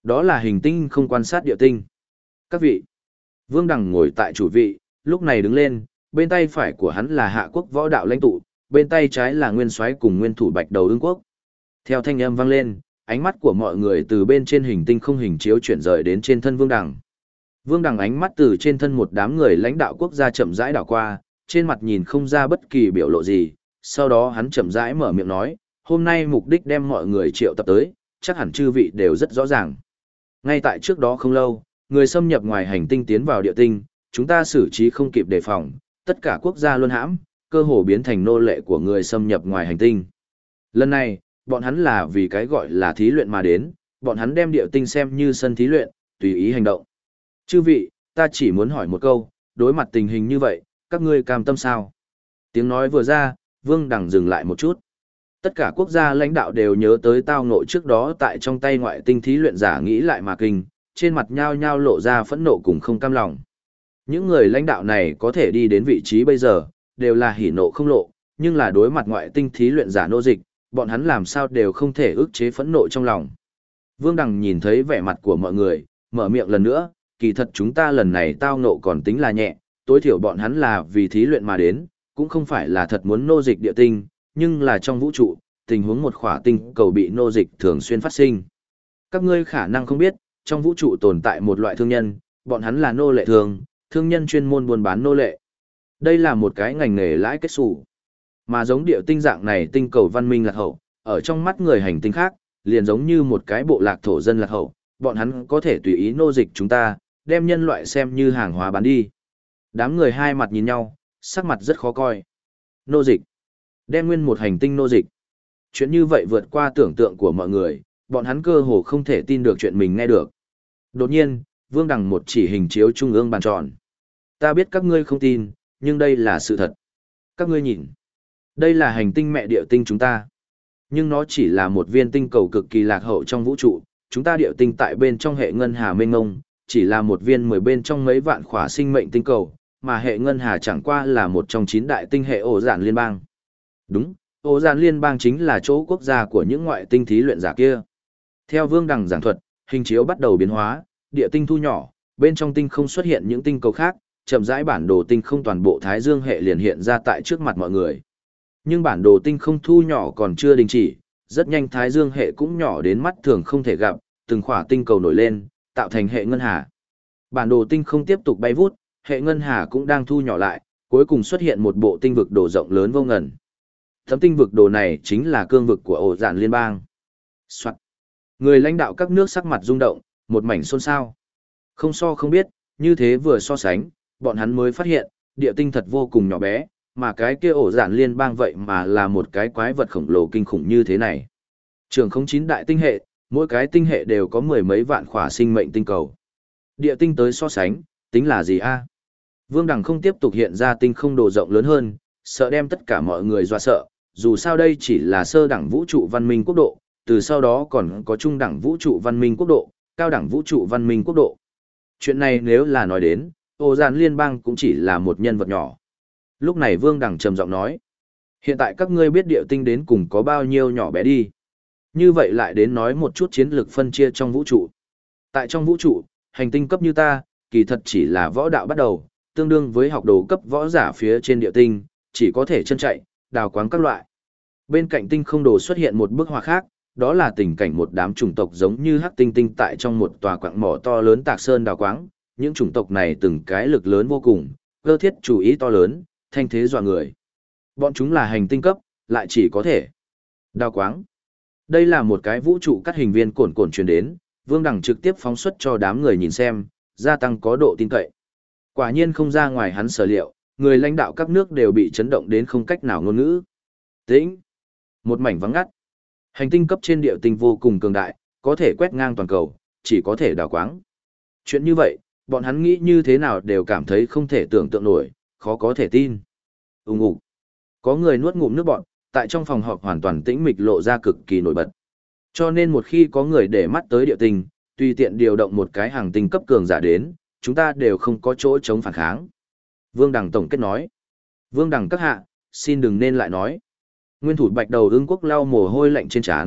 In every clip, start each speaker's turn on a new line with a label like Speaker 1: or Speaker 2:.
Speaker 1: Đó là hình tinh không quan sát địa tinh. Các vị. Vương Đằng ngồi tại chủ vị, lúc này đứng lên, bên tay phải của hắn là Hạ Quốc võ đạo lãnh tụ, bên tay trái là Nguyên Soái cùng Nguyên thủ Bạch Đầu Ưng Quốc. Theo thanh âm vang lên, ánh mắt của mọi người từ bên trên hình tinh không hình chiếu chuyển rời đến trên thân Vương Đằng. Vương Đằng ánh mắt từ trên thân một đám người lãnh đạo quốc gia chậm rãi đảo qua, trên mặt nhìn không ra bất kỳ biểu lộ gì, sau đó hắn chậm rãi mở miệng nói, hôm nay mục đích đem mọi người triệu tập tới, chắc hẳn chư vị đều rất rõ ràng. Ngay tại trước đó không lâu, người xâm nhập ngoài hành tinh tiến vào địa tinh, chúng ta xử trí không kịp đề phòng, tất cả quốc gia luân hãm, cơ hồ biến thành nô lệ của người xâm nhập ngoài hành tinh. Lần này, bọn hắn là vì cái gọi là thí luyện mà đến, bọn hắn đem địa tinh xem như sân thí luyện, tùy ý hành động. Chư vị, ta chỉ muốn hỏi một câu, đối mặt tình hình như vậy, các ngươi cam tâm sao? Tiếng nói vừa ra, Vương Đằng dừng lại một chút. Tất cả quốc gia lãnh đạo đều nhớ tới tao ngộ trước đó tại trong tay ngoại tinh thí luyện giả nghĩ lại mà kinh, trên mặt nhao nhao lộ ra phẫn nộ cùng không cam lòng. Những người lãnh đạo này có thể đi đến vị trí bây giờ, đều là hỉ nộ không lộ, nhưng là đối mặt ngoại tinh thí luyện giả nô dịch, bọn hắn làm sao đều không thể ức chế phẫn nộ trong lòng. Vương Đằng nhìn thấy vẻ mặt của mọi người, mở miệng lần nữa, kỳ thật chúng ta lần này tao ngộ còn tính là nhẹ, tối thiểu bọn hắn là vì thí luyện mà đến, cũng không phải là thật muốn nô dịch địa tinh, nhưng là trong vũ trụ, tình huống một khỏa tinh cầu bị nô dịch thường xuyên phát sinh. Các ngươi khả năng không biết, trong vũ trụ tồn tại một loại thương nhân, bọn hắn là nô lệ thường, thương nhân chuyên môn buôn bán nô lệ. Đây là một cái ngành nghề lãi kết xù. Mà giống địa tinh dạng này tinh cầu văn minh lạc hậu, ở trong mắt người hành tinh khác, liền giống như một cái bộ lạc thổ dân lạc hậu, bọn hắn có thể tùy ý nô dịch chúng ta, đem nhân loại xem như hàng hóa bán đi. Đám người hai mặt nhìn nhau, sắc mặt rất khó coi. Nô dịch. Đem nguyên một hành tinh nô dịch. Chuyện như vậy vượt qua tưởng tượng của mọi người, bọn hắn cơ hồ không thể tin được chuyện mình nghe được. Đột nhiên, Vương Đằng một chỉ hình chiếu trung ương bàn tròn. Ta biết các ngươi không tin, nhưng đây là sự thật. Các ngươi nhìn. Đây là hành tinh mẹ địa tinh chúng ta. Nhưng nó chỉ là một viên tinh cầu cực kỳ lạc hậu trong vũ trụ, chúng ta địa tinh tại bên trong hệ ngân hà mênh mông, chỉ là một viên 10 bên trong mấy vạn khỏa sinh mệnh tinh cầu, mà hệ ngân hà chẳng qua là một trong 9 đại tinh hệ ổ dạn liên bang. Đúng, ổ dạn liên bang chính là chỗ quốc gia của những ngoại tinh thí luyện giả kia. Theo Vương Đằng giảng thuật, hình chiếu bắt đầu biến hóa, địa tinh thu nhỏ, bên trong tinh không xuất hiện những tinh cầu khác, chậm rãi bản đồ tinh không toàn bộ Thái Dương hệ liền hiện ra tại trước mặt mọi người. Nhưng bản đồ tinh không thu nhỏ còn chưa đình chỉ, rất nhanh Thái Dương hệ cũng nhỏ đến mắt thường không thể gặp, từng khỏa tinh cầu nổi lên, tạo thành hệ ngân hà. Bản đồ tinh không tiếp tục bay vút, hệ ngân hà cũng đang thu nhỏ lại, cuối cùng xuất hiện một bộ tinh vực đồ rộng lớn vô ngần. Tấm tinh vực đồ này chính là cương vực của ổ dạn liên bang. Soạn. Người lãnh đạo các nước sắc mặt rung động, một mảnh xôn xao. Không so không biết, như thế vừa so sánh, bọn hắn mới phát hiện, địa tinh thật vô cùng nhỏ bé, mà cái kia ổ dạn liên bang vậy mà là một cái quái vật khổng lồ kinh khủng như thế này. Trường không 9 đại tinh hệ, mỗi cái tinh hệ đều có 10 mấy vạn khỏa sinh mệnh tinh cầu. Địa tinh tới so sánh, tính là gì a? Vương Đằng không tiếp tục hiện ra tinh không đồ rộng lớn hơn, sợ đem tất cả mọi người dọa sợ, dù sao đây chỉ là sơ đẳng vũ trụ văn minh quốc độ, từ sau đó còn có trung đẳng vũ trụ văn minh quốc độ, cao đẳng vũ trụ văn minh quốc độ. Chuyện này nếu là nói đến, ổ dạn liên bang cũng chỉ là một nhân vật nhỏ. Lúc này Vương Đằng trầm giọng nói, hiện tại các ngươi biết địa tinh đến cùng có bao nhiêu nhỏ bé đi. Như vậy lại đến nói một chút chiến lược phân chia trong vũ trụ. Tại trong vũ trụ, hành tinh cấp như ta, kỳ thật chỉ là võ đạo bắt đầu, tương đương với học đồ cấp võ giả phía trên địa tinh, chỉ có thể chân chạy, đào quáng các loại. Bên cạnh tinh không đồ xuất hiện một bức họa khác, đó là tình cảnh một đám chủng tộc giống như hắc tinh tinh tại trong một tòa quặng mỏ to lớn tạc sơn đào quáng. Những chủng tộc này từng cái lực lớn vô cùng, cơ thiết chủ ý to lớn, thanh thế dọa người. Bọn chúng là hành tinh cấp, lại chỉ có thể đào quáng. Đây là một cái vũ trụ cắt hình viên cồn truyền đến, Vương Đằng trực tiếp phóng xuất cho đám người nhìn xem, gia tăng có độ tin cậy. Quả nhiên không ra ngoài hắn sở liệu, người lãnh đạo các nước đều bị chấn động đến không cách nào ngôn ngữ. Tĩnh. Một mảnh vắng ngắt. Hành tinh cấp trên địa tinh vô cùng cường đại, có thể quét ngang toàn cầu, chỉ có thể đào quáng. Chuyện như vậy, bọn hắn nghĩ như thế nào đều cảm thấy không thể tưởng tượng nổi, khó có thể tin. Ùng ục. Có người nuốt ngụm nước bọt, tại trong phòng họp hoàn toàn tĩnh mịch lộ ra cực kỳ nổi bật. Cho nên một khi có người để mắt tới địa tinh, tùy tiện điều động một cái hàng tinh cấp cường giả đến, chúng ta đều không có chỗ chống phản kháng. Vương Đằng tổng kết nói. Vương Đằng các hạ, xin đừng nên lại nói. Nguyên thủ Bạch Đầu Ưng Quốc lau mồ hôi lạnh trên trán,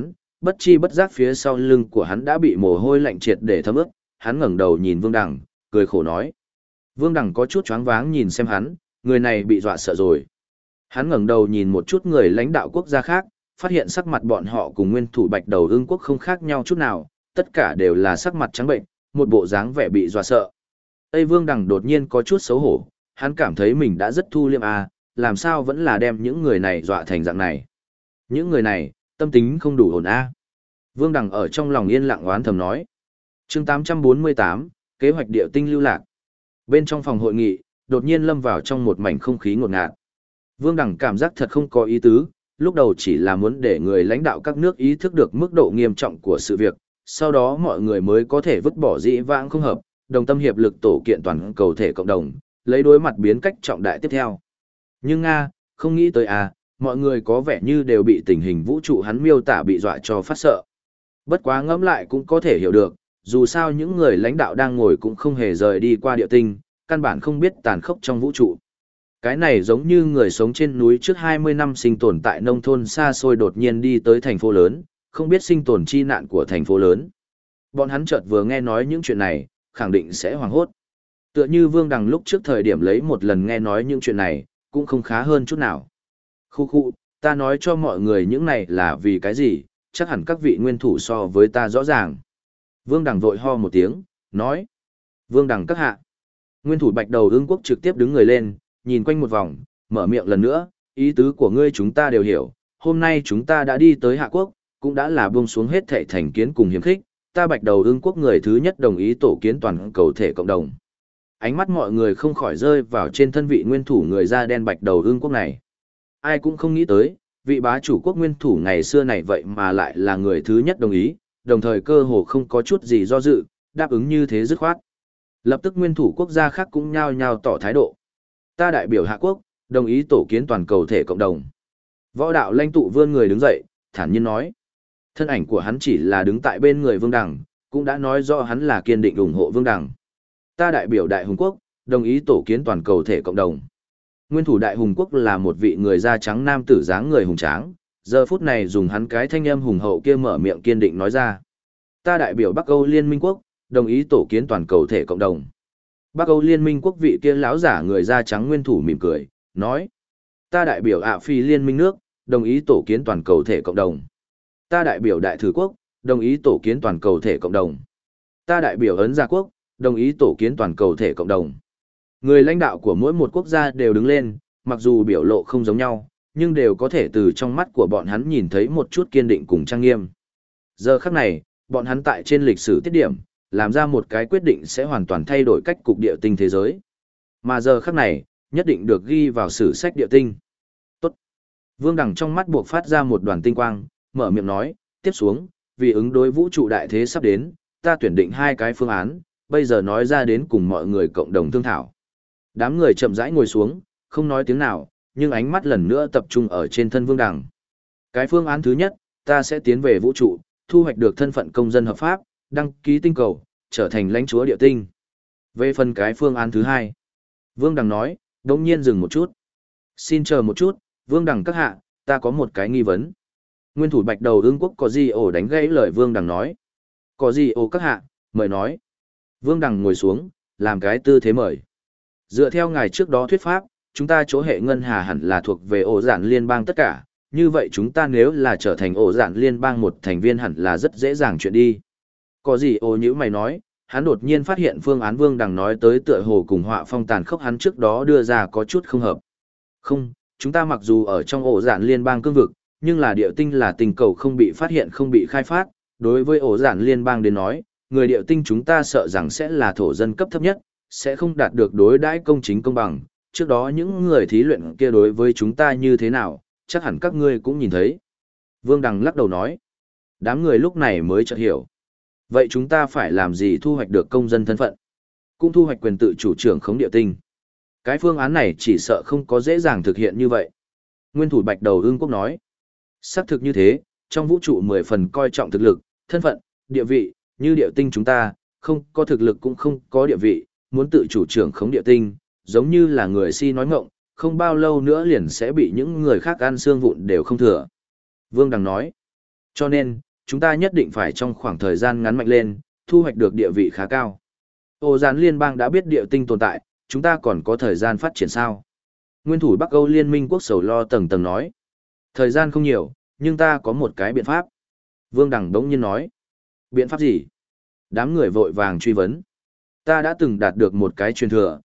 Speaker 1: bất chi bất giác phía sau lưng của hắn đã bị mồ hôi lạnh triệt để thấm ướt, hắn ngẩng đầu nhìn Vương Đằng, cười khổ nói. Vương Đằng có chút choáng váng nhìn xem hắn, người này bị dọa sợ rồi. Hắn ngẩng đầu nhìn một chút người lãnh đạo quốc gia khác, phát hiện sắc mặt bọn họ cùng nguyên thủ Bạch Đầu Ưng quốc không khác nhau chút nào, tất cả đều là sắc mặt trắng bệnh, một bộ dáng vẻ bị dọa sợ. Tây Vương Đằng đột nhiên có chút xấu hổ, hắn cảm thấy mình đã rất thu liêm làm sao vẫn là đem những người này dọa thành dạng này. Những người này, tâm tính không đủ ổn Vương Đằng ở trong lòng yên lặng oán thầm nói. Chương 848, kế hoạch điệu tinh lưu lạc. Bên trong phòng hội nghị, đột nhiên lâm vào trong một mảnh không khí ngột ngạt. Vương Đằng cảm giác thật không có ý tứ, lúc đầu chỉ là muốn để người lãnh đạo các nước ý thức được mức độ nghiêm trọng của sự việc, sau đó mọi người mới có thể vứt bỏ dĩ vãng không hợp, đồng tâm hiệp lực tổ kiện toàn cầu thể cộng đồng, lấy đối mặt biến cách trọng đại tiếp theo. Nhưng không nghĩ tới mọi người có vẻ như đều bị tình hình vũ trụ hắn miêu tả bị dọa cho phát sợ. Bất quá ngẫm lại cũng có thể hiểu được, dù sao những người lãnh đạo đang ngồi cũng không hề rời đi qua địa tinh, căn bản không biết tàn khốc trong vũ trụ. Cái này giống như người sống trên núi trước 20 năm sinh tồn tại nông thôn xa xôi đột nhiên đi tới thành phố lớn, không biết sinh tồn chi nạn của thành phố lớn. Bọn hắn chợt vừa nghe nói những chuyện này, khẳng định sẽ hoảng hốt. Tựa như Vương Đằng lúc trước thời điểm lấy một lần nghe nói những chuyện này, cũng không khá hơn chút nào. Khu, ta nói cho mọi người những này là vì cái gì, chắc hẳn các vị nguyên thủ so với ta rõ ràng. Vương Đằng vội ho một tiếng, nói. Vương Đằng các hạ. Nguyên thủ Bạch Đầu Ưng quốc trực tiếp đứng người lên, nhìn quanh một vòng, mở miệng lần nữa, ý tứ của ngươi chúng ta đều hiểu, hôm nay chúng ta đã đi tới Hạ Quốc, cũng đã là buông xuống hết thảy thành kiến cùng hiềm khích, ta Bạch Đầu Ưng quốc người thứ nhất đồng ý tổ kiến toàn cầu thể cộng đồng. Ánh mắt mọi người không khỏi rơi vào trên thân vị nguyên thủ người da đen Bạch Đầu Ưng quốc này. Ai cũng không nghĩ tới, vị bá chủ quốc nguyên thủ ngày xưa này vậy mà lại là người thứ nhất đồng ý, đồng thời cơ hồ không có chút gì do dự, đáp ứng như thế dứt khoát. Lập tức nguyên thủ quốc gia khác cũng nhao nhao tỏ thái độ. Ta đại biểu Hạ Quốc, đồng ý tổ kiến toàn cầu thể cộng đồng. Võ đạo lãnh tụ vươn người đứng dậy, thản nhiên nói. Thân ảnh của hắn chỉ là đứng tại bên người Vương Đằng, cũng đã nói rõ hắn là kiên định ủng hộ Vương Đằng. Ta đại biểu Đại Hùng Quốc, đồng ý tổ kiến toàn cầu thể cộng đồng. Nguyên thủ Đại Hùng Quốc là một vị người da trắng nam tử dáng người hùng tráng, giờ phút này dùng hắn cái thanh âm hùng hậu kia mở miệng kiên định nói ra. Ta đại biểu Bắc Âu Liên minh quốc, đồng ý tổ kiến toàn cầu thể cộng đồng. Bắc Âu Liên minh quốc vị kia lão giả người da trắng nguyên thủ mỉm cười, nói. Ta đại biểu Ạ Phi Liên minh nước, đồng ý tổ kiến toàn cầu thể cộng đồng. Ta đại biểu Đại Thử quốc, đồng ý tổ kiến toàn cầu thể cộng đồng. Ta đại biểu Ấn Gia quốc, đồng ý tổ kiến toàn cầu thể cộng đồng. Người lãnh đạo của mỗi một quốc gia đều đứng lên, mặc dù biểu lộ không giống nhau, nhưng đều có thể từ trong mắt của bọn hắn nhìn thấy một chút kiên định cùng trang nghiêm. Giờ khắc này, bọn hắn tại trên lịch sử tiết điểm, làm ra một cái quyết định sẽ hoàn toàn thay đổi cách cục địa tinh thế giới. Mà giờ khắc này, nhất định được ghi vào sử sách địa tinh. Tốt. Vương Đằng trong mắt buộc phát ra một đoàn tinh quang, mở miệng nói, tiếp xuống, vì ứng đối vũ trụ đại thế sắp đến, ta tuyển định 2 cái phương án, bây giờ nói ra đến cùng mọi người cộng đồng thương thảo. Đám người chậm rãi ngồi xuống, không nói tiếng nào, nhưng ánh mắt lần nữa tập trung ở trên thân Vương Đằng. Cái phương án thứ nhất, ta sẽ tiến về vũ trụ, thu hoạch được thân phận công dân hợp pháp, đăng ký tinh cầu, trở thành lãnh chúa địa tinh. Về phần cái phương án thứ hai, Vương Đằng nói, đột nhiên dừng một chút. Xin chờ một chút, Vương Đằng các hạ, ta có một cái nghi vấn. Nguyên thủ Bạch Đầu Ưng quốc có gì ổ đánh gãy lời Vương Đằng nói. Có gì ổ các hạ, mời nói. Vương Đằng ngồi xuống, làm cái tư thế mời. Dựa theo ngài trước đó thuyết pháp, chúng ta chỗ hệ ngân hà hẳn là thuộc về ổ giản liên bang tất cả, như vậy chúng ta nếu là trở thành ổ giản liên bang một thành viên hẳn là rất dễ dàng chuyện đi. Có gì ồ như mày nói, hắn đột nhiên phát hiện phương án Vương Đằng nói tới tựa hồ cùng họa phong tàn khốc hắn trước đó đưa ra có chút không hợp. Không, chúng ta mặc dù ở trong ổ giản liên bang cương vực, nhưng là địa tinh là tinh cầu không bị phát hiện không bị khai phát, đối với ổ giản liên bang đến nói, người địa tinh chúng ta sợ rằng sẽ là thổ dân cấp thấp nhất, sẽ không đạt được đối đãi công chính công bằng. Trước đó những người thí luyện kia đối với chúng ta như thế nào, chắc hẳn các ngươi cũng nhìn thấy. Vương Đằng lắc đầu nói. Đám người lúc này mới chợt hiểu. Vậy chúng ta phải làm gì thu hoạch được công dân thân phận? Cũng thu hoạch quyền tự chủ trưởng khống địa tinh. Cái phương án này chỉ sợ không có dễ dàng thực hiện như vậy. Nguyên thủ Bạch Đầu Ưng quốc nói. Xác thực như thế, trong vũ trụ 10 phần coi trọng thực lực, thân phận, địa vị, như địa tinh chúng ta, không có thực lực cũng không có địa vị, muốn tự chủ trưởng khống địa tinh, giống như là người si nói ngọng, không bao lâu nữa liền sẽ bị những người khác ăn xương vụn đều không thừa. Vương Đằng nói. Cho nên, chúng ta nhất định phải trong khoảng thời gian ngắn mạnh lên, thu hoạch được địa vị khá cao. Ổ Dạn Liên bang đã biết địa tinh tồn tại, chúng ta còn có thời gian phát triển sao? Nguyên thủ Bắc Âu Liên minh quốc sầu lo tầng tầng nói. Thời gian không nhiều, nhưng ta có một cái biện pháp. Vương Đằng đống nhiên nói. Biện pháp gì? Đám người vội vàng truy vấn. Ta đã từng đạt được một cái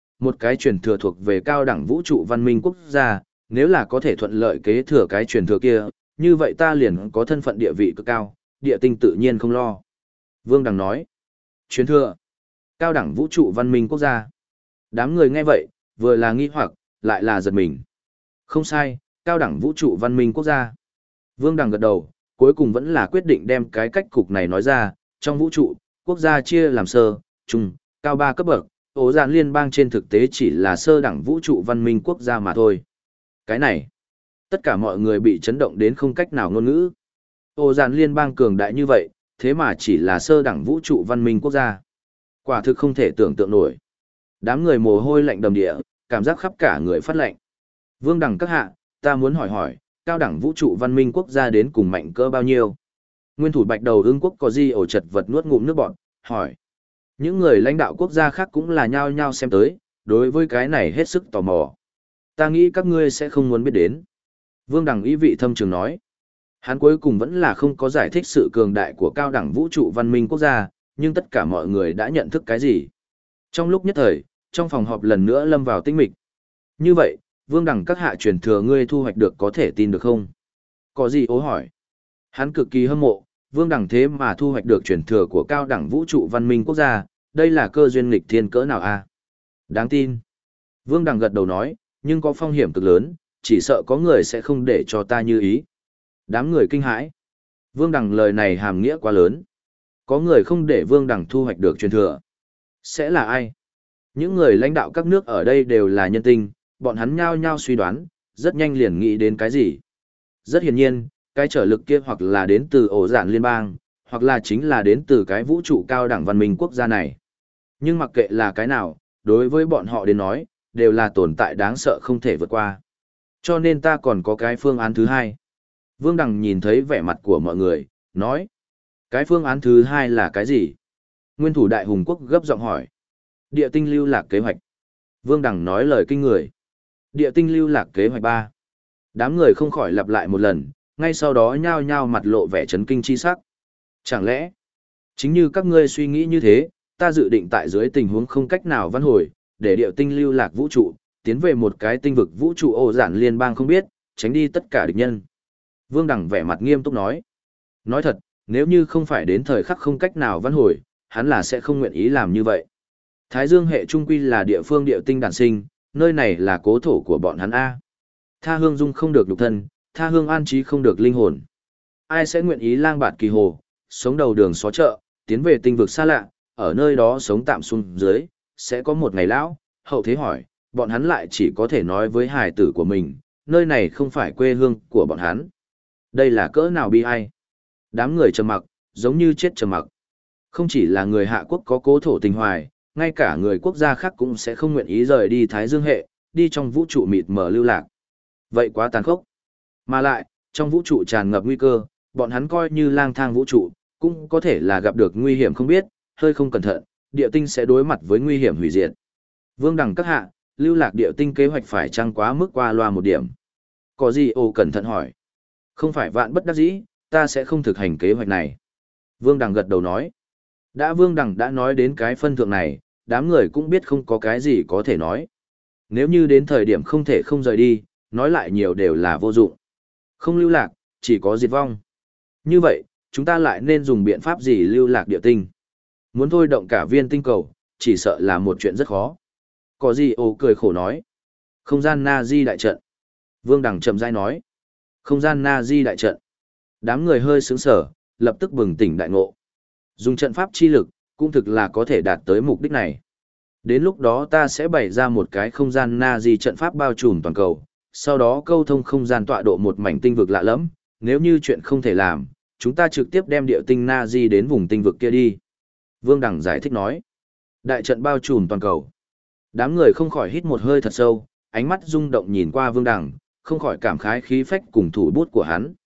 Speaker 1: truyền thừa thuộc về cao đẳng vũ trụ văn minh quốc gia, nếu là có thể thuận lợi kế thừa cái truyền thừa kia, như vậy ta liền có thân phận địa vị cực cao, địa tinh tự nhiên không lo. Vương Đằng nói. Truyền thừa. Cao đẳng vũ trụ văn minh quốc gia. Đám người nghe vậy, vừa là nghi hoặc, lại là giật mình. Không sai, cao đẳng vũ trụ văn minh quốc gia. Vương Đằng gật đầu, cuối cùng vẫn là quyết định đem cái cách cục này nói ra, trong vũ trụ, quốc gia chia làm sơ, trung, cao 3 cấp bậc, Ổ Dạn Liên bang trên thực tế chỉ là sơ đẳng vũ trụ văn minh quốc gia mà thôi. Cái này, tất cả mọi người bị chấn động đến không cách nào ngôn ngữ. Ổ Dạn Liên bang cường đại như vậy, thế mà chỉ là sơ đẳng vũ trụ văn minh quốc gia. Quả thực không thể tưởng tượng nổi. Đám người mồ hôi lạnh đầm địa, cảm giác khắp cả người phát lạnh. Vương Đằng các hạ, ta muốn hỏi, cao đẳng vũ trụ văn minh quốc gia đến cùng mạnh cỡ bao nhiêu? Nguyên thủ Bạch Đầu Ưng quốc có gì ổ chật vật nuốt ngụm nước bọt, hỏi. Những người lãnh đạo quốc gia khác cũng là nhao nhao xem tới, đối với cái này hết sức tò mò. Ta nghĩ các ngươi sẽ không muốn biết đến. Vương Đằng ý vị thâm trường nói. Hắn cuối cùng vẫn là không có giải thích sự cường đại của cao đẳng vũ trụ văn minh quốc gia, nhưng tất cả mọi người đã nhận thức cái gì. Trong lúc nhất thời, trong phòng họp lần nữa lâm vào tĩnh mịch. Như vậy, Vương Đằng các hạ truyền thừa ngươi thu hoạch được có thể tin được không? Có gì ố hỏi. Hắn cực kỳ hâm mộ, Vương Đằng thế mà thu hoạch được truyền thừa của cao đẳng vũ trụ văn minh quốc gia, đây là cơ duyên nghịch thiên cỡ nào a? Đáng tin. Vương Đằng gật đầu nói, nhưng có phong hiểm cực lớn, chỉ sợ có người sẽ không để cho ta như ý. Đám người kinh hãi. Vương Đằng lời này hàm nghĩa quá lớn. Có người không để Vương Đằng thu hoạch được truyền thừa. Sẽ là ai? Những người lãnh đạo các nước ở đây đều là nhân tinh, bọn hắn nhao nhao suy đoán, rất nhanh liền nghĩ đến cái gì. Rất hiển nhiên, cái trở lực kia hoặc là đến từ Ổ Dạn Liên bang, hoặc là chính là đến từ cái vũ trụ cao đẳng văn minh quốc gia này. Nhưng mặc kệ là cái nào, đối với bọn họ đến nói, đều là tồn tại đáng sợ không thể vượt qua. Cho nên ta còn có cái phương án thứ hai. Vương Đằng nhìn thấy vẻ mặt của mọi người, nói. Cái phương án thứ hai là cái gì? Nguyên thủ Đại Hùng Quốc gấp giọng hỏi. Địa tinh lưu lạc kế hoạch. Vương Đằng nói lời kinh người. Địa tinh lưu lạc kế hoạch 3. Đám người không khỏi lặp lại một lần, ngay sau đó nhao nhao mặt lộ vẻ chấn kinh chi sắc. Chẳng lẽ, chính như các ngươi suy nghĩ như thế, ta dự định tại dưới tình huống không cách nào vãn hồi, để địa tinh lưu lạc vũ trụ, tiến về một cái tinh vực vũ trụ Ổ Dạn Liên bang không biết, tránh đi tất cả địch nhân. Vương Đằng vẻ mặt nghiêm túc nói. Nói thật, nếu như không phải đến thời khắc không cách nào vãn hồi, hắn là sẽ không nguyện ý làm như vậy. Thái Dương hệ trung quy là địa phương địa tinh đản sinh, nơi này là cố thổ của bọn hắn A. Tha hương dung không được lục thân, tha hương an trí không được linh hồn. Ai sẽ nguyện ý lang bạt kỳ hồ, sống đầu đường xó chợ, tiến về tinh vực xa lạ, ở nơi đó sống tạm xuống dưới, sẽ có một ngày lão, hậu thế hỏi, bọn hắn lại chỉ có thể nói với hài tử của mình, nơi này không phải quê hương của bọn hắn. Đây là cỡ nào bi ai? Đám người trầm mặc, giống như chết trầm mặc. Không chỉ là người Hạ quốc có cố thổ tình hoài, ngay cả người quốc gia khác cũng sẽ không nguyện ý rời đi Thái Dương hệ, đi trong vũ trụ mịt mờ lưu lạc. Vậy quá tàn khốc. Mà lại, trong vũ trụ tràn ngập nguy cơ, bọn hắn coi như lang thang vũ trụ, cũng có thể là gặp được nguy hiểm không biết, hơi không cẩn thận, địa tinh sẽ đối mặt với nguy hiểm hủy diệt. Vương Đằng các hạ, lưu lạc địa tinh kế hoạch phải chăng quá mức qua loa một điểm? Có gì ô cẩn thận hỏi. Không phải vạn bất đắc dĩ, ta sẽ không thực hành kế hoạch này. Vương Đằng gật đầu nói. Đã Vương Đằng đã nói đến cái phân thượng này, đám người cũng biết không có cái gì có thể nói. Nếu như đến thời điểm không thể không rời đi, nói lại nhiều đều là vô dụng. Không lưu lạc, chỉ có diệt vong. Như vậy, chúng ta lại nên dùng biện pháp gì lưu lạc địa tinh? Muốn thôi động cả viên tinh cầu, chỉ sợ là một chuyện rất khó. Có gì ô cười khổ nói. Không gian Na-di đại trận. Vương Đằng chậm rãi nói. Không gian Na-di đại trận. Đám người hơi sướng sở, lập tức bừng tỉnh đại ngộ. Dùng trận pháp chi lực, cũng thực là có thể đạt tới mục đích này. Đến lúc đó ta sẽ bày ra một cái không gian Na-di trận pháp bao trùm toàn cầu, sau đó câu thông không gian tọa độ một mảnh tinh vực lạ lẫm, nếu như chuyện không thể làm, chúng ta trực tiếp đem địa tinh Na-di đến vùng tinh vực kia đi. Vương Đằng giải thích nói. Đại trận bao trùm toàn cầu. Đám người không khỏi hít một hơi thật sâu, ánh mắt rung động nhìn qua Vương Đằng, không khỏi cảm khái khí phách cùng thủ bút của hắn.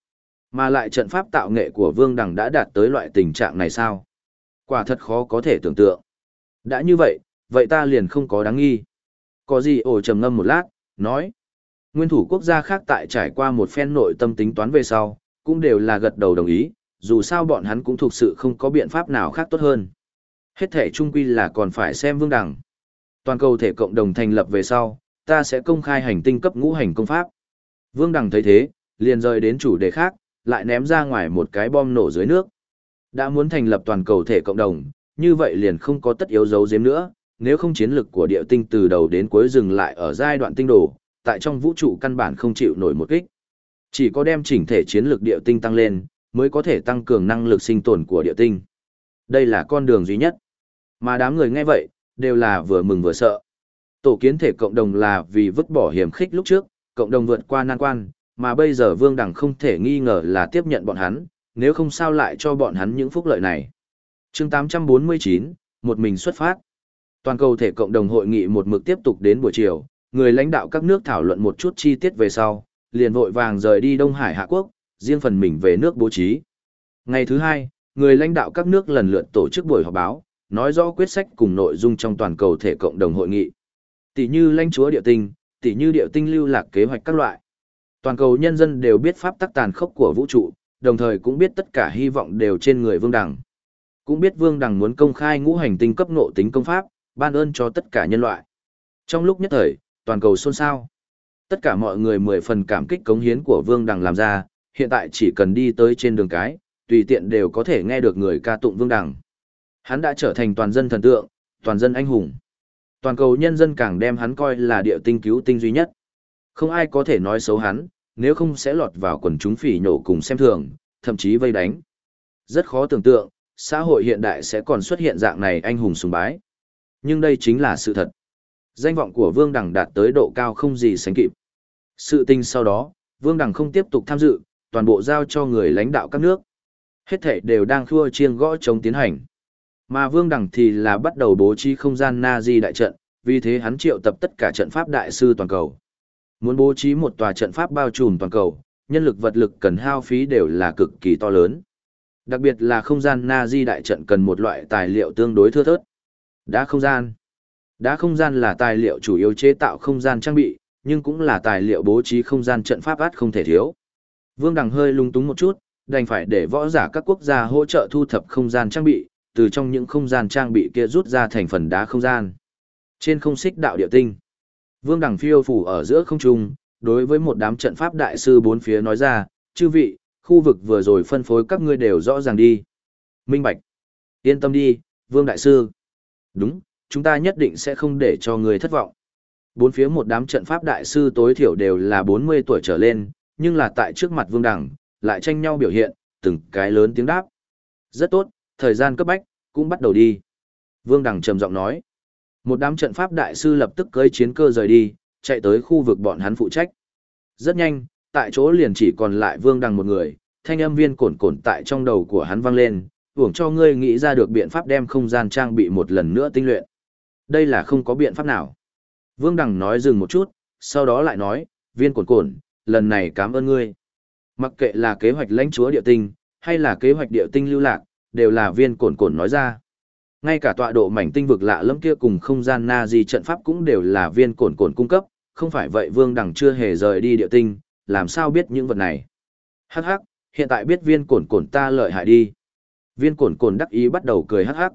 Speaker 1: Mà lại trận pháp tạo nghệ của Vương Đằng đã đạt tới loại tình trạng này sao? Quả thật khó có thể tưởng tượng. Đã như vậy, vậy ta liền không có đáng nghi. Có gì ổ trầm ngâm một lát, nói. Nguyên thủ quốc gia khác tại trải qua một phen nội tâm tính toán về sau, cũng đều là gật đầu đồng ý, dù sao bọn hắn cũng thực sự không có biện pháp nào khác tốt hơn. Hết thể chung quy là còn phải xem Vương Đằng. Toàn cầu thể cộng đồng thành lập về sau, ta sẽ công khai hành tinh cấp ngũ hành công pháp. Vương Đằng thấy thế, liền rời đến chủ đề khác, lại ném ra ngoài một cái bom nổ dưới nước. Đã muốn thành lập toàn cầu thể cộng đồng, như vậy liền không có tất yếu giấu giếm nữa, nếu không chiến lực của địa tinh từ đầu đến cuối dừng lại ở giai đoạn tinh đồ, tại trong vũ trụ căn bản không chịu nổi một kích. Chỉ có đem chỉnh thể chiến lực địa tinh tăng lên, mới có thể tăng cường năng lực sinh tồn của địa tinh. Đây là con đường duy nhất. Mà đám người nghe vậy, đều là vừa mừng vừa sợ. Tổ kiến thể cộng đồng là vì vứt bỏ hiểm khích lúc trước, cộng đồng vượt qua nan quan, mà bây giờ Vương Đằng không thể nghi ngờ là tiếp nhận bọn hắn, nếu không sao lại cho bọn hắn những phúc lợi này. Chương 849, một mình xuất phát. Toàn cầu thể cộng đồng hội nghị một mực tiếp tục đến buổi chiều, người lãnh đạo các nước thảo luận một chút chi tiết về sau, liền vội vàng rời đi Đông Hải Hạ Quốc, riêng phần mình về nước bố trí. Ngày thứ hai, người lãnh đạo các nước lần lượt tổ chức buổi họp báo, nói rõ quyết sách cùng nội dung trong toàn cầu thể cộng đồng hội nghị. Tỷ như lãnh chúa địa tinh, tỷ như địa tinh lưu lạc kế hoạch các loại. Toàn cầu nhân dân đều biết pháp tắc tàn khốc của vũ trụ, đồng thời cũng biết tất cả hy vọng đều trên người Vương Đằng. Cũng biết Vương Đằng muốn công khai ngũ hành tinh cấp ngộ tính công pháp, ban ơn cho tất cả nhân loại. Trong lúc nhất thời, toàn cầu xôn xao. Tất cả mọi người mười phần cảm kích cống hiến của Vương Đằng làm ra, hiện tại chỉ cần đi tới trên đường cái, tùy tiện đều có thể nghe được người ca tụng Vương Đằng. Hắn đã trở thành toàn dân thần tượng, toàn dân anh hùng. Toàn cầu nhân dân càng đem hắn coi là địa tinh cứu tinh duy nhất. Không ai có thể nói xấu hắn, nếu không sẽ lọt vào quần chúng phỉ nhổ cùng xem thường, thậm chí vây đánh. Rất khó tưởng tượng, xã hội hiện đại sẽ còn xuất hiện dạng này anh hùng sùng bái. Nhưng đây chính là sự thật. Danh vọng của Vương Đằng đạt tới độ cao không gì sánh kịp. Sự tình sau đó, Vương Đằng không tiếp tục tham dự, toàn bộ giao cho người lãnh đạo các nước. Hết thảy đều đang khua chiêng gõ trống tiến hành. Mà Vương Đằng thì là bắt đầu bố trí không gian Nazi đại trận, vì thế hắn triệu tập tất cả trận pháp đại sư toàn cầu. Muốn bố trí một tòa trận pháp bao trùm toàn cầu, nhân lực vật lực cần hao phí đều là cực kỳ to lớn. Đặc biệt là không gian Nazi đại trận cần một loại tài liệu tương đối thưa thớt. Đá không gian. Đá không gian là tài liệu chủ yếu chế tạo không gian trang bị, nhưng cũng là tài liệu bố trí không gian trận pháp át không thể thiếu. Vương Đằng hơi lung túng một chút, đành phải để võ giả các quốc gia hỗ trợ thu thập không gian trang bị, từ trong những không gian trang bị kia rút ra thành phần đá không gian. Trên không xích đạo địa tinh, Vương Đằng phiêu phủ ở giữa không trung, đối với một đám trận pháp đại sư bốn phía nói ra, chư vị, khu vực vừa rồi phân phối các ngươi đều rõ ràng đi. Minh bạch. Yên tâm đi, Vương đại sư. Đúng, chúng ta nhất định sẽ không để cho người thất vọng. Bốn phía một đám trận pháp đại sư tối thiểu đều là 40 tuổi trở lên, nhưng là tại trước mặt Vương Đằng, lại tranh nhau biểu hiện, từng cái lớn tiếng đáp. Rất tốt, thời gian cấp bách, cũng bắt đầu đi. Vương Đằng trầm giọng nói. Một đám trận pháp đại sư lập tức cưỡi chiến cơ rời đi, chạy tới khu vực bọn hắn phụ trách. Rất nhanh, tại chỗ liền chỉ còn lại Vương Đằng một người, thanh âm viên cồn cồn tại trong đầu của hắn vang lên, uổng cho ngươi nghĩ ra được biện pháp đem không gian trang bị một lần nữa tinh luyện. Đây là không có biện pháp nào. Vương Đằng nói dừng một chút, sau đó lại nói, viên cồn cồn, lần này cảm ơn ngươi. Mặc kệ là kế hoạch lãnh chúa địa tinh, hay là kế hoạch địa tinh lưu lạc, đều là viên cồn cồn nói ra. Ngay cả tọa độ mảnh tinh vực lạ lẫm kia cùng không gian Nazi trận pháp cũng đều là viên cồn cồn cung cấp, không phải vậy Vương Đằng chưa hề rời đi địa tinh, làm sao biết những vật này. Hắc hắc, hiện tại biết viên cồn cồn ta lợi hại đi. Viên cồn cồn đắc ý bắt đầu cười hắc hắc.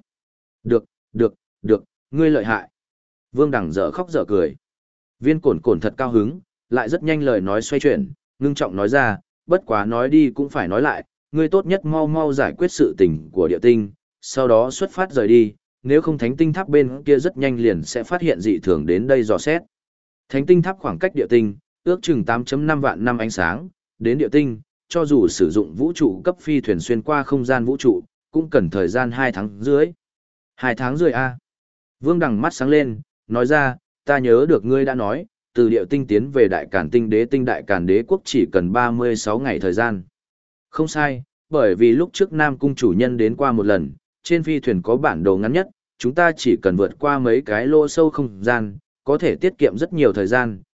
Speaker 1: Được, ngươi lợi hại. Vương Đằng dở khóc dở cười. Viên cồn cồn thật cao hứng, lại rất nhanh lời nói xoay chuyển, ngưng trọng nói ra, bất quá nói đi cũng phải nói lại, ngươi tốt nhất mau mau giải quyết sự tình của địa tinh, sau đó xuất phát rời đi, nếu không thánh tinh tháp bên kia rất nhanh liền sẽ phát hiện dị thường đến đây dò xét. Thánh tinh tháp khoảng cách địa tinh, ước chừng 8.5 vạn năm ánh sáng, đến địa tinh, cho dù sử dụng vũ trụ cấp phi thuyền xuyên qua không gian vũ trụ, cũng cần thời gian 2 tháng rưỡi. 2 tháng rưỡi a? Vương Đằng mắt sáng lên, nói ra, ta nhớ được ngươi đã nói, từ địa tinh tiến về đại càn tinh đại càn đế quốc chỉ cần 36 ngày thời gian. Không sai, bởi vì lúc trước Nam Cung chủ nhân đến qua một lần, trên phi thuyền có bản đồ ngắn nhất, chúng ta chỉ cần vượt qua mấy cái lỗ sâu không gian, có thể tiết kiệm rất nhiều thời gian,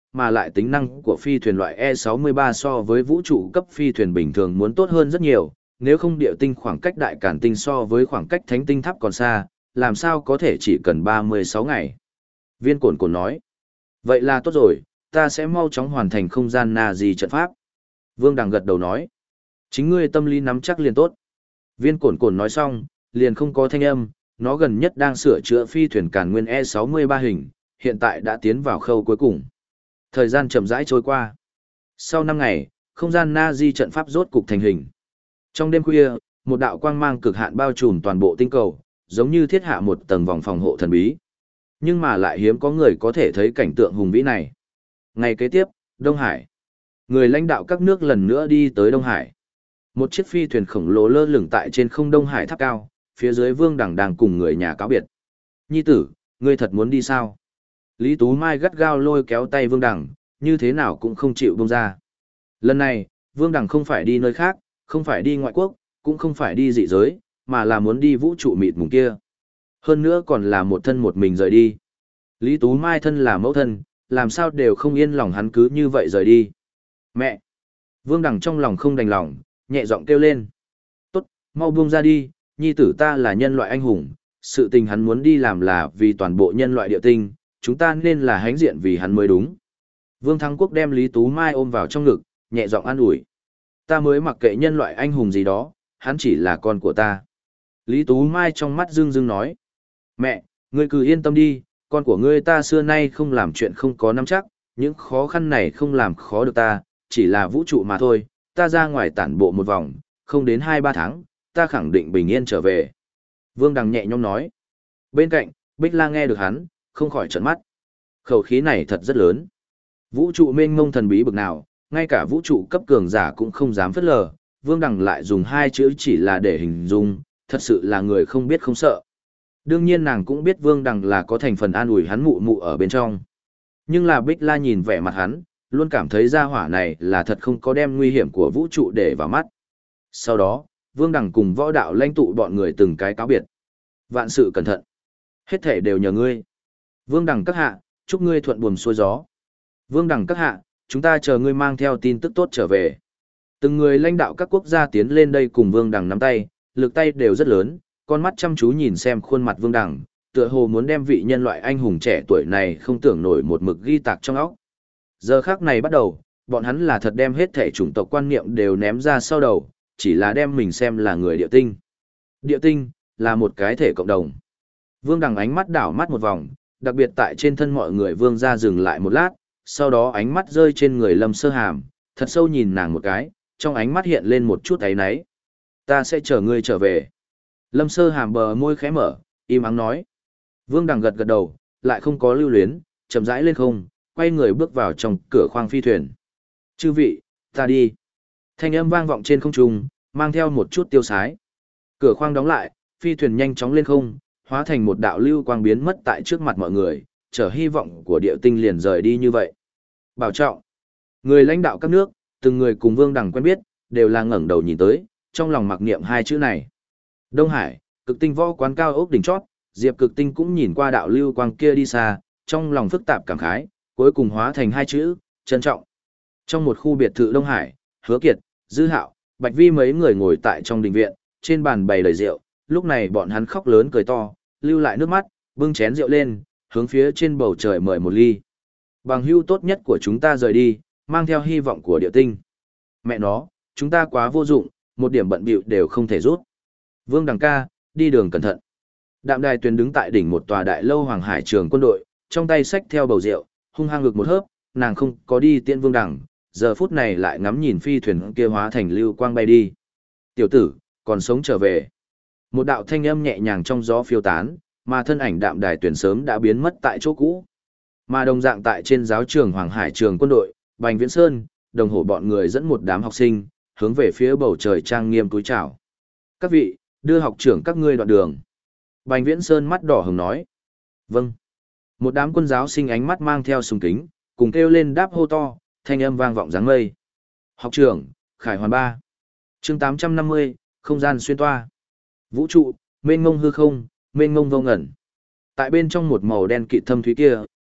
Speaker 1: mà lại tính năng của phi thuyền loại E63 so với vũ trụ cấp phi thuyền bình thường muốn tốt hơn rất nhiều, nếu không địa tinh khoảng cách đại càn tinh so với khoảng cách thánh tinh tháp còn xa, làm sao có thể chỉ cần 36 ngày. Viên Cổn Cổn nói, vậy là tốt rồi, ta sẽ mau chóng hoàn thành không gian Nazi trận pháp. Vương Đằng gật đầu nói, chính ngươi tâm lý nắm chắc liền tốt. Viên Cổn Cổn nói xong, liền không có thanh âm, nó gần nhất đang sửa chữa phi thuyền Càn Nguyên E63 hình, hiện tại đã tiến vào khâu cuối cùng. Thời gian chậm rãi trôi qua. Sau 5 ngày, không gian Nazi trận pháp rốt cục thành hình. Trong đêm khuya, một đạo quang mang cực hạn bao trùm toàn bộ tinh cầu, giống như thiết hạ một tầng vòng phòng hộ thần bí. Nhưng mà lại hiếm có người có thể thấy cảnh tượng hùng vĩ này. Ngày kế tiếp, Đông Hải. Người lãnh đạo các nước lần nữa đi tới Đông Hải. Một chiếc phi thuyền khổng lồ lơ lửng tại trên không Đông Hải tháp cao, phía dưới Vương Đằng đang cùng người nhà cáo biệt. Nhi tử, ngươi thật muốn đi sao? Lý Tú Mai gắt gao lôi kéo tay Vương Đằng, như thế nào cũng không chịu buông ra. Lần này, Vương Đằng không phải đi nơi khác, không phải đi ngoại quốc, cũng không phải đi dị giới, mà là muốn đi vũ trụ mịt mùng kia. Hơn nữa còn là một thân một mình rời đi. Lý Tú Mai thân là mẫu thân, làm sao đều không yên lòng hắn cứ như vậy rời đi. Mẹ! Vương Đằng trong lòng không đành lòng, nhẹ giọng kêu lên. Tốt, mau buông ra đi, nhi tử ta là nhân loại anh hùng, sự tình hắn muốn đi làm là vì toàn bộ nhân loại địa tinh, chúng ta nên là hãnh diện vì hắn mới đúng. Vương Thắng Quốc đem Lý Tú Mai ôm vào trong ngực, nhẹ giọng an ủi. Ta mới mặc kệ nhân loại anh hùng gì đó, hắn chỉ là con của ta. Lý Tú Mai trong mắt rưng rưng nói. Mẹ, ngươi cứ yên tâm đi, con của ngươi ta xưa nay không làm chuyện không có nắm chắc, những khó khăn này không làm khó được ta, chỉ là vũ trụ mà thôi, ta ra ngoài tản bộ một vòng, không đến 2-3 tháng, ta khẳng định bình yên trở về. Vương Đằng nhẹ nhõm nói. Bên cạnh, Bích La nghe được hắn, không khỏi trợn mắt. Khẩu khí này thật rất lớn. Vũ trụ mênh mông thần bí bực nào, ngay cả vũ trụ cấp cường giả cũng không dám phớt lờ, Vương Đằng lại dùng 2 chữ chỉ là để hình dung, thật sự là người không biết không sợ. Đương nhiên nàng cũng biết Vương Đằng là có thành phần an ủi hắn mụ mụ ở bên trong. Nhưng là Bích La nhìn vẻ mặt hắn, luôn cảm thấy gia hỏa này là thật không có đem nguy hiểm của vũ trụ để vào mắt. Sau đó, Vương Đằng cùng võ đạo lãnh tụ bọn người từng cái cáo biệt. Vạn sự cẩn thận. Hết thể đều nhờ ngươi. Vương Đằng các hạ, chúc ngươi thuận buồm xuôi gió. Vương Đằng các hạ, chúng ta chờ ngươi mang theo tin tức tốt trở về. Từng người lãnh đạo các quốc gia tiến lên đây cùng Vương Đằng nắm tay, lực tay đều rất lớn, con mắt chăm chú nhìn xem khuôn mặt Vương Đằng, tựa hồ muốn đem vị nhân loại anh hùng trẻ tuổi này không tưởng nổi một mực ghi tạc trong óc. Giờ khắc này bắt đầu, bọn hắn là thật đem hết thể chủng tộc quan niệm đều ném ra sau đầu, chỉ là đem mình xem là người địa tinh. Địa tinh, là một cái thể cộng đồng. Vương Đằng ánh mắt đảo mắt một vòng, đặc biệt tại trên thân mọi người Vương ra dừng lại một lát, sau đó ánh mắt rơi trên người Lâm Sơ Hàm, thật sâu nhìn nàng một cái, trong ánh mắt hiện lên một chút áy náy. Ta sẽ chờ ngươi trở về. Lâm Sơ Hàm bờ môi khẽ mở, im ắng nói. Vương Đằng gật gật đầu, lại không có lưu luyến, chậm rãi lên không, quay người bước vào trong cửa khoang phi thuyền. Chư vị, ta đi. Thanh âm vang vọng trên không trung, mang theo một chút tiêu sái. Cửa khoang đóng lại, phi thuyền nhanh chóng lên không, hóa thành một đạo lưu quang biến mất tại trước mặt mọi người, chở hy vọng của địa tinh liền rời đi như vậy. Bảo trọng. Người lãnh đạo các nước, từng người cùng Vương Đằng quen biết, đều là ngẩng đầu nhìn tới, trong lòng mặc niệm 2 chữ này. Đông Hải, Cực Tinh võ quán cao ốc đỉnh chót, Diệp Cực Tinh cũng nhìn qua đạo lưu quang kia đi xa, trong lòng phức tạp cảm khái, cuối cùng hóa thành 2 chữ, trân trọng. Trong một khu biệt thự Đông Hải, Hứa Kiệt, Dư Hạo, Bạch Vi mấy người ngồi tại trong đình viện, trên bàn bày đầy rượu, lúc này bọn hắn khóc lớn cười to, lưu lại nước mắt, bưng chén rượu lên, hướng phía trên bầu trời mời một ly. Bằng hữu tốt nhất của chúng ta rời đi, mang theo hy vọng của địa tinh. Mẹ nó, chúng ta quá vô dụng, một điểm bận bịu đều không thể rút. Vương Đằng ca, đi đường cẩn thận. Đạm Đài Tuyền đứng tại đỉnh một tòa đại lâu Hoàng Hải trường quân đội, trong tay xách theo bầu rượu, hung hăng ngực một hớp, nàng không có đi tiễn Vương Đằng, giờ phút này lại ngắm nhìn phi thuyền kia hóa thành lưu quang bay đi. Tiểu tử, còn sống trở về. Một đạo thanh âm nhẹ nhàng trong gió phiêu tán, mà thân ảnh Đạm Đài Tuyền sớm đã biến mất tại chỗ cũ. Mà đồng dạng tại trên giáo trường Hoàng Hải trường quân đội, Bành Viễn Sơn, Đồng Hổ bọn người dẫn một đám học sinh, hướng về phía bầu trời trang nghiêm cúi chào. Các vị, đưa học trưởng các ngươi đoạn đường. Bành Viễn Sơn mắt đỏ hồng nói. Vâng. Một đám quân giáo sinh ánh mắt mang theo sùng kính, cùng kêu lên đáp hô to, thanh âm vang vọng dáng mây. Học trưởng, Khải Hoàn 3. Chương 850, không gian xuyên toa. Vũ trụ, mênh mông hư không, mênh mông vô ngẩn. Tại bên trong một màu đen kịt thâm thúy kia,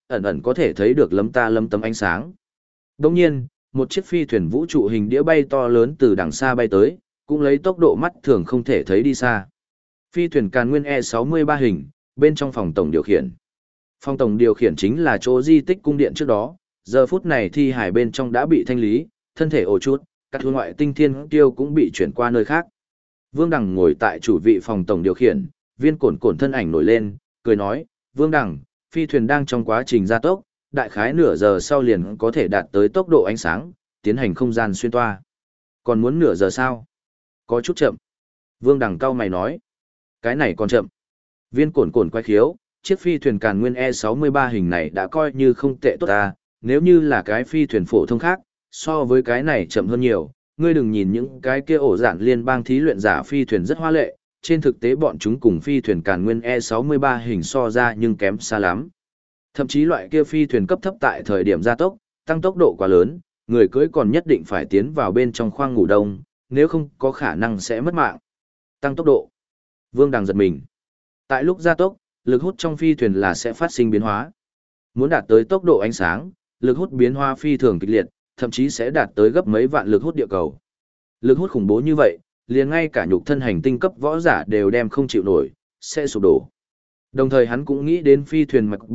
Speaker 1: ẩn ẩn có thể thấy được lấm ta lấm tấm ánh sáng. Đồng nhiên, một chiếc phi thuyền vũ trụ hình đĩa bay to lớn từ đằng xa bay tới, cũng lấy tốc độ mắt thường không thể thấy đi xa. Phi thuyền Càn Nguyên E63 hình, bên trong phòng tổng điều khiển. Phòng tổng điều khiển chính là chỗ di tích cung điện trước đó, giờ phút này thi hải bên trong đã bị thanh lý, thân thể ổ chút, các thứ ngoại tinh thiên tiêu cũng bị chuyển qua nơi khác. Vương Đằng ngồi tại chủ vị phòng tổng điều khiển, Viên Cổn Cổn thân ảnh nổi lên, cười nói, Vương Đằng, phi thuyền đang trong quá trình gia tốc, đại khái nửa giờ sau liền có thể đạt tới tốc độ ánh sáng, tiến hành không gian xuyên toa. Còn muốn nửa giờ sao? Có chút chậm. Vương Đằng cau mày nói, cái này còn chậm. Viên Cổn Cổn quay khiếu, chiếc phi thuyền Càn Nguyên E63 hình này đã coi như không tệ tốt ta, nếu như là cái phi thuyền phổ thông khác, so với cái này chậm hơn nhiều. Ngươi đừng nhìn những cái kia ổ giản liên bang thí luyện giả phi thuyền rất hoa lệ, trên thực tế bọn chúng cùng phi thuyền Càn Nguyên E63 hình so ra nhưng kém xa lắm. Thậm chí loại kia phi thuyền cấp thấp tại thời điểm gia tốc, tăng tốc độ quá lớn, người cưỡi còn nhất định phải tiến vào bên trong khoang ngủ đông, nếu không có khả năng sẽ mất mạng. Tăng tốc độ. Vương Đằng giật mình. Tại lúc gia tốc, lực hút trong phi thuyền là sẽ phát sinh biến hóa. Muốn đạt tới tốc độ ánh sáng, lực hút biến hóa phi thường kịch liệt, thậm chí sẽ đạt tới gấp mấy vạn lực hút địa cầu. Lực hút khủng bố như vậy, liền ngay cả nhục thân hành tinh cấp võ giả đều đem không chịu nổi, sẽ sụp đổ. Đồng thời hắn cũng nghĩ đến phi thuyền mạch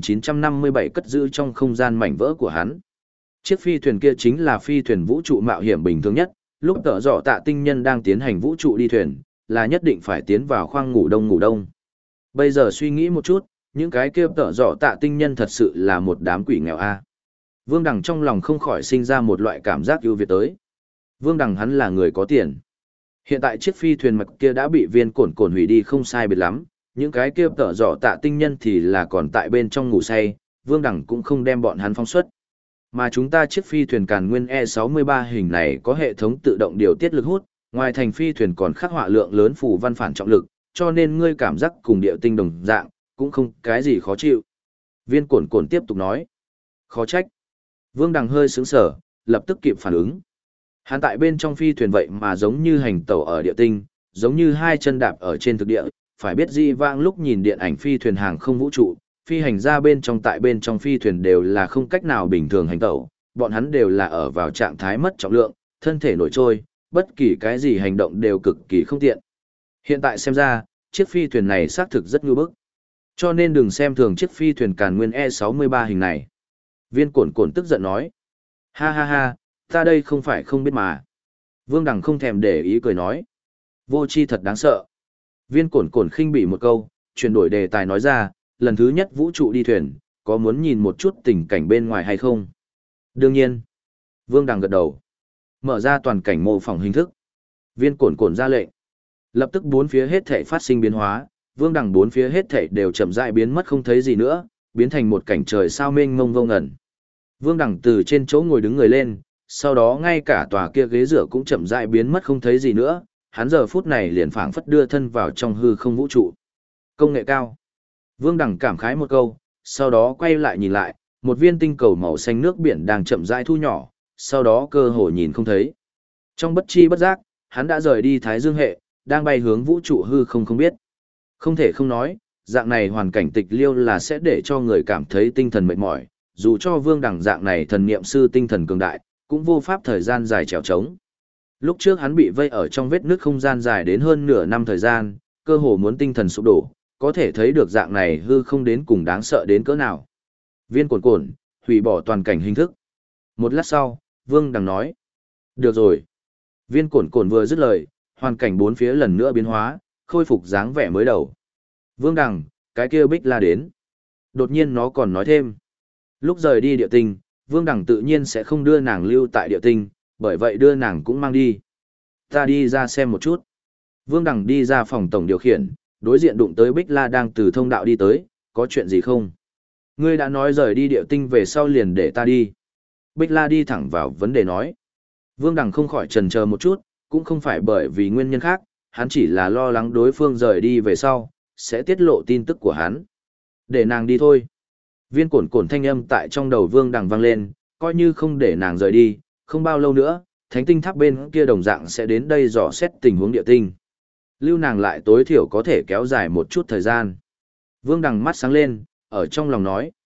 Speaker 1: 3957 cất giữ trong không gian mảnh vỡ của hắn. Chiếc phi thuyền kia chính là phi thuyền vũ trụ mạo hiểm bình thường nhất, lúc tở dọ tạ tinh nhân đang tiến hành vũ trụ đi thuyền, là nhất định phải tiến vào khoang ngủ đông. Bây giờ suy nghĩ một chút, những cái kia tở dọ tạ tinh nhân thật sự là một đám quỷ nghèo a. Vương Đằng trong lòng không khỏi sinh ra một loại cảm giác ưu việt tới. Vương Đằng hắn là người có tiền. Hiện tại chiếc phi thuyền mạch kia đã bị Viên Cổn Cổn hủy đi không sai biệt lắm, những cái kia tở dọ tạ tinh nhân thì là còn tại bên trong ngủ say, Vương Đằng cũng không đem bọn hắn phóng xuất. Mà chúng ta chiếc phi thuyền Càn Nguyên E63 hình này có hệ thống tự động điều tiết lực hút, ngoài thành phi thuyền còn khắc họa lượng lớn phù văn phản trọng lực, cho nên ngươi cảm giác cùng địa tinh đồng dạng, cũng không cái gì khó chịu. Viên Cổn Cổn tiếp tục nói. Khó trách. Vương Đằng hơi sững sờ, lập tức kịp phản ứng. Hắn tại bên trong phi thuyền vậy mà giống như hành tẩu ở địa tinh, giống như hai chân đạp ở trên thực địa, phải biết di vãng lúc nhìn điện ảnh phi thuyền hàng không vũ trụ, phi hành ra bên trong tại bên trong phi thuyền đều là không cách nào bình thường hành tẩu, bọn hắn đều là ở vào trạng thái mất trọng lượng, thân thể nổi trôi, bất kỳ cái gì hành động đều cực kỳ không tiện. Hiện tại xem ra, chiếc phi thuyền này xác thực rất ngưu bức. Cho nên đừng xem thường chiếc phi thuyền Càn Nguyên E63 hình này. Viên Cổn Cổn tức giận nói. Ha ha ha, ta đây không phải không biết mà. Vương Đằng không thèm để ý cười nói. Vô tri thật đáng sợ. Viên Cổn Cổn khinh bỉ một câu, chuyển đổi đề tài nói ra, lần thứ nhất vũ trụ đi thuyền, có muốn nhìn một chút tình cảnh bên ngoài hay không? Đương nhiên. Vương Đằng gật đầu. Mở ra toàn cảnh mô phỏng hình thức. Viên Cổn Cổn ra lệnh. Lập tức bốn phía hết thảy phát sinh biến hóa, Vương Đằng bốn phía hết thảy đều chậm rãi biến mất không thấy gì nữa, biến thành một cảnh trời sao mênh mông vô ngần. Vương Đằng từ trên chỗ ngồi đứng người lên, sau đó ngay cả tòa kia ghế rửa cũng chậm rãi biến mất không thấy gì nữa, hắn giờ phút này liền phảng phất đưa thân vào trong hư không vũ trụ. Công nghệ cao. Vương Đằng cảm khái một câu, sau đó quay lại nhìn lại, một viên tinh cầu màu xanh nước biển đang chậm rãi thu nhỏ, sau đó cơ hồ nhìn không thấy. Trong bất chi bất giác, hắn đã rời đi Thái Dương hệ, đang bay hướng vũ trụ hư không không biết. Không thể không nói, dạng này hoàn cảnh tịch liêu là sẽ để cho người cảm thấy tinh thần mệt mỏi, dù cho Vương Đằng dạng này thần niệm sư tinh thần cường đại, cũng vô pháp thời gian dài trèo trống. Lúc trước hắn bị vây ở trong vết nứt không gian dài đến hơn nửa năm thời gian, cơ hồ muốn tinh thần sụp đổ, có thể thấy được dạng này hư không đến cùng đáng sợ đến cỡ nào. Viên Cổn Cổn, hủy bỏ toàn cảnh hình thức. Một lát sau, Vương Đằng nói. Được rồi. Viên Cổn Cổn vừa dứt lời, hoàn cảnh bốn phía lần nữa biến hóa, khôi phục dáng vẻ mới đầu. Vương Đằng, cái kia Bích La đến. Đột nhiên nó còn nói thêm. Lúc rời đi địa tinh, Vương Đằng tự nhiên sẽ không đưa nàng lưu tại địa tinh, bởi vậy đưa nàng cũng mang đi. Ta đi ra xem một chút. Vương Đằng đi ra phòng tổng điều khiển, đối diện đụng tới Bích La đang từ thông đạo đi tới, có chuyện gì không? Ngươi đã nói rời đi địa tinh về sau liền để ta đi. Bích La đi thẳng vào vấn đề nói. Vương Đằng không khỏi chần chờ một chút, cũng không phải bởi vì nguyên nhân khác, hắn chỉ là lo lắng đối phương rời đi về sau, sẽ tiết lộ tin tức của hắn. Để nàng đi thôi. Viên Cổn Cổn thanh âm tại trong đầu Vương Đằng vang lên, coi như không để nàng rời đi, không bao lâu nữa, thánh tinh tháp bên kia đồng dạng sẽ đến đây dò xét tình huống địa tinh. Lưu nàng lại tối thiểu có thể kéo dài một chút thời gian. Vương Đằng mắt sáng lên, ở trong lòng nói.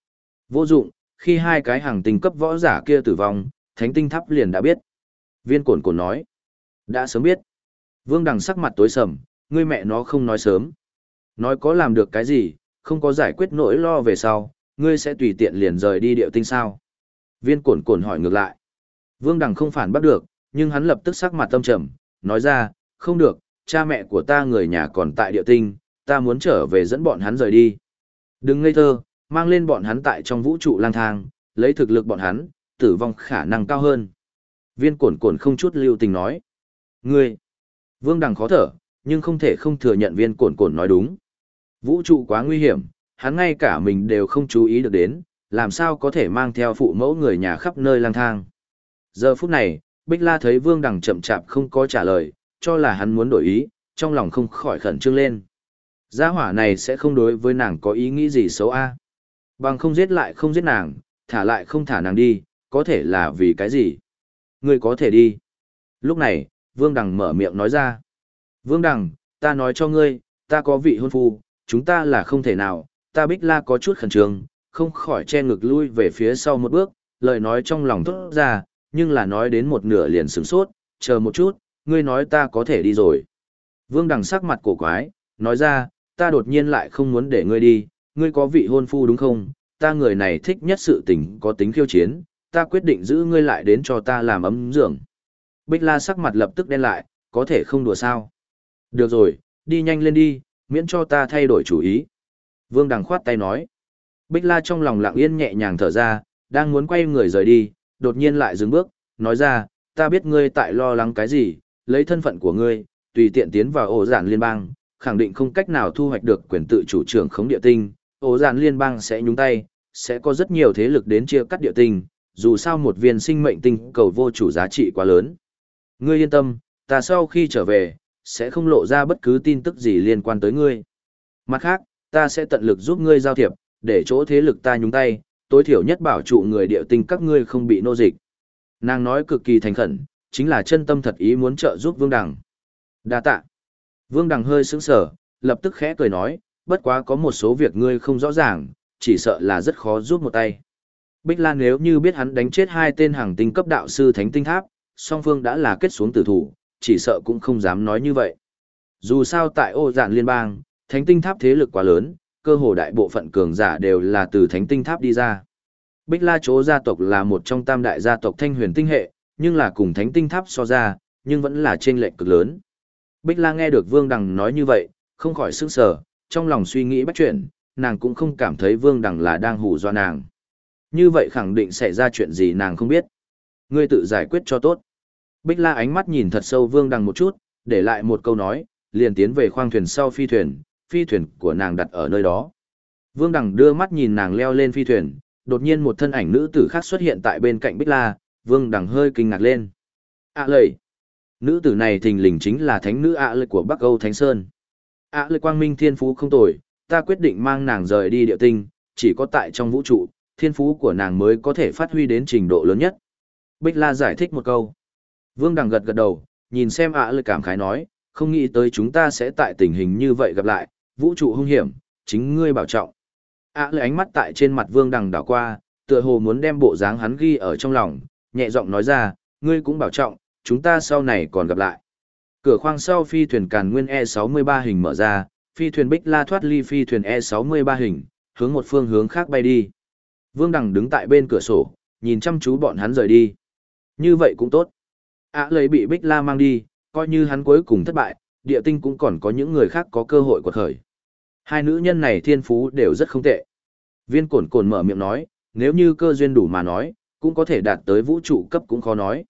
Speaker 1: Vô dụng, khi hai cái hàng tinh cấp võ giả kia tử vong, thánh tinh tháp liền đã biết. Viên cổn cổn nói. Đã sớm biết. Vương Đằng sắc mặt tối sầm, ngươi mẹ nó không nói sớm. Nói có làm được cái gì, không có giải quyết nỗi lo về sau, ngươi sẽ tùy tiện liền rời đi điệu tinh sao? Viên cổn cổn hỏi ngược lại. Vương Đằng không phản bắt được, nhưng hắn lập tức sắc mặt tâm trầm, nói ra, không được, cha mẹ của ta người nhà còn tại điệu tinh, ta muốn trở về dẫn bọn hắn rời đi. Đừng ngây thơ, mang lên bọn hắn tại trong vũ trụ lang thang, lấy thực lực bọn hắn, tử vong khả năng cao hơn. Viên cổn cổn không chút lưu tình nói. Ngươi! Vương Đằng khó thở, nhưng không thể không thừa nhận viên cổn cổn nói đúng. Vũ trụ quá nguy hiểm, hắn ngay cả mình đều không chú ý được đến, làm sao có thể mang theo phụ mẫu người nhà khắp nơi lang thang. Giờ phút này, Bích La thấy Vương Đằng chậm chạp không có trả lời, cho là hắn muốn đổi ý, trong lòng không khỏi khẩn trương lên. Gia hỏa này sẽ không đối với nàng có ý nghĩ gì xấu a? Bằng không giết lại không giết nàng, thả lại không thả nàng đi, có thể là vì cái gì? Ngươi có thể đi. Lúc này, Vương Đằng mở miệng nói ra. Vương Đằng, ta nói cho ngươi, ta có vị hôn phu, chúng ta là không thể nào, ta Bích La có chút khẩn trương, không khỏi che ngực lui về phía sau một bước, lời nói trong lòng thốt ra, nhưng là nói đến một nửa liền sửng sốt, chờ một chút, ngươi nói ta có thể đi rồi. Vương Đằng sắc mặt cổ quái, nói ra, ta đột nhiên lại không muốn để ngươi đi, ngươi có vị hôn phu đúng không? Ta người này thích nhất sự tình có tính khiêu chiến, ta quyết định giữ ngươi lại đến cho ta làm ấm giường. Bích La sắc mặt lập tức đen lại, có thể không đùa sao? Được rồi, đi nhanh lên đi, miễn cho ta thay đổi chủ ý. Vương Đằng khoát tay nói. Bích La trong lòng lặng yên nhẹ nhàng thở ra, đang muốn quay người rời đi, đột nhiên lại dừng bước, nói ra, ta biết ngươi tại lo lắng cái gì, lấy thân phận của ngươi, tùy tiện tiến vào ổ giản liên bang, khẳng định không cách nào thu hoạch được quyền tự chủ trưởng khống địa tinh, ổ giản liên bang sẽ nhúng tay, sẽ có rất nhiều thế lực đến chia cắt địa tinh, dù sao một viên sinh mệnh tinh cầu vô chủ giá trị quá lớn. Ngươi yên tâm, ta sau khi trở về, sẽ không lộ ra bất cứ tin tức gì liên quan tới ngươi. Mặt khác, ta sẽ tận lực giúp ngươi giao thiệp, để chỗ thế lực ta nhúng tay, tối thiểu nhất bảo trụ người địa tinh các ngươi không bị nô dịch. Nàng nói cực kỳ thành khẩn, chính là chân tâm thật ý muốn trợ giúp Vương Đằng. Đa tạ. Vương Đằng hơi sững sờ, lập tức khẽ cười nói, bất quá có một số việc ngươi không rõ ràng, chỉ sợ là rất khó giúp một tay. Bích Lan nếu như biết hắn đánh chết hai tên hàng tinh cấp đạo sư Thánh Tinh Tháp, song phương đã là kết xuống tử thủ, chỉ sợ cũng không dám nói như vậy. Dù sao tại ô dạn liên bang, Thánh Tinh Tháp thế lực quá lớn, cơ hồ đại bộ phận cường giả đều là từ Thánh Tinh Tháp đi ra. Bích La Chố gia tộc là một trong tam đại gia tộc Thanh Huyền Tinh hệ, nhưng là cùng Thánh Tinh Tháp so ra, nhưng vẫn là chênh lệch cực lớn. Bích La nghe được Vương Đằng nói như vậy, không khỏi sửng sở, trong lòng suy nghĩ bách chuyển, nàng cũng không cảm thấy Vương Đằng là đang hù dọa nàng. Như vậy khẳng định xảy ra chuyện gì nàng không biết. Ngươi tự giải quyết cho tốt. Bích La ánh mắt nhìn thật sâu Vương Đằng một chút, để lại một câu nói, liền tiến về khoang thuyền sau phi thuyền của nàng đặt ở nơi đó. Vương Đằng đưa mắt nhìn nàng leo lên phi thuyền, đột nhiên một thân ảnh nữ tử khác xuất hiện tại bên cạnh Bích La, Vương Đằng hơi kinh ngạc lên. Lầy. Nữ tử này thình lình chính là thánh nữ Lầy của Bắc Âu Thánh Sơn. Lầy quang minh thiên phú không tồi, ta quyết định mang nàng rời đi địa tinh, chỉ có tại trong vũ trụ, thiên phú của nàng mới có thể phát huy đến trình độ lớn nhất. Bích La giải thích một câu. Vương Đằng gật gật đầu, nhìn xem Lầy cảm khái nói, không nghĩ tới chúng ta sẽ tại tình hình như vậy gặp lại, vũ trụ hung hiểm, chính ngươi bảo trọng. Lầy ánh mắt tại trên mặt Vương Đằng đảo qua, tựa hồ muốn đem bộ dáng hắn ghi ở trong lòng, nhẹ giọng nói ra, ngươi cũng bảo trọng, chúng ta sau này còn gặp lại. Cửa khoang sau phi thuyền Càn Nguyên E63 hình mở ra, phi thuyền Bích La thoát ly phi thuyền E63 hình, hướng một phương hướng khác bay đi. Vương Đằng đứng tại bên cửa sổ, nhìn chăm chú bọn hắn rời đi. Như vậy cũng tốt. Lầy bị Bích La mang đi, coi như hắn cuối cùng thất bại, địa tinh cũng còn có những người khác có cơ hội quật khởi. Hai nữ nhân này thiên phú đều rất không tệ. Viên Cổn Cổn mở miệng nói, nếu như cơ duyên đủ mà nói, cũng có thể đạt tới vũ trụ cấp cũng khó nói.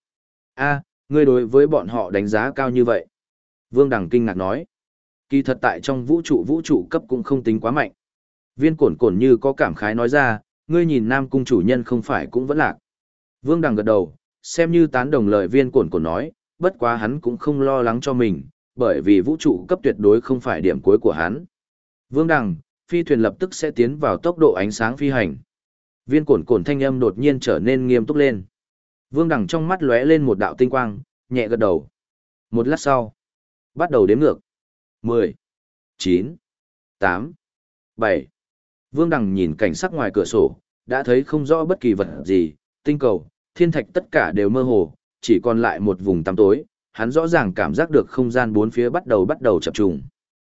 Speaker 1: Ngươi đối với bọn họ đánh giá cao như vậy. Vương Đằng kinh ngạc nói. Kỳ thật tại trong vũ trụ cấp cũng không tính quá mạnh. Viên Cổn Cổn như có cảm khái nói ra, ngươi nhìn Nam Cung chủ nhân không phải cũng vẫn lạc. Vương Đằng gật đầu, xem như tán đồng lời Viên Cổn Cổn nói, bất quá hắn cũng không lo lắng cho mình, bởi vì vũ trụ cấp tuyệt đối không phải điểm cuối của hắn. Vương Đằng, phi thuyền lập tức sẽ tiến vào tốc độ ánh sáng phi hành. Viên Cổn Cổn thanh âm đột nhiên trở nên nghiêm túc lên. Vương Đằng trong mắt lóe lên một đạo tinh quang, nhẹ gật đầu. Một lát sau, bắt đầu đếm ngược. 10, 9, 8, 7. Vương Đằng nhìn cảnh sắc ngoài cửa sổ, đã thấy không rõ bất kỳ vật gì, tinh cầu, thiên thạch tất cả đều mơ hồ, chỉ còn lại một vùng tăm tối, hắn rõ ràng cảm giác được không gian bốn phía bắt đầu chập trùng.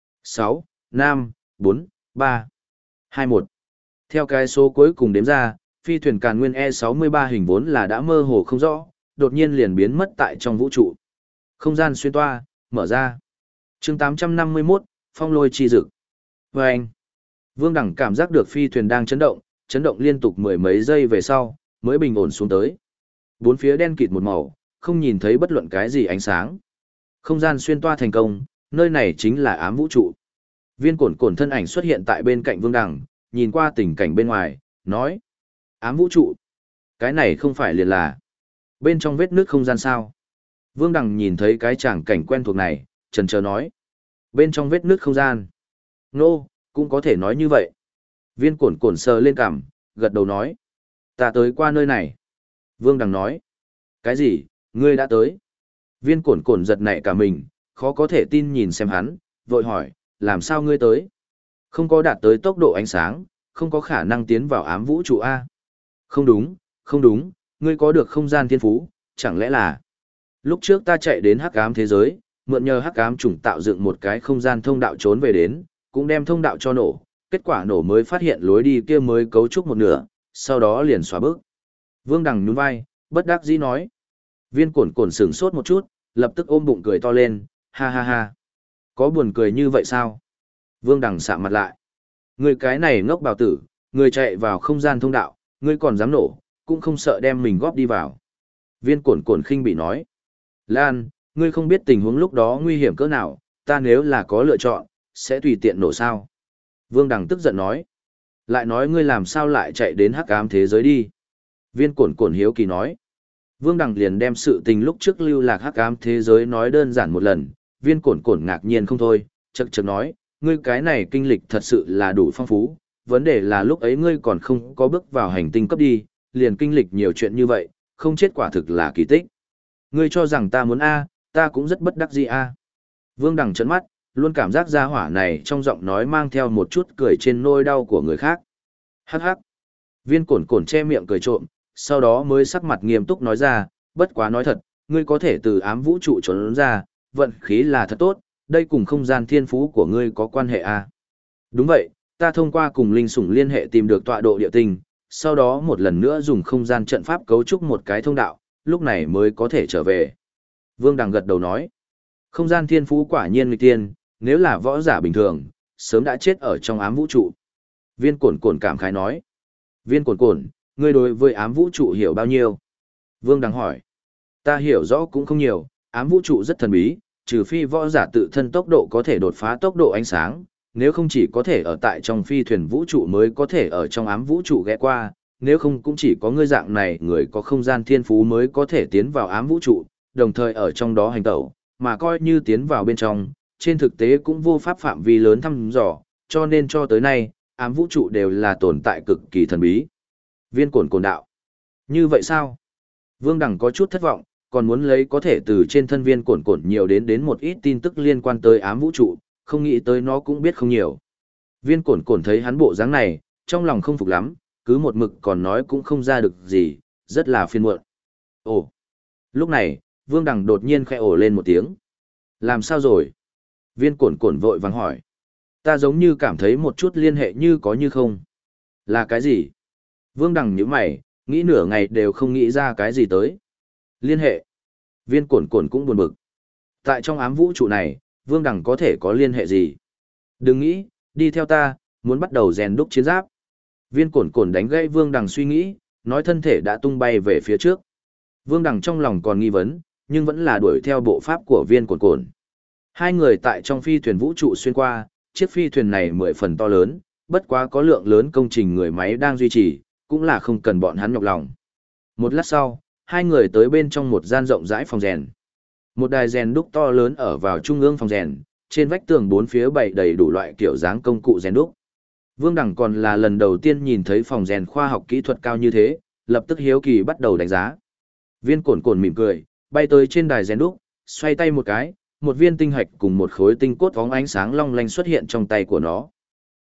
Speaker 1: 6, 5, 4, 3, 2, 1. Theo cái số cuối cùng đếm ra, phi thuyền Càn Nguyên E63 hình vốn là đã mơ hồ không rõ, đột nhiên liền biến mất tại trong vũ trụ. Không gian xuyên toa, mở ra. Chương 851, Phong lôi chi dực. Và anh, Vương Đẳng cảm giác được phi thuyền đang chấn động liên tục mười mấy giây về sau, mới bình ổn xuống tới. Bốn phía đen kịt một màu, không nhìn thấy bất luận cái gì ánh sáng. Không gian xuyên toa thành công, nơi này chính là ám vũ trụ. Viên Cổn Cổn thân ảnh xuất hiện tại bên cạnh Vương Đẳng, nhìn qua tình cảnh bên ngoài, nói: "Ám vũ trụ? Cái này không phải liền là bên trong vết nước không gian sao?" Vương Đẳng nhìn thấy cái tràng cảnh quen thuộc này, chần chờ nói: "Bên trong vết nước không gian?" "Nô, cũng có thể nói như vậy." Viên Cổn Cổn sờ lên cằm, gật đầu nói: "Ta tới qua nơi này." Vương Đằng nói: "Cái gì, ngươi đã tới?" Viên Cổn Cổn giật nảy cả mình, khó có thể tin nhìn xem hắn, vội hỏi: "Làm sao ngươi tới? Không có đạt tới tốc độ ánh sáng, không có khả năng tiến vào ám vũ trụ a?" "Không đúng, không đúng, ngươi có được không gian thiên phú, chẳng lẽ là..." "Lúc trước ta chạy đến hắc ám thế giới, mượn nhờ hắc ám chủng tạo dựng một cái không gian thông đạo trốn về đến, cũng đem thông đạo cho nổ, kết quả nổ mới phát hiện lối đi kia mới cấu trúc một nửa, sau đó liền xóa bước." Vương Đằng nhún vai, bất đắc dĩ nói. Viên Cổn Cổn sửng sốt một chút, lập tức ôm bụng cười to lên, ha ha ha. "Có buồn cười như vậy sao?" Vương Đằng sạm mặt lại. "Người cái này ngốc bào tử, người chạy vào không gian thông đạo, ngươi còn dám nổ, cũng không sợ đem mình góp đi vào." Viên Cổn Cổn khinh bị nói. "Lan, ngươi không biết tình huống lúc đó nguy hiểm cỡ nào, ta nếu là có lựa chọn, sẽ tùy tiện nổ sao?" Vương Đằng tức giận nói. "Lại nói ngươi làm sao lại chạy đến hắc ám thế giới đi?" Viên Cổn Cổn hiếu kỳ nói. Vương Đằng liền đem sự tình lúc trước lưu lạc hắc ám thế giới nói đơn giản một lần, Viên Cổn Cổn ngạc nhiên không thôi, chậc chậc nói: "Ngươi cái này kinh lịch thật sự là đủ phong phú, vấn đề là lúc ấy ngươi còn không có bước vào hành tinh cấp đi, liền kinh lịch nhiều chuyện như vậy, không chết quả thực là kỳ tích. Ngươi cho rằng ta muốn A, ta cũng rất bất đắc dĩ A." Vương Đằng trợn mắt, luôn cảm giác gia hỏa này trong giọng nói mang theo một chút cười trên nỗi đau của người khác. Hắc hắc. Viên Cổn Cổn che miệng cười trộm, sau đó mới sắc mặt nghiêm túc nói ra: "Bất quá nói thật, ngươi có thể từ ám vũ trụ trốn ra, vận khí là thật tốt, đây cùng không gian thiên phú của ngươi có quan hệ à?" "Đúng vậy, ta thông qua cùng linh sủng liên hệ tìm được tọa độ địa tinh, sau đó một lần nữa dùng không gian trận pháp cấu trúc một cái thông đạo, lúc này mới có thể trở về." Vương Đằng gật đầu nói. Không gian thiên phú quả nhiên nghịch tiên, nếu là võ giả bình thường, sớm đã chết ở trong ám vũ trụ. Viên Cổn Cổn cảm khái nói. "Viên Cổn Cổn, ngươi đối với ám vũ trụ hiểu bao nhiêu?" Vương Đằng hỏi. "Ta hiểu rõ cũng không nhiều, ám vũ trụ rất thần bí, trừ phi võ giả tự thân tốc độ có thể đột phá tốc độ ánh sáng, nếu không chỉ có thể ở tại trong phi thuyền vũ trụ mới có thể ở trong ám vũ trụ ghé qua, nếu không cũng chỉ có ngươi dạng này người có không gian thiên phú mới có thể tiến vào ám vũ trụ, đồng thời ở trong đó hành tẩu, mà coi như tiến vào bên trong, trên thực tế cũng vô pháp phạm vi lớn thăm dò, cho nên cho tới nay, ám vũ trụ đều là tồn tại cực kỳ thần bí." Viên Cổn Cổn đạo. "Như vậy sao?" Vương Đằng có chút thất vọng, còn muốn lấy có thể từ trên thân Viên Cổn Cổn nhiều đến một ít tin tức liên quan tới ám vũ trụ, không nghĩ tới nó cũng biết không nhiều. Viên Cổn Cổn thấy hắn bộ dáng này, trong lòng không phục lắm, cứ một mực còn nói cũng không ra được gì, rất là phiền muộn. Ồ. Lúc này, Vương Đằng đột nhiên khẽ ồ lên một tiếng. "Làm sao rồi?" Viên Cổn Cổn vội vàng hỏi. "Ta giống như cảm thấy một chút liên hệ như có như không." "Là cái gì?" Vương Đằng nhíu mày, nghĩ nửa ngày đều không nghĩ ra cái gì tới. "Liên hệ?" Viên Cổn Cổn cũng buồn bực. Tại trong ám vũ trụ này, Vương Đằng có thể có liên hệ gì? "Đừng nghĩ, đi theo ta, muốn bắt đầu rèn đúc chiến giáp." Viên Cổn Cổn đánh gãy Vương Đằng suy nghĩ, nói thân thể đã tung bay về phía trước. Vương Đằng trong lòng còn nghi vấn, nhưng vẫn là đuổi theo bộ pháp của Viên Cổn Cổn. Hai người tại trong phi thuyền vũ trụ xuyên qua, chiếc phi thuyền này 10 phần to lớn, bất quá có lượng lớn công trình người máy đang duy trì, cũng là không cần bọn hắn nhọc lòng. Một lát sau, hai người tới bên trong một gian rộng rãi phòng rèn. Một đài rèn đúc to lớn ở vào trung ương phòng rèn, trên vách tường bốn phía bày đầy đủ loại kiểu dáng công cụ rèn đúc. Vương Đằng còn là lần đầu tiên nhìn thấy phòng rèn khoa học kỹ thuật cao như thế, lập tức hiếu kỳ bắt đầu đánh giá. Viên Cổn Cổn mỉm cười, bay tới trên đài rèn đúc, xoay tay một cái, một viên tinh hạch cùng một khối tinh cốt bóng ánh sáng long lanh xuất hiện trong tay của nó.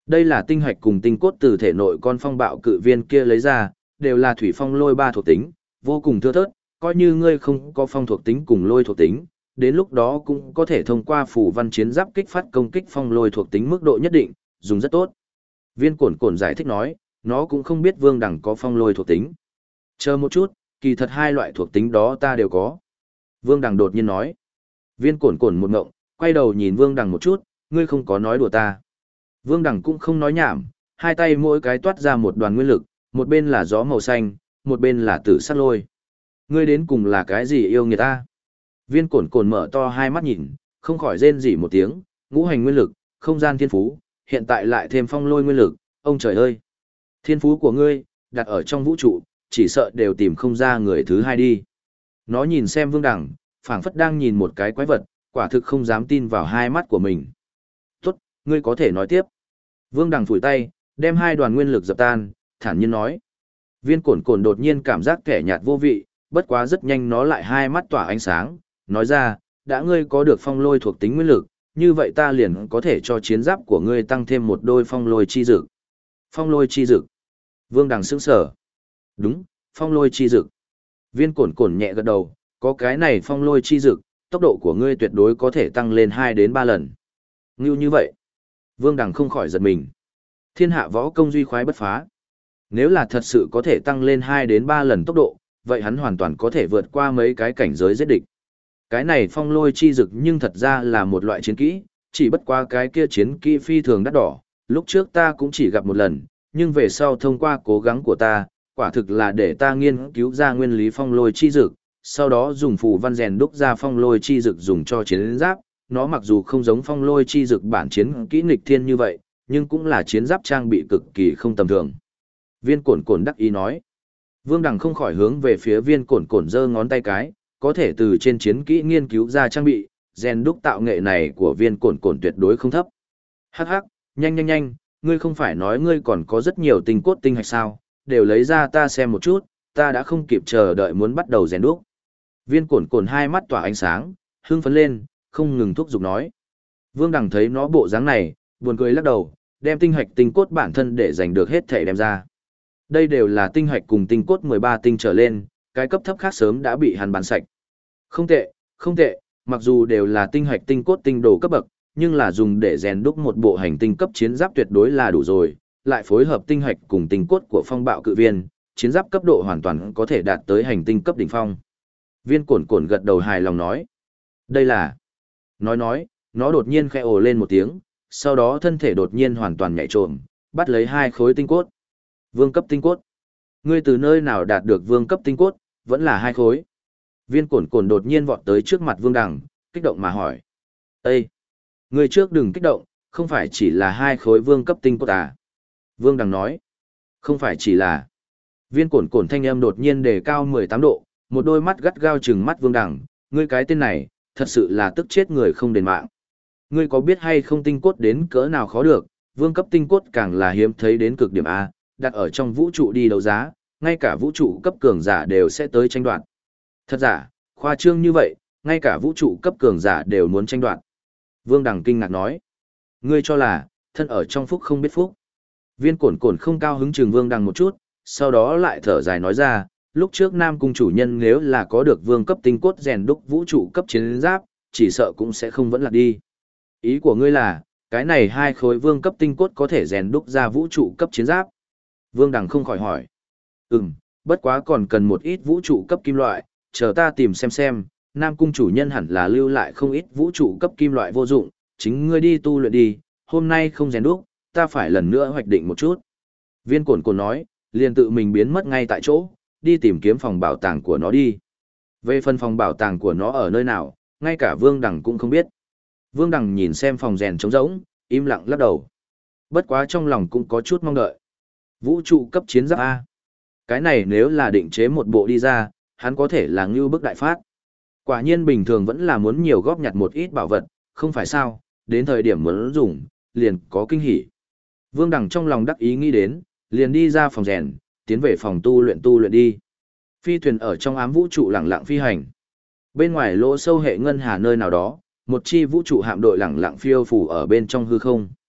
Speaker 1: Đây là tinh hạch cùng tinh cốt từ thể nội con phong bạo cự viên kia lấy ra, đều là thủy phong lôi ba thuộc tính, vô cùng thưa thớt, coi như ngươi không có phong thuộc tính cùng lôi thuộc tính, đến lúc đó cũng có thể thông qua phù văn chiến giáp kích phát công kích phong lôi thuộc tính mức độ nhất định, dùng rất tốt. Viên Cổn Cổn giải thích nói, nó cũng không biết Vương Đằng có phong lôi thuộc tính. Chờ một chút, kỳ thật hai loại thuộc tính đó ta đều có. Vương Đằng đột nhiên nói. Viên Cổn Cổn một ngộng, quay đầu nhìn Vương Đằng một chút, ngươi không có nói đùa ta. Vương Đằng cũng không nói nhảm, hai tay mỗi cái toát ra một đoàn nguyên lực, một bên là gió màu xanh, một bên là tử sắc lôi. Ngươi đến cùng là cái gì yêu người ta? Viên Cổn Cổn mở to hai mắt nhìn, không khỏi rên rỉ một tiếng, ngũ hành nguyên lực, không gian thiên phú, hiện tại lại thêm phong lôi nguyên lực, ông trời ơi! Thiên phú của ngươi, đặt ở trong vũ trụ, chỉ sợ đều tìm không ra người thứ hai đi. Nó nhìn xem Vương Đằng, phảng phất đang nhìn một cái quái vật, quả thực không dám tin vào hai mắt của mình. Tốt, ngươi có thể nói tiếp. Vương Đằng phủi tay, đem hai đoàn nguyên lực dập tan, thản nhiên nói. Viên Cổn Cổn đột nhiên cảm giác kẻ nhạt vô vị, bất quá rất nhanh nó lại hai mắt tỏa ánh sáng, nói ra, đã ngươi có được phong lôi thuộc tính nguyên lực, như vậy ta liền có thể cho chiến giáp của ngươi tăng thêm một đôi phong lôi chi dực. Phong lôi chi dực. Vương Đằng sững sờ. Đúng, phong lôi chi dực. Viên Cổn Cổn nhẹ gật đầu, có cái này phong lôi chi dực, tốc độ của ngươi tuyệt đối có thể tăng lên 2 đến 3 lần. Ngưu như vậy. Vương Đằng không khỏi giật mình. Thiên hạ võ công duy khoái bất phá. Nếu là thật sự có thể tăng lên 2 đến 3 lần tốc độ, vậy hắn hoàn toàn có thể vượt qua mấy cái cảnh giới giết địch. Cái này phong lôi chi dực nhưng thật ra là một loại chiến kỹ, chỉ bất qua cái kia chiến kỹ phi thường đắt đỏ, lúc trước ta cũng chỉ gặp một lần, nhưng về sau thông qua cố gắng của ta, quả thực là để ta nghiên cứu ra nguyên lý phong lôi chi dực, sau đó dùng phù văn rèn đúc ra phong lôi chi dực dùng cho chiến giáp, nó mặc dù không giống phong lôi chi dực bản chiến kỹ nghịch thiên như vậy, nhưng cũng là chiến giáp trang bị cực kỳ không tầm thường. Viên Cổn Cổn đắc ý nói. Vương Đằng không khỏi hướng về phía Viên Cổn Cổn giơ ngón tay cái, có thể từ trên chiến kỹ nghiên cứu ra trang bị, rèn đúc tạo nghệ này của Viên Cổn Cổn tuyệt đối không thấp. Hắc hắc, nhanh nhanh nhanh, ngươi không phải nói ngươi còn có rất nhiều tinh cốt tinh hạch sao, đều lấy ra ta xem một chút, ta đã không kịp chờ đợi muốn bắt đầu rèn đúc. Viên Cổn Cổn hai mắt tỏa ánh sáng, hưng phấn lên, không ngừng thúc giục nói. Vương Đằng thấy nó bộ dáng này, buồn cười lắc đầu, đem tinh hạch tinh cốt bản thân để giành được hết thể đem ra. Đây đều là tinh hạch cùng tinh cốt 13 tinh trở lên, cái cấp thấp khác sớm đã bị hắn bán sạch. Không tệ, không tệ, mặc dù đều là tinh hạch tinh cốt tinh đồ cấp bậc, nhưng là dùng để rèn đúc một bộ hành tinh cấp chiến giáp tuyệt đối là đủ rồi, lại phối hợp tinh hạch cùng tinh cốt của phong bạo cự viên, chiến giáp cấp độ hoàn toàn có thể đạt tới hành tinh cấp đỉnh phong. Viên Cổn Cổn gật đầu hài lòng nói. Đây là... Nói, nó đột nhiên khẽ ồ lên một tiếng, sau đó thân thể đột nhiên hoàn toàn nhảy trộm, bắt lấy hai khối tinh cốt. Vương cấp tinh cốt. Ngươi từ nơi nào đạt được vương cấp tinh cốt, vẫn là hai khối. Viên Cổn Cổn đột nhiên vọt tới trước mặt Vương Đằng, kích động mà hỏi. Ê! Ngươi trước đừng kích động, không phải chỉ là hai khối vương cấp tinh cốt à? Vương Đằng nói. Không phải chỉ là... Viên Cổn Cổn thanh âm đột nhiên đề cao 18 độ, một đôi mắt gắt gao trừng mắt Vương Đằng, ngươi cái tên này, thật sự là tức chết người không đền mạng. Ngươi có biết hay không tinh cốt đến cỡ nào khó được, vương cấp tinh cốt càng là hiếm thấy đến cực điểm A, đặt ở trong vũ trụ đi đấu giá, ngay cả vũ trụ cấp cường giả đều sẽ tới tranh đoạt. Thật giả, khoa trương như vậy, ngay cả vũ trụ cấp cường giả đều muốn tranh đoạt. Vương Đằng kinh ngạc nói. Ngươi cho là, thân ở trong phúc không biết phúc. Viên Cổn Cổn không cao hứng chừng Vương Đằng một chút, sau đó lại thở dài nói ra, lúc trước Nam Cung chủ nhân nếu là có được vương cấp tinh cốt rèn đúc vũ trụ cấp chiến giáp, chỉ sợ cũng sẽ không vẫn lạc đi. Ý của ngươi là, cái này hai khối vương cấp tinh cốt có thể rèn đúc ra vũ trụ cấp chiến giáp. Vương Đằng không khỏi hỏi. Bất quá còn cần một ít vũ trụ cấp kim loại, chờ ta tìm xem, Nam Cung chủ nhân hẳn là lưu lại không ít vũ trụ cấp kim loại vô dụng, chính ngươi đi tu luyện đi, hôm nay không rèn đúc, ta phải lần nữa hoạch định một chút. Viên Cổn Cổn nói, liền tự mình biến mất ngay tại chỗ, đi tìm kiếm phòng bảo tàng của nó đi. Về phần phòng bảo tàng của nó ở nơi nào, ngay cả Vương Đằng cũng không biết. Vương Đằng nhìn xem phòng rèn trống rỗng, im lặng lắc đầu. Bất quá trong lòng cũng có chút mong đợi. Vũ trụ cấp chiến giáp A. Cái này nếu là định chế một bộ đi ra, hắn có thể là ngưu bức đại phát. Quả nhiên bình thường vẫn là muốn nhiều góp nhặt một ít bảo vật, không phải sao, đến thời điểm muốn dùng, liền có kinh hỉ. Vương Đằng trong lòng đắc ý nghĩ đến, liền đi ra phòng rèn, tiến về phòng tu luyện đi. Phi thuyền ở trong ám vũ trụ lẳng lặng phi hành. Bên ngoài lỗ sâu hệ ngân hà nơi nào đó, một chi vũ trụ hạm đội lẳng lặng phiêu phù ở bên trong hư không.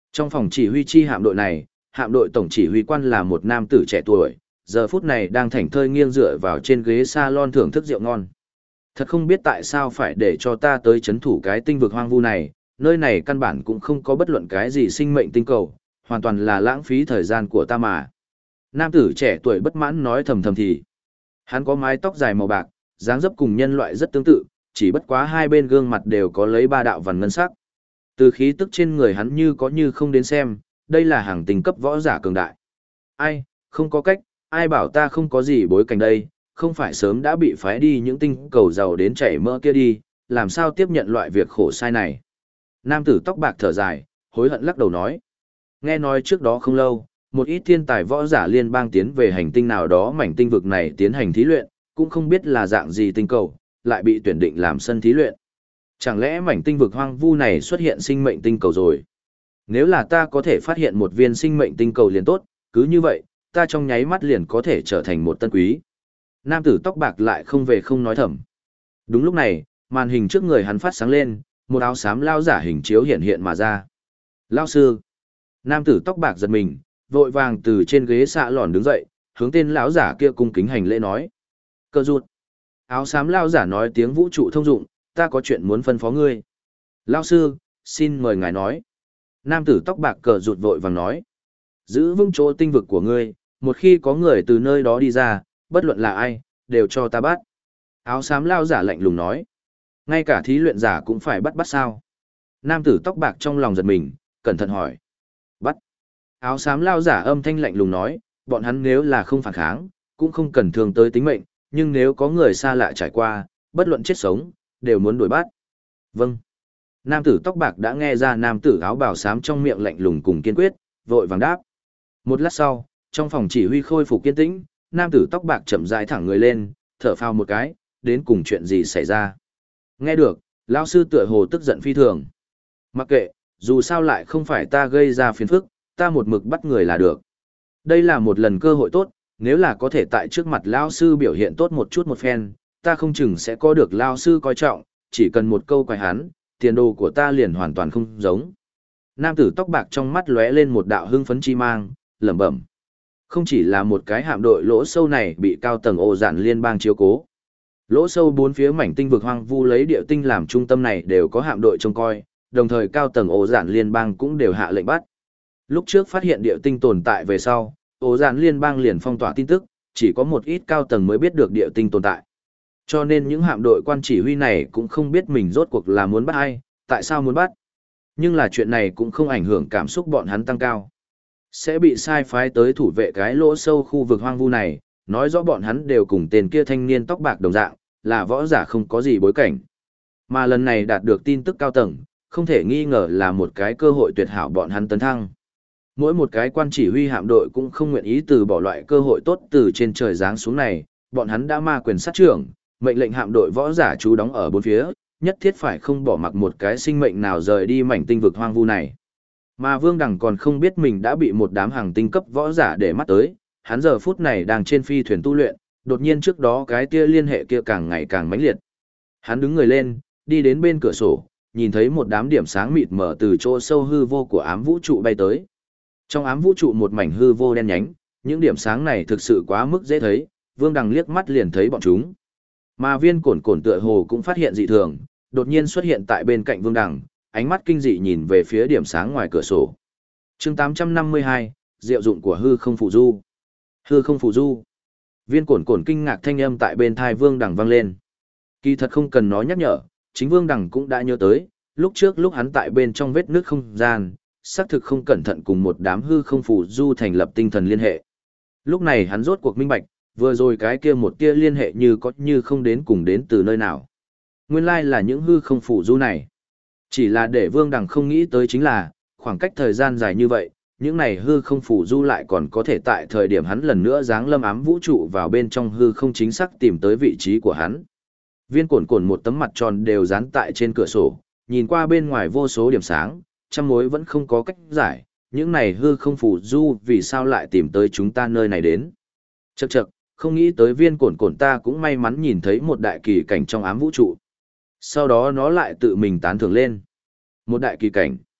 Speaker 1: Trong phòng chỉ huy chi hạm đội này, hạm đội tổng chỉ huy quan là một nam tử trẻ tuổi, giờ phút này đang thảnh thơi nghiêng dựa vào trên ghế salon thưởng thức rượu ngon. Thật không biết tại sao phải để cho ta tới chấn thủ cái tinh vực hoang vu này, nơi này căn bản cũng không có bất luận cái gì sinh mệnh tinh cầu, hoàn toàn là lãng phí thời gian của ta mà. Nam tử trẻ tuổi bất mãn nói thầm thầm thì. Hắn có mái tóc dài màu bạc, dáng dấp cùng nhân loại rất tương tự, chỉ bất quá hai bên gương mặt đều có lấy ba đạo vằn ngân sắc. Từ khí tức trên người hắn như có như không đến xem, đây là hàng tinh cấp võ giả cường đại. Ai, không có cách, ai bảo ta không có gì bối cảnh đây, không phải sớm đã bị phái đi những tinh cầu giàu đến chảy mỡ kia đi, làm sao tiếp nhận loại việc khổ sai này. Nam tử tóc bạc thở dài, hối hận lắc đầu nói. Nghe nói trước đó không lâu, một ít thiên tài võ giả liên bang tiến về hành tinh nào đó mảnh tinh vực này tiến hành thí luyện, cũng không biết là dạng gì tinh cầu, lại bị tuyển định làm sân thí luyện. Chẳng lẽ mảnh tinh vực hoang vu này xuất hiện sinh mệnh tinh cầu rồi? Nếu là ta có thể phát hiện một viên sinh mệnh tinh cầu liền tốt, cứ như vậy, ta trong nháy mắt liền có thể trở thành một tân quý. Nam tử tóc bạc lại không về không nói thầm. Đúng lúc này, màn hình trước người hắn phát sáng lên, một áo xám lao giả hình chiếu hiện hiện mà ra. Lao sư. Nam tử tóc bạc giật mình, vội vàng từ trên ghế xạ lòn đứng dậy, hướng tên lão giả kia cung kính hành lễ nói. Cơ rụt. Áo xám lao giả nói tiếng vũ trụ thông dụng, ta có chuyện muốn phân phó ngươi. Lao sư, xin mời ngài nói. Nam tử tóc bạc cờ rụt vội vàng nói. Giữ vững chỗ tinh vực của ngươi, một khi có người từ nơi đó đi ra, bất luận là ai, đều cho ta bắt. Áo xám lao giả lạnh lùng nói. Ngay cả thí luyện giả cũng phải bắt sao. Nam tử tóc bạc trong lòng giật mình, cẩn thận hỏi. Bắt. Áo xám lao giả âm thanh lạnh lùng nói, bọn hắn nếu là không phản kháng, cũng không cần thương tới tính mệnh, nhưng nếu có người xa lạ trải qua, bất luận chết sống, đều muốn đuổi bắt. Vâng. Nam tử tóc bạc đã nghe ra nam tử áo bào xám trong miệng lạnh lùng cùng kiên quyết, vội vàng đáp. Một lát sau, trong phòng chỉ huy khôi phục kiên tĩnh, nam tử tóc bạc chậm rãi thẳng người lên, thở phào một cái, đến cùng chuyện gì xảy ra. Nghe được, lão sư tựa hồ tức giận phi thường. Mặc kệ, dù sao lại không phải ta gây ra phiền phức, ta một mực bắt người là được. Đây là một lần cơ hội tốt, nếu là có thể tại trước mặt lão sư biểu hiện tốt một chút một phen, ta không chừng sẽ có được lão sư coi trọng, chỉ cần một câu quài hắn, tiền đồ của ta liền hoàn toàn không giống. Nam tử tóc bạc trong mắt lóe lên một đạo hưng phấn chi mang, lẩm bẩm. Không chỉ là một cái hạm đội lỗ sâu này bị cao tầng ồ dạn liên bang chiếu cố. Lỗ sâu bốn phía mảnh tinh vực hoang vu lấy địa tinh làm trung tâm này đều có hạm đội trông coi, đồng thời cao tầng ồ dạn liên bang cũng đều hạ lệnh bắt. Lúc trước phát hiện địa tinh tồn tại về sau, ồ dạn liên bang liền phong tỏa tin tức, chỉ có một ít cao tầng mới biết được địa tinh tồn tại. Cho nên những hạm đội quan chỉ huy này cũng không biết mình rốt cuộc là muốn bắt ai, tại sao muốn bắt. Nhưng là chuyện này cũng không ảnh hưởng cảm xúc bọn hắn tăng cao. Sẽ bị sai phái tới thủ vệ cái lỗ sâu khu vực hoang vu này, nói rõ bọn hắn đều cùng tên kia thanh niên tóc bạc đồng dạng, là võ giả không có gì bối cảnh. Mà lần này đạt được tin tức cao tầng, không thể nghi ngờ là một cái cơ hội tuyệt hảo bọn hắn tấn thăng. Mỗi một cái quan chỉ huy hạm đội cũng không nguyện ý từ bỏ loại cơ hội tốt từ trên trời giáng xuống này, bọn hắn đã ma quyền sát trưởng, mệnh lệnh hạm đội võ giả trú đóng ở bốn phía, nhất thiết phải không bỏ mặc một cái sinh mệnh nào rời đi mảnh tinh vực hoang vu này. Mà Vương Đằng còn không biết mình đã bị một đám hàng tinh cấp võ giả để mắt tới, hắn giờ phút này đang trên phi thuyền tu luyện, đột nhiên trước đó cái tia liên hệ kia càng ngày càng mãnh liệt. Hắn đứng người lên, đi đến bên cửa sổ, nhìn thấy một đám điểm sáng mịt mờ từ chỗ sâu hư vô của ám vũ trụ bay tới. Trong ám vũ trụ một mảnh hư vô đen nhánh, những điểm sáng này thực sự quá mức dễ thấy, Vương Đằng liếc mắt liền thấy bọn chúng. Mà Viên Cổn Cổn tựa hồ cũng phát hiện dị thường, đột nhiên xuất hiện tại bên cạnh Vương Đằng, ánh mắt kinh dị nhìn về phía điểm sáng ngoài cửa sổ. Chương 852, diệu dụng của hư không phù du. Hư không phù du. Viên Cổn Cổn kinh ngạc thanh âm tại bên tai Vương Đằng vang lên. Kỳ thật không cần nói nhắc nhở, chính Vương Đằng cũng đã nhớ tới, lúc trước lúc hắn tại bên trong vết nước không gian, xác thực không cẩn thận cùng một đám hư không phù du thành lập tinh thần liên hệ. Lúc này hắn rốt cuộc minh bạch, vừa rồi cái kia một tia liên hệ như có như không đến cùng đến từ nơi nào. Nguyên lai là những hư không phù du này. Chỉ là để Vương Đằng không nghĩ tới chính là, khoảng cách thời gian dài như vậy, những này hư không phù du lại còn có thể tại thời điểm hắn lần nữa giáng lâm ám vũ trụ vào bên trong hư không chính xác tìm tới vị trí của hắn. Viên Cổn Cổn một tấm mặt tròn đều dán tại trên cửa sổ, nhìn qua bên ngoài vô số điểm sáng, trăm mối vẫn không có cách giải, những này hư không phù du vì sao lại tìm tới chúng ta nơi này đến. Chậc chậc, không nghĩ tới Viên Cổn Cổn ta cũng may mắn nhìn thấy một đại kỳ cảnh trong ám vũ trụ. Sau đó nó lại tự mình tán thưởng lên. Một đại kỳ cảnh.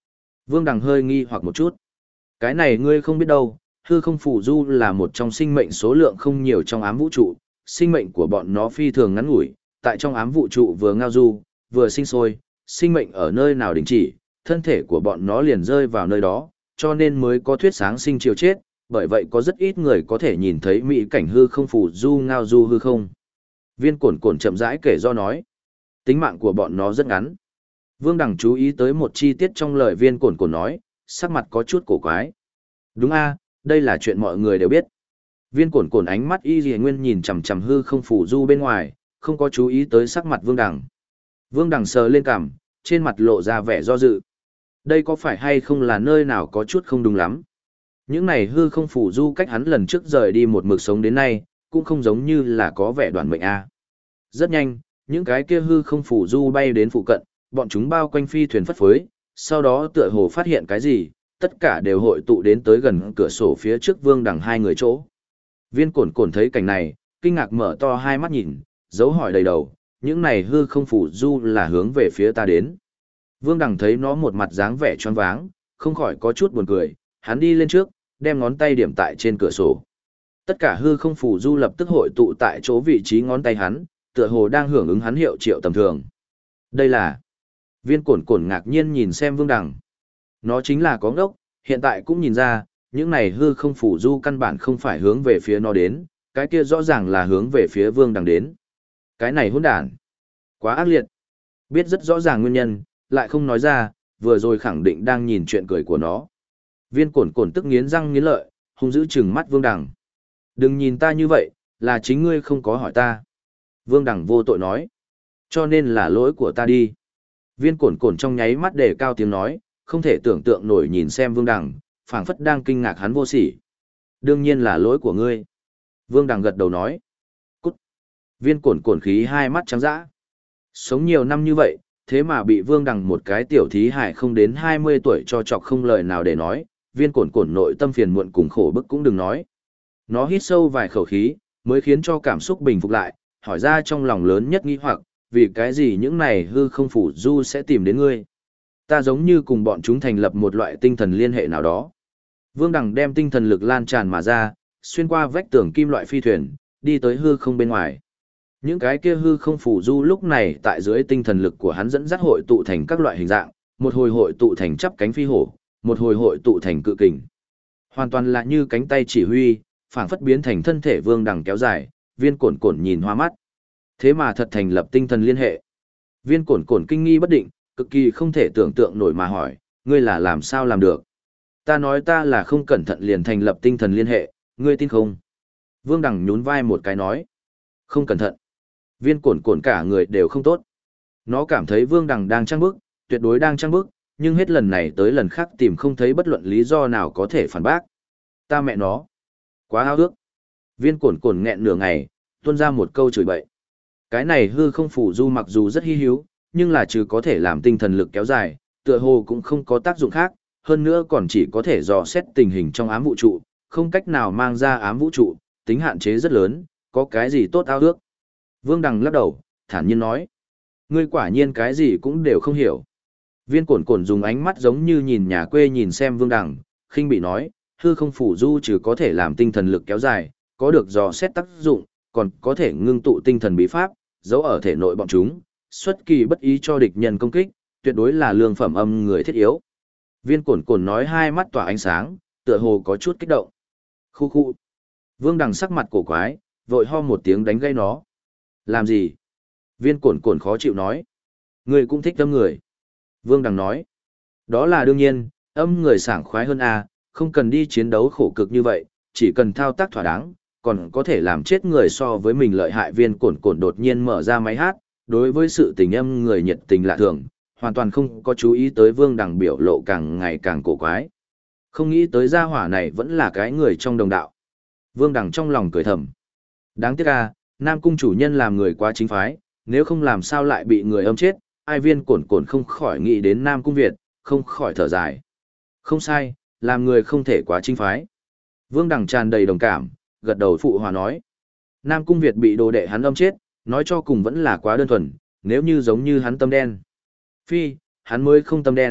Speaker 1: Vương Đằng hơi nghi hoặc một chút. Cái này ngươi không biết đâu, hư không phù du là một trong sinh mệnh số lượng không nhiều trong ám vũ trụ, sinh mệnh của bọn nó phi thường ngắn ngủi, tại trong ám vũ trụ vừa ngao du, vừa sinh sôi, sinh mệnh ở nơi nào đình chỉ, thân thể của bọn nó liền rơi vào nơi đó, cho nên mới có thuyết sáng sinh chiều chết, bởi vậy có rất ít người có thể nhìn thấy mỹ cảnh hư không phù du ngao du hư không. Viên Cổn Cổn chậm rãi kể do nói, tính mạng của bọn nó rất ngắn. Vương Đằng chú ý tới một chi tiết trong lời Viên Cổn Cổn nói, sắc mặt có chút cổ quái. Đúng a, đây là chuyện mọi người đều biết. Viên Cổn Cổn ánh mắt y lìa nguyên nhìn chằm chằm hư không phù du bên ngoài, không có chú ý tới sắc mặt Vương Đằng. Vương Đằng sờ lên cằm, trên mặt lộ ra vẻ do dự. Đây có phải hay không là nơi nào có chút không đúng lắm? Những này hư không phù du cách hắn lần trước rời đi một mực sống đến nay, cũng không giống như là có vẻ đoàn mệnh a. Rất nhanh, những cái kia hư không phù du bay đến phụ cận, bọn chúng bao quanh phi thuyền phất phới, sau đó tựa hồ phát hiện cái gì, tất cả đều hội tụ đến tới gần cửa sổ phía trước Vương Đằng hai người chỗ. Viên Cổn Cổn thấy cảnh này, kinh ngạc mở to hai mắt nhìn, dấu hỏi đầy đầu, những này hư không phù du là hướng về phía ta đến. Vương Đằng thấy nó một mặt dáng vẻ choáng váng, không khỏi có chút buồn cười, hắn đi lên trước, đem ngón tay điểm tại trên cửa sổ. Tất cả hư không phù du lập tức hội tụ tại chỗ vị trí ngón tay hắn, tựa hồ đang hưởng ứng hắn hiệu triệu tầm thường. Đây là... Viên Cổn Cổn ngạc nhiên nhìn xem Vương Đằng. Nó chính là có ngốc, hiện tại cũng nhìn ra, những này hư không phù du căn bản không phải hướng về phía nó đến, cái kia rõ ràng là hướng về phía Vương Đằng đến. Cái này hỗn đản, quá ác liệt. Biết rất rõ ràng nguyên nhân, lại không nói ra, vừa rồi khẳng định đang nhìn chuyện cười của nó. Viên Cổn Cổn tức nghiến răng nghiến lợi, hung dữ trừng mắt Vương Đằng. Đừng nhìn ta như vậy, là chính ngươi không có hỏi ta. Vương Đằng vô tội nói. Cho nên là lỗi của ta đi. Viên Cổn Cổn trong nháy mắt đề cao tiếng nói, không thể tưởng tượng nổi nhìn xem Vương Đằng, phảng phất đang kinh ngạc hắn vô sỉ. Đương nhiên là lỗi của ngươi. Vương Đằng gật đầu nói. Cút. Viên Cổn Cổn khí hai mắt trắng dã. Sống nhiều năm như vậy, thế mà bị Vương Đằng một cái tiểu thí hài không đến 20 tuổi cho chọc không lời nào để nói, Viên Cổn Cổn nội tâm phiền muộn cùng khổ bức cũng đừng nói. Nó hít sâu vài khẩu khí, mới khiến cho cảm xúc bình phục lại, hỏi ra trong lòng lớn nhất nghi hoặc, vì cái gì những này hư không phù du sẽ tìm đến ngươi. Ta giống như cùng bọn chúng thành lập một loại tinh thần liên hệ nào đó. Vương Đằng đem tinh thần lực lan tràn mà ra, xuyên qua vách tường kim loại phi thuyền, đi tới hư không bên ngoài. Những cái kia hư không phù du lúc này tại dưới tinh thần lực của hắn dẫn dắt hội tụ thành các loại hình dạng, một hồi hội tụ thành chắp cánh phi hổ, một hồi hội tụ thành cự kình. Hoàn toàn là như cánh tay chỉ huy, phảng phất biến thành thân thể Vương Đằng kéo dài, Viên Cổn Cổn nhìn hoa mắt. Thế mà thật thành lập tinh thần liên hệ. Viên Cổn Cổn kinh nghi bất định, cực kỳ không thể tưởng tượng nổi mà hỏi, ngươi là làm sao làm được? Ta nói ta là không cẩn thận liền thành lập tinh thần liên hệ, ngươi tin không? Vương Đằng nhún vai một cái nói, không cẩn thận. Viên Cổn Cổn cả người đều không tốt. Nó cảm thấy Vương Đằng đang trang bức, tuyệt đối đang trang bức, nhưng hết lần này tới lần khác tìm không thấy bất luận lý do nào có thể phản bác. Ta mẹ nó, quá ao ước. Viên Cổn Cổn nghẹn nửa ngày, tuôn ra một câu chửi bậy. Cái này hư không phù du mặc dù rất hi hữu, nhưng là trừ có thể làm tinh thần lực kéo dài, tựa hồ cũng không có tác dụng khác, hơn nữa còn chỉ có thể dò xét tình hình trong ám vũ trụ, không cách nào mang ra ám vũ trụ, tính hạn chế rất lớn, có cái gì tốt ao ước. Vương Đằng lắc đầu, thản nhiên nói, ngươi quả nhiên cái gì cũng đều không hiểu. Viên Cổn Cổn dùng ánh mắt giống như nhìn nhà quê nhìn xem Vương Đằng, khinh bị nói, hư không phù du trừ có thể làm tinh thần lực kéo dài, có được dò xét tác dụng, còn có thể ngưng tụ tinh thần bí pháp, giấu ở thể nội bọn chúng, xuất kỳ bất ý cho địch nhân công kích, tuyệt đối là lương phẩm âm người thiết yếu. Viên Cổn Cổn nói hai mắt tỏa ánh sáng, tựa hồ có chút kích động. Khu khu. Vương Đằng sắc mặt cổ quái, vội ho một tiếng đánh gây nó. Làm gì? Viên Cổn Cổn khó chịu nói. Người cũng thích âm người. Vương Đằng nói. Đó là đương nhiên, âm người sảng khoái hơn à, không cần đi chiến đấu khổ cực như vậy, chỉ cần thao tác thỏa đáng, còn có thể làm chết người so với mình lợi hại. Viên Cổn Cổn đột nhiên mở ra máy hát, đối với sự tình âm người nhiệt tình lạ thường, hoàn toàn không có chú ý tới Vương Đằng biểu lộ càng ngày càng cổ quái. Không nghĩ tới gia hỏa này vẫn là cái người trong đồng đạo. Vương Đằng trong lòng cười thầm. Đáng tiếc à, Nam Cung chủ nhân làm người quá chính phái, nếu không làm sao lại bị người âm chết. Ai Viên Cổn Cổn không khỏi nghĩ đến Nam Cung Việt, không khỏi thở dài. Không sai, làm người không thể quá chính phái. Vương Đằng tràn đầy đồng cảm, gật đầu phụ hòa nói. Nam Cung Việt bị đồ đệ hắn âm chết, nói cho cùng vẫn là quá đơn thuần, nếu như giống như hắn tâm đen. Phi, hắn mới không tâm đen,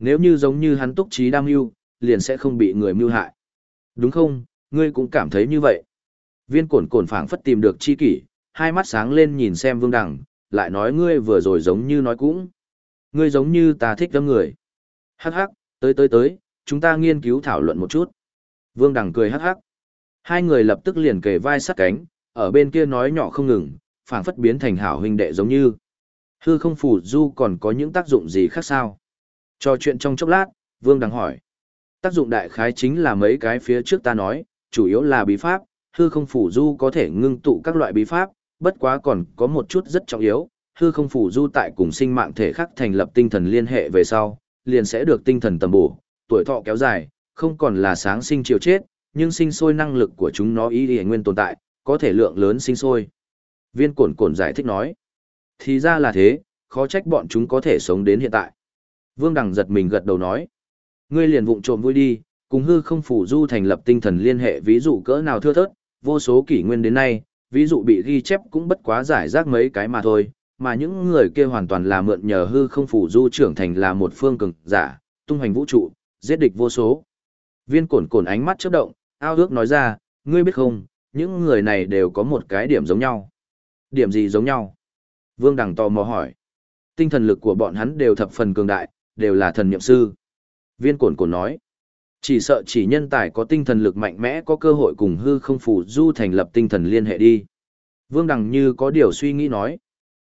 Speaker 1: Nếu như giống như hắn túc trí đam mưu, liền sẽ không bị người mưu hại. Đúng không, ngươi cũng cảm thấy như vậy. Viên cổn cổn phảng phất tìm được chi kỷ, hai mắt sáng lên nhìn xem Vương Đằng, lại nói ngươi vừa rồi giống như nói cũng. Ngươi giống như ta thích đâm người. Hắc hắc, tới, chúng ta nghiên cứu thảo luận một chút. Vương Đằng cười hắc hắc. Hai người lập tức liền kề vai sát cánh, ở bên kia nói nhỏ không ngừng, phảng phất biến thành hảo huynh đệ giống như. Hư không phù du còn có những tác dụng gì khác sao? Trò chuyện trong chốc lát, Vương Đằng hỏi. Tác dụng đại khái chính là mấy cái phía trước ta nói, chủ yếu là bí pháp, hư không phù du có thể ngưng tụ các loại bí pháp, bất quá còn có một chút rất trọng yếu, hư không phù du tại cùng sinh mạng thể khắc thành lập tinh thần liên hệ về sau, liền sẽ được tinh thần tầm bổ, tuổi thọ kéo dài, không còn là sáng sinh chiều chết, nhưng sinh sôi năng lực của chúng nó y nguyên tồn tại, có thể lượng lớn sinh sôi. Viên Cổn Cổn giải thích nói. Thì ra là thế, khó trách bọn chúng có thể sống đến hiện tại. Vương Đằng giật mình gật đầu nói. Ngươi liền vụng trộm vui đi, cùng hư không phù du thành lập tinh thần liên hệ ví dụ cỡ nào thưa thớt, vô số kỷ nguyên đến nay, ví dụ bị ghi chép cũng bất quá giải rác mấy cái mà thôi, mà những người kia hoàn toàn là mượn nhờ hư không phù du trưởng thành là một phương cường giả, tung hoành vũ trụ, giết địch vô số. Viên Cổn Cổn ánh mắt chớp động, ao ước nói ra, ngươi biết không, những người này đều có một cái điểm giống nhau. Điểm gì giống nhau? Vương Đằng tò mò hỏi. Tinh thần lực của bọn hắn đều thập phần cường đại, đều là thần niệm sư. Viên Cổn Cổn nói. Chỉ sợ chỉ nhân tài có tinh thần lực mạnh mẽ có cơ hội cùng hư không phù du thành lập tinh thần liên hệ đi. Vương Đằng như có điều suy nghĩ nói.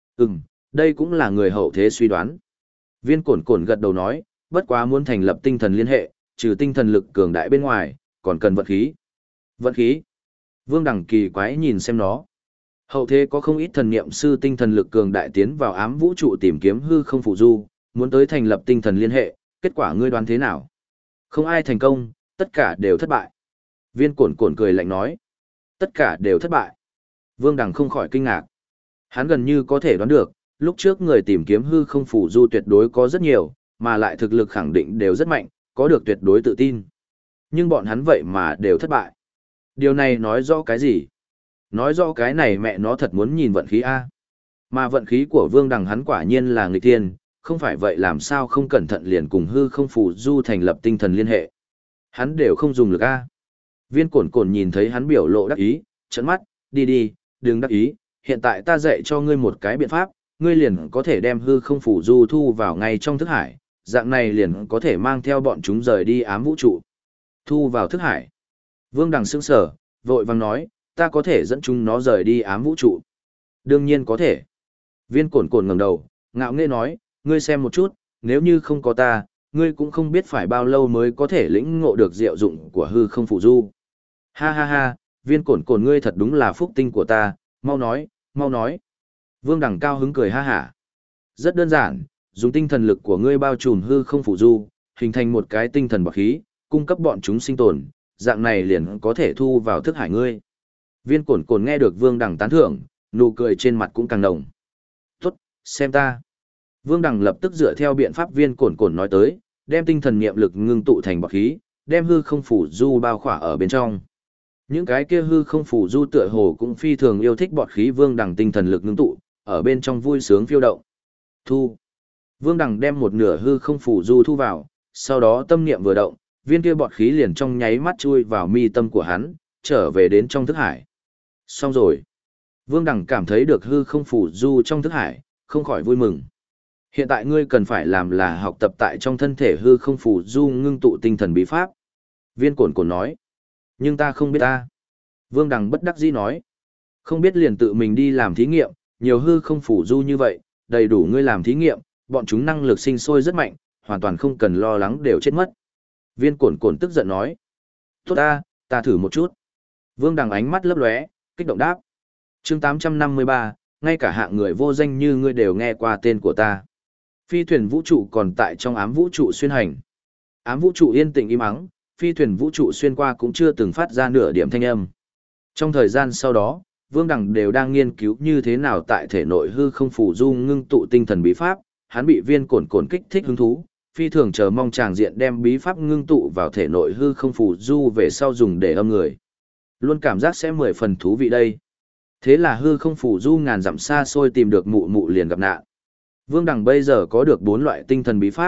Speaker 1: Đây cũng là người hậu thế suy đoán. Viên Cổn Cổn gật đầu nói, bất quá muốn thành lập tinh thần liên hệ, trừ tinh thần lực cường đại bên ngoài, còn cần vận khí. Vận khí? Vương Đằng kỳ quái nhìn xem nó. Hậu thế có không ít thần niệm sư tinh thần lực cường đại tiến vào ám vũ trụ tìm kiếm hư không phù du, muốn tới thành lập tinh thần liên hệ, kết quả ngươi đoán thế nào? Không ai thành công, tất cả đều thất bại. Viên Cổn Cổn cười lạnh nói. Tất cả đều thất bại. Vương Đằng không khỏi kinh ngạc. Hắn gần như có thể đoán được, lúc trước người tìm kiếm hư không phù du tuyệt đối có rất nhiều, mà lại thực lực khẳng định đều rất mạnh, có được tuyệt đối tự tin. Nhưng bọn hắn vậy mà đều thất bại. Điều này nói rõ cái gì? Nói rõ cái này mẹ nó thật muốn nhìn vận khí A. Mà vận khí của Vương Đằng hắn quả nhiên là nghịch thiên, không phải vậy làm sao không cẩn thận liền cùng hư không phù du thành lập tinh thần liên hệ. Hắn đều không dùng lực A. Viên Cổn Cổn nhìn thấy hắn biểu lộ đắc ý, trợn mắt, đi, đừng đắc ý, hiện tại ta dạy cho ngươi một cái biện pháp, ngươi liền có thể đem hư không phù du thu vào ngay trong thức hải, dạng này liền có thể mang theo bọn chúng rời đi ám vũ trụ. Thu vào thức hải. Vương Đằng sững sờ, vội vàng nói, ta có thể dẫn chúng nó rời đi ám vũ trụ. Đương nhiên có thể. Viên Cổn Cổn ngẩng đầu, ngạo nghễ nói, ngươi xem một chút, nếu như không có ta, ngươi cũng không biết phải bao lâu mới có thể lĩnh ngộ được diệu dụng của hư không phù du. Ha, Viên Cổn Cổn ngươi thật đúng là phúc tinh của ta, mau nói. Vương Đằng cao hứng cười ha hả. Rất đơn giản, dùng tinh thần lực của ngươi bao trùm hư không phù du, hình thành một cái tinh thần bọc khí, cung cấp bọn chúng sinh tồn, dạng này liền có thể thu vào thức hải ngươi. Viên Cổn Cổn nghe được Vương Đằng tán thưởng, nụ cười trên mặt cũng càng nồng. Tốt, xem ta. Vương Đằng lập tức dựa theo biện pháp Viên Cổn Cổn nói tới, đem tinh thần niệm lực ngưng tụ thành bọt khí, đem hư không phù du bao khỏa ở bên trong. Những cái kia hư không phù du tựa hồ cũng phi thường yêu thích bọt khí Vương Đằng tinh thần lực ngưng tụ, ở bên trong vui sướng phiêu động. Thu. Vương Đằng đem một nửa hư không phù du thu vào, sau đó tâm niệm vừa động, viên kia bọt khí liền trong nháy mắt chui vào mi tâm của hắn, trở về đến trong thức hải. Xong rồi. Vương Đằng cảm thấy được hư không phù du trong thức hải, không khỏi vui mừng. Hiện tại ngươi cần phải làm là học tập tại trong thân thể hư không phù du ngưng tụ tinh thần bí pháp. Viên Cổn Cổn nói. Nhưng ta không biết ta. Vương Đằng bất đắc dĩ nói. Không biết liền tự mình đi làm thí nghiệm, nhiều hư không phù du như vậy, đầy đủ ngươi làm thí nghiệm, bọn chúng năng lực sinh sôi rất mạnh, hoàn toàn không cần lo lắng đều chết mất. Viên Cổn Cổn tức giận nói. Tốt ta thử một chút. Vương Đằng ánh mắt lấp lóe, kích động đáp. Chương 853, ngay cả hạng người vô danh như ngươi đều nghe qua tên của ta. Phi thuyền vũ trụ còn tại trong ám vũ trụ xuyên hành. Ám vũ trụ yên tĩnh im ắng, phi thuyền vũ trụ xuyên qua cũng chưa từng phát ra nửa điểm thanh âm. Trong thời gian sau đó, Vương Đằng đều đang nghiên cứu như thế nào tại thể nội hư không phù du ngưng tụ tinh thần bí pháp, hắn bị Viên Cổn Cổn kích thích hứng thú, phi thường chờ mong chàng diện đem bí pháp ngưng tụ vào thể nội hư không phù du về sau dùng để âm người. Luôn cảm giác sẽ 10 phần thú vị đây. Thế là hư không phù du ngàn dặm xa xôi tìm được mụ mụ liền gặp nạn. Vương Đằng bây giờ có được 4 loại tinh thần bí pháp,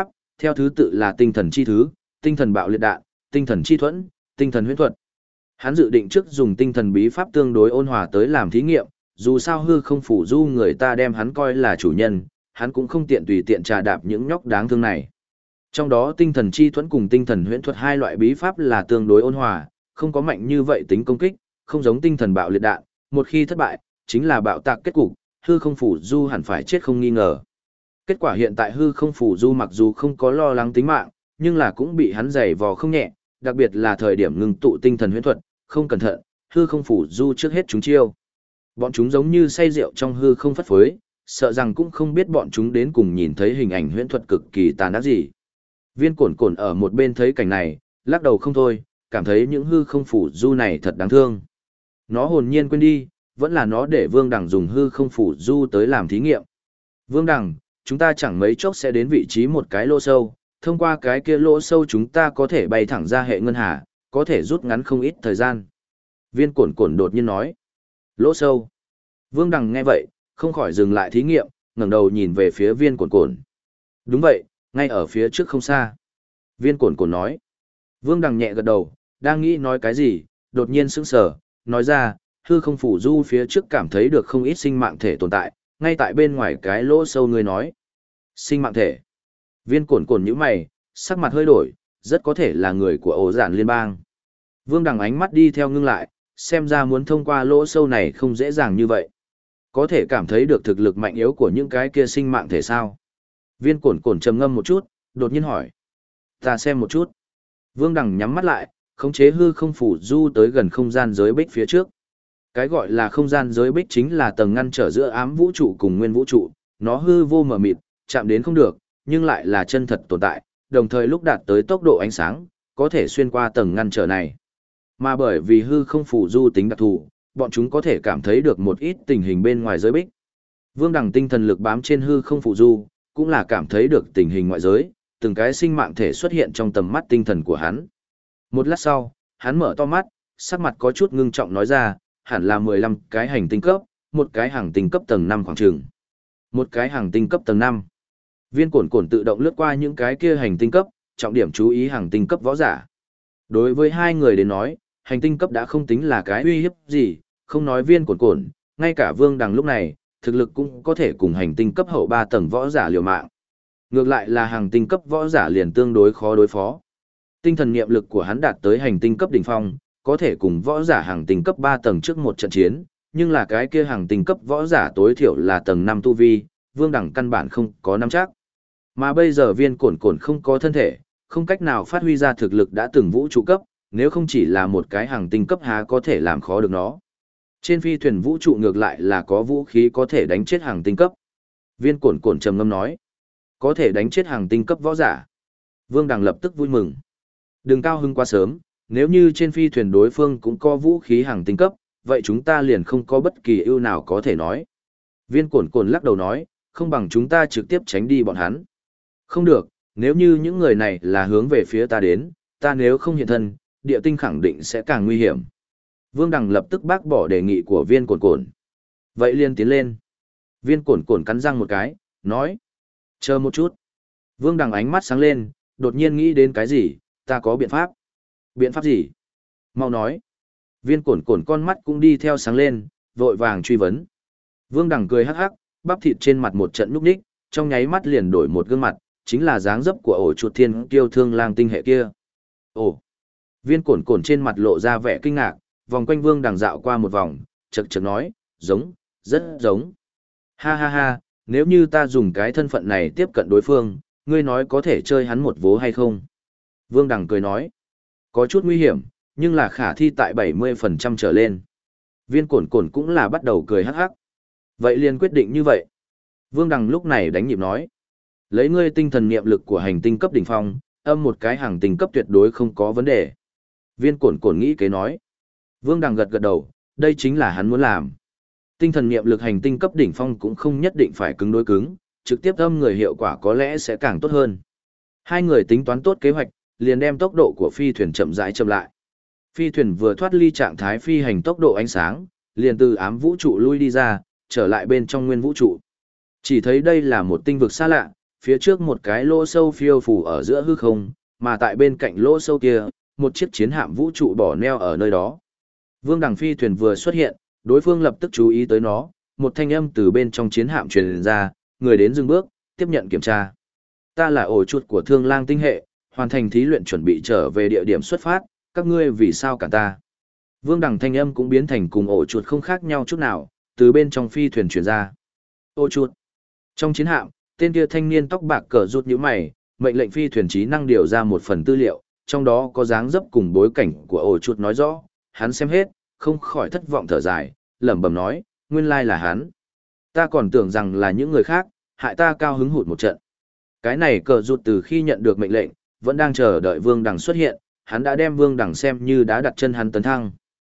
Speaker 1: Theo thứ tự là tinh thần chi thứ, tinh thần bạo liệt đạn, tinh thần chi thuẫn, tinh thần huyễn thuật. Hắn dự định trước dùng tinh thần bí pháp tương đối ôn hòa tới làm thí nghiệm, dù sao hư không phủ du người ta đem hắn coi là chủ nhân, hắn cũng không tiện tùy tiện trà đạp những nhóc đáng thương này. Trong đó tinh thần chi thuẫn cùng tinh thần huyễn thuật hai loại bí pháp là tương đối ôn hòa, không có mạnh như vậy tính công kích, không giống tinh thần bạo liệt đạn, một khi thất bại, chính là bạo tạc kết cục, hư không phủ du hẳn phải chết không nghi ngờ. Kết quả hiện tại hư không phủ du mặc dù không có lo lắng tính mạng, nhưng là cũng bị hắn giày vò không nhẹ, đặc biệt là thời điểm ngừng tụ tinh thần huyễn thuật, không cẩn thận, hư không phủ du trước hết chúng chiêu. Bọn chúng giống như say rượu trong hư không phất phới, sợ rằng cũng không biết bọn chúng đến cùng nhìn thấy hình ảnh huyễn thuật cực kỳ tàn ác gì. Viên cổn cổn ở một bên thấy cảnh này, lắc đầu không thôi, cảm thấy những hư không phủ du này thật đáng thương. Nó hồn nhiên quên đi, vẫn là nó để Vương Đằng dùng hư không phủ du tới làm thí nghiệm. Vương Đằng, chúng ta chẳng mấy chốc sẽ đến vị trí một cái lỗ sâu, thông qua cái kia lỗ sâu chúng ta có thể bay thẳng ra hệ ngân hà, có thể rút ngắn không ít thời gian. Viên cổn cổn đột nhiên nói. Lỗ sâu. Vương Đằng nghe vậy, không khỏi dừng lại thí nghiệm, ngẩng đầu nhìn về phía viên cổn cổn. Đúng vậy, ngay ở phía trước không xa. Viên cổn cổn nói. Vương Đằng nhẹ gật đầu, đang nghĩ nói cái gì, đột nhiên sững sờ, nói ra, hư không phủ du phía trước cảm thấy được không ít sinh mạng thể tồn tại, ngay tại bên ngoài cái lỗ sâu người nói. Sinh mạng thể. Viên cổn cổn nhíu mày, sắc mặt hơi đổi, rất có thể là người của ổ giản liên bang. Vương Đằng ánh mắt đi theo ngưng lại, xem ra muốn thông qua lỗ sâu này không dễ dàng như vậy. Có thể cảm thấy được thực lực mạnh yếu của những cái kia sinh mạng thể sao? Viên cổn cổn trầm ngâm một chút, đột nhiên hỏi. Ta xem một chút. Vương Đằng nhắm mắt lại, khống chế hư không phủ du tới gần không gian giới bích phía trước. Cái gọi là không gian giới bích chính là tầng ngăn trở giữa ám vũ trụ cùng nguyên vũ trụ, nó hư vô mờ mịt, chạm đến không được, nhưng lại là chân thật tồn tại, đồng thời lúc đạt tới tốc độ ánh sáng, có thể xuyên qua tầng ngăn trở này. Mà bởi vì hư không phủ du tính đặc thù, bọn chúng có thể cảm thấy được một ít tình hình bên ngoài giới bích. Vương Đằng tinh thần lực bám trên hư không phủ du, cũng là cảm thấy được tình hình ngoại giới, từng cái sinh mạng thể xuất hiện trong tầm mắt tinh thần của hắn. Một lát sau, hắn mở to mắt, sắc mặt có chút ngưng trọng nói ra, hẳn là 15 cái hành tinh cấp, một cái hành tinh cấp tầng 5 khoảng chừng. Một cái hành tinh cấp tầng 5. Viên cổn cổn tự động lướt qua những cái kia hành tinh cấp, trọng điểm chú ý hành tinh cấp võ giả. Đối với hai người đến nói, hành tinh cấp đã không tính là cái uy hiếp gì, không nói viên cổn cổn, ngay cả Vương Đằng lúc này, thực lực cũng có thể cùng hành tinh cấp hậu 3 tầng võ giả liều mạng. Ngược lại là hành tinh cấp võ giả liền tương đối khó đối phó. Tinh thần niệm lực của hắn đạt tới hành tinh cấp đỉnh phong, có thể cùng võ giả hành tinh cấp 3 tầng trước một trận chiến, nhưng là cái kia hành tinh cấp võ giả tối thiểu là tầng 5 tu vi, Vương Đằng căn bản không có nắm chắc. Mà bây giờ viên cổn cổn không có thân thể, không cách nào phát huy ra thực lực đã từng vũ trụ cấp, nếu không chỉ là một cái hành tinh cấp há có thể làm khó được nó. Trên phi thuyền vũ trụ ngược lại là có vũ khí có thể đánh chết hành tinh cấp. Viên cổn cổn trầm ngâm nói, có thể đánh chết hành tinh cấp võ giả. Vương Đằng lập tức vui mừng. Đừng cao hứng quá sớm, nếu như trên phi thuyền đối phương cũng có vũ khí hành tinh cấp, vậy chúng ta liền không có bất kỳ ưu nào có thể nói. Viên cổn cổn lắc đầu nói, không bằng chúng ta trực tiếp tránh đi bọn hắn. Không được, nếu như những người này là hướng về phía ta đến, ta nếu không hiện thân, địa tinh khẳng định sẽ càng nguy hiểm. Vương Đằng lập tức bác bỏ đề nghị của viên cổn cổn. Vậy liền tiến lên. Viên cổn cổn cắn răng một cái, nói. Chờ một chút. Vương Đằng ánh mắt sáng lên, đột nhiên nghĩ đến cái gì, ta có biện pháp. Biện pháp gì? Mau nói. Viên cổn cổn con mắt cũng đi theo sáng lên, vội vàng truy vấn. Vương Đằng cười hắc hắc, bắp thịt trên mặt một trận nhúc nhích, trong nháy mắt liền đổi một gương mặt, chính là dáng dấp của ổ chuột thiên kiêu thương lang tinh hệ kia. Ồ! Viên cổn cổn trên mặt lộ ra vẻ kinh ngạc, vòng quanh Vương Đằng dạo qua một vòng, chật chật nói, giống, rất giống. Ha ha ha, nếu như ta dùng cái thân phận này tiếp cận đối phương, ngươi nói có thể chơi hắn một vố hay không? Vương Đằng cười nói, có chút nguy hiểm, nhưng là khả thi tại 70% trở lên. Viên cổn cổn cũng là bắt đầu cười hắc hắc. Vậy liền quyết định như vậy. Vương Đằng lúc này đánh nhịp nói, lấy ngươi tinh thần niệm lực của hành tinh cấp đỉnh phong, âm một cái hành tinh cấp tuyệt đối không có vấn đề. Viên cổn cổn nghĩ kế nói. Vương Đằng gật gật đầu, đây chính là hắn muốn làm. Tinh thần niệm lực hành tinh cấp đỉnh phong cũng không nhất định phải cứng đối cứng, trực tiếp âm người hiệu quả có lẽ sẽ càng tốt hơn. Hai người tính toán tốt kế hoạch, liền đem tốc độ của phi thuyền chậm rãi chậm lại. Phi thuyền vừa thoát ly trạng thái phi hành tốc độ ánh sáng, liền từ ám vũ trụ lui đi ra, trở lại bên trong nguyên vũ trụ. Chỉ thấy đây là một tinh vực xa lạ, phía trước một cái lỗ sâu phiêu phù ở giữa hư không, mà tại bên cạnh lỗ sâu kia, một chiếc chiến hạm vũ trụ bỏ neo ở nơi đó. Vương Đằng phi thuyền vừa xuất hiện, đối phương lập tức chú ý tới nó, một thanh âm từ bên trong chiến hạm truyền ra, người đến dừng bước, tiếp nhận kiểm tra. Ta là ổ chuột của Thương Lang tinh hệ, hoàn thành thí luyện chuẩn bị trở về địa điểm xuất phát, các ngươi vì sao cản ta? Vương Đằng thanh âm cũng biến thành cùng ổ chuột không khác nhau chút nào, từ bên trong phi thuyền truyền ra. Ổ chuột. Trong chiến hạm, tên kia thanh niên tóc bạc cờ rút nhíu mày, mệnh lệnh phi thuyền trí năng điều ra một phần tư liệu, trong đó có dáng dấp cùng bối cảnh của ổ chuột nói rõ, hắn xem hết, không khỏi thất vọng thở dài, lẩm bẩm nói, nguyên lai là hắn. Ta còn tưởng rằng là những người khác, hại ta cao hứng hụt một trận. Cái này cờ rụt từ khi nhận được mệnh lệnh, vẫn đang chờ đợi Vương Đằng xuất hiện, hắn đã đem Vương Đằng xem như đã đặt chân hắn tấn thăng.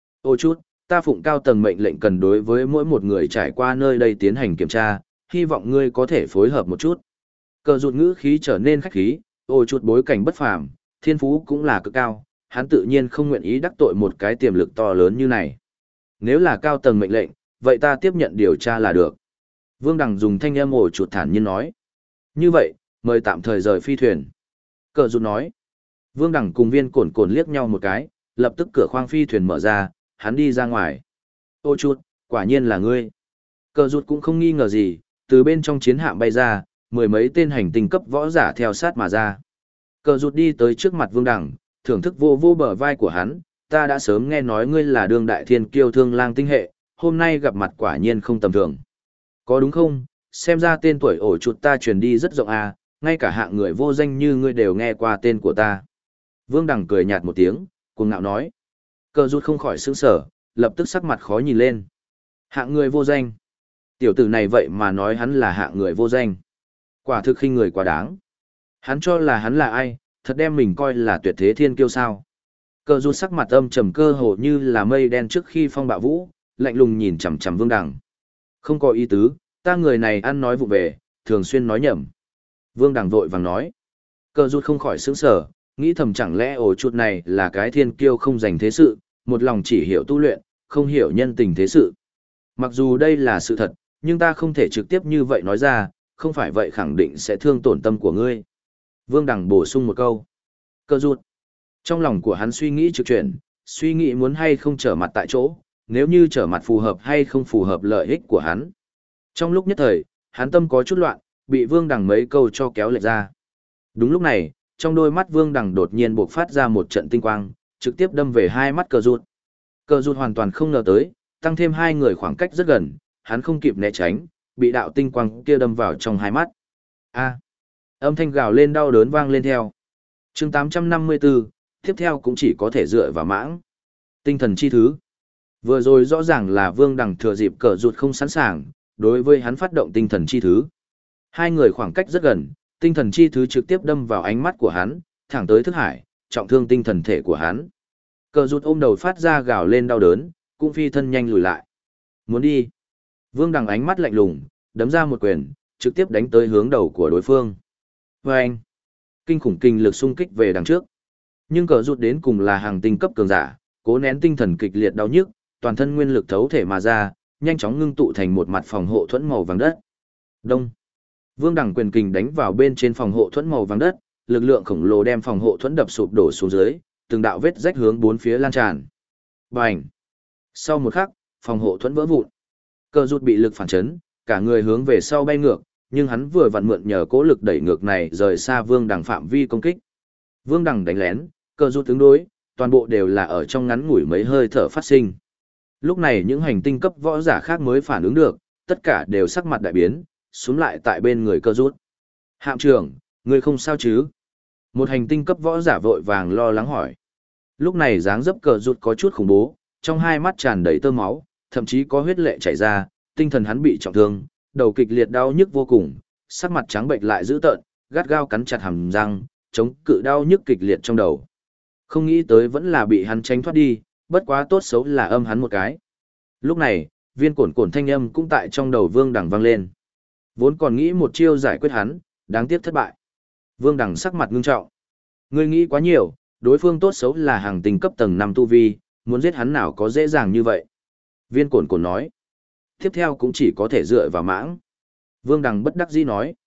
Speaker 1: Ô chút, ta phụng cao tầng mệnh lệnh cần đối với mỗi một người trải qua nơi đây tiến hành kiểm tra, hy vọng ngươi có thể phối hợp một chút. Cờ rụt ngữ khí trở nên khách khí, ô chút bối cảnh bất phàm, thiên phú cũng là cực cao, hắn tự nhiên không nguyện ý đắc tội một cái tiềm lực to lớn như này. Nếu là cao tầng mệnh lệnh, vậy ta tiếp nhận điều tra là được. Vương Đằng dùng thanh âm ổ chuột thản nhiên nói. Như vậy, mời tạm thời rời phi thuyền. Cờ rụt nói. Vương Đằng cùng Viên Cổn Cổn liếc nhau một cái, lập tức cửa khoang phi thuyền mở ra, hắn đi ra ngoài. Ô chuột, quả nhiên là ngươi. Cờ rụt cũng không nghi ngờ gì, từ bên trong chiến hạm bay ra, mười mấy tên hành tinh cấp võ giả theo sát mà ra. Cờ rụt đi tới trước mặt Vương Đằng, thưởng thức vô vô bờ vai của hắn, ta đã sớm nghe nói ngươi là đương đại thiên kiêu Thương Lang tinh hệ, hôm nay gặp mặt quả nhiên không tầm thường. Có đúng không? Xem ra tên tuổi ổ chuột ta truyền đi rất rộng à, ngay cả hạng người vô danh như ngươi đều nghe qua tên của ta. Vương Đằng cười nhạt một tiếng, cuồng ngạo nói. Cờ rụt không khỏi sững sờ, lập tức sắc mặt khó nhìn lên. Hạng người vô danh. Tiểu tử này vậy mà nói hắn là hạng người vô danh. Quả thực khinh người quá đáng. Hắn cho là hắn là ai, thật đem mình coi là tuyệt thế thiên kiêu sao. Cờ rụt sắc mặt âm trầm cơ hồ như là mây đen trước khi phong bạo vũ, lạnh lùng nhìn chằm chằm Vương Đằng. Không có ý tứ, ta người này ăn nói vụ về, thường xuyên nói nhầm. Vương Đằng vội vàng nói. Cờ rụt không khỏi sững sờ, nghĩ thầm chẳng lẽ ổ chuột này là cái thiên kiêu không dành thế sự, một lòng chỉ hiểu tu luyện, không hiểu nhân tình thế sự. Mặc dù đây là sự thật, nhưng ta không thể trực tiếp như vậy nói ra, không phải vậy khẳng định sẽ thương tổn tâm của ngươi. Vương Đằng bổ sung một câu. Cờ rụt. Trong lòng của hắn suy nghĩ trực chuyển, suy nghĩ muốn hay không trở mặt tại chỗ, nếu như trở mặt phù hợp hay không phù hợp lợi ích của hắn. Trong lúc nhất thời, hắn tâm có chút loạn, bị Vương Đằng mấy câu cho kéo lệch ra. Đúng lúc này, trong đôi mắt Vương Đằng đột nhiên bộc phát ra một trận tinh quang, trực tiếp đâm về hai mắt cờ rụt. Cờ rụt hoàn toàn không ngờ tới, tăng thêm hai người khoảng cách rất gần, hắn không kịp né tránh, bị đạo tinh quang kia đâm vào trong hai mắt. A! Âm thanh gào lên đau đớn vang lên theo. Chương 854, tiếp theo cũng chỉ có thể dựa vào mãng. Tinh thần chi thứ. Vừa rồi rõ ràng là Vương Đằng thừa dịp cờ rụt không sẵn sàng, đối với hắn phát động tinh thần chi thứ. Hai người khoảng cách rất gần, tinh thần chi thứ trực tiếp đâm vào ánh mắt của hắn, thẳng tới thức hải, trọng thương tinh thần thể của hắn. Cờ rụt ôm đầu phát ra gào lên đau đớn, cũng phi thân nhanh lùi lại. Muốn đi. Vương Đằng ánh mắt lạnh lùng, đấm ra một quyền, trực tiếp đánh tới hướng đầu của đối phương. Vâng! Kinh khủng kinh lực xung kích về đằng trước. Nhưng cờ rụt đến cùng là hàng tinh cấp cường giả, cố nén tinh thần kịch liệt đau nhức, toàn thân nguyên lực thấu thể mà ra, nhanh chóng ngưng tụ thành một mặt phòng hộ thuẫn màu vàng đất. Đông. Vương Đằng quyền kình đánh vào bên trên phòng hộ thuẫn màu vàng đất, lực lượng khổng lồ đem phòng hộ thuẫn đập sụp đổ xuống dưới, từng đạo vết rách hướng bốn phía lan tràn. Bành. Sau một khắc, phòng hộ thuẫn vỡ vụn. Cờ rụt bị lực phản chấn, cả người hướng về sau bay ngược, nhưng hắn vừa vặn mượn nhờ cố lực đẩy ngược này rời xa Vương Đằng phạm vi công kích. Vương Đằng đánh lén, cờ rụt ứng đối, toàn bộ đều là ở trong ngắn ngủi mấy hơi thở phát sinh. Lúc này những hành tinh cấp võ giả khác mới phản ứng được, tất cả đều sắc mặt đại biến, xuống lại tại bên người cờ rụt. Hạm trưởng, ngươi không sao chứ? Một hành tinh cấp võ giả vội vàng lo lắng hỏi. Lúc này dáng dấp cờ rụt có chút khủng bố, trong hai mắt tràn đầy tơ máu, thậm chí có huyết lệ chảy ra, tinh thần hắn bị trọng thương, đầu kịch liệt đau nhức vô cùng, sắc mặt trắng bệch lại dữ tợn, gắt gao cắn chặt hàm răng, chống cự đau nhức kịch liệt trong đầu. Không nghĩ tới vẫn là bị hắn tránh thoát đi, bất quá tốt xấu là âm hắn một cái. Lúc này, Viên Cổn Cổn thanh âm cũng tại trong đầu Vương Đằng vang lên. Vốn còn nghĩ một chiêu giải quyết hắn, đáng tiếc thất bại. Vương Đằng sắc mặt ngưng trọng. Ngươi nghĩ quá nhiều, đối phương tốt xấu là hàng tinh cấp tầng 5 tu vi, muốn giết hắn nào có dễ dàng như vậy. Viên Cổn Cổn nói. Tiếp theo cũng chỉ có thể dựa vào mãng. Vương Đằng bất đắc dĩ nói.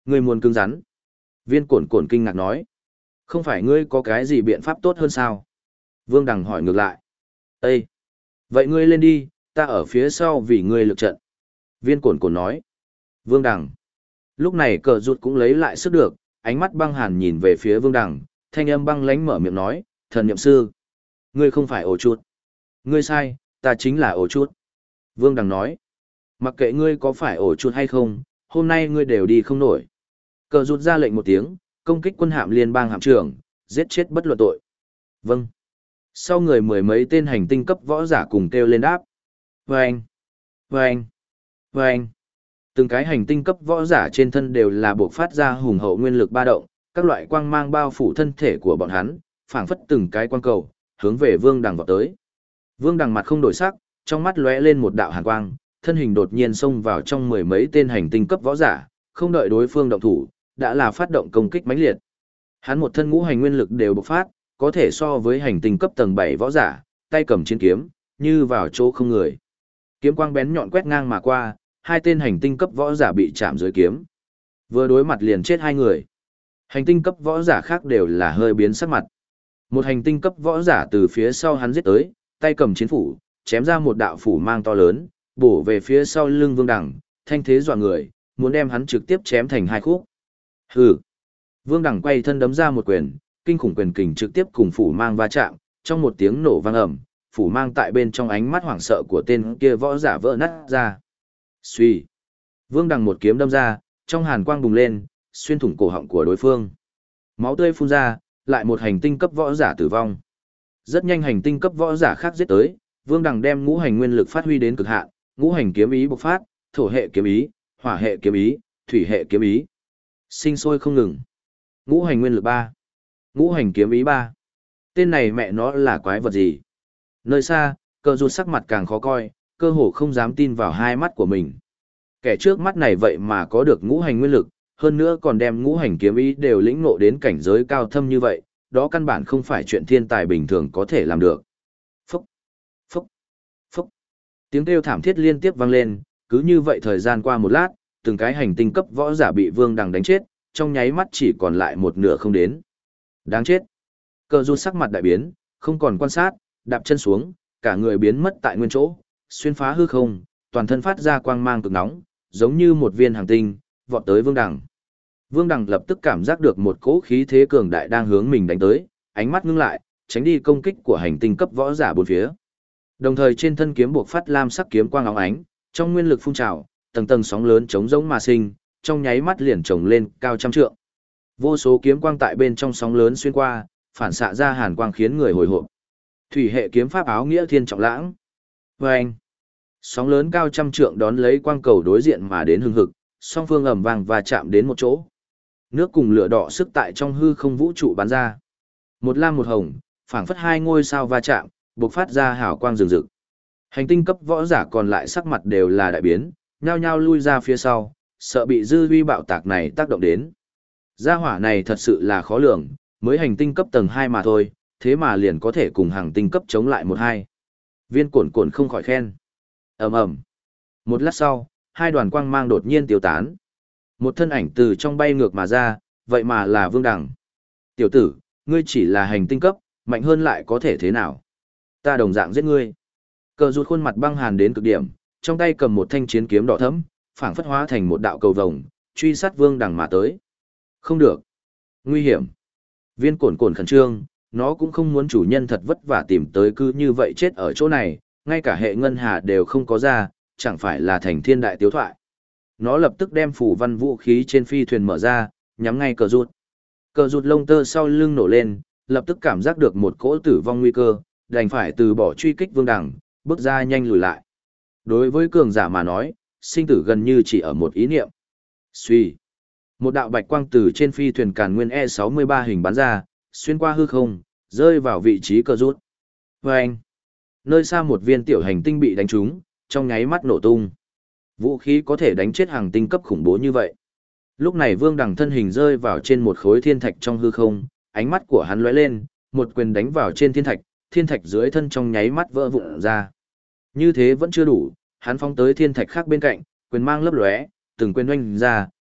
Speaker 1: Ngươi muốn cứng rắn. Viên Cổn Cổn kinh ngạc nói. Không phải ngươi có cái gì biện pháp tốt hơn sao? Vương Đằng hỏi ngược lại. Ê! Vậy ngươi lên đi, ta ở phía sau vì ngươi lực trận. Viên Cổn Cổn nói. Vương Đằng. Lúc này cờ rụt cũng lấy lại sức được, ánh mắt băng hàn nhìn về phía Vương Đằng, thanh âm băng lánh mở miệng nói, thần niệm sư. Ngươi không phải ổ chuột. Ngươi sai, ta chính là ổ chuột. Vương Đằng nói. Mặc kệ ngươi có phải ổ chuột hay không, hôm nay ngươi đều đi không nổi. Cờ rụt ra lệnh một tiếng, công kích quân hạm liên bang hạm trưởng, giết chết bất luận tội. Vâng. Sau người mười mấy tên hành tinh cấp võ giả cùng kêu lên đáp. Vâng. Vâng. Vâng. Từng cái hành tinh cấp võ giả trên thân đều là buộc phát ra hùng hậu nguyên lực ba động, các loại quang mang bao phủ thân thể của bọn hắn, phảng phất từng cái quang cầu, hướng về Vương Đằng vọt tới. Vương Đằng mặt không đổi sắc, trong mắt lóe lên một đạo hàn quang, thân hình đột nhiên xông vào trong mười mấy tên hành tinh cấp võ giả, không đợi đối phương động thủ, đã là phát động công kích mãnh liệt. Hắn một thân ngũ hành nguyên lực đều bộc phát, có thể so với hành tinh cấp tầng 7 võ giả, tay cầm chiến kiếm, như vào chỗ không người. Kiếm quang bén nhọn quét ngang mà qua, hai tên hành tinh cấp võ giả bị chạm dưới kiếm. Vừa đối mặt liền chết hai người. Hành tinh cấp võ giả khác đều là hơi biến sắc mặt. Một hành tinh cấp võ giả từ phía sau hắn giết tới, tay cầm chiến phủ, chém ra một đạo phủ mang to lớn, bổ về phía sau lưng Vương Đằng, thanh thế dọa người, muốn đem hắn trực tiếp chém thành hai khúc. Hừ. Vương Đằng quay thân đấm ra một quyền, kinh khủng quyền kình trực tiếp cùng phủ mang va chạm, trong một tiếng nổ vang ầm, phủ mang tại bên trong ánh mắt hoảng sợ của tên kia võ giả vỡ nát ra. Xuy. Vương Đằng một kiếm đâm ra, trong hàn quang bùng lên, xuyên thủng cổ họng của đối phương. Máu tươi phun ra, lại một hành tinh cấp võ giả tử vong. Rất nhanh hành tinh cấp võ giả khác giết tới, Vương Đằng đem ngũ hành nguyên lực phát huy đến cực hạn, ngũ hành kiếm ý bộc phát, thổ hệ kiếm ý, hỏa hệ kiếm ý, thủy hệ kiếm ý. Sinh sôi không ngừng. Ngũ hành nguyên lực 3. Ngũ hành kiếm ý 3. Tên này mẹ nó là quái vật gì? Nơi xa, cờ rụt sắc mặt càng khó coi, cơ hồ không dám tin vào hai mắt của mình. Kẻ trước mắt này vậy mà có được ngũ hành nguyên lực, hơn nữa còn đem ngũ hành kiếm ý đều lĩnh ngộ đến cảnh giới cao thâm như vậy, đó căn bản không phải chuyện thiên tài bình thường có thể làm được. Phúc, phúc, phúc. Tiếng kêu thảm thiết liên tiếp vang lên, cứ như vậy thời gian qua một lát, từng cái hành tinh cấp võ giả bị Vương Đằng đánh chết, trong nháy mắt chỉ còn lại một nửa không đến. Đáng chết. Cờ rụt sắc mặt đại biến, không còn quan sát, đạp chân xuống, cả người biến mất tại nguyên chỗ, xuyên phá hư không, toàn thân phát ra quang mang cực nóng, giống như một viên hành tinh, vọt tới Vương Đằng. Vương Đằng lập tức cảm giác được một cỗ khí thế cường đại đang hướng mình đánh tới, ánh mắt ngưng lại, tránh đi công kích của hành tinh cấp võ giả bốn phía. Đồng thời trên thân kiếm buộc phát lam sắc kiếm quang óng ánh, trong nguyên lực phun trào, tầng tầng sóng lớn chống rỗng mà sinh, trong nháy mắt liền chồng lên cao trăm trượng. Vô số kiếm quang tại bên trong sóng lớn xuyên qua, phản xạ ra hàn quang khiến người hồi hộp. Thủy hệ kiếm pháp áo nghĩa thiên trọng lãng. Vâng! Sóng lớn cao trăm trượng đón lấy quang cầu đối diện mà đến hừng hực, song phương ầm vang và chạm đến một chỗ. Nước cùng lửa đỏ sức tại trong hư không vũ trụ bắn ra. Một lam một hồng, phảng phất hai ngôi sao va chạm, bộc phát ra hào quang rừng rực. Hành tinh cấp võ giả còn lại sắc mặt đều là đại biến, nhao nhao lui ra phía sau, sợ bị dư uy bạo tạc này tác động đến. Gia hỏa này thật sự là khó lường, mới hành tinh cấp tầng 2 mà thôi, thế mà liền có thể cùng hành tinh cấp chống lại 1-2. Viên Cổn Cổn không khỏi khen. Ầm ầm. Một lát sau, hai đoàn quang mang đột nhiên tiêu tán. Một thân ảnh từ trong bay ngược mà ra, vậy mà là Vương Đằng. Tiểu tử, ngươi chỉ là hành tinh cấp, mạnh hơn lại có thể thế nào? Ta đồng dạng giết ngươi. Cờ rụt khuôn mặt băng hàn đến cực điểm, trong tay cầm một thanh chiến kiếm đỏ thẫm, phảng phất hóa thành một đạo cầu vồng, truy sát Vương Đằng mà tới. Không được. Nguy hiểm. Viên Cổn Cổn khẩn trương, nó cũng không muốn chủ nhân thật vất vả tìm tới cứ như vậy chết ở chỗ này, ngay cả hệ ngân hà đều không có ra, chẳng phải là thành thiên đại tiếu thoại. Nó lập tức đem phủ văn vũ khí trên phi thuyền mở ra, nhắm ngay cờ rụt. Cờ rụt lông tơ sau lưng nổ lên, lập tức cảm giác được một cỗ tử vong nguy cơ, đành phải từ bỏ truy kích Vương Đằng, bước ra nhanh lùi lại. Đối với cường giả mà nói, sinh tử gần như chỉ ở một ý niệm. Suy. Một đạo bạch quang từ trên phi thuyền Càn Nguyên E63 hình bắn ra, xuyên qua hư không, rơi vào vị trí cờ rút. Vâng! Nơi xa một viên tiểu hành tinh bị đánh trúng, trong nháy mắt nổ tung. Vũ khí có thể đánh chết hàng tinh cấp khủng bố như vậy. Lúc này Vương Đằng thân hình rơi vào trên một khối thiên thạch trong hư không, ánh mắt của hắn lóe lên, một quyền đánh vào trên thiên thạch dưới thân trong nháy mắt vỡ vụn ra. Như thế vẫn chưa đủ, hắn phóng tới thiên thạch khác bên cạnh, quyền mang lấp lóe, từng quyền oanh ra,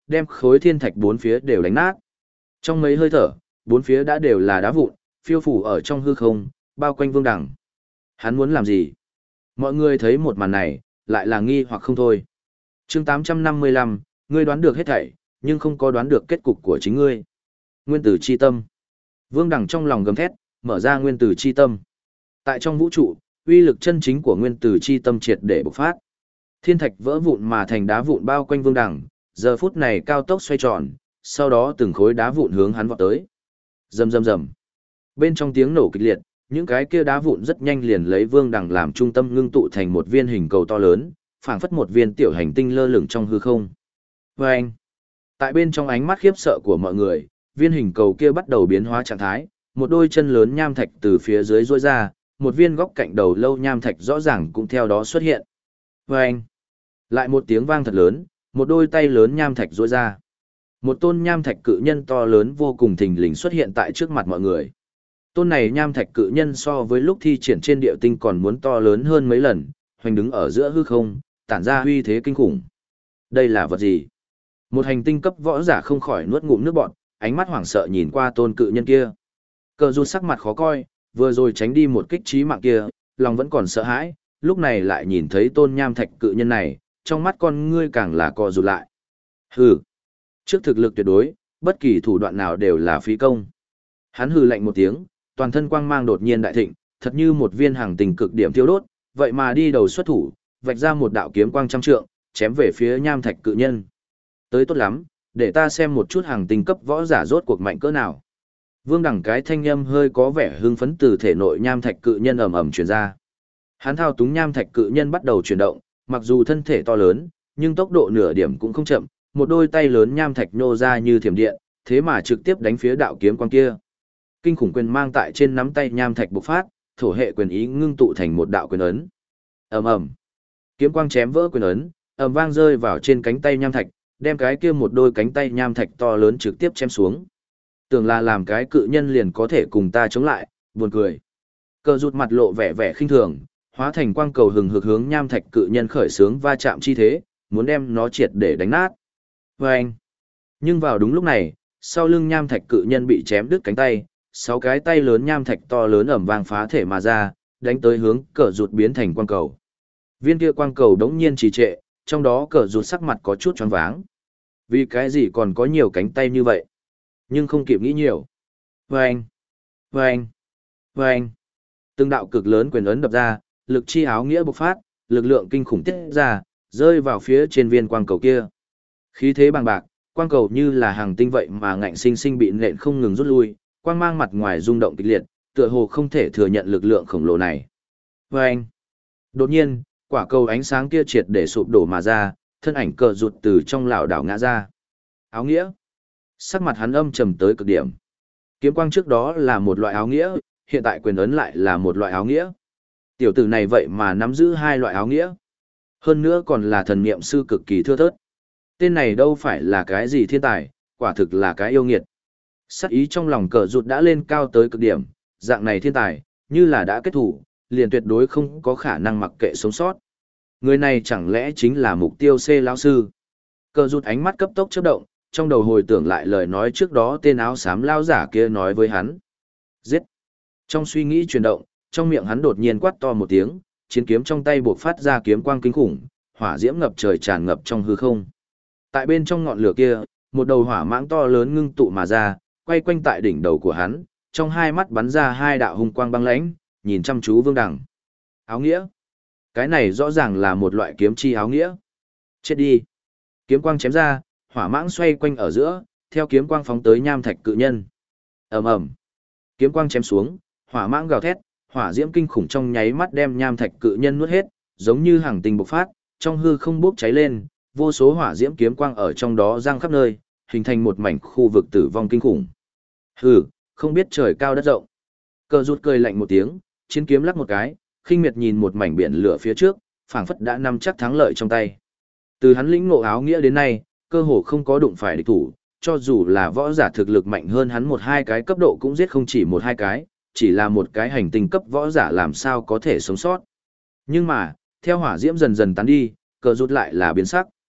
Speaker 1: đem khối thiên thạch bốn phía đều đánh nát. Trong mấy hơi thở, bốn phía đã đều là đá vụn, phiêu phủ ở trong hư không, bao quanh Vương Đằng. Hắn muốn làm gì? Mọi người thấy một màn này, lại là nghi hoặc không thôi. Chương 855, ngươi đoán được hết thảy, nhưng không có đoán được kết cục của chính ngươi. Nguyên tử chi tâm. Vương Đằng trong lòng gầm thét, mở ra nguyên tử chi tâm. Tại trong vũ trụ, uy lực chân chính của nguyên tử chi tâm triệt để bộc phát. Thiên thạch vỡ vụn mà thành đá vụn bao quanh Vương Đằng, giờ phút này cao tốc xoay tròn, sau đó từng khối đá vụn hướng hắn vọt tới. Rầm rầm rầm. Bên trong tiếng nổ kịch liệt, những cái kia đá vụn rất nhanh liền lấy Vương Đằng làm trung tâm ngưng tụ thành một viên hình cầu to lớn, phảng phất một viên tiểu hành tinh lơ lửng trong hư không. Vâng! Tại bên trong ánh mắt khiếp sợ của mọi người, viên hình cầu kia bắt đầu biến hóa trạng thái, một đôi chân lớn nham thạch từ phía dưới rỗi ra, một viên góc cạnh đầu lâu nham thạch rõ ràng cũng theo đó xuất hiện. Vâng! Lại một tiếng vang thật lớn, một đôi tay lớn nham thạch rỗi ra. Một tôn nham thạch cự nhân to lớn vô cùng thình lình xuất hiện tại trước mặt mọi người. Tôn này nham thạch cự nhân so với lúc thi triển trên địa tinh còn muốn to lớn hơn mấy lần, hoành đứng ở giữa hư không, tản ra uy thế kinh khủng. Đây là vật gì? Một hành tinh cấp võ giả không khỏi nuốt ngụm nước bọt, ánh mắt hoảng sợ nhìn qua tôn cự nhân kia. Cờ rụt sắc mặt khó coi, vừa rồi tránh đi một kích chí mạng kia, lòng vẫn còn sợ hãi, lúc này lại nhìn thấy tôn nham thạch cự nhân này, trong mắt con ngươi càng là co rụt lại. Hừ. Trước thực lực tuyệt đối, bất kỳ thủ đoạn nào đều là phí công. Hắn hừ lạnh một tiếng, toàn thân quang mang đột nhiên đại thịnh, thật như một viên hàng tình cực điểm thiêu đốt, vậy mà đi đầu xuất thủ, vạch ra một đạo kiếm quang trăm trượng, chém về phía nham thạch cự nhân. Tới tốt lắm, để ta xem một chút hàng tình cấp võ giả rốt cuộc mạnh cỡ nào. Vương Đẳng cái thanh âm hơi có vẻ hưng phấn từ thể nội nham thạch cự nhân ầm ầm truyền ra. Hắn thao túng nham thạch cự nhân bắt đầu chuyển động, mặc dù thân thể to lớn, nhưng tốc độ nửa điểm cũng không chậm, một đôi tay lớn nham thạch nhô ra như thiểm điện, thế mà trực tiếp đánh phía đạo kiếm quang kia. Kinh khủng quyền mang tại trên nắm tay nham thạch bộc phát, thổ hệ quyền ý ngưng tụ thành một đạo quyền ấn. Ầm ầm. Kiếm quang chém vỡ quyền ấn, ầm vang rơi vào trên cánh tay nham thạch, đem cái kia một đôi cánh tay nham thạch to lớn trực tiếp chém xuống. Tưởng là làm cái cự nhân liền có thể cùng ta chống lại, buồn cười. Cờ rụt mặt lộ vẻ vẻ khinh thường, hóa thành quang cầu hừng hực hướng nham thạch cự nhân khởi xướng va chạm chi thế, muốn đem nó triệt để đánh nát. Vâng! Nhưng vào đúng lúc này, sau lưng nham thạch cự nhân bị chém đứt cánh tay, 6 cái tay lớn nham thạch to lớn ầm vang phá thể mà ra, đánh tới hướng cờ rụt biến thành quang cầu. Viên kia quang cầu đống nhiên trì trệ, trong đó cờ rụt sắc mặt có chút choáng váng. Vì cái gì còn có nhiều cánh tay như vậy? Nhưng không kịp nghĩ nhiều. Vâng! Vâng! Vâng! Từng đạo cực lớn quyền ấn đập ra, lực chi áo nghĩa bộc phát, lực lượng kinh khủng tiết ra, rơi vào phía trên viên quang cầu kia. Khí thế bằng bạc, quang cầu như là hàng tinh vậy mà ngạnh sinh sinh bị nện không ngừng rút lui, quang mang mặt ngoài rung động kịch liệt, tựa hồ không thể thừa nhận lực lượng khổng lồ này. Vâng! Đột nhiên, quả cầu ánh sáng kia triệt để sụp đổ mà ra, thân ảnh cờ rụt từ trong lảo đảo ngã ra. Áo nghĩa. Sắc mặt hắn âm trầm tới cực điểm. Kiếm quang trước đó là một loại áo nghĩa, hiện tại quyền ấn lại là một loại áo nghĩa. Tiểu tử này vậy mà nắm giữ hai loại áo nghĩa. Hơn nữa còn là thần niệm sư cực kỳ thưa thớt. Tên này đâu phải là cái gì thiên tài, quả thực là cái yêu nghiệt. Sắc ý trong lòng cờ rụt đã lên cao tới cực điểm, dạng này thiên tài, như là đã kết thủ, liền tuyệt đối không có khả năng mặc kệ sống sót. Người này chẳng lẽ chính là mục tiêu C lão sư? Cờ rụt ánh mắt cấp tốc chớp động, trong đầu hồi tưởng lại lời nói trước đó tên áo xám lao giả kia nói với hắn. Giết! Trong suy nghĩ chuyển động, trong miệng hắn đột nhiên quát to một tiếng, chiến kiếm trong tay bộc phát ra kiếm quang kinh khủng, hỏa diễm ngập trời tràn ngập trong hư không. Tại bên trong ngọn lửa kia, một đầu hỏa mãng to lớn ngưng tụ mà ra, quay quanh tại đỉnh đầu của hắn, trong hai mắt bắn ra hai đạo hung quang băng lãnh, nhìn chăm chú Vương Đằng. Áo nghĩa. Cái này rõ ràng là một loại kiếm chi áo nghĩa. Chết đi. Kiếm quang chém ra, hỏa mãng xoay quanh ở giữa, theo kiếm quang phóng tới nham thạch cự nhân. Ầm ầm. Kiếm quang chém xuống, hỏa mãng gào thét, hỏa diễm kinh khủng trong nháy mắt đem nham thạch cự nhân nuốt hết, giống như hàng tinh bộc phát, trong hư không bốc cháy lên, vô số hỏa diễm kiếm quang ở trong đó giăng khắp nơi, hình thành một mảnh khu vực tử vong kinh khủng. Hừ, không biết trời cao đất rộng. Cờ rụt cười lạnh một tiếng, chiến kiếm lắc một cái, khinh miệt nhìn một mảnh biển lửa phía trước, phảng phất đã nắm chắc thắng lợi trong tay. Từ hắn lĩnh ngộ áo nghĩa đến nay, cơ hồ không có đụng phải địch thủ, cho dù là võ giả thực lực mạnh hơn hắn một hai cái cấp độ cũng giết không chỉ một hai cái, chỉ là một cái hành tinh cấp võ giả làm sao có thể sống sót. Nhưng mà, theo hỏa diễm dần dần tán đi, cờ rụt lại là biến sắc.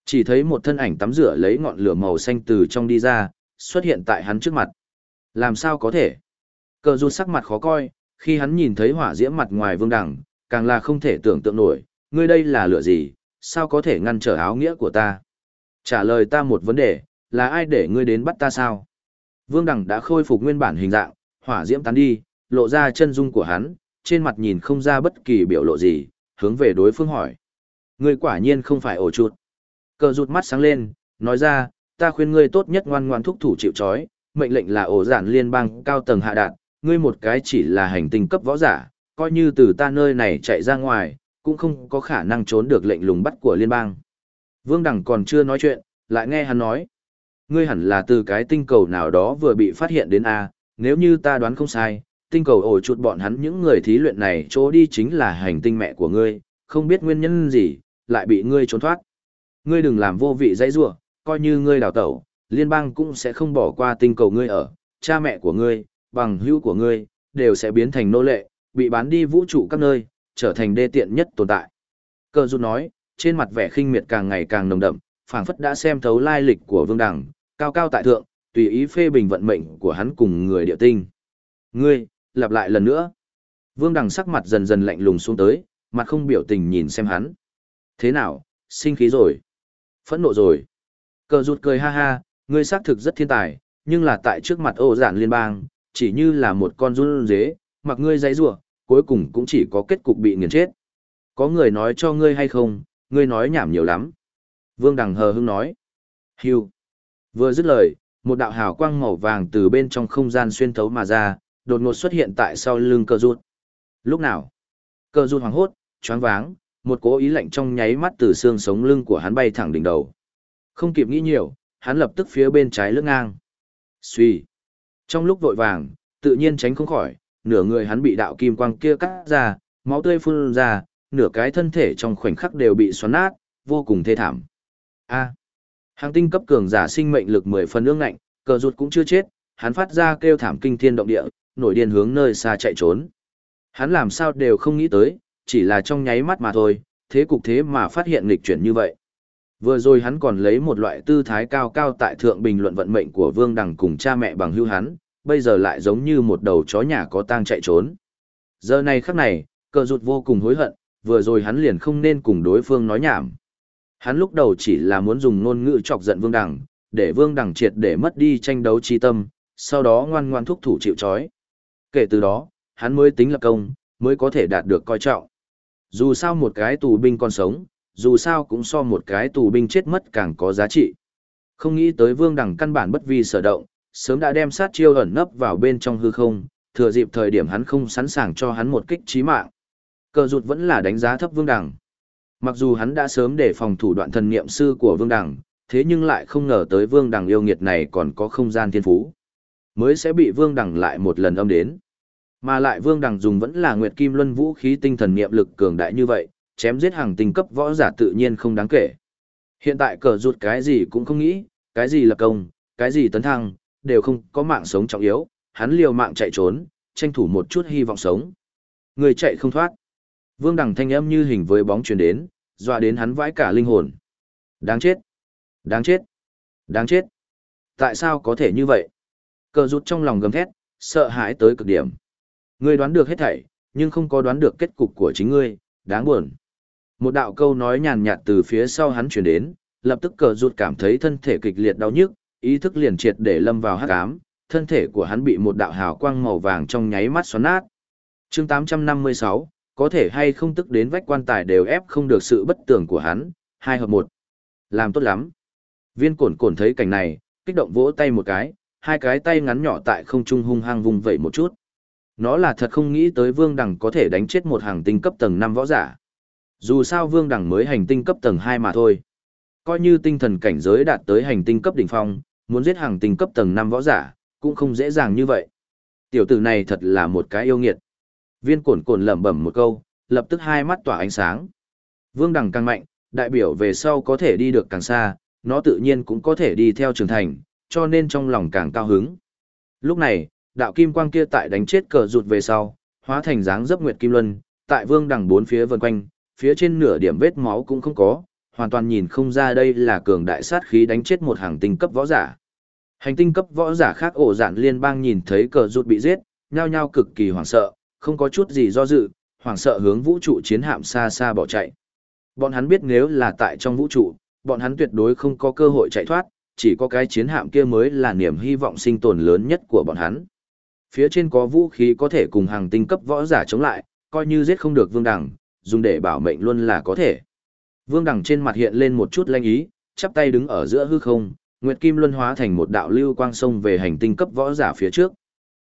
Speaker 1: Chỉ thấy một thân ảnh tắm rửa lấy ngọn lửa màu xanh từ trong đi ra, xuất hiện tại hắn trước mặt. Làm sao có thể? Cờ rụt sắc mặt khó coi, khi hắn nhìn thấy hỏa diễm mặt ngoài Vương Đằng, càng là không thể tưởng tượng nổi, ngươi đây là lửa gì, sao có thể ngăn trở áo nghĩa của ta? Trả lời ta một vấn đề, là ai để ngươi đến bắt ta sao? Vương Đằng đã khôi phục nguyên bản hình dạng, hỏa diễm tán đi, lộ ra chân dung của hắn, trên mặt nhìn không ra bất kỳ biểu lộ gì, hướng về đối phương hỏi. Ngươi quả nhiên không phải ổ chuột. Cờ rụt mắt sáng lên, nói ra, ta khuyên ngươi tốt nhất ngoan ngoan thúc thủ chịu trói, mệnh lệnh là ổ giản liên bang cao tầng hạ đạt, ngươi một cái chỉ là hành tinh cấp võ giả, coi như từ ta nơi này chạy ra ngoài, cũng không có khả năng trốn được lệnh lùng bắt của liên bang. Vương Đằng còn chưa nói chuyện, lại nghe hắn nói. Ngươi hẳn là từ cái tinh cầu nào đó vừa bị phát hiện đến A, nếu như ta đoán không sai, tinh cầu ổ chuột bọn hắn những người thí luyện này chỗ đi chính là hành tinh mẹ của ngươi, không biết nguyên nhân gì, lại bị ngươi trốn thoát. Ngươi đừng làm vô vị dãy rủa, coi như ngươi đào tẩu, liên bang cũng sẽ không bỏ qua tinh cầu ngươi ở, cha mẹ của ngươi, bằng hữu của ngươi, đều sẽ biến thành nô lệ, bị bán đi vũ trụ các nơi, trở thành đê tiện nhất tồn tại. Cờ rụt nói, trên mặt vẻ khinh miệt càng ngày càng nồng đậm, phảng phất đã xem thấu lai lịch của Vương Đằng, cao cao tại thượng, tùy ý phê bình vận mệnh của hắn cùng người địa tinh. Ngươi, lặp lại lần nữa. Vương Đằng sắc mặt dần dần lạnh lùng xuống tới, mặt không biểu tình nhìn xem hắn. Thế nào, sinh khí rồi? Phẫn nộ rồi? Cờ rụt cười ha ha, ngươi xác thực rất thiên tài, nhưng là tại trước mặt Ổ Giản liên bang, chỉ như là một con run dế, mặc ngươi dãy rủa, cuối cùng cũng chỉ có kết cục bị nghiền chết. Có người nói cho ngươi hay không, ngươi nói nhảm nhiều lắm. Vương Đằng hờ hững nói. Hưu. Vừa dứt lời, một đạo hào quang màu vàng từ bên trong không gian xuyên thấu mà ra, đột ngột xuất hiện tại sau lưng cờ rụt. Lúc nào? Cờ rụt hoảng hốt, choáng váng, một cố ý lạnh trong nháy mắt từ xương sống lưng của hắn bay thẳng đỉnh đầu. Không kịp nghĩ nhiều, hắn lập tức phía bên trái lưng ngang. Xuy. Trong lúc vội vàng, tự nhiên tránh không khỏi, nửa người hắn bị đạo kim quang kia cắt ra, máu tươi phun ra, nửa cái thân thể trong khoảnh khắc đều bị xoắn nát, vô cùng thê thảm. A. Hàng tinh cấp cường giả sinh mệnh lực 10 phần ương ngạnh, cờ rụt cũng chưa chết, hắn phát ra kêu thảm kinh thiên động địa, nổi điên hướng nơi xa chạy trốn. Hắn làm sao đều không nghĩ tới, chỉ là trong nháy mắt mà thôi, thế cục thế mà phát hiện nghịch chuyển như vậy. Vừa rồi hắn còn lấy một loại tư thái cao cao tại thượng bình luận vận mệnh của Vương Đằng cùng cha mẹ bằng hữu hắn, bây giờ lại giống như một đầu chó nhà có tang chạy trốn. Giờ này khắc này, cờ rụt vô cùng hối hận, vừa rồi hắn liền không nên cùng đối phương nói nhảm. Hắn lúc đầu chỉ là muốn dùng ngôn ngữ chọc giận Vương Đằng, để Vương Đằng triệt để mất đi tranh đấu chi tâm, sau đó ngoan ngoan thúc thủ chịu trói. Kể từ đó, hắn mới tính lập công, mới có thể đạt được coi trọng. Dù sao một cái tù binh còn sống, dù sao cũng so một cái tù binh chết mất càng có giá trị. Không nghĩ tới Vương Đằng căn bản bất vi sở động, sớm đã đem sát chiêu ẩn nấp vào bên trong hư không, thừa dịp thời điểm hắn không sẵn sàng cho hắn một kích chí mạng. Cờ rụt vẫn là đánh giá thấp Vương Đằng. Mặc dù hắn đã sớm để phòng thủ đoạn thần niệm sư của Vương Đằng, thế nhưng lại không ngờ tới Vương Đằng yêu nghiệt này còn có không gian thiên phú. Mới sẽ bị Vương Đằng lại một lần âm đến. Mà lại Vương Đằng dùng vẫn là Nguyệt Kim Luân vũ khí tinh thần niệm lực cường đại như vậy, chém giết hàng tinh cấp võ giả tự nhiên không đáng kể. Hiện tại cờ rụt cái gì cũng không nghĩ, cái gì lập công, cái gì tấn thăng, đều không có mạng sống trọng yếu, hắn liều mạng chạy trốn, tranh thủ một chút hy vọng sống. Người chạy không thoát. Vương Đằng thanh âm như hình với bóng truyền đến, dọa đến hắn vãi cả linh hồn. Đáng chết! Đáng chết! Đáng chết! Tại sao có thể như vậy? Cờ rụt trong lòng gầm thét, sợ hãi tới cực điểm. Ngươi đoán được hết thảy, nhưng không có đoán được kết cục của chính ngươi, đáng buồn. Một đạo câu nói nhàn nhạt từ phía sau hắn truyền đến, lập tức cờ rụt cảm thấy thân thể kịch liệt đau nhức, ý thức liền triệt để lâm vào hắc ám, thân thể của hắn bị một đạo hào quang màu vàng trong nháy mắt xoắn nát. Chương 856, có thể hay không tức đến vách quan tài đều ép không được sự bất tường của hắn, 2 hợp 1. Làm tốt lắm. Viên cổn cổn thấy cảnh này, kích động vỗ tay một cái, hai cái tay ngắn nhỏ tại không trung hung hăng vung vẩy một chút. Nó là thật không nghĩ tới Vương Đằng có thể đánh chết một hàng tinh cấp tầng 5 võ giả. Dù sao Vương Đằng mới hành tinh cấp tầng 2 mà thôi. Coi như tinh thần cảnh giới đạt tới hành tinh cấp đỉnh phong, muốn giết hàng tinh cấp tầng 5 võ giả, cũng không dễ dàng như vậy. Tiểu tử này thật là một cái yêu nghiệt. Viên cổn cổn lẩm bẩm một câu, lập tức hai mắt tỏa ánh sáng. Vương Đằng càng mạnh, đại biểu về sau có thể đi được càng xa, nó tự nhiên cũng có thể đi theo trưởng thành, cho nên trong lòng càng cao hứng. Lúc này, đạo kim quang kia tại đánh chết cờ rụt về sau, hóa thành dáng dấp nguyệt kim luân, tại Vương Đằng bốn phía vần quanh, phía trên nửa điểm vết máu cũng không có, hoàn toàn nhìn không ra đây là cường đại sát khí đánh chết một hàng tinh cấp võ giả. Hành tinh cấp võ giả khác ổ dạn liên bang nhìn thấy cờ rụt bị giết, nhao nhao cực kỳ hoảng sợ, không có chút gì do dự, hoảng sợ hướng vũ trụ chiến hạm xa xa bỏ chạy. Bọn hắn biết nếu là tại trong vũ trụ, bọn hắn tuyệt đối không có cơ hội chạy thoát, chỉ có cái chiến hạm kia mới là niềm hy vọng sinh tồn lớn nhất của bọn hắn. Phía trên có vũ khí có thể cùng hàng tinh cấp võ giả chống lại, coi như giết không được Vương Đằng, dùng để bảo mệnh luôn là có thể. Vương Đằng trên mặt hiện lên một chút lanh ý, chắp tay đứng ở giữa hư không, Nguyệt Kim Luân hóa thành một đạo lưu quang sông về hành tinh cấp võ giả phía trước.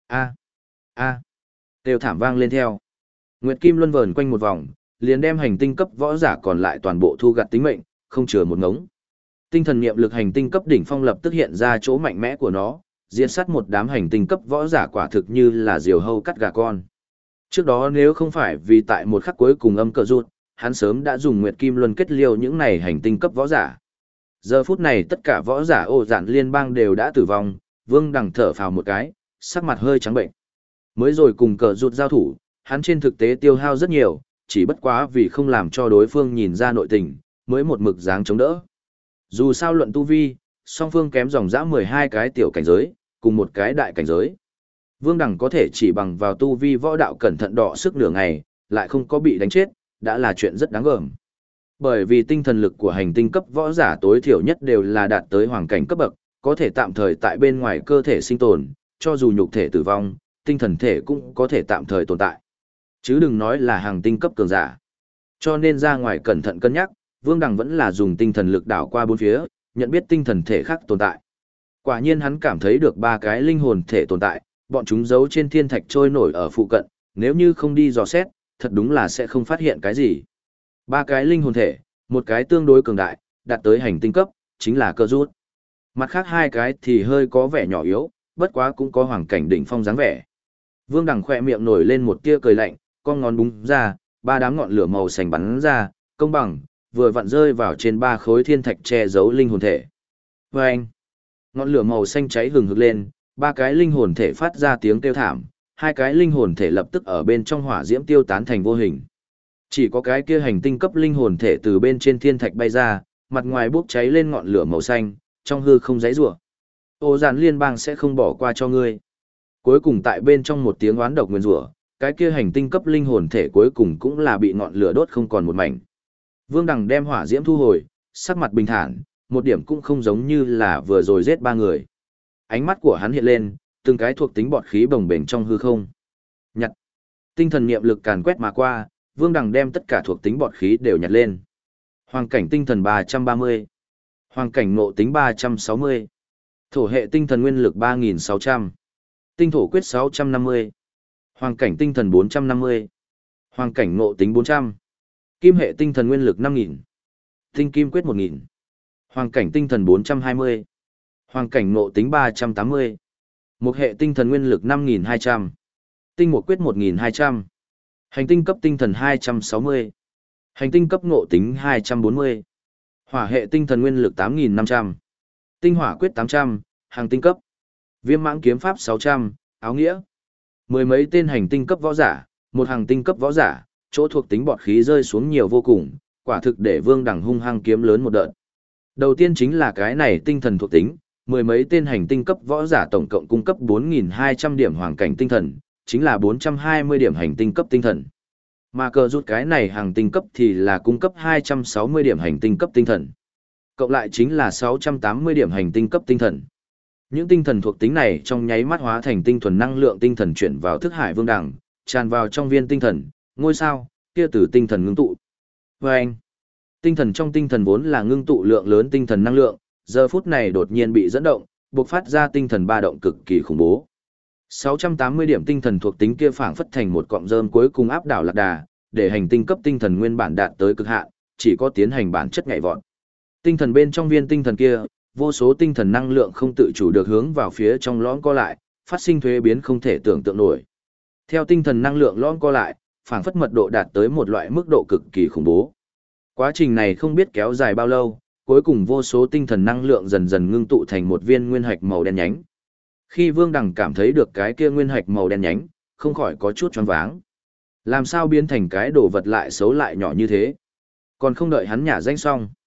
Speaker 1: A, đều thảm vang lên theo. Nguyệt Kim Luân vờn quanh một vòng, liền đem hành tinh cấp võ giả còn lại toàn bộ thu gặt tính mệnh, không chừa một ngống. Tinh thần niệm lực hành tinh cấp đỉnh phong lập tức hiện ra chỗ mạnh mẽ của nó, diệt sát một đám hành tinh cấp võ giả quả thực như là diều hâu cắt gà con. Trước đó nếu không phải vì tại một khắc cuối cùng âm cờ rụt, hắn sớm đã dùng Nguyệt Kim Luân kết liêu những này hành tinh cấp võ giả. Giờ phút này tất cả võ giả Ổ Dạn liên bang đều đã tử vong, Vương Đằng thở phào một cái, sắc mặt hơi trắng bệnh. Mới rồi cùng cờ rụt giao thủ, hắn trên thực tế tiêu hao rất nhiều, chỉ bất quá vì không làm cho đối phương nhìn ra nội tình, mới một mực dáng chống đỡ. Dù sao luận tu vi, song phương kém dòng dã 12 cái tiểu cảnh giới, cùng một cái đại cảnh giới. Vương Đằng có thể chỉ bằng vào tu vi võ đạo cẩn thận đọ sức nửa ngày, lại không có bị đánh chết, đã là chuyện rất đáng gờm. Bởi vì tinh thần lực của hành tinh cấp võ giả tối thiểu nhất đều là đạt tới hoàng cảnh cấp bậc, có thể tạm thời tại bên ngoài cơ thể sinh tồn, cho dù nhục thể tử vong, tinh thần thể cũng có thể tạm thời tồn tại. Chứ đừng nói là hàng tinh cấp cường giả. Cho nên ra ngoài cẩn thận cân nhắc, Vương Đằng vẫn là dùng tinh thần lực đảo qua bốn phía, nhận biết tinh thần thể khác tồn tại. Quả nhiên hắn cảm thấy được ba cái linh hồn thể tồn tại, bọn chúng giấu trên thiên thạch trôi nổi ở phụ cận, nếu như không đi dò xét, thật đúng là sẽ không phát hiện cái gì. Ba cái linh hồn thể, một cái tương đối cường đại, đạt tới hành tinh cấp, chính là cơ rút. Mặt khác hai cái thì hơi có vẻ nhỏ yếu, bất quá cũng có hoàng cảnh đỉnh phong dáng vẻ. Vương Đằng khỏe miệng nổi lên một tia cười lạnh, con ngón búng ra, ba đám ngọn lửa màu xanh bắn ra, công bằng, vừa vặn rơi vào trên ba khối thiên thạch che giấu linh hồn thể. Và anh, ngọn lửa màu xanh cháy hừng hực lên, ba cái linh hồn thể phát ra tiếng kêu thảm, hai cái linh hồn thể lập tức ở bên trong hỏa diễm tiêu tán thành vô hình. Chỉ có cái kia hành tinh cấp linh hồn thể từ bên trên thiên thạch bay ra, mặt ngoài bốc cháy lên ngọn lửa màu xanh, trong hư không giấy rủa. Ổ Dạn liên bang sẽ không bỏ qua cho ngươi. Cuối cùng tại bên trong một tiếng oán độc nguyên rủa, cái kia hành tinh cấp linh hồn thể cuối cùng cũng là bị ngọn lửa đốt không còn một mảnh. Vương Đằng đem hỏa diễm thu hồi, sắc mặt bình thản, một điểm cũng không giống như là vừa rồi giết ba người. Ánh mắt của hắn hiện lên, từng cái thuộc tính bọt khí bồng bềnh trong hư không. Nhặt. Tinh thần niệm lực càn quét mà qua, Vương Đằng đem tất cả thuộc tính bọt khí đều nhặt lên. Hoàng cảnh tinh thần 330. Hoàng cảnh ngộ tính 360. Thổ hệ tinh thần nguyên lực 3600. Tinh thổ quyết 650. Hoàng cảnh tinh thần 450. Hoàng cảnh ngộ tính 400. Kim hệ tinh thần nguyên lực 5000. Tinh kim quyết 1000. Hoàng cảnh tinh thần 420. Hoàng cảnh ngộ tính 380. Một hệ tinh thần nguyên lực 5200. Tinh một quyết 1200. Hành tinh cấp tinh thần 260. Hành tinh cấp ngộ tính 240. Hỏa hệ tinh thần nguyên lực 8500. Tinh hỏa quyết 800, hàng tinh cấp. Viêm mãng kiếm pháp 600, áo nghĩa. Mười mấy tên hành tinh cấp võ giả, một hàng tinh cấp võ giả, chỗ thuộc tính bọt khí rơi xuống nhiều vô cùng, quả thực để Vương Đằng hung hăng kiếm lớn một đợt. Đầu tiên chính là cái này tinh thần thuộc tính, mười mấy tên hành tinh cấp võ giả tổng cộng cung cấp 4200 điểm hoàng cảnh tinh thần, chính là 420 điểm hành tinh cấp tinh thần. Mà cờ rút cái này hàng tinh cấp thì là cung cấp 260 điểm hành tinh cấp tinh thần. Cộng lại chính là 680 điểm hành tinh cấp tinh thần. Những tinh thần thuộc tính này trong nháy mắt hóa thành tinh thuần năng lượng tinh thần chuyển vào thức hải Vương Đằng, tràn vào trong viên tinh thần, ngôi sao, kia từ tinh thần ngưng tụ. Và anh, tinh thần trong tinh thần vốn là ngưng tụ lượng lớn tinh thần năng lượng, giờ phút này đột nhiên bị dẫn động, bộc phát ra tinh thần ba động cực kỳ khủng bố. 680 điểm tinh thần thuộc tính kia phảng phất thành một cọng rơm cuối cùng áp đảo lạc đà, để hành tinh cấp tinh thần nguyên bản đạt tới cực hạn, chỉ có tiến hành bản chất nhảy vọt. Tinh thần bên trong viên tinh thần kia, vô số tinh thần năng lượng không tự chủ được hướng vào phía trong lõm co lại, phát sinh thuế biến không thể tưởng tượng nổi. Theo tinh thần năng lượng lõm co lại, phảng phất mật độ đạt tới một loại mức độ cực kỳ khủng bố. Quá trình này không biết kéo dài bao lâu, cuối cùng vô số tinh thần năng lượng dần dần ngưng tụ thành một viên nguyên hạch màu đen nhánh. Khi Vương Đằng cảm thấy được cái kia nguyên hạch màu đen nhánh, không khỏi có chút choáng váng. Làm sao biến thành cái đồ vật lại xấu lại nhỏ như thế? Còn không đợi hắn nhả danh xong.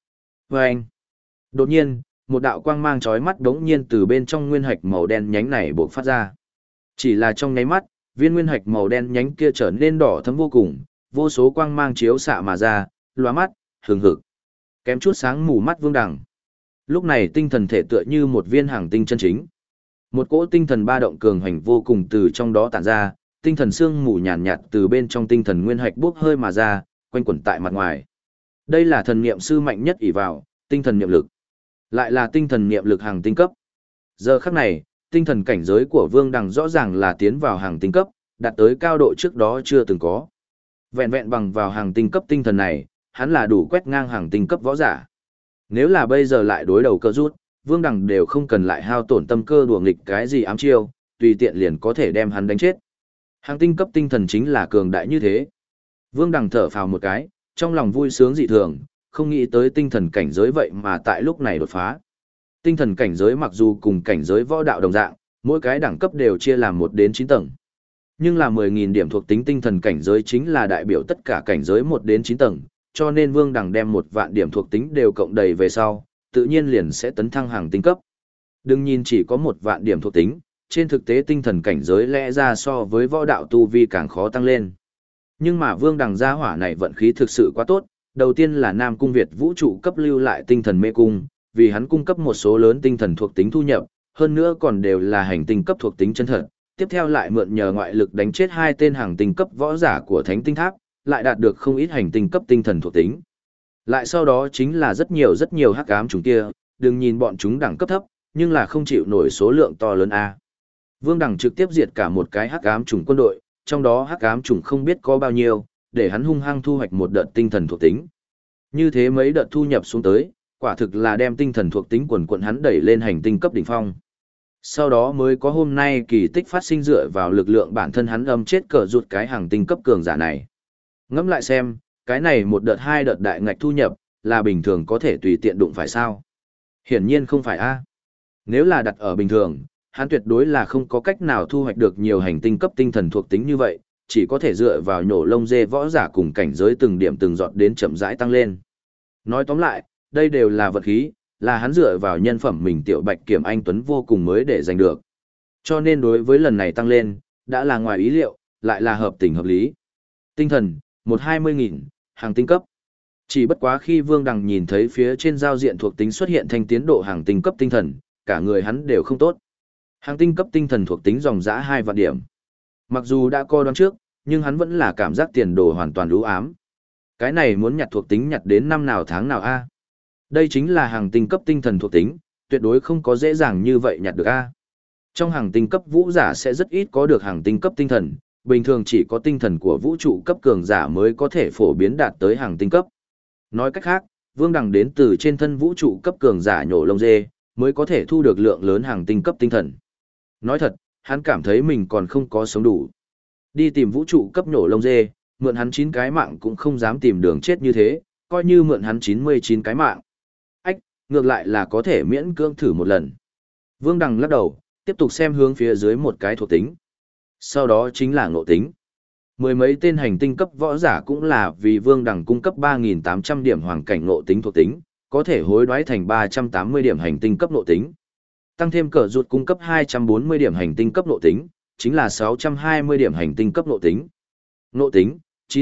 Speaker 1: Và anh, đột nhiên, một đạo quang mang chói mắt đống nhiên từ bên trong nguyên hạch màu đen nhánh này bộc phát ra. Chỉ là trong nháy mắt, viên nguyên hạch màu đen nhánh kia trở nên đỏ thẫm vô cùng, vô số quang mang chiếu xạ mà ra, lóa mắt, hừng hực. Kém chút sáng mù mắt Vương Đằng. Lúc này tinh thần thể tựa như một viên hàng tinh chân chính. Một cỗ tinh thần ba động cường hành vô cùng từ trong đó tản ra, tinh thần sương mù nhàn nhạt từ bên trong tinh thần nguyên hạch bốc hơi mà ra, quanh quẩn tại mặt ngoài. Đây là thần niệm sư mạnh nhất ỷ vào, tinh thần niệm lực. Lại là tinh thần niệm lực hàng tinh cấp. Giờ khắc này, tinh thần cảnh giới của Vương Đằng rõ ràng là tiến vào hàng tinh cấp, đạt tới cao độ trước đó chưa từng có. Vẹn vẹn bằng vào hàng tinh cấp tinh thần này, hắn là đủ quét ngang hàng tinh cấp võ giả. Nếu là bây giờ lại đối đầu cơ rút, Vương Đằng đều không cần lại hao tổn tâm cơ đùa nghịch cái gì ám chiêu, tùy tiện liền có thể đem hắn đánh chết. Hàng tinh cấp tinh thần chính là cường đại như thế. Vương Đằng thở phào một cái, trong lòng vui sướng dị thường, không nghĩ tới tinh thần cảnh giới vậy mà tại lúc này đột phá. Tinh thần cảnh giới mặc dù cùng cảnh giới võ đạo đồng dạng, mỗi cái đẳng cấp đều chia làm 1 đến 9 tầng. Nhưng là 10.000 điểm thuộc tính tinh thần cảnh giới chính là đại biểu tất cả cảnh giới 1 đến 9 tầng, cho nên Vương Đằng đem 1 vạn điểm thuộc tính đều cộng đầy về sau, tự nhiên liền sẽ tấn thăng hàng tinh cấp. Đừng nhìn chỉ có 1 vạn điểm thuộc tính, trên thực tế tinh thần cảnh giới lẽ ra so với võ đạo tu vi càng khó tăng lên. Nhưng mà Vương Đằng gia hỏa này vận khí thực sự quá tốt, đầu tiên là Nam Cung Việt vũ trụ cấp lưu lại tinh thần mê cung, vì hắn cung cấp một số lớn tinh thần thuộc tính thu nhập, hơn nữa còn đều là hành tinh cấp thuộc tính chân thật. Tiếp theo lại mượn nhờ ngoại lực đánh chết 2 tên hàng tinh cấp võ giả của Thánh Tinh Tháp, lại đạt được không ít hành tinh cấp tinh thần thuộc tính. Lại sau đó chính là rất nhiều hắc ám chúng kia, đừng nhìn bọn chúng đẳng cấp thấp, nhưng là không chịu nổi số lượng to lớn a. Vương Đằng trực tiếp diệt cả một cái hắc ám chủng quân đội, trong đó hắc ám chủng không biết có bao nhiêu, để hắn hung hăng thu hoạch một đợt tinh thần thuộc tính. Như thế mấy đợt thu nhập xuống tới, quả thực là đem tinh thần thuộc tính quần quần hắn đẩy lên hành tinh cấp đỉnh phong. Sau đó mới có hôm nay kỳ tích phát sinh dựa vào lực lượng bản thân hắn âm chết cờ rụt cái hàng tinh cấp cường giả này. Ngẫm lại xem, cái này một đợt 2 đợt đại ngạch thu nhập, là bình thường có thể tùy tiện đụng phải sao? Hiển nhiên không phải a. Nếu là đặt ở bình thường, hắn tuyệt đối là không có cách nào thu hoạch được nhiều hành tinh cấp tinh thần thuộc tính như vậy, chỉ có thể dựa vào nhổ lông dê võ giả cùng cảnh giới từng điểm từng giọt đến chậm rãi tăng lên. Nói tóm lại, đây đều là vật khí, là hắn dựa vào nhân phẩm mình tiểu bạch kiểm anh tuấn vô cùng mới để giành được. Cho nên đối với lần này tăng lên, đã là ngoài ý liệu, lại là hợp tình hợp lý. Tinh thần, 120.000, hàng tinh cấp. Chỉ bất quá khi Vương Đằng nhìn thấy phía trên giao diện thuộc tính xuất hiện thành tiến độ hàng tinh cấp tinh thần, cả người hắn đều không tốt. Hàng tinh cấp tinh thần thuộc tính dòng dã 2 vạn điểm. Mặc dù đã coi đoán trước, nhưng hắn vẫn là cảm giác tiền đồ hoàn toàn u ám. Cái này muốn nhặt thuộc tính nhặt đến năm nào tháng nào a? Đây chính là hàng tinh cấp tinh thần thuộc tính, tuyệt đối không có dễ dàng như vậy nhặt được a. Trong hàng tinh cấp vũ giả sẽ rất ít có được hàng tinh cấp tinh thần, bình thường chỉ có tinh thần của vũ trụ cấp cường giả mới có thể phổ biến đạt tới hàng tinh cấp. Nói cách khác, Vương Đằng đến từ trên thân vũ trụ cấp cường giả nhổ lông dê, mới có thể thu được lượng lớn hàng tinh cấp tinh thần. Nói thật, hắn cảm thấy mình còn không có sống đủ. Đi tìm vũ trụ cấp nhổ lông dê, mượn hắn 9 cái mạng cũng không dám tìm đường chết như thế, coi như mượn hắn 99 cái mạng. Ách, ngược lại là có thể miễn cưỡng thử một lần. Vương Đằng lắc đầu, tiếp tục xem hướng phía dưới một cái thuộc tính. Sau đó chính là ngộ tính. Mười mấy tên hành tinh cấp võ giả cũng là vì Vương Đằng cung cấp 3.800 điểm hoàng cảnh ngộ tính thuộc tính, có thể hối đoái thành 380 điểm hành tinh cấp ngộ tính. Tăng thêm cờ rụt cung cấp 240 điểm hành tinh cấp ngộ tính, chính là 620 điểm hành tinh cấp ngộ tính. Ngộ tính,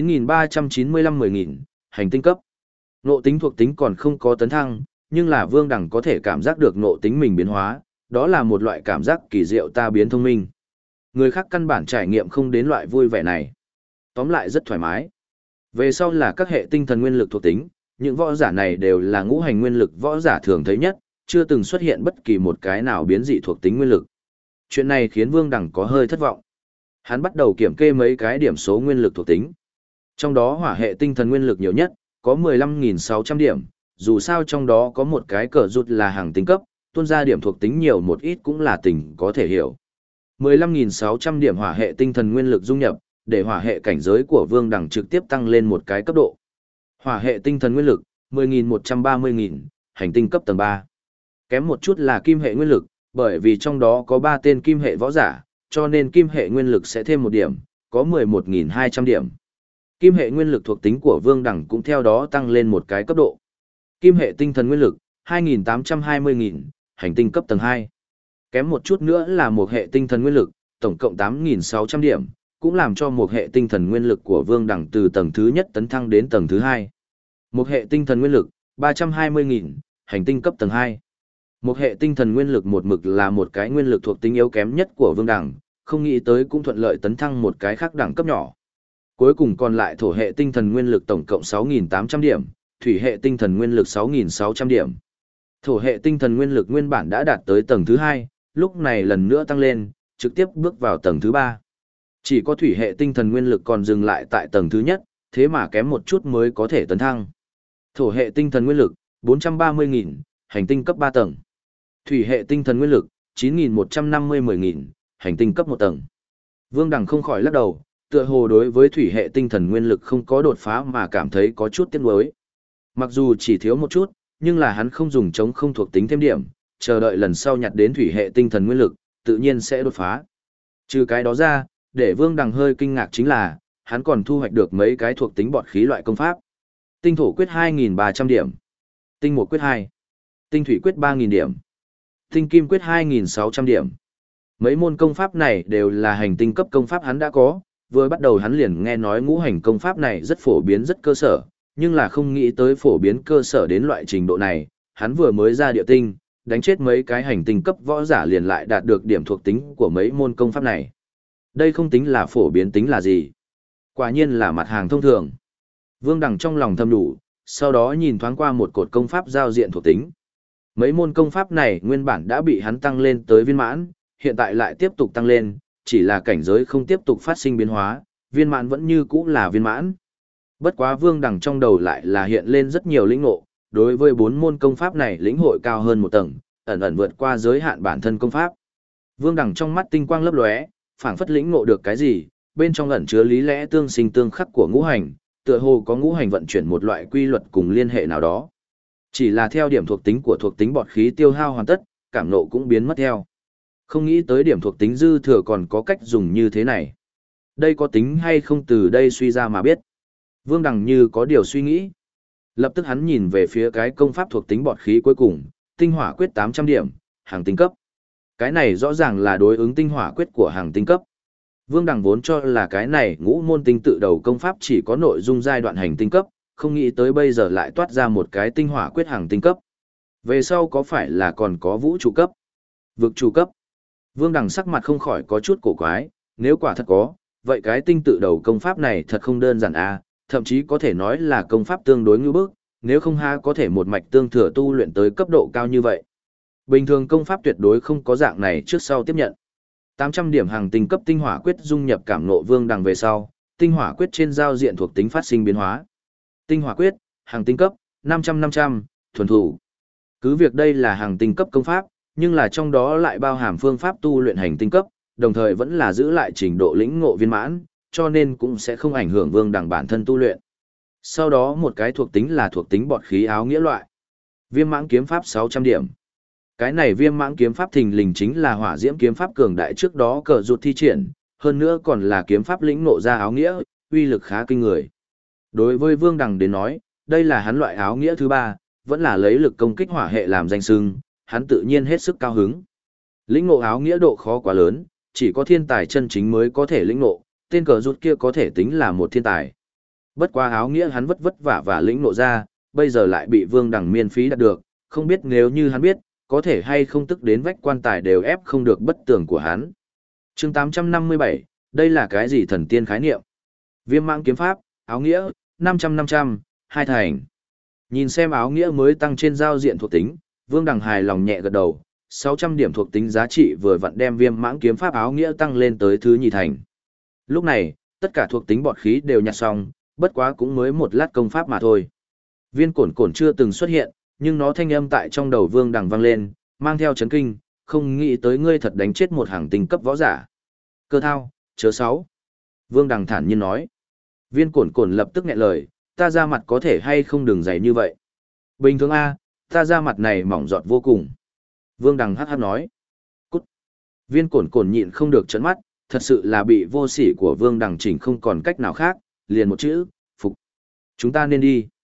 Speaker 1: 9.395 10.000, hành tinh cấp. Ngộ tính thuộc tính còn không có tấn thăng, nhưng là Vương Đằng có thể cảm giác được ngộ tính mình biến hóa, đó là một loại cảm giác kỳ diệu ta biến thông minh. Người khác căn bản trải nghiệm không đến loại vui vẻ này. Tóm lại rất thoải mái. Về sau là các hệ tinh thần nguyên lực thuộc tính, những võ giả này đều là ngũ hành nguyên lực võ giả thường thấy nhất, chưa từng xuất hiện bất kỳ một cái nào biến dị thuộc tính nguyên lực. Chuyện này khiến Vương Đằng có hơi thất vọng. Hắn bắt đầu kiểm kê mấy cái điểm số nguyên lực thuộc tính. Trong đó hỏa hệ tinh thần nguyên lực nhiều nhất, có 15.600 điểm, dù sao trong đó có một cái cờ rụt là hàng tinh cấp, tuôn ra điểm thuộc tính nhiều một ít cũng là tình có thể hiểu. 15.600 điểm hỏa hệ tinh thần nguyên lực dung nhập, để hỏa hệ cảnh giới của Vương Đằng trực tiếp tăng lên một cái cấp độ. Hỏa hệ tinh thần nguyên lực, 10.130.000, hành tinh cấp tầng 3. Kém một chút là kim hệ nguyên lực, bởi vì trong đó có 3 tên kim hệ võ giả, cho nên kim hệ nguyên lực sẽ thêm một điểm, có 11.200 điểm. Kim hệ nguyên lực thuộc tính của Vương Đằng cũng theo đó tăng lên một cái cấp độ. Kim hệ tinh thần nguyên lực, 2.820.000, hành tinh cấp tầng 2. Kém một chút nữa là một hệ tinh thần nguyên lực, tổng cộng 8.600 điểm, cũng làm cho một hệ tinh thần nguyên lực của Vương Đằng từ tầng thứ nhất tấn thăng đến tầng thứ 2. Một hệ tinh thần nguyên lực, 320.000, hành tinh cấp tầng 2. Một hệ tinh thần nguyên lực một mực là một cái nguyên lực thuộc tính yếu kém nhất của Vương Đằng, không nghĩ tới cũng thuận lợi tấn thăng một cái khác đẳng cấp nhỏ. Cuối cùng còn lại thổ hệ tinh thần nguyên lực tổng cộng 6.800 điểm, thủy hệ tinh thần nguyên lực 6.600 điểm. Thổ hệ tinh thần nguyên lực nguyên bản đã đạt tới tầng thứ 2, lúc này lần nữa tăng lên, trực tiếp bước vào tầng thứ 3. Chỉ có thủy hệ tinh thần nguyên lực còn dừng lại tại tầng thứ nhất, thế mà kém một chút mới có thể tấn thăng. Thổ hệ tinh thần nguyên lực, 430.000, hành tinh cấp 3 tầng. Thủy hệ tinh thần nguyên lực, 9.150-10.000, hành tinh cấp 1 tầng. Vương Đằng không khỏi lắc đầu, tựa hồ đối với thủy hệ tinh thần nguyên lực không có đột phá mà cảm thấy có chút tiếc nuối. Mặc dù chỉ thiếu một chút, nhưng là hắn không dùng chống không thuộc tính thêm điểm, chờ đợi lần sau nhặt đến thủy hệ tinh thần nguyên lực, tự nhiên sẽ đột phá. Trừ cái đó ra, để Vương Đằng hơi kinh ngạc chính là, hắn còn thu hoạch được mấy cái thuộc tính bọt khí loại công pháp. Tinh thổ quyết 2.300 điểm, tinh mộc quyết 2, tinh thủy quyết 3.000 điểm, tinh kim quyết 2.600 điểm. Mấy môn công pháp này đều là hành tinh cấp công pháp hắn đã có, vừa bắt đầu hắn liền nghe nói ngũ hành công pháp này rất phổ biến rất cơ sở, nhưng là không nghĩ tới phổ biến cơ sở đến loại trình độ này, hắn vừa mới ra địa tinh, đánh chết mấy cái hành tinh cấp võ giả liền lại đạt được điểm thuộc tính của mấy môn công pháp này. Đây không tính là phổ biến tính là gì. Quả nhiên là mặt hàng thông thường. Vương Đằng trong lòng thầm đủ, sau đó nhìn thoáng qua một cột công pháp giao diện thuộc tính. Mấy môn công pháp này nguyên bản đã bị hắn tăng lên tới viên mãn, hiện tại lại tiếp tục tăng lên, chỉ là cảnh giới không tiếp tục phát sinh biến hóa, viên mãn vẫn như cũ là viên mãn. Bất quá Vương Đằng trong đầu lại là hiện lên rất nhiều lĩnh ngộ, đối với 4 môn công pháp này lĩnh hội cao hơn một tầng, ẩn ẩn vượt qua giới hạn bản thân công pháp. Vương Đằng trong mắt tinh quang lấp lóe, phảng phất lĩnh ngộ được cái gì, bên trong ẩn chứa lý lẽ tương sinh tương khắc của ngũ hành, tựa hồ có ngũ hành vận chuyển một loại quy luật cùng liên hệ nào đó. Chỉ là theo điểm thuộc tính của thuộc tính bọt khí tiêu hao hoàn tất, cảm nộ cũng biến mất theo. Không nghĩ tới điểm thuộc tính dư thừa còn có cách dùng như thế này. Đây có tính hay không từ đây suy ra mà biết. Vương Đằng như có điều suy nghĩ. Lập tức hắn nhìn về phía cái công pháp thuộc tính bọt khí cuối cùng, tinh hỏa quyết 800 điểm, hàng tinh cấp. Cái này rõ ràng là đối ứng tinh hỏa quyết của hàng tinh cấp. Vương Đằng vốn cho là cái này ngũ môn tinh tự đầu công pháp chỉ có nội dung giai đoạn hành tinh cấp, không nghĩ tới bây giờ lại toát ra một cái tinh hỏa quyết hàng tinh cấp. Về sau có phải là còn có vũ trụ cấp, vực trụ cấp? Vương Đằng sắc mặt không khỏi có chút cổ quái, nếu quả thật có, vậy cái tinh tự đầu công pháp này thật không đơn giản à, thậm chí có thể nói là công pháp tương đối ngưu bức, nếu không ha có thể một mạch tương thừa tu luyện tới cấp độ cao như vậy. Bình thường công pháp tuyệt đối không có dạng này trước sau tiếp nhận. 800 điểm hàng tinh cấp tinh hỏa quyết dung nhập cảm ngộ Vương Đằng về sau, tinh hỏa quyết trên giao diện thuộc tính phát sinh biến hóa. Tinh hỏa quyết, hàng tinh cấp, 500-500, thuần thủ. Cứ việc đây là hàng tinh cấp công pháp, nhưng là trong đó lại bao hàm phương pháp tu luyện hành tinh cấp, đồng thời vẫn là giữ lại trình độ lĩnh ngộ viên mãn, cho nên cũng sẽ không ảnh hưởng Vương Đằng bản thân tu luyện. Sau đó một cái thuộc tính là thuộc tính bọt khí áo nghĩa loại. Viêm mãng kiếm pháp 600 điểm. Cái này viêm mãng kiếm pháp thình lình chính là hỏa diễm kiếm pháp cường đại trước đó cờ rụt thi triển, hơn nữa còn là kiếm pháp lĩnh ngộ ra áo nghĩa, uy lực khá kinh người. Đối với Vương Đằng đến nói, đây là hắn loại áo nghĩa thứ 3, vẫn là lấy lực công kích hỏa hệ làm danh xưng, hắn tự nhiên hết sức cao hứng. Lĩnh ngộ áo nghĩa độ khó quá lớn, chỉ có thiên tài chân chính mới có thể lĩnh ngộ, tên cờ rụt kia có thể tính là một thiên tài. Bất quá áo nghĩa hắn vất vất vả và lĩnh ngộ ra, bây giờ lại bị Vương Đằng miễn phí đạt được, không biết nếu như hắn biết, có thể hay không tức đến vách quan tài đều ép không được bất tường của hắn. Chương 857, đây là cái gì thần tiên khái niệm? Viêm mãng kiếm pháp, áo nghĩa, 500-500, hai thành. Nhìn xem áo nghĩa mới tăng trên giao diện thuộc tính, Vương Đằng hài lòng nhẹ gật đầu, 600 điểm thuộc tính giá trị vừa vặn đem viêm mãng kiếm pháp áo nghĩa tăng lên tới thứ nhì thành. Lúc này, tất cả thuộc tính bọt khí đều nhặt xong, bất quá cũng mới một lát công pháp mà thôi. Viên cổn cổn chưa từng xuất hiện, nhưng nó thanh âm tại trong đầu Vương Đằng vang lên, mang theo chấn kinh, không nghĩ tới ngươi thật đánh chết một hàng tinh cấp võ giả. Cơ thao, chớ sáu. Vương Đằng thản nhiên nói. Viên cổn cổn lập tức nghẹn lời, ta ra mặt có thể hay không đừng dày như vậy. Bình thường a, ta ra mặt này mỏng giọt vô cùng. Vương Đằng hắc hắc nói. Cút. Viên cổn cổn nhịn không được trợn mắt, thật sự là bị vô sỉ của Vương Đằng chỉnh không còn cách nào khác, liền một chữ, phục. Chúng ta nên đi.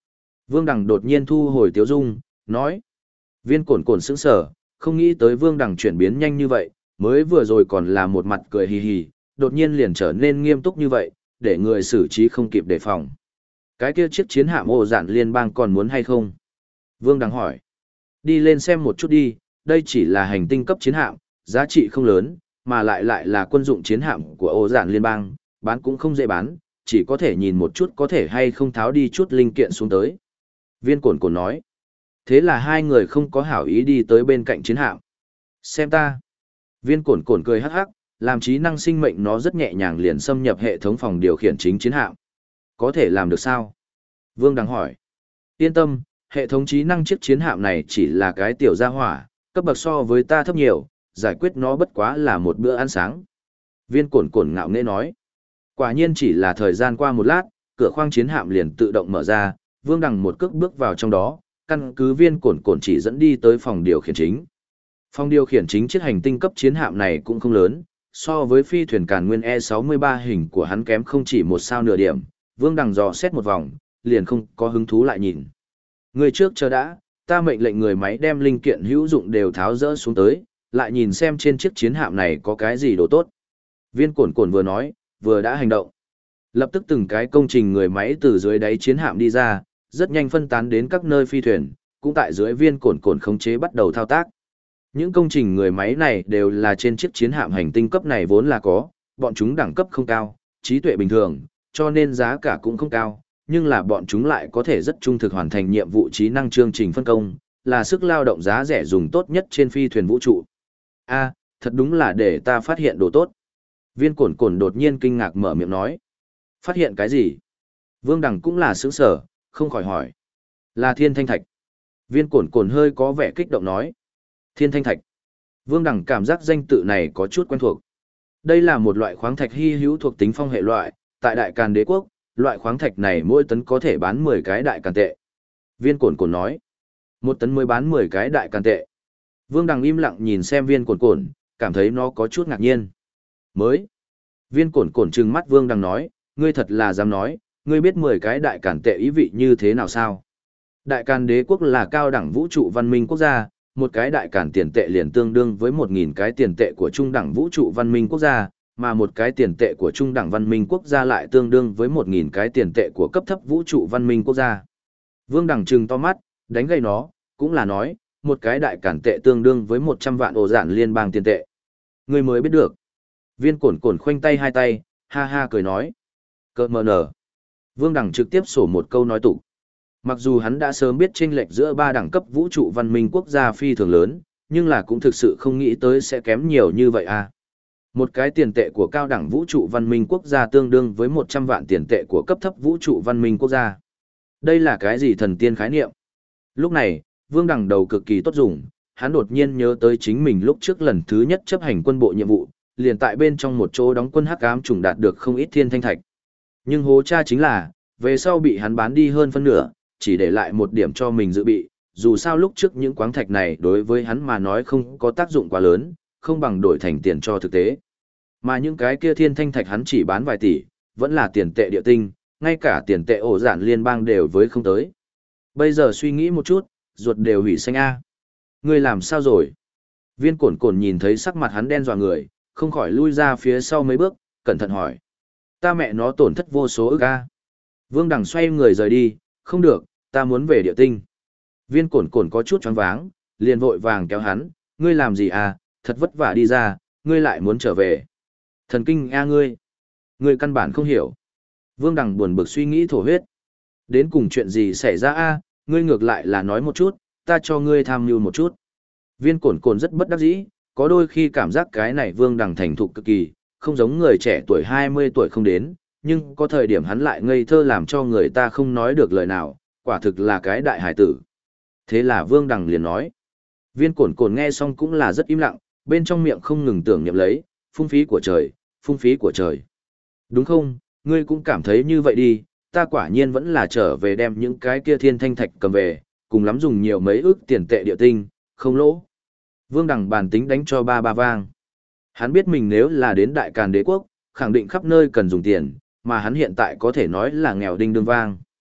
Speaker 1: Vương Đằng đột nhiên thu hồi tiếu dung, nói. Viên cổn cổn sững sờ, không nghĩ tới Vương Đằng chuyển biến nhanh như vậy, mới vừa rồi còn là một mặt cười hì hì, đột nhiên liền trở nên nghiêm túc như vậy, để người xử trí không kịp đề phòng. Cái kia chiếc chiến hạm ổ dạn liên bang còn muốn hay không? Vương Đằng hỏi. Đi lên xem một chút đi, đây chỉ là hành tinh cấp chiến hạm, giá trị không lớn, mà lại là quân dụng chiến hạm của ổ dạn liên bang, bán cũng không dễ bán, chỉ có thể nhìn một chút có thể hay không tháo đi chút linh kiện xuống tới. Viên cổn cổn nói. Thế là hai người không có hảo ý đi tới bên cạnh chiến hạm. Xem ta. Viên cổn cổn cười hắc hắc, làm trí năng sinh mệnh nó rất nhẹ nhàng liền xâm nhập hệ thống phòng điều khiển chính chiến hạm. Có thể làm được sao? Vương Đằng hỏi. Yên tâm, hệ thống trí năng chiếc chiến hạm này chỉ là cái tiểu gia hỏa, cấp bậc so với ta thấp nhiều, giải quyết nó bất quá là một bữa ăn sáng. Viên cổn cổn ngạo nghễ nói. Quả nhiên chỉ là thời gian qua một lát, cửa khoang chiến hạm liền tự động mở ra, Vương Đằng một cước bước vào trong đó, căn cứ viên cổn cổn chỉ dẫn đi tới phòng điều khiển chính. Phòng điều khiển chính chiếc hành tinh cấp chiến hạm này cũng không lớn, so với phi thuyền Càn Nguyên E63 hình của hắn kém không chỉ một sao nửa điểm, Vương Đằng dò xét một vòng, liền không có hứng thú lại nhìn. Người trước chờ đã, ta mệnh lệnh người máy đem linh kiện hữu dụng đều tháo rỡ xuống tới, lại nhìn xem trên chiếc chiến hạm này có cái gì đồ tốt. Viên cổn cổn vừa nói, vừa đã hành động. Lập tức từng cái công trình người máy từ dưới đáy chiến hạm đi ra, rất nhanh phân tán đến các nơi phi thuyền, cũng tại dưới viên cổn cổn khống chế bắt đầu thao tác. Những công trình người máy này đều là trên chiếc chiến hạm hành tinh cấp này vốn là có, bọn chúng đẳng cấp không cao, trí tuệ bình thường, cho nên giá cả cũng không cao, nhưng là bọn chúng lại có thể rất trung thực hoàn thành nhiệm vụ trí năng chương trình phân công, là sức lao động giá rẻ dùng tốt nhất trên phi thuyền vũ trụ. A, thật đúng là để ta phát hiện đồ tốt. Viên cổn cổn đột nhiên kinh ngạc mở miệng nói. Phát hiện cái gì? Vương Đằng cũng là sững sờ, không khỏi hỏi. Là thiên thanh thạch. Viên cổn cổn hơi có vẻ kích động nói. Thiên thanh thạch. Vương Đằng cảm giác danh tự này có chút quen thuộc. Đây là một loại khoáng thạch hy hữu thuộc tính phong hệ loại, tại Đại Càn Đế quốc, loại khoáng thạch này mỗi tấn có thể bán 10 cái đại càn tệ. Viên cổn cổn nói. Một tấn mới bán 10 cái đại càn tệ. Vương Đằng im lặng nhìn xem viên cổn cổn, cảm thấy nó có chút ngạc nhiên. Mới. Viên cổn cổn trừng mắt Vương Đằng nói, ngươi thật là dám nói, ngươi biết 10 cái đại càn tệ ý vị như thế nào sao? Đại Càn Đế quốc là cao đẳng vũ trụ văn minh quốc gia, một cái đại càn tiền tệ liền tương đương với 1.000 cái tiền tệ của trung đẳng vũ trụ văn minh quốc gia, mà một cái tiền tệ của trung đẳng văn minh quốc gia lại tương đương với 1.000 cái tiền tệ của cấp thấp vũ trụ văn minh quốc gia. Vương Đằng trừng to mắt, đánh gây nó, cũng là nói, một cái đại càn tệ tương đương với 100 vạn ổ dạn liên bang tiền tệ. Ngươi mới biết được. Viên cổn cổn khoanh tay hai tay, ha ha cười nói. Cơ mờ nở. Vương Đằng trực tiếp sổ một câu nói tụ. Mặc dù hắn đã sớm biết chênh lệch giữa ba đẳng cấp vũ trụ văn minh quốc gia phi thường lớn, nhưng là cũng thực sự không nghĩ tới sẽ kém nhiều như vậy à. Một cái tiền tệ của cao đẳng vũ trụ văn minh quốc gia tương đương với 100 vạn tiền tệ của cấp thấp vũ trụ văn minh quốc gia. Đây là cái gì thần tiên khái niệm? Lúc này, Vương Đằng đầu cực kỳ tốt dùng, hắn đột nhiên nhớ tới chính mình lúc trước lần thứ nhất chấp hành quân bộ nhiệm vụ, liền tại bên trong một chỗ đóng quân hắc ám trùng đạt được không ít thiên thanh thạch. Nhưng hố cha chính là, về sau bị hắn bán đi hơn phân nửa, chỉ để lại một điểm cho mình dự bị, dù sao lúc trước những khoáng thạch này đối với hắn mà nói không có tác dụng quá lớn, không bằng đổi thành tiền cho thực tế. Mà những cái kia thiên thanh thạch hắn chỉ bán vài tỷ, vẫn là tiền tệ địa tinh, ngay cả tiền tệ ổ dạn liên bang đều với không tới. Bây giờ suy nghĩ một chút, ruột đều hủy xanh a. Ngươi làm sao rồi? Viên cổn cổn nhìn thấy sắc mặt hắn đen dọa người, không khỏi lui ra phía sau mấy bước, cẩn thận hỏi. Ta mẹ nó tổn thất vô số ức a. Vương Đằng xoay người rời đi, không được, ta muốn về địa tinh. Viên cổn cổn có chút choáng váng, liền vội vàng kéo hắn, ngươi làm gì à, thật vất vả đi ra, ngươi lại muốn trở về. Thần kinh a ngươi. Ngươi căn bản không hiểu. Vương Đằng buồn bực suy nghĩ thổ huyết. Đến cùng chuyện gì xảy ra a, ngươi ngược lại là nói một chút, ta cho ngươi tham mưu một chút. Viên cổn cổn rất bất đắc dĩ, có đôi khi cảm giác cái này Vương Đằng thành thục cực kỳ, không giống người trẻ tuổi 20 tuổi không đến, nhưng có thời điểm hắn lại ngây thơ làm cho người ta không nói được lời nào, quả thực là cái đại hải tử. Thế là Vương Đằng liền nói. Viên cổn cổn nghe xong cũng là rất im lặng, bên trong miệng không ngừng tưởng niệm lấy, phung phí của trời, phung phí của trời. Đúng không, ngươi cũng cảm thấy như vậy đi, ta quả nhiên vẫn là trở về đem những cái kia thiên thanh thạch cầm về, cùng lắm dùng nhiều mấy ước tiền tệ địa tinh, không lỗ. Vương Đằng bàn tính đánh cho ba vang. Hắn biết mình nếu là đến Đại Càn Đế quốc, khẳng định khắp nơi cần dùng tiền, mà hắn hiện tại có thể nói là nghèo đinh đương vang.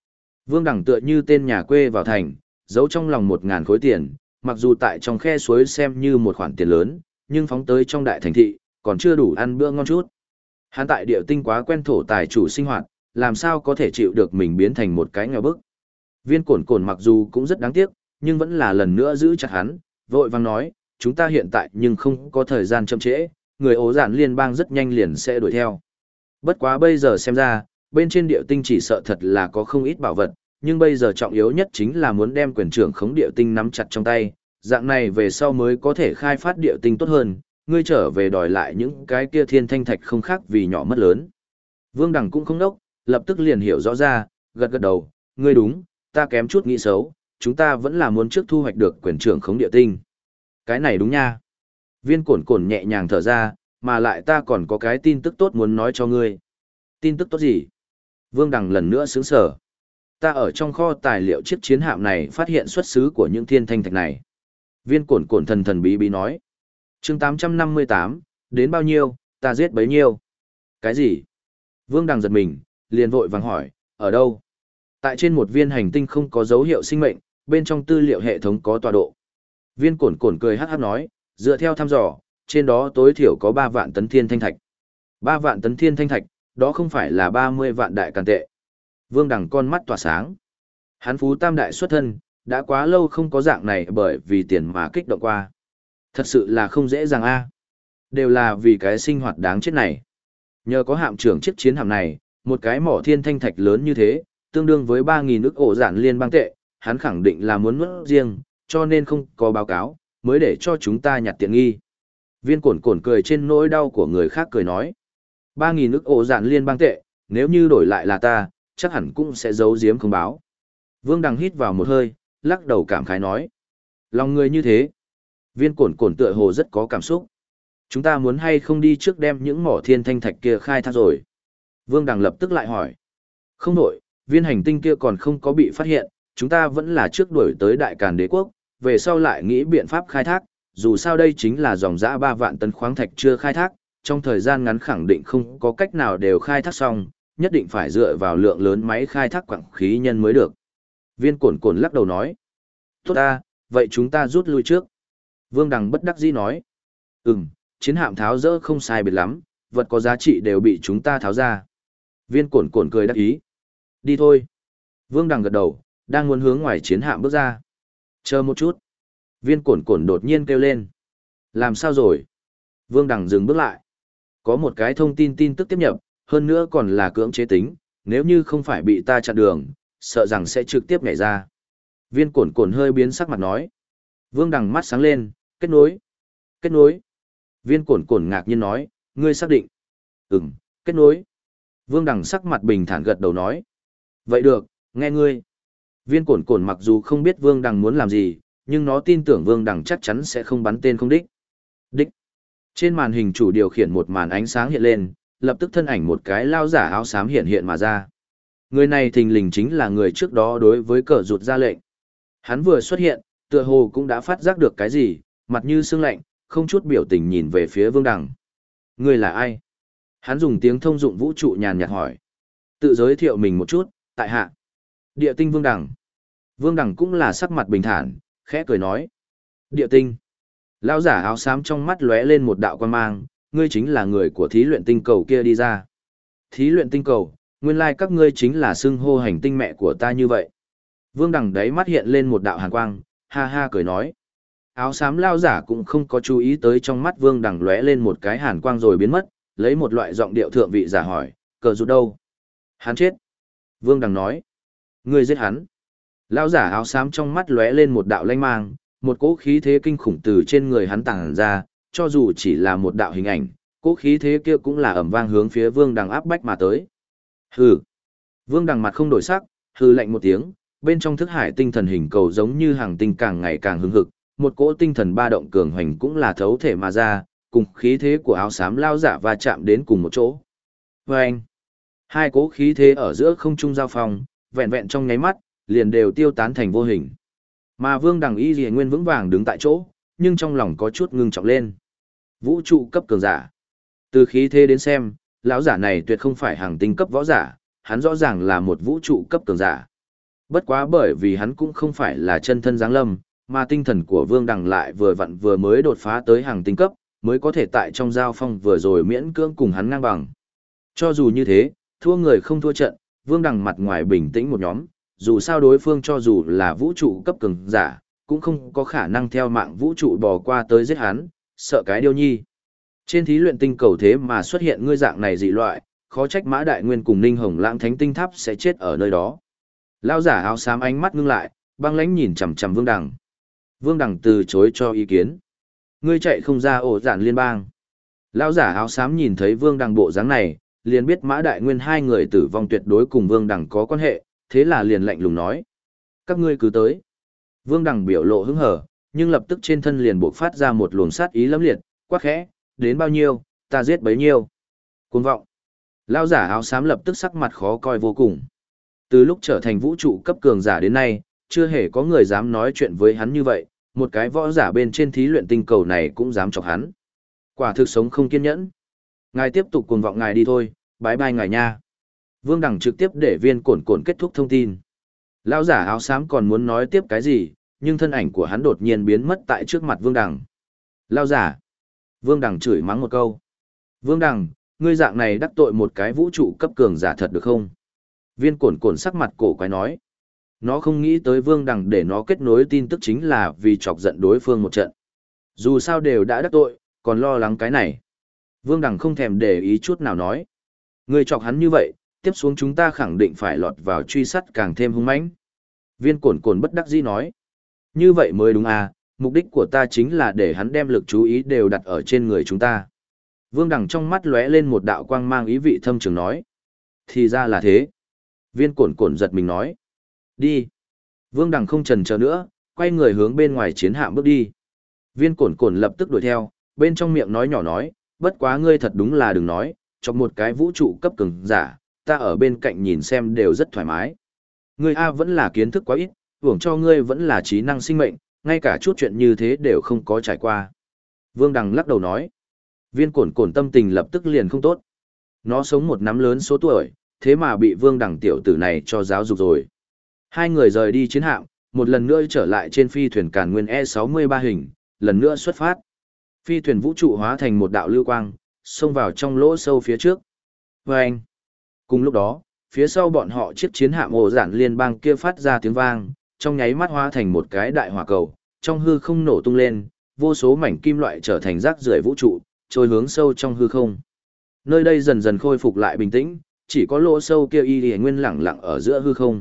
Speaker 1: Vương Đằng tựa như tên nhà quê vào thành, giấu trong lòng 1.000 khối tiền, mặc dù tại trong khe suối xem như một khoản tiền lớn, nhưng phóng tới trong đại thành thị, còn chưa đủ ăn bữa ngon chút. Hắn tại địa tinh quá quen thổ tài chủ sinh hoạt, làm sao có thể chịu được mình biến thành một cái nghèo bức. Viên Cổn Cổn mặc dù cũng rất đáng tiếc, nhưng vẫn là lần nữa giữ chặt hắn, vội vàng nói, chúng ta hiện tại nhưng không có thời gian chậm trễ, người ố giản liên bang rất nhanh liền sẽ đuổi theo. Bất quá bây giờ xem ra, bên trên địa tinh chỉ sợ thật là có không ít bảo vật, nhưng bây giờ trọng yếu nhất chính là muốn đem quyền trưởng khống địa tinh nắm chặt trong tay, dạng này về sau mới có thể khai phát địa tinh tốt hơn, ngươi trở về đòi lại những cái kia thiên thanh thạch không khác vì nhỏ mất lớn. Vương Đằng cũng không đốc, lập tức liền hiểu rõ ra, gật gật đầu, ngươi đúng, ta kém chút nghĩ xấu, chúng ta vẫn là muốn trước thu hoạch được quyền trưởng khống địa tinh. Cái này đúng nha. Viên Cổn Cổn nhẹ nhàng thở ra, mà lại ta còn có cái tin tức tốt muốn nói cho ngươi. Tin tức tốt gì? Vương Đằng lần nữa sướng sở. Ta ở trong kho tài liệu chiếc chiến hạm này phát hiện xuất xứ của những thiên thanh thạch này. Viên Cổn Cổn thần thần bí bí nói. Chương 858, đến bao nhiêu, ta giết bấy nhiêu. Cái gì? Vương Đằng giật mình, liền vội vàng hỏi, ở đâu? Tại trên một viên hành tinh không có dấu hiệu sinh mệnh, bên trong tư liệu hệ thống có tọa độ. Viên Cổn Cổn cười hắc hắc nói, dựa theo thăm dò, trên đó tối thiểu có 3 vạn tấn thiên thanh thạch. 3 vạn tấn thiên thanh thạch, đó không phải là 30 vạn đại càn tệ. Vương Đằng con mắt tỏa sáng. Hắn phú tam đại xuất thân, đã quá lâu không có dạng này bởi vì tiền mà kích động qua. Thật sự là không dễ dàng a. Đều là vì cái sinh hoạt đáng chết này. Nhờ có hạm trưởng chiếc chiến hạm này, một cái mỏ thiên thanh thạch lớn như thế, tương đương với 3.000 ức ổ giản liên bang tệ, hắn khẳng định là muốn nuốt riêng, cho nên không có báo cáo, mới để cho chúng ta nhặt tiện nghi. Viên Cổn Cổn cười trên nỗi đau của người khác cười nói. 3.000 ức ổ giản liên bang tệ, nếu như đổi lại là ta, chắc hẳn cũng sẽ giấu giếm không báo. Vương Đằng hít vào một hơi, lắc đầu cảm khái nói. Lòng người như thế. Viên Cổn Cổn tựa hồ rất có cảm xúc. Chúng ta muốn hay không đi trước đem những mỏ thiên thanh thạch kia khai thác rồi? Vương Đằng lập tức lại hỏi. Không đổi, viên hành tinh kia còn không có bị phát hiện, chúng ta vẫn là trước đuổi tới Đại Càn Đế quốc, về sau lại nghĩ biện pháp khai thác, dù sao đây chính là dòng dã 3 vạn tấn khoáng thạch chưa khai thác, trong thời gian ngắn khẳng định không có cách nào đều khai thác xong, nhất định phải dựa vào lượng lớn máy khai thác quặng khí nhân mới được. Viên Cổn Cổn lắc đầu nói. Tốt ta, vậy chúng ta rút lui trước. Vương Đằng bất đắc dĩ nói. Chiến hạm tháo rỡ không sai biệt lắm, vật có giá trị đều bị chúng ta tháo ra. Viên Cổn Cổn cười đắc ý. Đi thôi. Vương Đằng gật đầu, đang muốn hướng ngoài chiến hạm bước ra. Chờ một chút. Viên Cổn Cổn đột nhiên kêu lên. Làm sao rồi? Vương Đằng dừng bước lại. Có một cái thông tin tức tiếp nhập, hơn nữa còn là cưỡng chế tính, nếu như không phải bị ta chặn đường, sợ rằng sẽ trực tiếp nhảy ra. Viên Cổn Cổn hơi biến sắc mặt nói. Vương Đằng mắt sáng lên, kết nối. Kết nối. Viên Cổn Cổn ngạc nhiên nói, ngươi xác định. Kết nối. Vương Đằng sắc mặt bình thản gật đầu nói. Vậy được, nghe ngươi. Viên Cổn Cổn mặc dù không biết Vương Đằng muốn làm gì, nhưng nó tin tưởng Vương Đằng chắc chắn sẽ không bắn tên không đích. Đích. Trên màn hình chủ điều khiển một màn ánh sáng hiện lên, lập tức thân ảnh một cái lao giả áo xám hiện hiện mà ra. Người này thình lình chính là người trước đó đối với cờ rụt ra lệnh. Hắn vừa xuất hiện, tựa hồ cũng đã phát giác được cái gì, mặt như sương lạnh, không chút biểu tình nhìn về phía Vương Đằng. Người là ai? Hắn dùng tiếng thông dụng vũ trụ nhàn nhạt hỏi. Tự giới thiệu mình một chút, tại hạ. Địa tinh Vương Đằng. Vương Đằng cũng là sắc mặt bình thản, khẽ cười nói. Địa tinh. Lão giả áo xám trong mắt lóe lên một đạo quan mang, ngươi chính là người của thí luyện tinh cầu kia đi ra. Thí luyện tinh cầu, nguyên lai các ngươi chính là xưng hô hành tinh mẹ của ta như vậy. Vương Đằng đáy mắt hiện lên một đạo hàn quang, ha ha cười nói. Áo xám lao giả cũng không có chú ý tới trong mắt Vương Đằng lóe lên một cái hàn quang rồi biến mất, lấy một loại giọng điệu thượng vị giả hỏi, cờ rụt đâu? Hắn chết. Vương Đằng nói. Ngươi giết hắn. Lao giả áo xám trong mắt lóe lên một đạo lanh mang, một cỗ khí thế kinh khủng từ trên người hắn tàng ra, cho dù chỉ là một đạo hình ảnh, cỗ khí thế kia cũng là ầm vang hướng phía Vương Đằng áp bách mà tới. Hừ. Vương Đằng mặt không đổi sắc, hừ lạnh một tiếng, bên trong thức hải tinh thần hình cầu giống như hàng tinh càng ngày càng hứng hực, một cỗ tinh thần ba động cường hoành cũng là thấu thể mà ra, cùng khí thế của áo xám lao giả va chạm đến cùng một chỗ. Vâng! Hai cỗ khí thế ở giữa không trung giao phong, vẹn vẹn trong nháy mắt, liền đều tiêu tán thành vô hình. Mà Vương Đằng y lìa nguyên vững vàng đứng tại chỗ, nhưng trong lòng có chút ngưng trọng lên. Vũ trụ cấp cường giả. Từ khí thế đến xem, lão giả này tuyệt không phải hàng tinh cấp võ giả, hắn rõ ràng là một vũ trụ cấp cường giả. Bất quá bởi vì hắn cũng không phải là chân thân giáng lâm, mà tinh thần của Vương Đằng lại vừa vặn vừa mới đột phá tới hàng tinh cấp, mới có thể tại trong giao phong vừa rồi miễn cưỡng cùng hắn ngang bằng. Cho dù như thế, thua người không thua trận, Vương Đằng mặt ngoài bình tĩnh một nhóm, dù sao đối phương cho dù là vũ trụ cấp cường giả, cũng không có khả năng theo mạng vũ trụ bò qua tới giết hắn, sợ cái điêu nhi. Trên thí luyện tinh cầu thế mà xuất hiện ngươi dạng này dị loại, khó trách Mã Đại Nguyên cùng Ninh Hồng Lãng Thánh Tinh Tháp sẽ chết ở nơi đó. Lão giả áo xám ánh mắt ngưng lại, băng lãnh nhìn chằm chằm Vương Đằng. Vương Đằng từ chối cho ý kiến. Ngươi chạy không ra ổ giản liên bang. Lão giả áo xám nhìn thấy Vương Đằng bộ dáng này, liền biết Mã Đại Nguyên hai người tử vong tuyệt đối cùng Vương Đằng có quan hệ, thế là liền lạnh lùng nói. Các ngươi cứ tới. Vương Đằng biểu lộ hứng hở, nhưng lập tức trên thân liền buộc phát ra một luồng sát ý lẫm liệt, quát khẽ, đến bao nhiêu, ta giết bấy nhiêu. Cuồng vọng. Lão giả áo xám lập tức sắc mặt khó coi vô cùng. Từ lúc trở thành vũ trụ cấp cường giả đến nay, chưa hề có người dám nói chuyện với hắn như vậy, một cái võ giả bên trên thí luyện tinh cầu này cũng dám chọc hắn. Quả thực sống không kiên nhẫn. Ngài tiếp tục cuồng vọng ngài đi thôi, bái bai ngài nha. Vương Đằng trực tiếp để Viên Cổn Cổn kết thúc thông tin. Lão giả áo xám còn muốn nói tiếp cái gì, nhưng thân ảnh của hắn đột nhiên biến mất tại trước mặt Vương Đằng. Lão giả. Vương Đằng chửi mắng một câu. Vương Đằng, ngươi dạng này đắc tội một cái vũ trụ cấp cường giả thật được không? Viên Cổn Cổn sắc mặt cổ quái nói. Nó không nghĩ tới Vương Đằng để nó kết nối tin tức chính là vì chọc giận đối phương một trận. Dù sao đều đã đắc tội, còn lo lắng cái này. Vương Đằng không thèm để ý chút nào nói. Ngươi chọc hắn như vậy, tiếp xuống chúng ta khẳng định phải lọt vào truy sát càng thêm hung mãnh. Viên Cổn Cổn bất đắc dĩ nói. Như vậy mới đúng à, mục đích của ta chính là để hắn đem lực chú ý đều đặt ở trên người chúng ta. Vương Đằng trong mắt lóe lên một đạo quang mang ý vị thâm trường nói. Thì ra là thế. Viên Cổn Cổn giật mình nói. Đi. Vương Đằng không chần chờ nữa, quay người hướng bên ngoài chiến hạm bước đi. Viên Cổn Cổn lập tức đuổi theo, bên trong miệng nói nhỏ nói, bất quá ngươi thật đúng là đừng nói, chọc một cái vũ trụ cấp cường giả, ta ở bên cạnh nhìn xem đều rất thoải mái. Ngươi A vẫn là kiến thức quá ít, hưởng cho ngươi vẫn là trí năng sinh mệnh, ngay cả chút chuyện như thế đều không có trải qua. Vương Đằng lắc đầu nói. Viên Cổn Cổn tâm tình lập tức liền không tốt. Nó sống một năm lớn số tuổi, thế mà bị Vương Đằng tiểu tử này cho giáo dục rồi. Hai người rời đi chiến hạm, một lần nữa trở lại trên phi thuyền Càn Nguyên E63 hình, lần nữa xuất phát. Phi thuyền vũ trụ hóa thành một đạo lưu quang, xông vào trong lỗ sâu phía trước. Vâng! Cùng lúc đó, phía sau bọn họ chiếc chiến hạm ổ giản liên bang kia phát ra tiếng vang, trong nháy mắt hóa thành một cái đại hỏa cầu, trong hư không nổ tung lên, vô số mảnh kim loại trở thành rác rưởi vũ trụ, trôi hướng sâu trong hư không. Nơi đây dần dần khôi phục lại bình tĩnh, chỉ có lỗ sâu kia y nguyên lẳng lặng ở giữa hư không.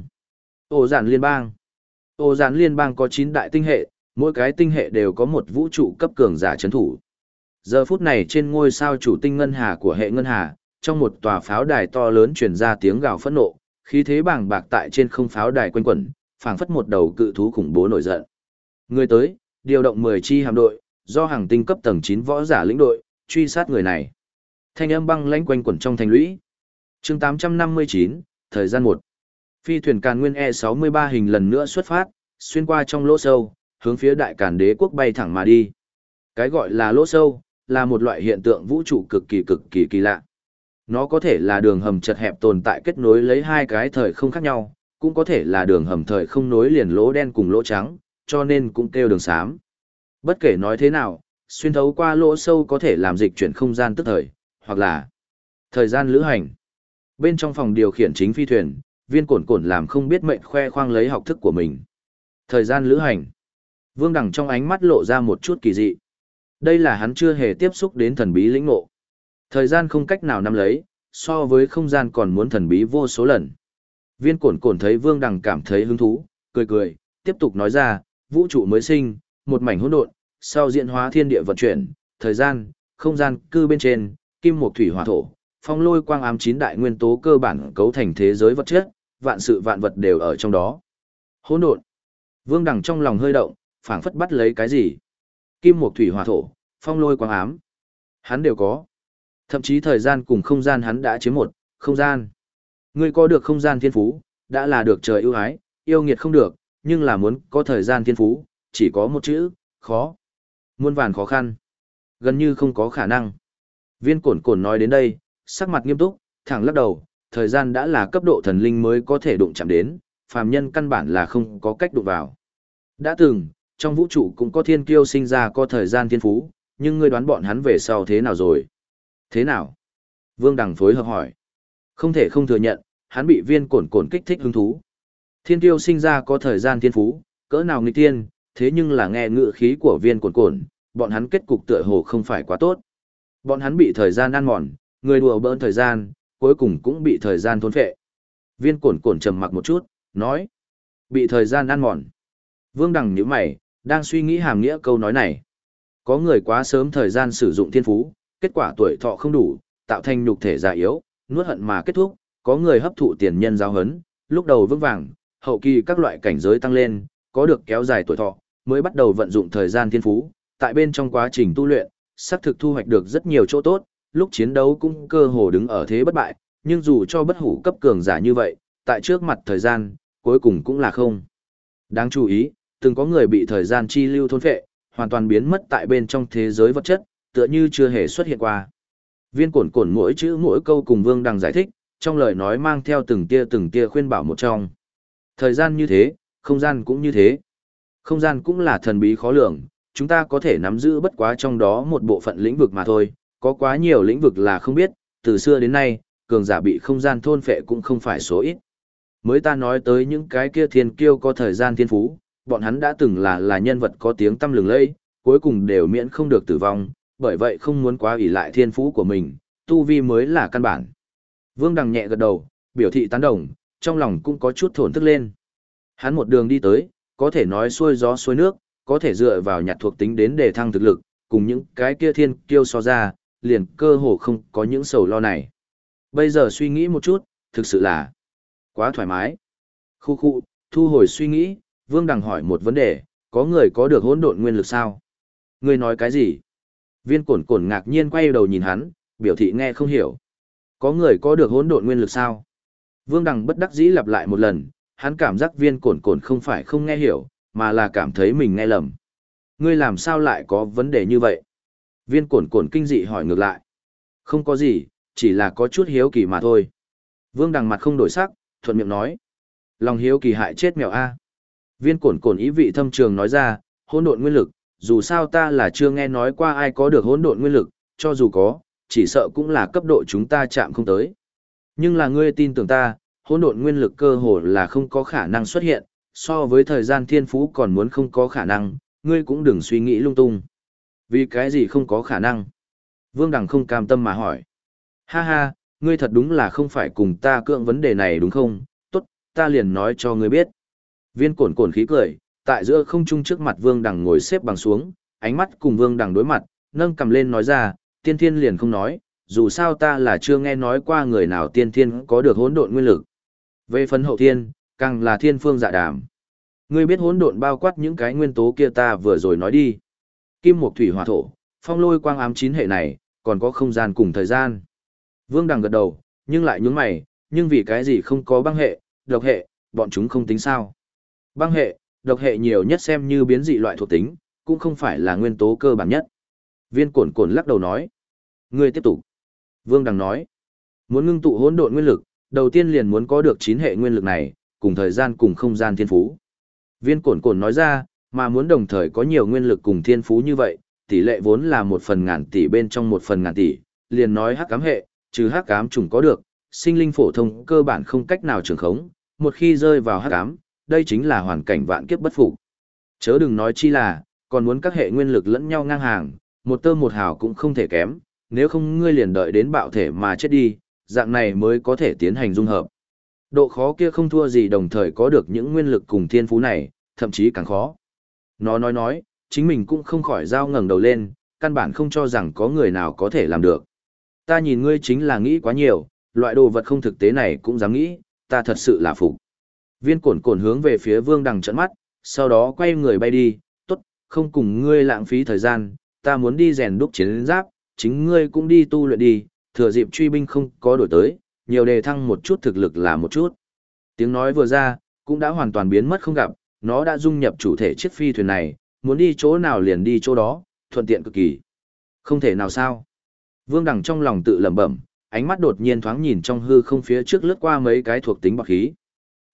Speaker 1: Ổ giản liên bang. Ổ giản liên bang có 9 đại tinh hệ, mỗi cái tinh hệ đều có một vũ trụ cấp cường giả trấn thủ. Giờ phút này trên ngôi sao chủ tinh ngân hà của hệ ngân hà, trong một tòa pháo đài to lớn truyền ra tiếng gào phẫn nộ, khí thế bàng bạc tại trên không pháo đài quanh quẩn, phảng phất một đầu cự thú khủng bố nổi giận. Người tới, điều động 10 chi hạm đội, do hàng tinh cấp tầng 9 võ giả lĩnh đội, truy sát người này. Thanh âm băng lãnh quanh quẩn trong thành lũy. Chương 859, thời gian 1. Phi thuyền Càn Nguyên E63 hình lần nữa xuất phát, xuyên qua trong lỗ sâu, hướng phía Đại Càn Đế quốc bay thẳng mà đi. Cái gọi là lỗ sâu, là một loại hiện tượng vũ trụ cực kỳ kỳ lạ. Nó có thể là đường hầm chật hẹp tồn tại kết nối lấy hai cái thời không khác nhau, cũng có thể là đường hầm thời không nối liền lỗ đen cùng lỗ trắng, cho nên cũng kêu đường xám. Bất kể nói thế nào, xuyên thấu qua lỗ sâu có thể làm dịch chuyển không gian tức thời, hoặc là thời gian lữ hành. Bên trong phòng điều khiển chính phi thuyền, Viên Cổn Cổn làm không biết mệnh khoe khoang lấy học thức của mình. Thời gian lữ hành. Vương Đằng trong ánh mắt lộ ra một chút kỳ dị. Đây là hắn chưa hề tiếp xúc đến thần bí lĩnh ngộ. Thời gian không cách nào nắm lấy, so với không gian còn muốn thần bí vô số lần. Viên Cổn Cổn thấy Vương Đằng cảm thấy hứng thú, cười, tiếp tục nói ra, vũ trụ mới sinh, một mảnh hỗn độn, sau diễn hóa thiên địa vận chuyển, thời gian, không gian cư bên trên, kim mộc thủy hỏa thổ, phong lôi quang ám 9 đại nguyên tố cơ bản cấu thành thế giới vật chất, vạn sự vạn vật đều ở trong đó. Hỗn độn. Vương Đằng trong lòng hơi động, phảng phất bắt lấy cái gì. Kim mộc thủy hỏa thổ, phong lôi quang ám. Hắn đều có. Thậm chí thời gian cùng không gian hắn đã chiếm một, không gian. Ngươi có được không gian thiên phú, đã là được trời ưu ái, yêu nghiệt không được, nhưng là muốn có thời gian thiên phú, chỉ có một chữ, khó. Muôn vàn khó khăn. Gần như không có khả năng. Viên Cổn Cổn nói đến đây, sắc mặt nghiêm túc, thẳng lắc đầu, thời gian đã là cấp độ thần linh mới có thể đụng chạm đến, phàm nhân căn bản là không có cách đụng vào. Đã từng, trong vũ trụ cũng có thiên kiêu sinh ra có thời gian thiên phú, nhưng ngươi đoán bọn hắn về sau thế nào rồi? Thế nào? Vương Đằng phối hợp hỏi. Không thể không thừa nhận, hắn bị viên cổn cổn kích thích hứng thú. Thiên kiêu sinh ra có thời gian thiên phú, cỡ nào nghịch tiên, thế nhưng là nghe ngữ khí của viên cổn cổn, bọn hắn kết cục tựa hồ không phải quá tốt. Bọn hắn bị thời gian ăn mòn, người đùa bỡn thời gian, cuối cùng cũng bị thời gian thôn phệ. Viên cổn cổn trầm mặc một chút, nói. Bị thời gian ăn mòn. Vương Đằng nhíu mày, đang suy nghĩ hàm nghĩa câu nói này. Có người quá sớm thời gian sử dụng thiên phú, kết quả tuổi thọ không đủ, tạo thành nhục thể già yếu, nuốt hận mà kết thúc. Có người hấp thụ tiền nhân giáo hấn, lúc đầu vững vàng, hậu kỳ các loại cảnh giới tăng lên, có được kéo dài tuổi thọ, mới bắt đầu vận dụng thời gian thiên phú. Tại bên trong quá trình tu luyện, xác thực thu hoạch được rất nhiều chỗ tốt, lúc chiến đấu cũng cơ hồ đứng ở thế bất bại, nhưng dù cho bất hủ cấp cường giả như vậy, tại trước mặt thời gian, cuối cùng cũng là không. Đáng chú ý, từng có người bị thời gian chi lưu thôn phệ, hoàn toàn biến mất tại bên trong thế giới vật chất, tựa như chưa hề xuất hiện qua. Viên cổn cổn mỗi chữ mỗi câu cùng Vương Đằng giải thích, trong lời nói mang theo từng tia khuyên bảo một trong. Thời gian như thế, không gian cũng như thế. Không gian cũng là thần bí khó lường, chúng ta có thể nắm giữ bất quá trong đó một bộ phận lĩnh vực mà thôi, có quá nhiều lĩnh vực là không biết, từ xưa đến nay, cường giả bị không gian thôn phệ cũng không phải số ít. Mới ta nói tới những cái kia thiên kiêu có thời gian thiên phú, bọn hắn đã từng là nhân vật có tiếng tăm lừng lẫy, cuối cùng đều miễn không được tử vong, bởi vậy không muốn quá ỷ lại thiên phú của mình, tu vi mới là căn bản. Vương Đằng nhẹ gật đầu, biểu thị tán đồng, trong lòng cũng có chút thổn thức lên. Hắn một đường đi tới, có thể nói xuôi gió xuôi nước, có thể dựa vào nhặt thuộc tính đến để thăng thực lực, cùng những cái kia thiên kiêu so ra, liền cơ hồ không có những sầu lo này. Bây giờ suy nghĩ một chút, thực sự là quá thoải mái. Khu, thu hồi suy nghĩ, Vương Đằng hỏi một vấn đề, có người có được hỗn độn nguyên lực sao? Ngươi nói cái gì? Viên cổn cổn ngạc nhiên quay đầu nhìn hắn, biểu thị nghe không hiểu. Có người có được hỗn độn nguyên lực sao? Vương Đằng bất đắc dĩ lặp lại một lần, hắn cảm giác viên cổn cổn không phải không nghe hiểu, mà là cảm thấy mình nghe lầm. Ngươi làm sao lại có vấn đề như vậy? Viên cổn cổn kinh dị hỏi ngược lại. Không có gì, chỉ là có chút hiếu kỳ mà thôi. Vương Đằng mặt không đổi sắc, thuận miệng nói. Lòng hiếu kỳ hại chết mèo A. Viên cổn cổn ý vị thâm trường nói ra, hỗn độn nguyên lực, dù sao ta là chưa nghe nói qua ai có được hỗn độn nguyên lực, cho dù có, chỉ sợ cũng là cấp độ chúng ta chạm không tới. Nhưng là ngươi tin tưởng ta, hỗn độn nguyên lực cơ hồ là không có khả năng xuất hiện, so với thời gian thiên phú còn muốn không có khả năng, ngươi cũng đừng suy nghĩ lung tung. Vì cái gì không có khả năng? Vương Đằng không cam tâm mà hỏi. Ha ha, ngươi thật đúng là không phải cùng ta cưỡng vấn đề này đúng không? Tốt, ta liền nói cho ngươi biết. Viên cổn cổn khí cười, tại giữa không trung trước mặt Vương Đằng ngồi xếp bằng xuống, ánh mắt cùng Vương Đằng đối mặt, nâng cầm lên nói ra, tiên thiên liền không nói, dù sao ta là chưa nghe nói qua người nào tiên thiên có được hỗn độn nguyên lực. Về phần hậu thiên, càng là thiên phương dạ đàm. Ngươi biết hỗn độn bao quát những cái nguyên tố kia ta vừa rồi nói đi. Kim mộc thủy hỏa thổ, phong lôi quang ám 9 hệ này, còn có không gian cùng thời gian. Vương Đằng gật đầu, nhưng lại nhướng mày, nhưng vì cái gì không có băng hệ, độc hệ, bọn chúng không tính sao. Băng hệ, độc hệ nhiều nhất xem như biến dị loại thuộc tính, cũng không phải là nguyên tố cơ bản nhất. Viên cổn cổn lắc đầu nói. Ngươi tiếp tục. Vương Đằng nói. Muốn ngưng tụ hỗn độn nguyên lực, đầu tiên liền muốn có được 9 hệ nguyên lực này, cùng thời gian cùng không gian thiên phú. Viên cổn cổn nói ra, mà muốn đồng thời có nhiều nguyên lực cùng thiên phú như vậy, tỷ lệ vốn là 1/1000 tỷ bên trong 1/1000 tỷ, liền nói hắc ám hệ, trừ hắc ám trùng có được, sinh linh phổ thông cơ bản không cách nào trường khống, một khi rơi vào hắc ám, đây chính là hoàn cảnh vạn kiếp bất phục. Chớ đừng nói chi là, còn muốn các hệ nguyên lực lẫn nhau ngang hàng, một tơ một hào cũng không thể kém, nếu không ngươi liền đợi đến bạo thể mà chết đi, dạng này mới có thể tiến hành dung hợp. Độ khó kia không thua gì đồng thời có được những nguyên lực cùng thiên phú này, thậm chí càng khó. Nó nói, chính mình cũng không khỏi dao ngẩng đầu lên, căn bản không cho rằng có người nào có thể làm được. Ta nhìn ngươi chính là nghĩ quá nhiều, loại đồ vật không thực tế này cũng dám nghĩ, ta thật sự là phục. Viên cổn cổn hướng về phía Vương Đằng trợn mắt, sau đó quay người bay đi, tốt, không cùng ngươi lãng phí thời gian, ta muốn đi rèn đúc chiến giáp, chính ngươi cũng đi tu luyện đi, thừa dịp truy binh không có đổi tới, nhiều đề thăng một chút thực lực là một chút. Tiếng nói vừa ra, cũng đã hoàn toàn biến mất không gặp, nó đã dung nhập chủ thể chiếc phi thuyền này, muốn đi chỗ nào liền đi chỗ đó, thuận tiện cực kỳ. Không thể nào sao. Vương Đằng trong lòng tự lẩm bẩm, ánh mắt đột nhiên thoáng nhìn trong hư không phía trước lướt qua mấy cái thuộc tính bạc khí.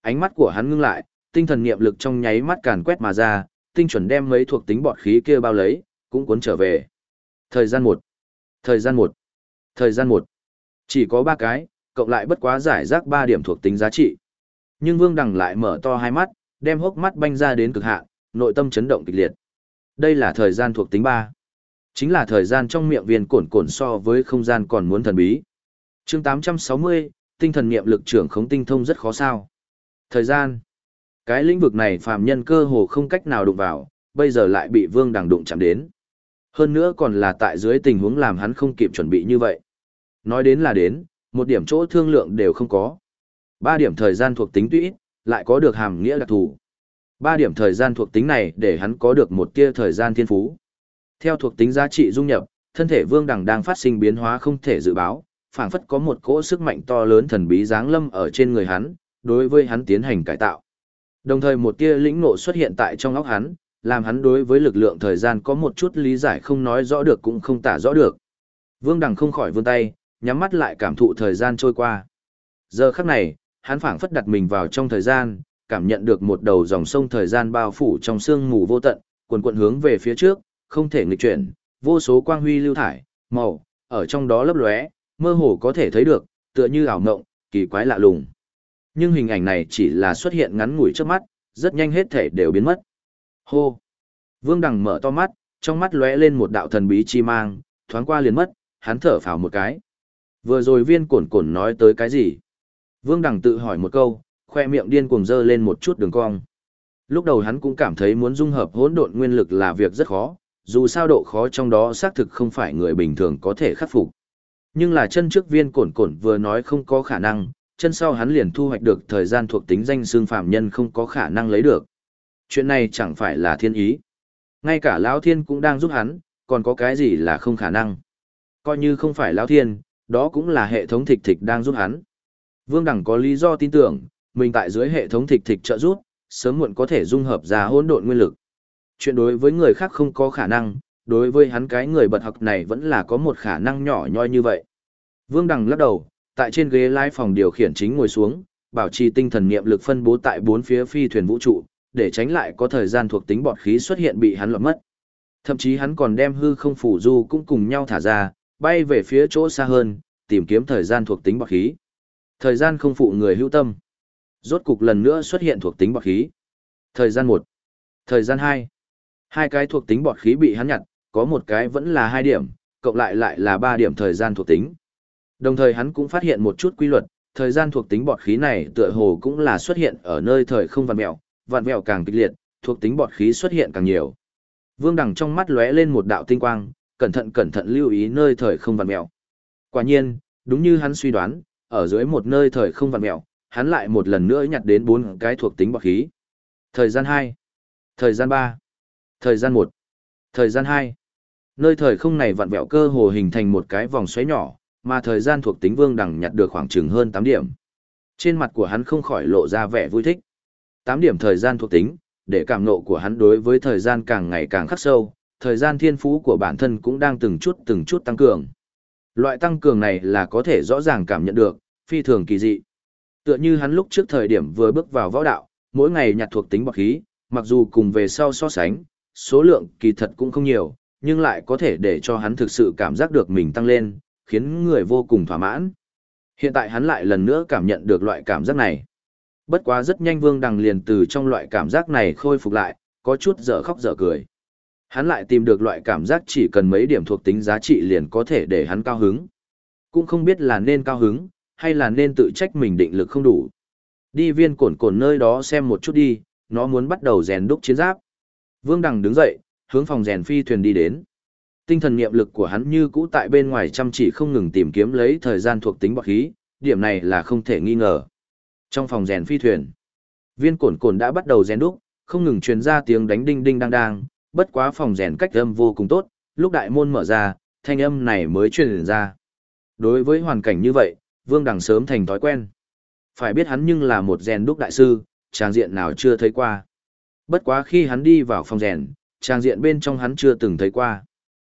Speaker 1: Ánh mắt của hắn ngưng lại, tinh thần niệm lực trong nháy mắt càn quét mà ra, tinh chuẩn đem mấy thuộc tính bọt khí kia bao lấy, cũng cuốn trở về. Thời gian 1, thời gian 1, thời gian 1. Chỉ có 3 cái, cộng lại bất quá giải rác 3 điểm thuộc tính giá trị. Nhưng Vương Đằng lại mở to hai mắt, đem hốc mắt banh ra đến cực hạn, nội tâm chấn động kịch liệt. Đây là thời gian thuộc tính 3. Chính là thời gian trong miệng viên cổn cổn so với không gian còn muốn thần bí. Chương 860, tinh thần niệm lực trưởng khống tinh thông rất khó sao. Thời gian. Cái lĩnh vực này phàm nhân cơ hồ không cách nào đụng vào, bây giờ lại bị Vương Đằng đụng chạm đến. Hơn nữa còn là tại dưới tình huống làm hắn không kịp chuẩn bị như vậy. Nói đến là đến, một điểm chỗ thương lượng đều không có. 3 điểm thời gian thuộc tính tuy ít, lại có được hàm nghĩa đặc thù. 3 điểm thời gian thuộc tính này để hắn có được một tia thời gian thiên phú. Theo thuộc tính giá trị dung nhập, thân thể Vương Đằng đang phát sinh biến hóa không thể dự báo, phảng phất có một cỗ sức mạnh to lớn thần bí giáng lâm ở trên người hắn, đối với hắn tiến hành cải tạo. Đồng thời một tia lĩnh ngộ xuất hiện tại trong óc hắn, làm hắn đối với lực lượng thời gian có một chút lý giải không nói rõ được cũng không tả rõ được. Vương Đằng không khỏi vươn tay, nhắm mắt lại cảm thụ thời gian trôi qua. Giờ khắc này, hắn phảng phất đặt mình vào trong thời gian, cảm nhận được một đầu dòng sông thời gian bao phủ trong sương mù vô tận, cuồn cuộn hướng về phía trước, không thể nghịch chuyển, vô số quang huy lưu thải, màu, ở trong đó lấp lóe, mơ hồ có thể thấy được, tựa như ảo mộng, kỳ quái lạ lùng. Nhưng hình ảnh này chỉ là xuất hiện ngắn ngủi trước mắt, rất nhanh hết thể đều biến mất. Hô! Vương Đằng mở to mắt, trong mắt lóe lên một đạo thần bí chi mang, thoáng qua liền mất, hắn thở phào một cái. Vừa rồi viên cổn cổn nói tới cái gì? Vương Đằng tự hỏi một câu, khoe miệng điên cuồng dơ lên một chút đường cong. Lúc đầu hắn cũng cảm thấy muốn dung hợp hỗn độn nguyên lực là việc rất khó, dù sao độ khó trong đó xác thực không phải người bình thường có thể khắc phục. Nhưng là chân trước viên cổn cổn vừa nói không có khả năng, chân sau hắn liền thu hoạch được thời gian thuộc tính danh xương phàm nhân không có khả năng lấy được. Chuyện này chẳng phải là thiên ý. Ngay cả Lão Thiên cũng đang giúp hắn, còn có cái gì là không khả năng. Coi như không phải Lão Thiên, đó cũng là hệ thống thịch thịch đang giúp hắn. Vương Đằng có lý do tin tưởng, mình tại dưới hệ thống thịch thịch trợ giúp, sớm muộn có thể dung hợp ra hỗn độn nguyên lực. Chuyện đối với người khác không có khả năng, đối với hắn cái người bật học này vẫn là có một khả năng nhỏ nhoi như vậy. Vương Đằng lắc đầu, tại trên ghế lái phòng điều khiển chính ngồi xuống, bảo trì tinh thần niệm lực phân bố tại bốn phía phi thuyền vũ trụ, để tránh lại có thời gian thuộc tính bọt khí xuất hiện bị hắn lọt mất. Thậm chí hắn còn đem hư không phủ du cũng cùng nhau thả ra, bay về phía chỗ xa hơn, tìm kiếm thời gian thuộc tính bọt khí. Thời gian không phụ người hữu tâm. Rốt cục lần nữa xuất hiện thuộc tính bọt khí. Thời gian 1, thời gian 2. Hai cái thuộc tính bọt khí bị hắn nhặt, có một cái vẫn là 2 điểm, cộng lại là 3 điểm thời gian thuộc tính. Đồng thời hắn cũng phát hiện một chút quy luật, thời gian thuộc tính bọt khí này tựa hồ cũng là xuất hiện ở nơi thời không vặn vẹo càng kịch liệt, thuộc tính bọt khí xuất hiện càng nhiều. Vương Đằng trong mắt lóe lên một đạo tinh quang, cẩn thận lưu ý nơi thời không vặn vẹo. Quả nhiên, đúng như hắn suy đoán, ở dưới một nơi thời không vặn vẹo, hắn lại một lần nữa nhặt đến 4 cái thuộc tính bọt khí. Thời gian 2, thời gian 3, thời gian 1, thời gian 2. Nơi thời không này vặn vẹo cơ hồ hình thành một cái vòng xoáy nhỏ, mà thời gian thuộc tính Vương Đằng nhặt được khoảng chừng hơn 8 điểm. Trên mặt của hắn không khỏi lộ ra vẻ vui thích. 8 điểm thời gian thuộc tính, để cảm ngộ của hắn đối với thời gian càng ngày càng khắc sâu, thời gian thiên phú của bản thân cũng đang từng chút tăng cường. Loại tăng cường này là có thể rõ ràng cảm nhận được, phi thường kỳ dị. Tựa như hắn lúc trước thời điểm vừa bước vào võ đạo, mỗi ngày nhặt thuộc tính bọt khí, mặc dù cùng về sau so sánh, số lượng kỳ thật cũng không nhiều, nhưng lại có thể để cho hắn thực sự cảm giác được mình tăng lên, khiến người vô cùng thỏa mãn. Hiện tại hắn lại lần nữa cảm nhận được loại cảm giác này. Bất quá rất nhanh Vương Đằng liền từ trong loại cảm giác này khôi phục lại, có chút dở khóc dở cười. Hắn lại tìm được loại cảm giác chỉ cần mấy điểm thuộc tính giá trị liền có thể để hắn cao hứng. Cũng không biết là nên cao hứng, hay là nên tự trách mình định lực không đủ. Đi viên cổn cổn nơi đó xem một chút đi, nó muốn bắt đầu rèn đúc chiến giáp. Vương Đằng đứng dậy, hướng phòng rèn phi thuyền đi đến. Tinh thần niệm lực của hắn như cũ tại bên ngoài chăm chỉ không ngừng tìm kiếm lấy thời gian thuộc tính bọt khí, điểm này là không thể nghi ngờ. Trong phòng rèn phi thuyền, viên cổn cổn đã bắt đầu rèn đúc, không ngừng truyền ra tiếng đánh đinh đinh đang đang, bất quá phòng rèn cách âm vô cùng tốt, lúc đại môn mở ra, thanh âm này mới truyền ra. Đối với hoàn cảnh như vậy, Vương Đằng sớm thành thói quen. Phải biết hắn nhưng là một rèn đúc đại sư, tràng diện nào chưa thấy qua. Bất quá khi hắn đi vào phòng rèn, tràng diện bên trong hắn chưa từng thấy qua.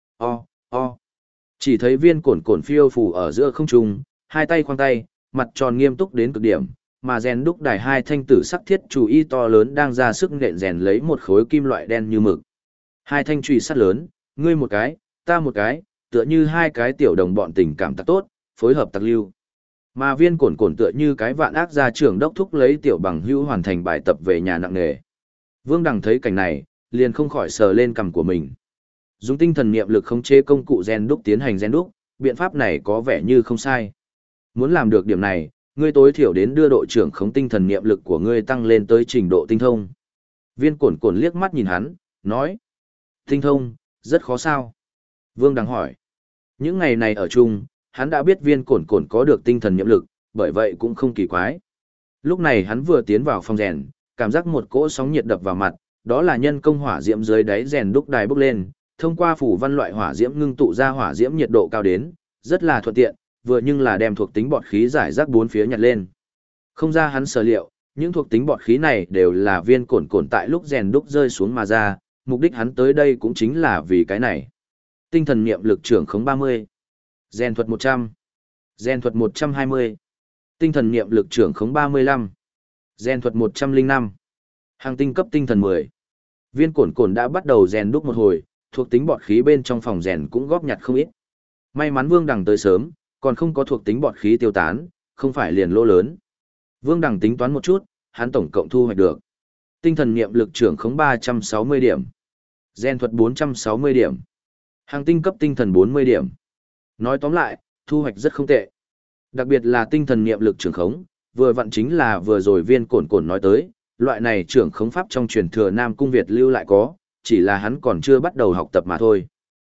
Speaker 1: Chỉ thấy viên cổn cổn phiêu phù ở giữa không trung, hai tay khoang tay, mặt tròn nghiêm túc đến cực điểm, mà rèn đúc đài hai thanh tử sắc thiết chùy y to lớn đang ra sức nện rèn lấy một khối kim loại đen như mực. Hai thanh chùy sắt lớn, ngươi một cái, ta một cái, tựa như hai cái tiểu đồng bọn tình cảm tặc tốt, phối hợp tặc lưu. Mà Viên Cổn Cổn tựa như cái vạn ác gia trưởng đốc thúc lấy tiểu bằng hữu hoàn thành bài tập về nhà nặng nề. Vương Đằng thấy cảnh này, liền không khỏi sờ lên cằm của mình. Dùng tinh thần niệm lực khống chế công cụ rèn đúc tiến hành rèn đúc, biện pháp này có vẻ như không sai. Muốn làm được điểm này, ngươi tối thiểu đến đưa độ trưởng khống tinh thần niệm lực của ngươi tăng lên tới trình độ tinh thông. Viên Cổn Cổn liếc mắt nhìn hắn, nói: "Tinh thông, rất khó sao?" Vương Đằng hỏi. Những ngày này ở chung, hắn đã biết Viên Cổn Cổn có được tinh thần niệm lực, bởi vậy cũng không kỳ quái. Lúc này hắn vừa tiến vào phòng rèn, cảm giác một cỗ sóng nhiệt đập vào mặt, đó là nhân công hỏa diễm dưới đáy rèn đúc đài bốc lên, thông qua phủ văn loại hỏa diễm ngưng tụ ra hỏa diễm nhiệt độ cao đến, rất là thuận tiện, vừa nhưng là đem thuộc tính bọt khí giải rác bốn phía nhặt lên. Không ra hắn sở liệu, những thuộc tính bọt khí này đều là Viên Cổn Cổn tại lúc rèn đúc rơi xuống mà ra, mục đích hắn tới đây cũng chính là vì cái này. Tinh thần niệm lực trưởng khống 30, rèn thuật 100, rèn thuật 120, tinh thần niệm lực trưởng khống 35, rèn thuật 105, hàng tinh cấp tinh thần 10. Viên Cổn Cổn đã bắt đầu rèn đúc một hồi, thuộc tính bọt khí bên trong phòng rèn cũng góp nhặt không ít. May mắn Vương Đằng tới sớm, còn không có thuộc tính bọt khí tiêu tán, không phải liền lỗ lớn. Vương Đằng tính toán một chút, hắn tổng cộng thu hoạch được tinh thần niệm lực trưởng khống 360 điểm, rèn thuật 460 điểm, hàng tinh cấp tinh thần 40 điểm. Nói tóm lại, thu hoạch rất không tệ. Đặc biệt là tinh thần niệm lực trưởng khống, vừa vặn chính là vừa rồi Viên Cổn Cổn nói tới, loại này trưởng khống pháp trong truyền thừa Nam Cung Việt lưu lại có, chỉ là hắn còn chưa bắt đầu học tập mà thôi.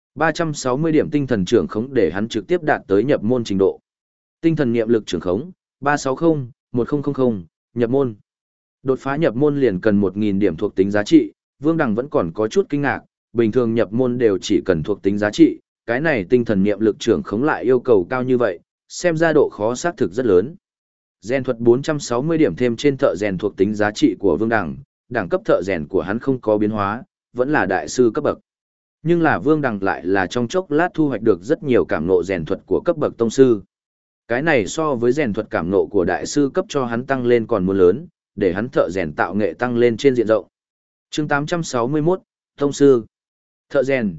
Speaker 1: 360 điểm tinh thần trưởng khống để hắn trực tiếp đạt tới nhập môn trình độ. Tinh thần niệm lực trưởng khống 360, 1000, nhập môn. Đột phá nhập môn liền cần 1000 điểm thuộc tính giá trị, Vương Đằng vẫn còn có chút kinh ngạc, bình thường nhập môn đều chỉ cần thuộc tính giá trị, cái này tinh thần niệm lực trưởng khống lại yêu cầu cao như vậy, xem ra độ khó xác thực rất lớn. Rèn thuật 460 điểm thêm trên thợ rèn thuộc tính giá trị của Vương Đằng, đẳng cấp thợ rèn của hắn không có biến hóa, vẫn là đại sư cấp bậc. Nhưng là Vương Đằng lại là trong chốc lát thu hoạch được rất nhiều cảm ngộ rèn thuật của cấp bậc tông sư. Cái này so với rèn thuật cảm ngộ của đại sư cấp cho hắn tăng lên còn muốn lớn, để hắn thợ rèn tạo nghệ tăng lên trên diện rộng. Chương 861, tông sư. Thợ rèn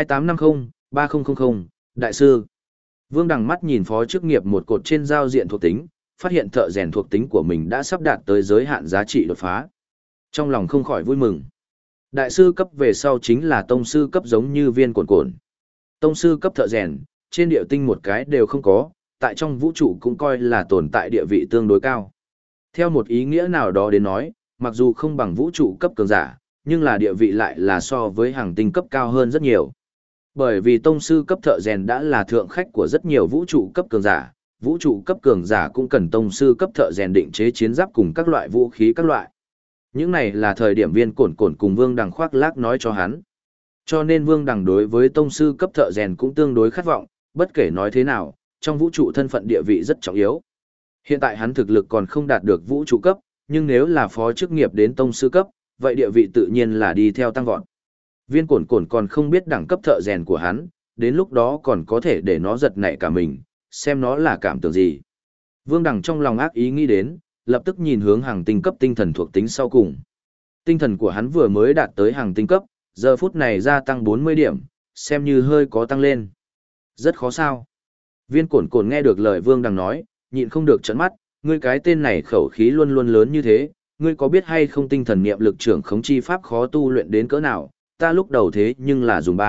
Speaker 1: 2850-3000, đại sư. Vương Đằng mắt nhìn phó chức nghiệp một cột trên giao diện thuộc tính, phát hiện thợ rèn thuộc tính của mình đã sắp đạt tới giới hạn giá trị đột phá. Trong lòng không khỏi vui mừng. Đại sư cấp về sau chính là tông sư cấp giống như Viên Cổn Cổn. Tông sư cấp thợ rèn, trên địa tinh một cái đều không có, tại trong vũ trụ cũng coi là tồn tại địa vị tương đối cao. Theo một ý nghĩa nào đó đến nói, mặc dù không bằng vũ trụ cấp cường giả, nhưng là địa vị lại là so với hàng tinh cấp cao hơn rất nhiều. Bởi vì tông sư cấp thợ rèn đã là thượng khách của rất nhiều vũ trụ cấp cường giả, vũ trụ cấp cường giả cũng cần tông sư cấp thợ rèn định chế chiến giáp cùng các loại vũ khí các loại. Những này là thời điểm Viên Cổn Cổn cùng Vương Đằng khoác lác nói cho hắn. Cho nên Vương Đằng đối với tông sư cấp thợ rèn cũng tương đối khát vọng, bất kể nói thế nào, trong vũ trụ thân phận địa vị rất trọng yếu. Hiện tại hắn thực lực còn không đạt được vũ trụ cấp, nhưng nếu là phó chức nghiệp đến tông sư cấp, vậy địa vị tự nhiên là đi theo tăng vọt. Viên Cổn Cổn còn không biết đẳng cấp thợ rèn của hắn, đến lúc đó còn có thể để nó giật nảy cả mình, xem nó là cảm tưởng gì. Vương Đằng trong lòng ác ý nghĩ đến, lập tức nhìn hướng hàng tinh cấp tinh thần thuộc tính sau cùng. Tinh thần của hắn vừa mới đạt tới hàng tinh cấp, giờ phút này gia tăng 40 điểm, xem như hơi có tăng lên. Rất khó sao. Viên Cổn Cổn nghe được lời Vương Đằng nói, nhịn không được trợn mắt, ngươi cái tên này khẩu khí luôn luôn lớn như thế, ngươi có biết hay không tinh thần niệm lực trưởng khống chi pháp khó tu luyện đến cỡ nào, ta lúc đầu thế nhưng là dùng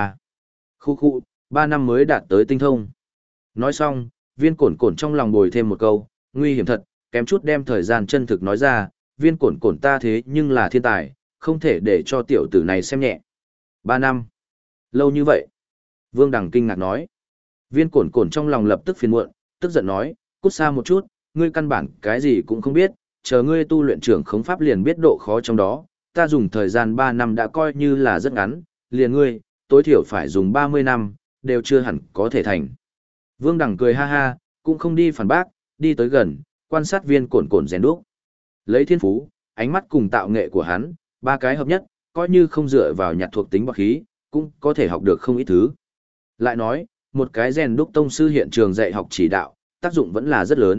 Speaker 1: 3 năm mới đạt tới tinh thông. Nói xong, Viên Cổn Cổn trong lòng bồi thêm một câu, nguy hiểm thật, kém chút đem thời gian chân thực nói ra, Viên Cổn Cổn ta thế nhưng là thiên tài, không thể để cho tiểu tử này xem nhẹ. 3 năm. Lâu như vậy. Vương Đằng kinh ngạc nói. Viên Cổn Cổn trong lòng lập tức phiền muộn, tức giận nói, cút xa một chút, ngươi căn bản cái gì cũng không biết, chờ ngươi tu luyện trưởng khống pháp liền biết độ khó trong đó, ta dùng thời gian 3 năm đã coi như là rất ngắn, liền ngươi, tối thiểu phải dùng 30 năm, đều chưa hẳn có thể thành. Vương Đằng cười ha ha, cũng không đi phản bác, đi tới gần, quan sát Viên Cổn Cổn rèn đúc. Lấy thiên phú, ánh mắt cùng tạo nghệ của hắn, ba cái hợp nhất, coi như không dựa vào nhặt thuộc tính bạc khí, cũng có thể học được không ít thứ. Lại nói, một cái rèn đúc tông sư hiện trường dạy học chỉ đạo, tác dụng vẫn là rất lớn,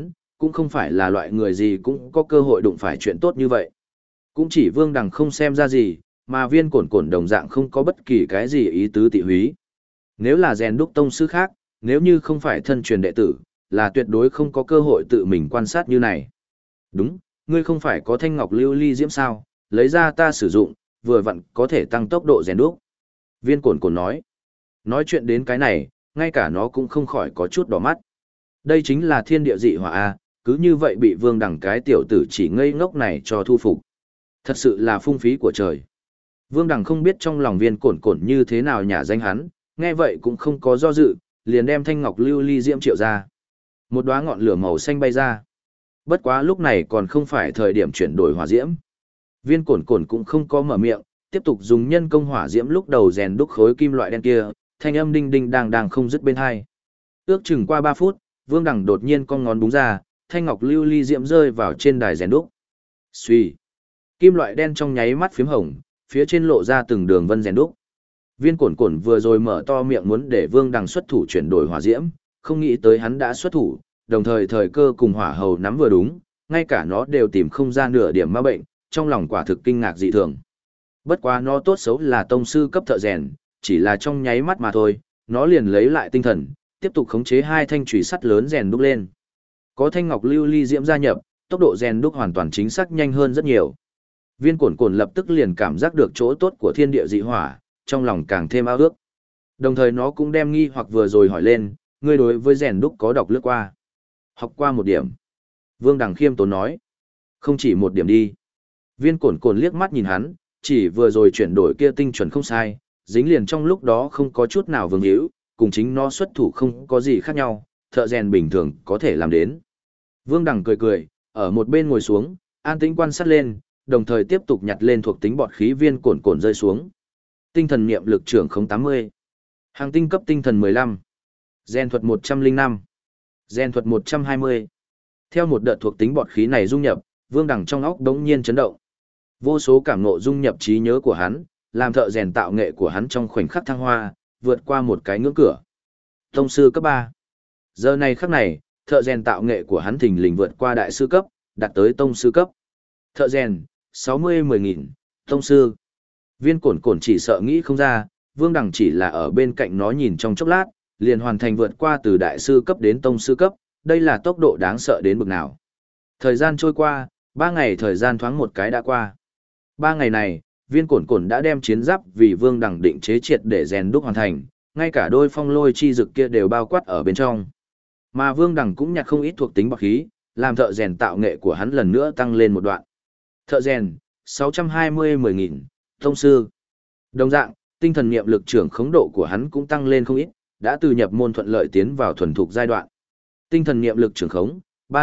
Speaker 1: cũng không phải là loại người gì cũng có cơ hội đụng phải chuyện tốt như vậy. Cũng chỉ Vương Đằng không xem ra gì, mà Viên Cổn Cổn đồng dạng không có bất kỳ cái gì ý tứ tị húy. Nếu là rèn đúc tông sư khác, nếu như không phải thân truyền đệ tử, là tuyệt đối không có cơ hội tự mình quan sát như này. Đúng, ngươi không phải có thanh ngọc lưu ly diễm sao, lấy ra ta sử dụng, vừa vặn có thể tăng tốc độ rèn đúc. Viên Cổn Cổn nói. Nói chuyện đến cái này, ngay cả nó cũng không khỏi có chút đỏ mắt. Đây chính là thiên địa dị hỏa A, cứ như vậy bị Vương Đằng cái tiểu tử chỉ ngây ngốc này cho thu phục. Thật sự là phung phí của trời. Vương Đằng không biết trong lòng Viên Cổn Cổn như thế nào nhả danh hắn, nghe vậy cũng không có do dự, liền đem thanh ngọc lưu ly diễm triệu ra. Một đóa ngọn lửa màu xanh bay ra. Bất quá lúc này còn không phải thời điểm chuyển đổi hỏa diễm. Viên Cổn Cổn cũng không có mở miệng, tiếp tục dùng nhân công hỏa diễm lúc đầu rèn đúc khối kim loại đen kia, thanh âm đinh đinh đang đang không dứt bên hai. Ước chừng qua 3 phút, Vương Đằng đột nhiên cong ngón búng ra, thanh ngọc lưu ly diễm rơi vào trên đài rèn đúc. Xuy, kim loại đen trong nháy mắt phím hồng, phía trên lộ ra từng đường vân rèn đúc. Viên Cổn Cổn vừa rồi mở to miệng muốn để Vương Đằng xuất thủ chuyển đổi hỏa diễm, không nghĩ tới hắn đã xuất thủ, đồng thời thời cơ cùng hỏa hầu nắm vừa đúng, ngay cả nó đều tìm không ra nửa điểm ma bệnh, trong lòng quả thực kinh ngạc dị thường. Bất quá nó tốt xấu là tông sư cấp thợ rèn, chỉ là trong nháy mắt mà thôi, nó liền lấy lại tinh thần, tiếp tục khống chế hai thanh chùy sắt lớn rèn đúc lên. Có thanh ngọc lưu ly diễm gia nhập, tốc độ rèn đúc hoàn toàn chính xác nhanh hơn rất nhiều. Viên Cổn Cổn lập tức liền cảm giác được chỗ tốt của thiên địa dị hỏa, trong lòng càng thêm ao ước. Đồng thời nó cũng đem nghi hoặc vừa rồi hỏi lên, ngươi đối với rèn đúc có đọc lướt qua? Học qua một điểm. Vương Đằng khiêm tốn nói. Không chỉ một điểm đi. Viên Cổn Cổn liếc mắt nhìn hắn, chỉ vừa rồi chuyển đổi kia tinh chuẩn không sai, dính liền trong lúc đó không có chút nào vương hữu, cùng chính nó xuất thủ không có gì khác nhau, thợ rèn bình thường có thể làm đến. Vương Đằng cười cười, ở một bên ngồi xuống, an tĩnh quan sát lên, đồng thời tiếp tục nhặt lên thuộc tính bọt khí Viên Cổn Cổn rơi xuống. Tinh thần niệm lực trưởng không 80. Hàng tinh cấp tinh thần 15. Gen thuật 105. Gen thuật 120. Theo một đợt thuộc tính bọt khí này dung nhập, Vương Đằng trong óc đống nhiên chấn động. Vô số cảm ngộ dung nhập trí nhớ của hắn, làm thợ rèn tạo nghệ của hắn trong khoảnh khắc thăng hoa, vượt qua một cái ngưỡng cửa. Tông sư cấp 3. Giờ này khắc này, thợ rèn tạo nghệ của hắn thình lình vượt qua đại sư cấp, đạt tới tông sư cấp. Thợ rèn, 60-10.000, tông sư. Viên Cổn Cổn chỉ sợ nghĩ không ra, Vương Đằng chỉ là ở bên cạnh nó nhìn trong chốc lát, liền hoàn thành vượt qua từ đại sư cấp đến tông sư cấp, đây là tốc độ đáng sợ đến bực nào. Thời gian trôi qua, 3 ngày thời gian thoáng một cái đã qua. 3 ngày này, Viên Cổn Cổn đã đem chiến giáp vì Vương Đằng định chế triệt để rèn đúc hoàn thành, ngay cả đôi phong lôi chi dực kia đều bao quát ở bên trong. Mà Vương Đằng cũng nhặt không ít thuộc tính bạc khí, làm thợ rèn tạo nghệ của hắn lần nữa tăng lên một đoạn. Thợ rèn, 620-10.000, tông sư. Đồng dạng, tinh thần niệm lực trưởng khống độ của hắn cũng tăng lên không ít, đã từ nhập môn thuận lợi tiến vào thuần thục giai đoạn. Tinh thần niệm lực trưởng khống,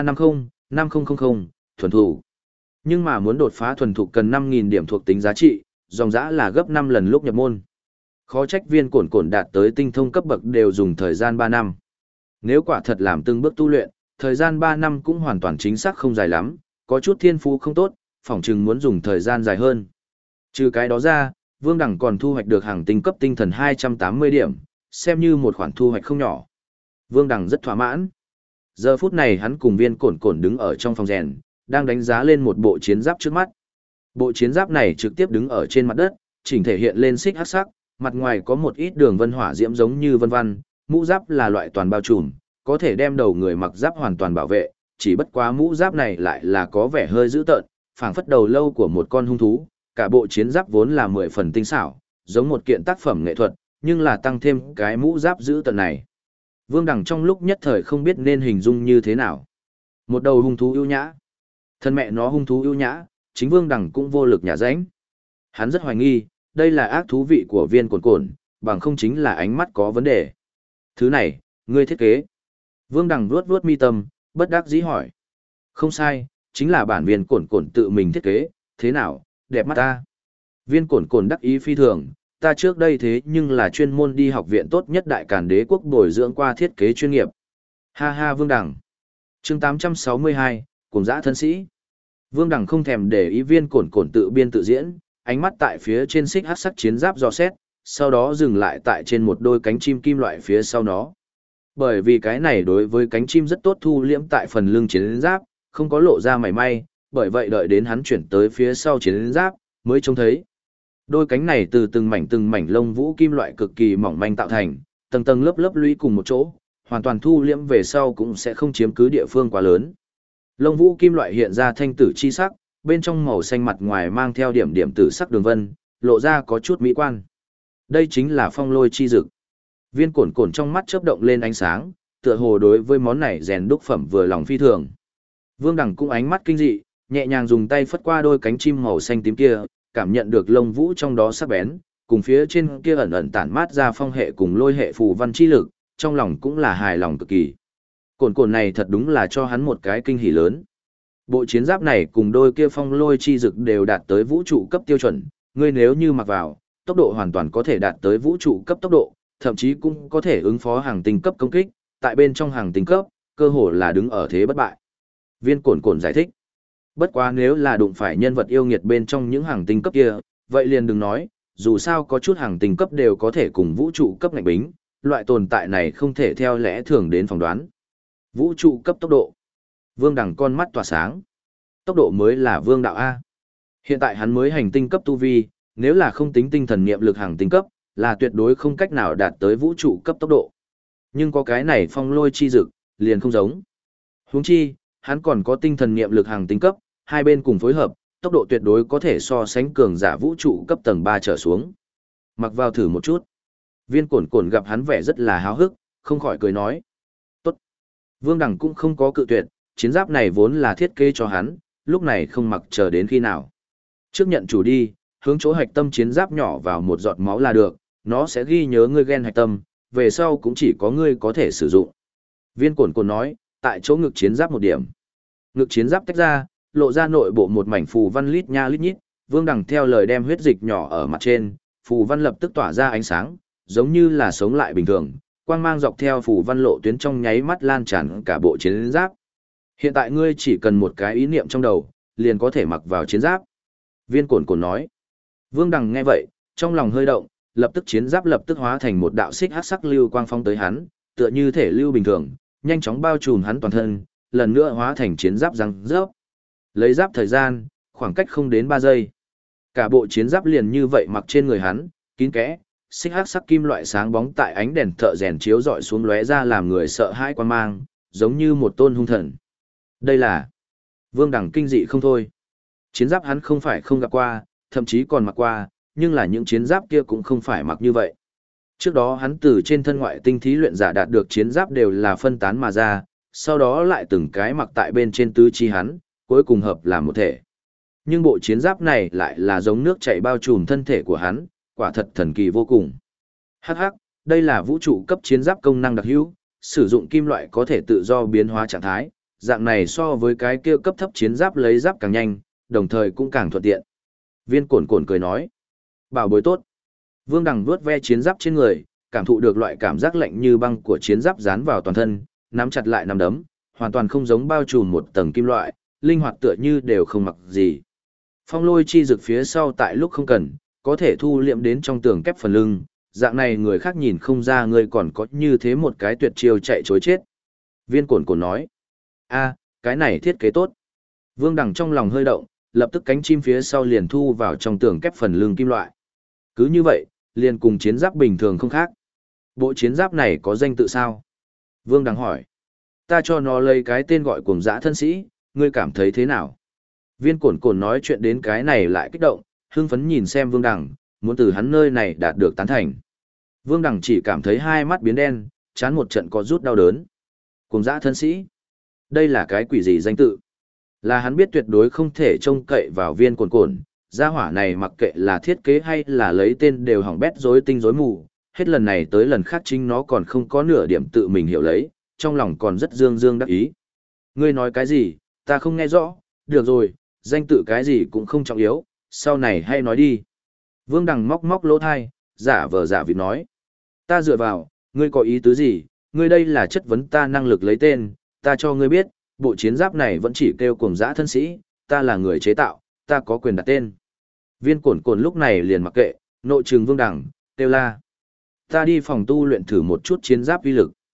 Speaker 1: 350-5000, thuần thục. Nhưng mà muốn đột phá thuần thục cần 5.000 điểm thuộc tính giá trị, dòng dã là gấp 5 lần lúc nhập môn. Khó trách Viên Cổn Cổn đạt tới tinh thông cấp bậc đều dùng thời gian 3 năm. Nếu quả thật làm từng bước tu luyện, thời gian 3 năm cũng hoàn toàn chính xác không dài lắm, có chút thiên phú không tốt, phỏng chừng muốn dùng thời gian dài hơn. Trừ cái đó ra, Vương Đằng còn thu hoạch được hàng tinh cấp tinh thần 280 điểm, xem như một khoản thu hoạch không nhỏ. Vương Đằng rất thỏa mãn. Giờ phút này hắn cùng Viên Cổn Cổn đứng ở trong phòng rèn, đang đánh giá lên một bộ chiến giáp trước mắt. Bộ chiến giáp này trực tiếp đứng ở trên mặt đất, chỉnh thể hiện lên xích hắc sắc, mặt ngoài có một ít đường vân hỏa diễm giống như vân vân, mũ giáp là loại toàn bao trùm, có thể đem đầu người mặc giáp hoàn toàn bảo vệ, chỉ bất quá mũ giáp này lại là có vẻ hơi dữ tợn, phảng phất đầu lâu của một con hung thú, cả bộ chiến giáp vốn là 10 phần tinh xảo, giống một kiện tác phẩm nghệ thuật, nhưng là tăng thêm cái mũ giáp dữ tợn này. Vương Đằng trong lúc nhất thời không biết nên hình dung như thế nào. Một đầu hung thú ưu nhã. Thân mẹ nó hung thú ưu nhã, chính Vương Đằng cũng vô lực nhả ránh. Hắn rất hoài nghi, đây là ác thú vị của Viên Cổn Cổn, bằng không chính là ánh mắt có vấn đề. Thứ này, ngươi thiết kế. Vương Đằng vuốt vuốt mi tâm, bất đắc dĩ hỏi. Không sai, chính là bản Viên Cổn Cổn tự mình thiết kế, thế nào, đẹp mắt ta. Viên Cổn Cổn đắc ý phi thường, ta trước đây thế nhưng là chuyên môn đi học viện tốt nhất Đại Càn Đế quốc bồi dưỡng qua thiết kế chuyên nghiệp. Ha ha Vương Đằng. Chương 862, Cuồng dã thân sĩ. Vương Đằng không thèm để ý Viên Cổn Cổn tự biên tự diễn, ánh mắt tại phía trên xích hắc sắc chiến giáp dò xét, sau đó dừng lại tại trên một đôi cánh chim kim loại phía sau nó. Bởi vì cái này đối với cánh chim rất tốt thu liễm tại phần lưng chiến giáp, không có lộ ra mảy may, bởi vậy đợi đến hắn chuyển tới phía sau chiến giáp, mới trông thấy. Đôi cánh này từ từng mảnh lông vũ kim loại cực kỳ mỏng manh tạo thành, tầng tầng lớp lớp lũy cùng một chỗ, hoàn toàn thu liễm về sau cũng sẽ không chiếm cứ địa phương quá lớn. Lông vũ kim loại hiện ra thanh tử chi sắc, bên trong màu xanh mặt ngoài mang theo điểm điểm tử sắc đường vân, lộ ra có chút mỹ quan. Đây chính là phong lôi chi dực. Viên cổn cổn trong mắt chớp động lên ánh sáng, tựa hồ đối với món này rèn đúc phẩm vừa lòng phi thường. Vương Đằng cũng ánh mắt kinh dị, nhẹ nhàng dùng tay phất qua đôi cánh chim màu xanh tím kia, cảm nhận được lông vũ trong đó sắc bén, cùng phía trên kia ẩn ẩn tản mát ra phong hệ cùng lôi hệ phù văn chi lực, trong lòng cũng là hài lòng cực kỳ. Cổn cổn này thật đúng là cho hắn một cái kinh hỉ lớn. Bộ chiến giáp này cùng đôi kia phong lôi chi dực đều đạt tới vũ trụ cấp tiêu chuẩn, ngươi nếu như mặc vào, tốc độ hoàn toàn có thể đạt tới vũ trụ cấp tốc độ, thậm chí cũng có thể ứng phó hàng tinh cấp công kích, tại bên trong hàng tinh cấp, cơ hồ là đứng ở thế bất bại. Viên cổn cổn giải thích. Bất quá nếu là đụng phải nhân vật yêu nghiệt bên trong những hàng tinh cấp kia, vậy liền đừng nói, dù sao có chút hàng tinh cấp đều có thể cùng vũ trụ cấp ngạch bính, loại tồn tại này không thể theo lẽ thường đến phỏng đoán. Vũ trụ cấp tốc độ. Vương Đằng con mắt tỏa sáng. Tốc độ mới là vương đạo A. Hiện tại hắn mới hành tinh cấp tu vi, nếu là không tính tinh thần niệm lực hàng tinh cấp, là tuyệt đối không cách nào đạt tới vũ trụ cấp tốc độ. Nhưng có cái này phong lôi chi dực, liền không giống. Huống chi, hắn còn có tinh thần niệm lực hàng tinh cấp, hai bên cùng phối hợp, tốc độ tuyệt đối có thể so sánh cường giả vũ trụ cấp tầng 3 trở xuống. Mặc vào thử một chút. Viên cổn cổn gặp hắn vẻ rất là háo hức, không khỏi cười nói. Tốt. Vương Đằng cũng không có cự tuyệt, chiến giáp này vốn là thiết kế cho hắn, lúc này không mặc chờ đến khi nào. Trước nhận chủ đi, hướng chỗ hạch tâm chiến giáp nhỏ vào một giọt máu là được, nó sẽ ghi nhớ ngươi gen hạch tâm, về sau cũng chỉ có ngươi có thể sử dụng. Viên cổn cổn nói, tại chỗ ngực chiến giáp một điểm. Ngực chiến giáp tách ra, lộ ra nội bộ một mảnh phù văn lít nha lít nhít, Vương Đằng theo lời đem huyết dịch nhỏ ở mặt trên, phù văn lập tức tỏa ra ánh sáng, giống như là sống lại bình thường, quang mang dọc theo phù văn lộ tuyến trong nháy mắt lan tràn cả bộ chiến giáp. Hiện tại ngươi chỉ cần một cái ý niệm trong đầu, liền có thể mặc vào chiến giáp. Viên cổn cổn nói. Vương Đằng nghe vậy, trong lòng hơi động, lập tức chiến giáp lập tức hóa thành một đạo xích hắc sắc lưu quang phong tới hắn, tựa như thể lưu bình thường, nhanh chóng bao trùm hắn toàn thân, lần nữa hóa thành chiến giáp răng rớp. Lấy giáp thời gian, khoảng cách không đến 3 giây. Cả bộ chiến giáp liền như vậy mặc trên người hắn, kín kẽ, xích hắc sắc kim loại sáng bóng tại ánh đèn thợ rèn chiếu rọi xuống lóe ra làm người sợ hãi quan mang, giống như một tôn hung thần. Đây là Vương Đằng kinh dị không thôi. Chiến giáp hắn không phải không gặp qua, thậm chí còn mặc qua, nhưng là những chiến giáp kia cũng không phải mặc như vậy. Trước đó hắn từ trên thân ngoại tinh thí luyện giả đạt được chiến giáp đều là phân tán mà ra, sau đó lại từng cái mặc tại bên trên tứ chi hắn, cuối cùng hợp làm một thể. Nhưng bộ chiến giáp này lại là giống nước chảy bao trùm thân thể của hắn, quả thật thần kỳ vô cùng. Hắc hắc, đây là vũ trụ cấp chiến giáp công năng đặc hữu, sử dụng kim loại có thể tự do biến hóa trạng thái, dạng này so với cái kia cấp thấp chiến giáp lấy giáp càng nhanh, đồng thời cũng càng thuận tiện. Viên cổn cổn cười nói, bảo bối tốt. Vương Đằng vuốt ve chiến giáp trên người, cảm thụ được loại cảm giác lạnh như băng của chiến giáp dán vào toàn thân, nắm chặt lại nắm đấm, hoàn toàn không giống bao trùm một tầng kim loại, linh hoạt tựa như đều không mặc gì. Phong lôi chi rực phía sau tại lúc không cần, có thể thu liệm đến trong tường kép phần lưng, dạng này người khác nhìn không ra ngươi còn có như thế một cái tuyệt chiêu chạy chối chết. Viên cổn cổn nói, a, cái này thiết kế tốt. Vương Đằng trong lòng hơi động, lập tức cánh chim phía sau liền thu vào trong tường kép phần lưng kim loại. Cứ như vậy, liền cùng chiến giáp bình thường không khác. Bộ chiến giáp này có danh tự sao? Vương Đằng hỏi. Ta cho nó lấy cái tên gọi cuồng dã thân sĩ, ngươi cảm thấy thế nào? Viên cổn cổn nói chuyện đến cái này lại kích động, hưng phấn nhìn xem Vương Đằng, muốn từ hắn nơi này đạt được tán thành. Vương Đằng chỉ cảm thấy hai mắt biến đen, chán một trận có rút đau đớn. Cuồng dã thân sĩ? Đây là cái quỷ gì danh tự? Là hắn biết tuyệt đối không thể trông cậy vào viên cổn cổn, gia hỏa này mặc kệ là thiết kế hay là lấy tên đều hỏng bét rối tinh rối mù, hết lần này tới lần khác chính nó còn không có nửa điểm tự mình hiểu lấy, trong lòng còn rất dương dương đắc ý. Ngươi nói cái gì, ta không nghe rõ, được rồi, danh tự cái gì cũng không trọng yếu, sau này hay nói đi. Vương Đằng móc móc lỗ thai, giả vờ giả vịt nói. Ta dựa vào, ngươi có ý tứ gì, ngươi đây là chất vấn ta năng lực lấy tên, ta cho ngươi biết, bộ chiến giáp này vẫn chỉ kêu cuồng dã thân sĩ, ta là người chế tạo, ta có quyền đặt tên. Viên cổn cổn lúc này liền mặc kệ, nội trừng Vương Đằng, kêu la. Ta đi phòng tu luyện thử một chút chiến giáp uy lực.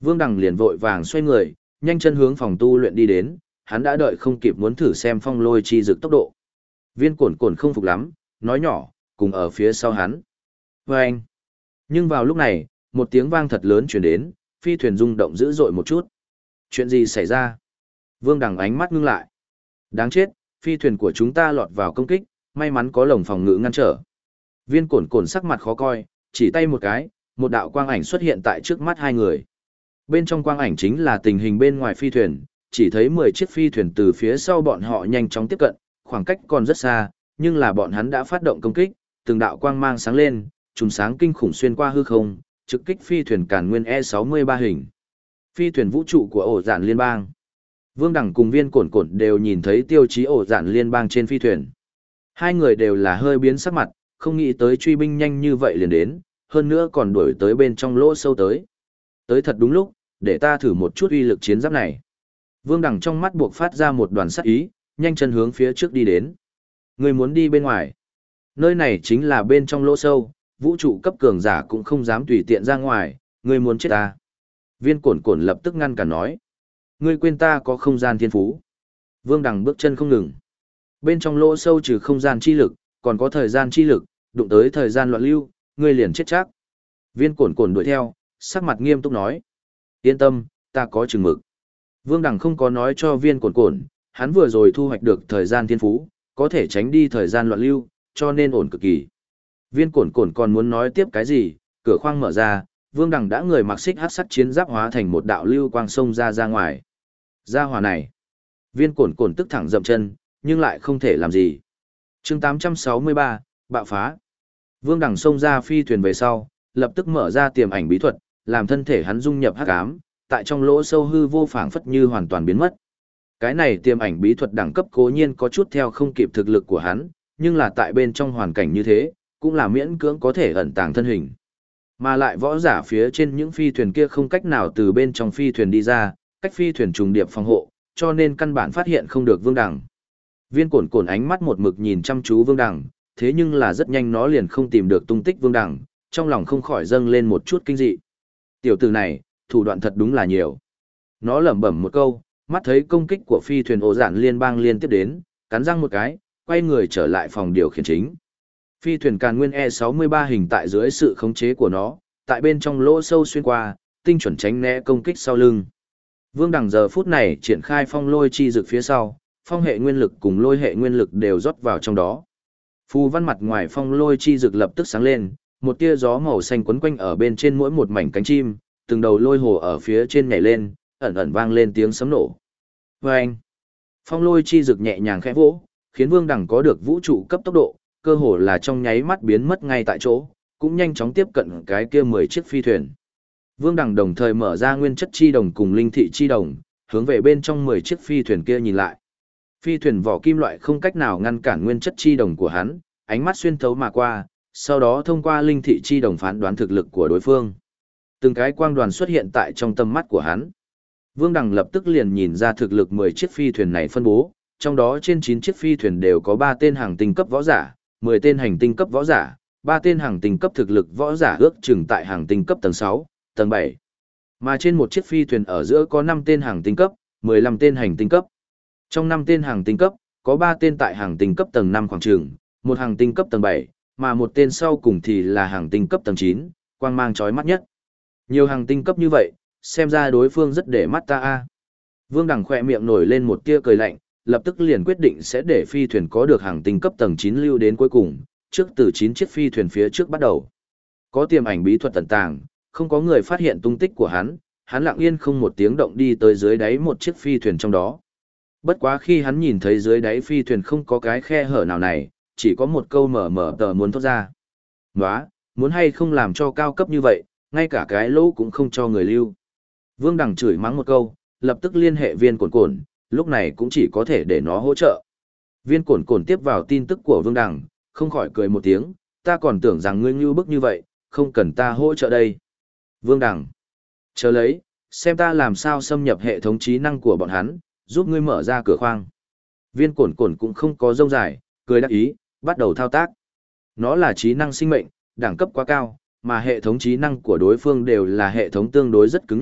Speaker 1: Vương Đằng liền vội vàng xoay người, nhanh chân hướng phòng tu luyện đi đến, hắn đã đợi không kịp muốn thử xem phong lôi chi dực tốc độ. Viên Cổn Cổn không phục lắm, nói nhỏ, cùng ở phía sau hắn. Vâng! Nhưng vào lúc này, một tiếng vang thật lớn truyền đến, phi thuyền rung động dữ dội một chút. Chuyện gì xảy ra? Vương Đằng ánh mắt ngưng lại. Đáng chết, phi thuyền của chúng ta lọt vào công kích, may mắn có lồng phòng ngự ngăn trở. Viên Cổn Cổn sắc mặt khó coi, chỉ tay một cái, một đạo quang ảnh xuất hiện tại trước mắt hai người. Bên trong quang ảnh chính là tình hình bên ngoài phi thuyền, chỉ thấy 10 chiếc phi thuyền từ phía sau bọn họ nhanh chóng tiếp cận, khoảng cách còn rất xa, nhưng là bọn hắn đã phát động công kích, từng đạo quang mang sáng lên, chùm sáng kinh khủng xuyên qua hư không, trực kích phi thuyền Càn Nguyên E63 hình. Phi thuyền vũ trụ của ổ dạn liên bang. Vương Đẳng cùng Viên Cổn Cổn đều nhìn thấy tiêu chí ổ dạn liên bang trên phi thuyền. Hai người đều là hơi biến sắc mặt, không nghĩ tới truy binh nhanh như vậy liền đến, hơn nữa còn đuổi tới bên trong lỗ sâu tới. Tới thật đúng lúc, để ta thử một chút uy lực chiến giáp này. Vương Đẳng trong mắt buộc phát ra một đoàn sắc ý, nhanh chân hướng phía trước đi đến. Người muốn đi bên ngoài. Nơi này chính là bên trong lỗ sâu, vũ trụ cấp cường giả cũng không dám tùy tiện ra ngoài, người muốn chết ta. Viên Cổn Cổn lập tức ngăn cản nói. Ngươi quên ta có không gian thiên phú. Vương Đằng bước chân không ngừng. Bên trong lỗ sâu trừ không gian chi lực, còn có thời gian chi lực, đụng tới thời gian loạn lưu, ngươi liền chết chắc. Viên Cổn Cổn đuổi theo, sắc mặt nghiêm túc nói. Yên tâm, ta có chừng mực. Vương Đằng không có nói cho Viên Cổn Cổn, hắn vừa rồi thu hoạch được thời gian thiên phú, có thể tránh đi thời gian loạn lưu, cho nên ổn cực kỳ. Viên Cổn Cổn còn muốn nói tiếp cái gì, cửa khoang mở ra, Vương Đằng đã người mặc xích hắc sắt chiến giáp hóa thành một đạo lưu quang sông ra ngoài. Ra hỏa này. Viên Cổn Cổn tức thẳng dậm chân, nhưng lại không thể làm gì. Chương 863, bạo phá. Vương Đằng xông ra phi thuyền về sau, lập tức mở ra tiềm ảnh bí thuật, làm thân thể hắn dung nhập hắc ám, tại trong lỗ sâu hư vô phảng phất như hoàn toàn biến mất. Cái này tiềm ảnh bí thuật đẳng cấp cố nhiên có chút theo không kịp thực lực của hắn, nhưng là tại bên trong hoàn cảnh như thế, cũng là miễn cưỡng có thể ẩn tàng thân hình. Mà lại võ giả phía trên những phi thuyền kia không cách nào từ bên trong phi thuyền đi ra, cách phi thuyền trùng điệp phòng hộ, cho nên căn bản phát hiện không được Vương Đằng. Viên Cổn Cổn ánh mắt một mực nhìn chăm chú Vương Đằng, thế nhưng là rất nhanh nó liền không tìm được tung tích Vương Đằng, trong lòng không khỏi dâng lên một chút kinh dị. Tiểu tử này, thủ đoạn thật đúng là nhiều. Nó lẩm bẩm một câu, mắt thấy công kích của phi thuyền ổ dạn liên bang liên tiếp đến, cắn răng một cái, quay người trở lại phòng điều khiển chính. Phi thuyền Càn Nguyên E63 hình tại dưới sự khống chế của nó, tại bên trong lỗ sâu xuyên qua, tinh chuẩn tránh né công kích sau lưng. Vương Đằng giờ phút này triển khai phong lôi chi dực phía sau, phong hệ nguyên lực cùng lôi hệ nguyên lực đều rót vào trong đó. Phù văn mặt ngoài phong lôi chi dực lập tức sáng lên, một tia gió màu xanh quấn quanh ở bên trên mỗi một mảnh cánh chim, từng đầu lôi hồ ở phía trên nhảy lên, ẩn ẩn vang lên tiếng sấm nổ. Vâng! Phong lôi chi dực nhẹ nhàng khẽ vỗ, khiến Vương Đằng có được vũ trụ cấp tốc độ, cơ hồ là trong nháy mắt biến mất ngay tại chỗ, cũng nhanh chóng tiếp cận cái kia 10 chiếc phi thuyền. Vương Đằng đồng thời mở ra nguyên chất chi đồng cùng linh thị chi đồng, hướng về bên trong 10 chiếc phi thuyền kia nhìn lại. Phi thuyền vỏ kim loại không cách nào ngăn cản nguyên chất chi đồng của hắn, ánh mắt xuyên thấu mà qua, sau đó thông qua linh thị chi đồng phán đoán thực lực của đối phương. Từng cái quang đoàn xuất hiện tại trong tầm mắt của hắn. Vương Đằng lập tức liền nhìn ra thực lực 10 chiếc phi thuyền này phân bố, trong đó trên 9 chiếc phi thuyền đều có 3 tên hàng tinh cấp võ giả, 10 tên hành tinh cấp võ giả, 3 tên hàng tinh cấp thực lực võ giả ước chừng tại hàng tinh cấp tầng 6, tầng 7. Mà trên một chiếc phi thuyền ở giữa có 5 tên hàng tinh cấp, 15 tên hành tinh cấp. Trong 5 tên hàng tinh cấp, có 3 tên tại hàng tinh cấp tầng 5 khoảng trường, một hàng tinh cấp tầng 7, mà một tên sau cùng thì là hàng tinh cấp tầng 9, quang mang chói mắt nhất. Nhiều hàng tinh cấp như vậy, xem ra đối phương rất để mắt ta a. Vương Đằng khỏe miệng nổi lên một tia cười lạnh, lập tức liền quyết định sẽ để phi thuyền có được hàng tinh cấp tầng 9 lưu đến cuối cùng, trước từ 9 chiếc phi thuyền phía trước bắt đầu. Có tiềm ảnh bí thuật tẩn tàng, không có người phát hiện tung tích của hắn lặng yên không một tiếng động đi tới dưới đáy một chiếc phi thuyền trong đó. Bất quá khi hắn nhìn thấy dưới đáy phi thuyền không có cái khe hở nào này, chỉ có một câu mở tờ muốn thốt ra. Nóa, muốn hay không làm cho cao cấp như vậy, ngay cả cái lỗ cũng không cho người lưu. Vương Đằng chửi mắng một câu, lập tức liên hệ Viên Cổn Cổn, lúc này cũng chỉ có thể để nó hỗ trợ. Viên Cổn Cổn tiếp vào tin tức của Vương Đằng, không khỏi cười một tiếng, ta còn tưởng rằng ngươi ngưu bức như vậy, không cần ta hỗ trợ đây. Vương Đằng, chờ lấy, xem ta làm sao xâm nhập hệ thống trí năng của bọn hắn, giúp ngươi mở ra cửa khoang. Viên Cổn Cổn cũng không có rông dài, cười đắc ý, bắt đầu thao tác. Nó là trí năng sinh mệnh, đẳng cấp quá cao, mà hệ thống trí năng của đối phương đều là hệ thống tương đối rất cứng nhắc,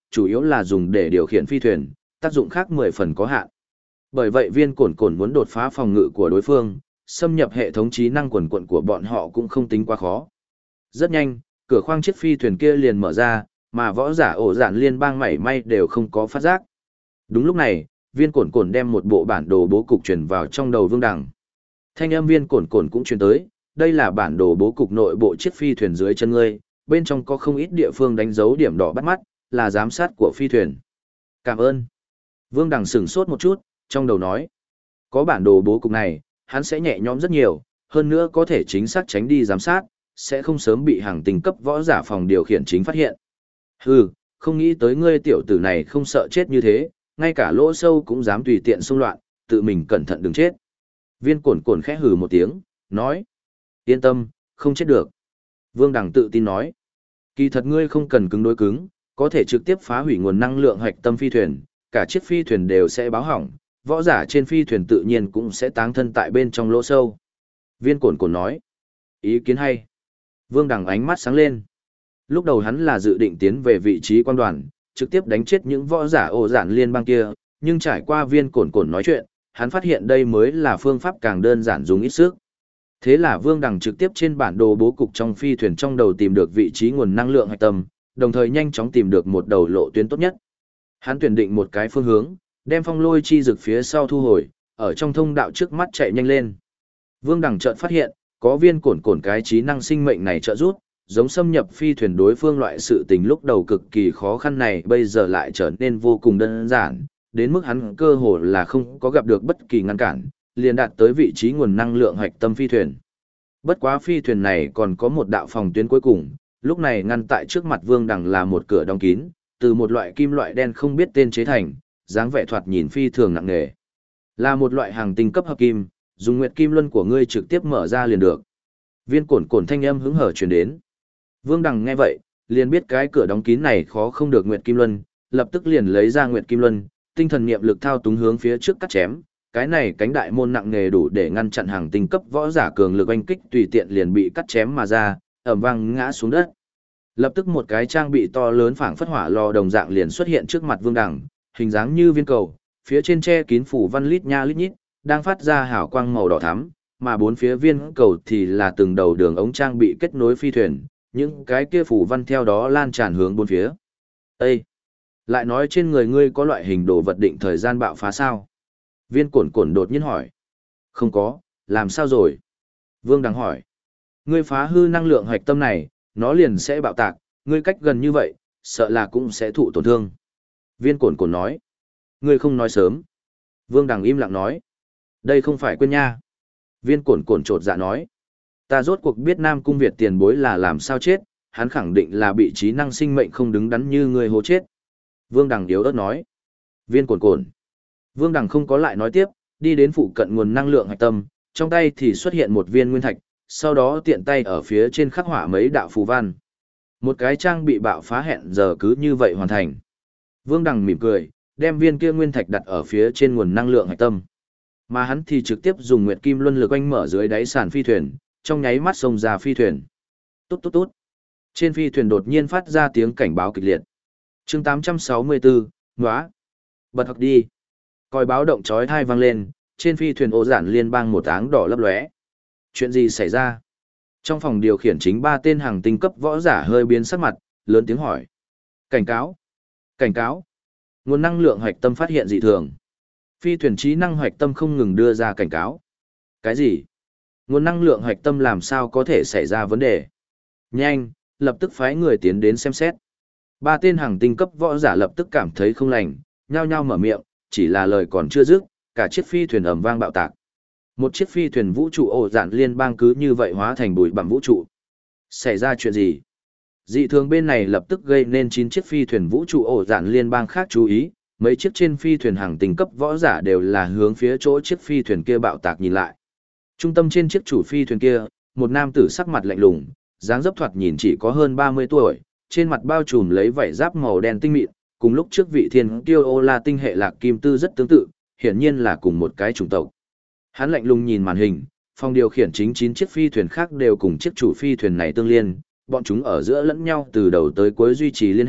Speaker 1: chủ yếu là dùng để điều khiển phi thuyền, tác dụng khác 10 phần có hạn. Bởi vậy viên cổn cổn muốn đột phá phòng ngự của đối phương, xâm nhập hệ thống trí năng quần quận của bọn họ cũng không tính quá khó. Rất nhanh, cửa khoang chiếc phi thuyền kia liền mở ra, mà võ giả ổ dạn liên bang mảy may đều không có phát giác. Đúng lúc này, viên cổn cổn đem một bộ bản đồ bố cục truyền vào trong đầu Vương Đằng. Thanh âm viên cổn cổn cũng truyền tới, đây là bản đồ bố cục nội bộ chiếc phi thuyền dưới chân ngươi, bên trong có không ít địa phương đánh dấu điểm đỏ bắt mắt, là giám sát của phi thuyền. Cảm ơn. Vương Đằng sửng sốt một chút, trong đầu nói. Có bản đồ bố cục này, hắn sẽ nhẹ nhõm rất nhiều, hơn nữa có thể chính xác tránh đi giám sát, sẽ không sớm bị hàng tinh cấp võ giả phòng điều khiển chính phát hiện. Hừ, không nghĩ tới ngươi tiểu tử này không sợ chết như thế, ngay cả lỗ sâu cũng dám tùy tiện xông loạn, tự mình cẩn thận đừng chết. Viên cổn cổn khẽ hừ một tiếng, nói. Yên tâm, không chết được. Vương Đằng tự tin nói. Kỳ thật ngươi không cần cứng đối cứng, có thể trực tiếp phá hủy nguồn năng lượng hạch tâm phi thuyền, cả chiếc phi thuyền đều sẽ báo hỏng, võ giả trên phi thuyền tự nhiên cũng sẽ táng thân tại bên trong lỗ sâu. Viên cổn cổn nói. Ý kiến hay. Vương Đằng ánh mắt sáng lên. Lúc đầu hắn là dự định tiến về vị trí quan đoàn, trực tiếp đánh chết những võ giả ổ dạn liên bang kia, nhưng trải qua viên cổn cổn nói chuyện, hắn phát hiện đây mới là phương pháp càng đơn giản dùng ít sức. Thế là Vương Đằng trực tiếp trên bản đồ bố cục trong phi thuyền trong đầu tìm được vị trí nguồn năng lượng hạch tâm, đồng thời nhanh chóng tìm được một đầu lộ tuyến tốt nhất. Hắn tuyển định một cái phương hướng, đem phong lôi chi dược phía sau thu hồi, ở trong thông đạo trước mắt chạy nhanh lên. Vương Đằng chợt phát hiện, có viên cổn cổn cái trí năng sinh mệnh này trợ giúp, giống xâm nhập phi thuyền đối phương loại sự tình lúc đầu cực kỳ khó khăn này bây giờ lại trở nên vô cùng đơn giản, đến mức hắn cơ hồ là không có gặp được bất kỳ ngăn cản, liền đạt tới vị trí nguồn năng lượng hạch tâm phi thuyền. Bất quá phi thuyền này còn có một đạo phòng tuyến cuối cùng, lúc này ngăn tại trước mặt Vương Đằng là một cửa đóng kín, từ một loại kim loại đen không biết tên chế thành, dáng vẻ thoạt nhìn phi thường nặng nề. Là một loại hàng tinh cấp hợp kim, dùng nguyệt kim luân của ngươi trực tiếp mở ra liền được. Viên cổn cổn thanh âm hứng hở truyền đến. Vương Đằng nghe vậy, liền biết cái cửa đóng kín này khó không được nguyệt kim luân, lập tức liền lấy ra nguyệt kim luân, tinh thần niệm lực thao túng hướng phía trước cắt chém, cái này cánh đại môn nặng nề đủ để ngăn chặn hàng tinh cấp võ giả cường lực oanh kích tùy tiện liền bị cắt chém mà ra, ầm vang ngã xuống đất. Lập tức một cái trang bị to lớn phảng phất hỏa lò đồng dạng liền xuất hiện trước mặt Vương Đằng, hình dáng như viên cầu, phía trên che kín phủ văn lít nha lít nhít, đang phát ra hào quang màu đỏ thắm, mà bốn phía viên cầu thì là từng đầu đường ống trang bị kết nối phi thuyền, những cái kia phủ văn theo đó lan tràn hướng bốn phía. Ê! Lại nói trên người ngươi có loại hình đồ vật định thời gian bạo phá sao? Viên cổn cổn đột nhiên hỏi. Không có, làm sao rồi? Vương Đằng hỏi. Ngươi phá hư năng lượng hạch tâm này, nó liền sẽ bạo tạc, ngươi cách gần như vậy, sợ là cũng sẽ thụ tổn thương. Viên cổn cổn nói. Ngươi không nói sớm. Vương Đằng im lặng nói. Đây không phải quên nha. Viên cổn cổn trột dạ nói. Ta rốt cuộc biết Nam Cung Việt tiền bối là làm sao chết, hắn khẳng định là bị trí năng sinh mệnh không đứng đắn như ngươi hố chết. Vương Đằng yếu ớt nói. Viên cổn cổn. Vương Đằng không có lại nói tiếp, đi đến phụ cận nguồn năng lượng hạch tâm, trong tay thì xuất hiện một viên nguyên thạch, sau đó tiện tay ở phía trên khắc họa mấy đạo phù văn. Một cái trang bị bạo phá hẹn giờ cứ như vậy hoàn thành. Vương Đằng mỉm cười, đem viên kia nguyên thạch đặt ở phía trên nguồn năng lượng hạch tâm. Mà hắn thì trực tiếp dùng nguyệt kim luân lực oanh mở dưới đáy sàn phi thuyền, trong nháy mắt xông ra phi thuyền. Tốt tốt tốt. Trên phi thuyền đột nhiên phát ra tiếng cảnh báo kịch liệt. Chương 864, ngóa. Bật học đi. Còi báo động chói tai vang lên, trên phi thuyền Ô Giản Liên bang một áng đỏ lấp lóe. Chuyện gì xảy ra? Trong phòng điều khiển chính ba tên hàng tinh cấp võ giả hơi biến sắc mặt, lớn tiếng hỏi. Cảnh cáo! Cảnh cáo! Nguồn năng lượng hoạch tâm phát hiện dị thường. Phi thuyền trí năng hoạch tâm không ngừng đưa ra cảnh cáo. Cái gì? Nguồn năng lượng hoạch tâm làm sao có thể xảy ra vấn đề? Nhanh, lập tức phái người tiến đến xem xét. Ba tên hàng tinh cấp võ giả lập tức cảm thấy không lành, nhao nhao mở miệng, chỉ là lời còn chưa dứt, cả chiếc phi thuyền ầm vang bạo tạc. Một chiếc phi thuyền vũ trụ Ổ Dạn Liên bang cứ như vậy hóa thành bụi bặm vũ trụ. Xảy ra chuyện gì? Dị thường bên này lập tức gây nên 9 chiếc phi thuyền vũ trụ Ổ Dạn Liên bang khác chú ý, mấy chiếc trên phi thuyền hàng tinh cấp võ giả đều là hướng phía chỗ chiếc phi thuyền kia bạo tạc nhìn lại. Trung tâm trên chiếc chủ phi thuyền kia, một nam tử sắc mặt lạnh lùng, dáng dấp thoạt nhìn chỉ có hơn 30 tuổi, trên mặt bao trùm lấy vảy giáp màu đen tinh mịn, cùng lúc trước vị thiên kiêu Ô La tinh hệ Lạc Kim Tư rất tương tự, hiển nhiên là cùng một cái chủng tộc. Hắn lạnh lùng nhìn màn hình, phòng điều khiển chính 9 chiếc phi thuyền khác đều cùng chiếc chủ phi thuyền này tương liên, bọn chúng ở giữa lẫn nhau từ đầu tới cuối duy trì liên hệ,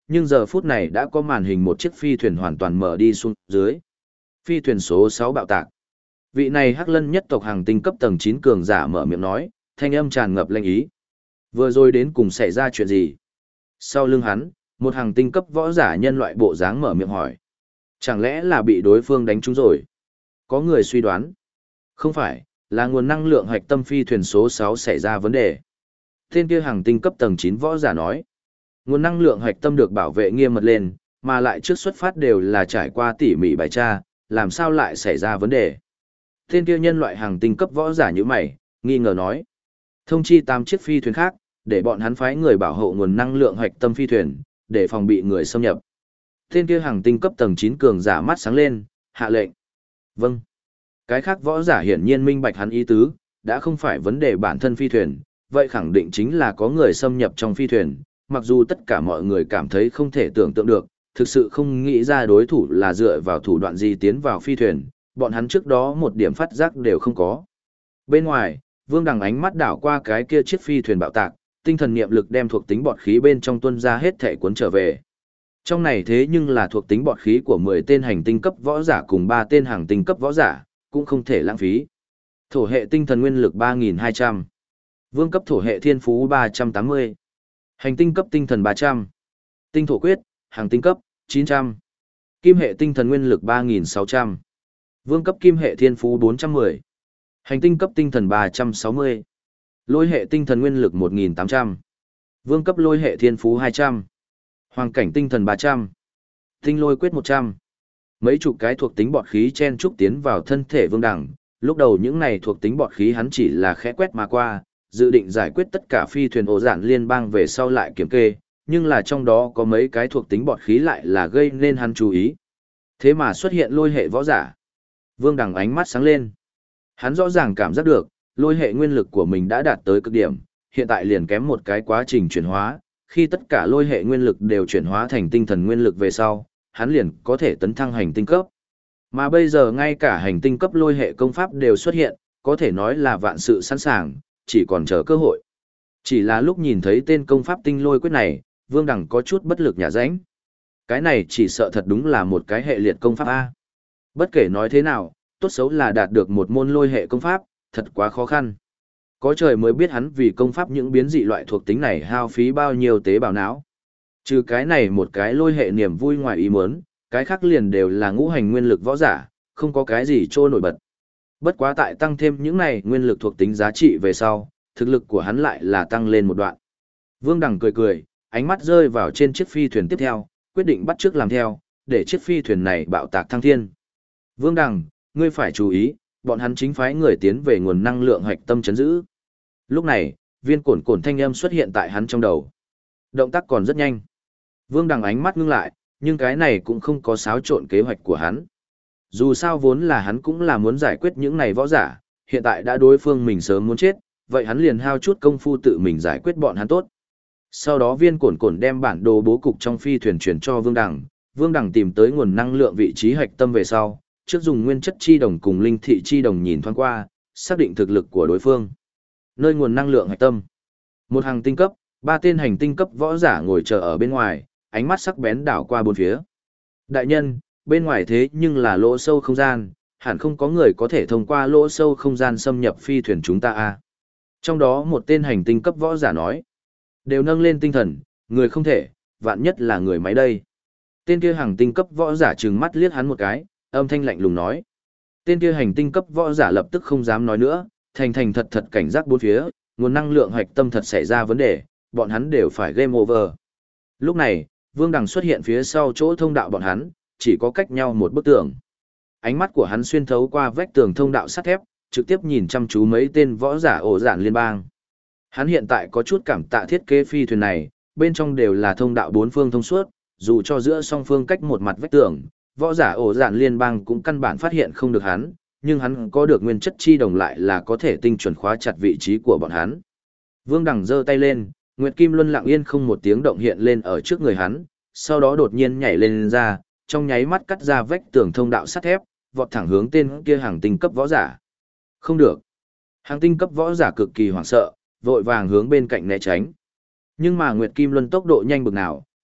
Speaker 1: Nhưng giờ phút này đã có màn hình một chiếc phi thuyền hoàn toàn mở đi xuống dưới. Phi thuyền số 6 bạo tạc. Vị này Hắc Lân nhất tộc hàng tinh cấp tầng 9 cường giả mở miệng nói, thanh âm tràn ngập lệnh ý. Vừa rồi đến cùng xảy ra chuyện gì? Sau lưng hắn, một hàng tinh cấp võ giả nhân loại bộ dáng mở miệng hỏi. Chẳng lẽ là bị đối phương đánh trúng rồi? Có người suy đoán. Không phải, là nguồn năng lượng hạch tâm phi thuyền số 6 xảy ra vấn đề. Tên kia hàng tinh cấp tầng 9 võ giả nói. Nguồn năng lượng hạch tâm được bảo vệ nghiêm mật lên, mà lại trước xuất phát đều là trải qua tỉ mỉ bài tra, làm sao lại xảy ra vấn đề. Tên kia nhân loại hàng tinh cấp võ giả như mày, nghi ngờ nói. Thông chi 8 chiếc phi thuyền khác, để bọn hắn phái người bảo hộ nguồn năng lượng hạch tâm phi thuyền, để phòng bị người xâm nhập. Tên kia hàng tinh cấp tầng 9 cường giả mắt sáng lên, hạ lệnh. Vâng. Cái khác võ giả hiển nhiên minh bạch hắn ý tứ, đã không phải vấn đề bản thân phi thuyền, vậy khẳng định chính là có người xâm nhập trong phi thuyền, mặc dù tất cả mọi người cảm thấy không thể tưởng tượng được, thực sự không nghĩ ra đối thủ là dựa vào thủ đoạn gì tiến vào phi thuyền, bọn hắn trước đó một điểm phát giác đều không có. Bên ngoài, Vương Đằng ánh mắt đảo qua cái kia chiếc phi thuyền bạo tạc, tinh thần niệm lực đem thuộc tính bọt khí bên trong tuân ra hết thể cuốn trở về. Trong này thế nhưng là thuộc tính bọt khí của 10 tên hành tinh cấp võ giả cùng 3 tên hàng tinh cấp võ giả, cũng không thể lãng phí. Thổ hệ tinh thần nguyên lực 3.200. Vương cấp thổ hệ thiên phú 380. Hành tinh cấp tinh thần 300. Tinh thổ quyết, hàng tinh cấp 900. Kim hệ tinh thần nguyên lực 3.600. Vương cấp kim hệ thiên phú 410. Hành tinh cấp tinh thần 360. Lôi hệ tinh thần nguyên lực 1.800. Vương cấp lôi hệ thiên phú 200. Hoàng cảnh tinh thần 300. Tinh lôi quyết 100. Mấy chục cái thuộc tính bọt khí chen trúc tiến vào thân thể Vương Đằng, lúc đầu những này thuộc tính bọt khí hắn chỉ là khẽ quét mà qua, dự định giải quyết tất cả phi thuyền ổ giản liên bang về sau lại kiểm kê, nhưng là trong đó có mấy cái thuộc tính bọt khí lại là gây nên hắn chú ý. Thế mà xuất hiện lôi hệ võ giả. Vương Đằng ánh mắt sáng lên. Hắn rõ ràng cảm giác được, lôi hệ nguyên lực của mình đã đạt tới cực điểm, hiện tại liền kém một cái quá trình chuyển hóa, khi tất cả lôi hệ nguyên lực đều chuyển hóa thành tinh thần nguyên lực về sau, hắn liền có thể tấn thăng hành tinh cấp. Mà bây giờ ngay cả hành tinh cấp lôi hệ công pháp đều xuất hiện, có thể nói là vạn sự sẵn sàng, chỉ còn chờ cơ hội. Chỉ là lúc nhìn thấy tên công pháp tinh lôi quyết này, Vương Đằng có chút bất lực nhả rãnh. Cái này chỉ sợ thật đúng là một cái hệ liệt công pháp A. Bất kể nói thế nào, tốt xấu là đạt được một môn lôi hệ công pháp, thật quá khó khăn. Có trời mới biết hắn vì công pháp những biến dị loại thuộc tính này hao phí bao nhiêu tế bào não. Trừ cái này một cái lôi hệ niềm vui ngoài ý muốn, cái khác liền đều là ngũ hành nguyên lực võ giả, không có cái gì trôi nổi bật. Bất quá tại tăng thêm những này nguyên lực thuộc tính giá trị về sau, thực lực của hắn lại là tăng lên một đoạn. Vương Đằng cười cười, ánh mắt rơi vào trên chiếc phi thuyền tiếp theo, quyết định bắt chước làm theo, để chiếc phi thuyền này bạo tạc thăng thiên. Vương Đằng, ngươi phải chú ý, bọn hắn chính phái người tiến về nguồn năng lượng hạch tâm chấn giữ. Lúc này, viên cổn cổn thanh âm xuất hiện tại hắn trong đầu. Động tác còn rất nhanh. Vương Đằng ánh mắt ngưng lại, nhưng cái này cũng không có xáo trộn kế hoạch của hắn. Dù sao vốn là hắn cũng là muốn giải quyết những này võ giả, hiện tại đã đối phương mình sớm muốn chết, vậy hắn liền hao chút công phu tự mình giải quyết bọn hắn tốt. Sau đó viên cổn cổn đem bản đồ bố cục trong phi thuyền chuyển cho Vương Đằng, Vương Đằng tìm tới nguồn năng lượng vị trí hạch tâm về sau, trước dùng nguyên chất chi đồng cùng linh thị chi đồng nhìn thoáng qua, xác định thực lực của đối phương. Nơi nguồn năng lượng hạch tâm. Một hành tinh cấp, 3 tên hành tinh cấp võ giả ngồi chờ ở bên ngoài, ánh mắt sắc bén đảo qua bốn phía. Đại nhân, bên ngoài thế nhưng là lỗ sâu không gian, hẳn không có người có thể thông qua lỗ sâu không gian xâm nhập phi thuyền chúng ta a. Trong đó một tên hành tinh cấp võ giả nói, đều nâng lên tinh thần, người không thể, vạn nhất là người máy đây. Tên kia hành tinh cấp võ giả trừng mắt liếc hắn một cái, âm thanh lạnh lùng nói. Tên kia hành tinh cấp võ giả lập tức không dám nói nữa, thành thành thật thật cảnh giác bốn phía, nguồn năng lượng hạch tâm thật xảy ra vấn đề, bọn hắn đều phải game over. Lúc này, Vương Đằng xuất hiện phía sau chỗ thông đạo bọn hắn, chỉ có cách nhau một bức tường. Ánh mắt của hắn xuyên thấu qua vách tường thông đạo sắt thép, trực tiếp nhìn chăm chú mấy tên võ giả ổ giản liên bang. Hắn hiện tại có chút cảm tạ thiết kế phi thuyền này, bên trong đều là thông đạo bốn phương thông suốt, dù cho giữa song phương cách một mặt vách tường, võ giả ổ giản liên bang cũng căn bản phát hiện không được hắn, nhưng hắn có được nguyên chất chi đồng lại là có thể tinh chuẩn khóa chặt vị trí của bọn hắn. Vương Đằng giơ tay lên, Nguyệt Kim Luân lặng yên không một tiếng động hiện lên ở trước người hắn, sau đó đột nhiên nhảy lên ra, trong nháy mắt cắt ra vách tường thông đạo sắt thép, vọt thẳng hướng tên kia hàng tinh cấp võ giả. Không được. Hàng tinh cấp võ giả cực kỳ hoảng sợ, vội vàng hướng bên cạnh né tránh. Nhưng mà Nguyệt Kim Luân tốc độ nhanh bực nào,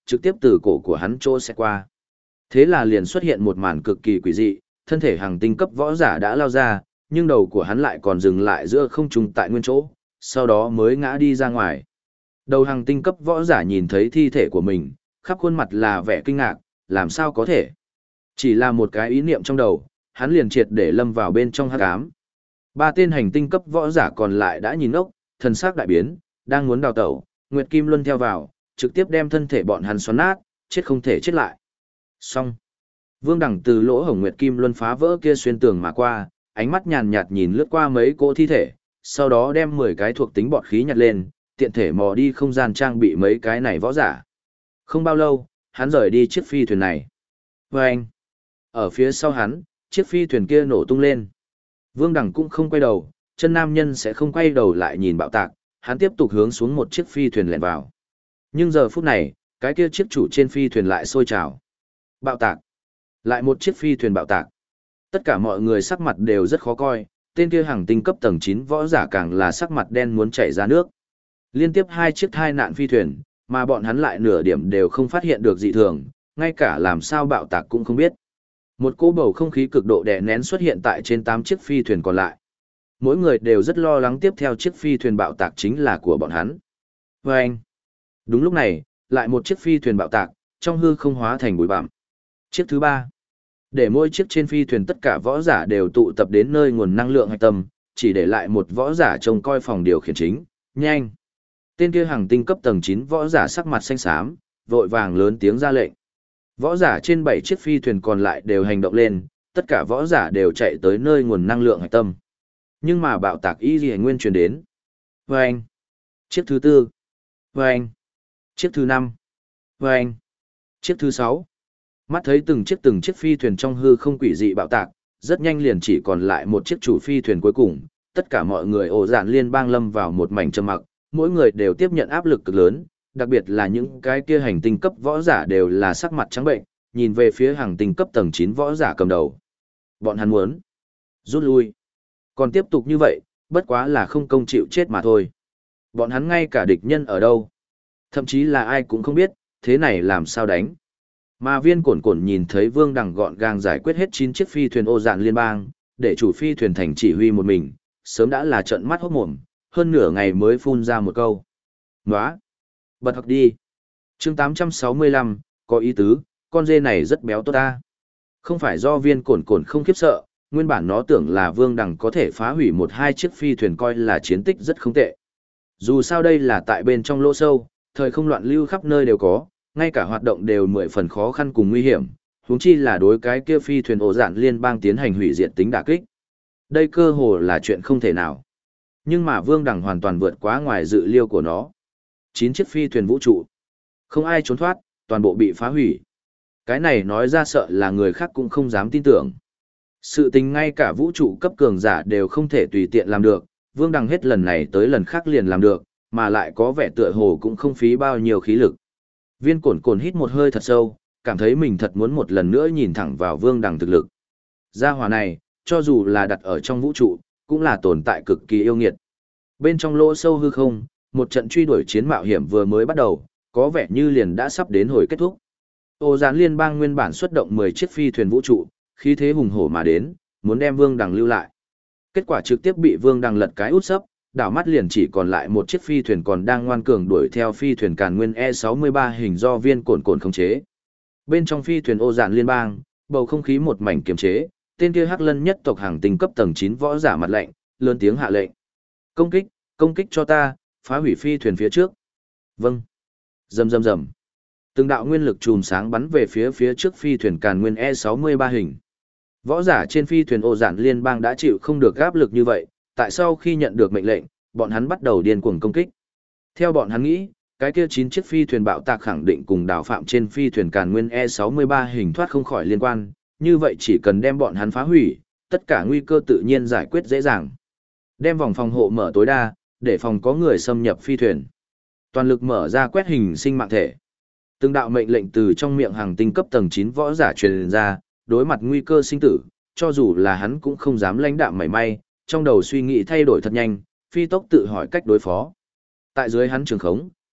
Speaker 1: trực tiếp từ cổ của hắn trô sẽ qua. Thế là liền xuất hiện một màn cực kỳ quỷ dị, thân thể hàng tinh cấp võ giả đã lao ra, nhưng đầu của hắn lại còn dừng lại giữa không trung tại nguyên chỗ, sau đó mới ngã đi ra ngoài. Đầu hàng tinh cấp võ giả nhìn thấy thi thể của mình, khắp khuôn mặt là vẻ kinh ngạc, làm sao có thể? Chỉ là một cái ý niệm trong đầu, hắn liền triệt để lâm vào bên trong hắc ám. Ba tên hành tinh cấp võ giả còn lại đã nhìn ốc, thần sắc đại biến, đang muốn đào tẩu, Nguyệt Kim Luân theo vào, trực tiếp đem thân thể bọn hắn xoắn nát, chết không thể chết lại. Xong. Vương Đẳng từ lỗ hổng Nguyệt Kim Luân phá vỡ kia xuyên tường mà qua, ánh mắt nhàn nhạt nhìn lướt qua mấy cỗ thi thể, sau đó đem 10 cái thuộc tính bọt khí nhặt lên, tiện thể mò đi không gian trang bị mấy cái này võ giả. Không bao lâu, hắn rời đi chiếc phi thuyền này. Vâng! Ở phía sau hắn, chiếc phi thuyền kia nổ tung lên. Vương Đẳng cũng không quay đầu, chân nam nhân sẽ không quay đầu lại nhìn bạo tạc, hắn tiếp tục hướng xuống một chiếc phi thuyền lẻn vào. Nhưng giờ phút này, cái kia chiếc chủ trên phi thuyền lại sôi trào. Bạo tạc! Lại một chiếc phi thuyền bạo tạc. Tất cả mọi người sắc mặt đều rất khó coi, tên kia hàng tinh cấp tầng 9 võ giả càng là sắc mặt đen muốn chảy ra nước. Liên tiếp 2 chiếc thai nạn phi thuyền, mà bọn hắn lại nửa điểm đều không phát hiện được dị thường, ngay cả làm sao bạo tạc cũng không biết. Một cỗ bầu không khí cực độ đè nén xuất hiện tại trên 8 chiếc phi thuyền còn lại. Mỗi người đều rất lo lắng tiếp theo chiếc phi thuyền bạo tạc chính là của bọn hắn. Vâng! Đúng lúc này, lại một chiếc phi thuyền bạo tạc, trong hư không hóa thành bụi bặm. Chiếc thứ 3. Để mỗi chiếc trên phi thuyền tất cả võ giả đều tụ tập đến nơi nguồn năng lượng hạch tâm, chỉ để lại một võ giả trông coi phòng điều khiển chính, nhanh. Tên kia hàng tinh cấp tầng 9 võ giả sắc mặt xanh xám, vội vàng lớn tiếng ra lệnh. Võ giả trên 7 chiếc phi thuyền còn lại đều hành động lên, tất cả võ giả đều chạy tới nơi nguồn năng lượng hạch tâm. Nhưng mà bạo tạc y gì nguyên truyền đến. Vâng! Chiếc thứ 4. Vâng! Chiếc thứ 5. Vâng! Chiếc thứ 6. Mắt thấy từng chiếc phi thuyền trong hư không quỷ dị bạo tạc, rất nhanh liền chỉ còn lại một chiếc chủ phi thuyền cuối cùng, tất cả mọi người ồ dạn liên bang lâm vào một mảnh trầm mặc, mỗi người đều tiếp nhận áp lực cực lớn, đặc biệt là những cái kia hành tinh cấp võ giả đều là sắc mặt trắng bệnh, nhìn về phía hành tinh cấp tầng 9 võ giả cầm đầu. Bọn hắn muốn rút lui. Còn tiếp tục như vậy, bất quá là không công chịu chết mà thôi. Bọn hắn ngay cả địch nhân ở đâu, thậm chí là ai cũng không biết, thế này làm sao đánh. Mà Viên Cổn Cổn nhìn thấy Vương Đằng gọn gàng giải quyết hết 9 chiếc phi thuyền ô dạn liên bang, để chủ phi thuyền thành chỉ huy một mình, sớm đã là trợn mắt hốt mồm, hơn nửa ngày mới phun ra một câu. Nóa! Bật học đi! Chương 865, có ý tứ, con dê này rất béo tốt ta. Không phải do Viên Cổn Cổn không khiếp sợ, nguyên bản nó tưởng là Vương Đằng có thể phá hủy 1-2 chiếc phi thuyền coi là chiến tích rất không tệ. Dù sao đây là tại bên trong lỗ sâu, thời không loạn lưu khắp nơi đều có, ngay cả hoạt động đều 10 phần khó khăn cùng nguy hiểm, huống chi là đối cái kia phi thuyền ổ dạn liên bang tiến hành hủy diệt tính đả kích. Đây cơ hồ là chuyện không thể nào. Nhưng mà Vương Đằng hoàn toàn vượt quá ngoài dự liệu của nó. 9 chiếc phi thuyền vũ trụ. Không ai trốn thoát, toàn bộ bị phá hủy. Cái này nói ra sợ là người khác cũng không dám tin tưởng. Sự tình ngay cả vũ trụ cấp cường giả đều không thể tùy tiện làm được, Vương Đằng hết lần này tới lần khác liền làm được, mà lại có vẻ tựa hồ cũng không phí bao nhiêu khí lực. Viên Cổn Cổn hít một hơi thật sâu, cảm thấy mình thật muốn một lần nữa nhìn thẳng vào Vương Đằng thực lực. Gia hỏa này, cho dù là đặt ở trong vũ trụ, cũng là tồn tại cực kỳ yêu nghiệt. Bên trong lỗ sâu hư không, một trận truy đuổi chiến mạo hiểm vừa mới bắt đầu, có vẻ như liền đã sắp đến hồi kết thúc. Ô Gián Liên bang nguyên bản xuất động 10 chiếc phi thuyền vũ trụ, khí thế hùng hổ mà đến, muốn đem Vương Đằng lưu lại. Kết quả trực tiếp bị Vương Đằng lật cái út sấp, đảo mắt liền chỉ còn lại một chiếc phi thuyền còn đang ngoan cường đuổi theo phi thuyền Càn Nguyên E63 hình do Viên Cổn Cổn khống chế. Bên trong phi thuyền Ô Giản Liên bang, bầu không khí một mảnh kiềm chế, tên kia Hắc Lân nhất tộc hàng tinh cấp tầng 9 võ giả mặt lạnh, lớn tiếng hạ lệnh. Công kích cho ta, phá hủy phi thuyền phía trước. Vâng. Rầm rầm rầm. Từng đạo nguyên lực chùm sáng bắn về phía trước phi thuyền Càn Nguyên E63 hình. Võ giả trên phi thuyền Ô Giản Liên bang đã chịu không được áp lực như vậy, tại sau khi nhận được mệnh lệnh, bọn hắn bắt đầu điên cuồng công kích. Theo bọn hắn nghĩ, cái kia 9 chiếc phi thuyền bạo tạc khẳng định cùng đào phạm trên phi thuyền Càn Nguyên E63 hình thoát không khỏi liên quan, như vậy chỉ cần đem bọn hắn phá hủy, tất cả nguy cơ tự nhiên giải quyết dễ dàng. Đem vòng phòng hộ mở tối đa, để phòng có người xâm nhập phi thuyền. Toàn lực mở ra quét hình sinh mạng thể. Từng đạo mệnh lệnh từ trong miệng hàng tinh cấp tầng 9 võ giả truyền ra, đối mặt nguy cơ sinh tử, cho dù là hắn cũng không dám lãnh đạm mảy may, trong đầu suy nghĩ thay đổi thật nhanh, phi tốc tự hỏi cách đối phó. Tại dưới hắn trường khống,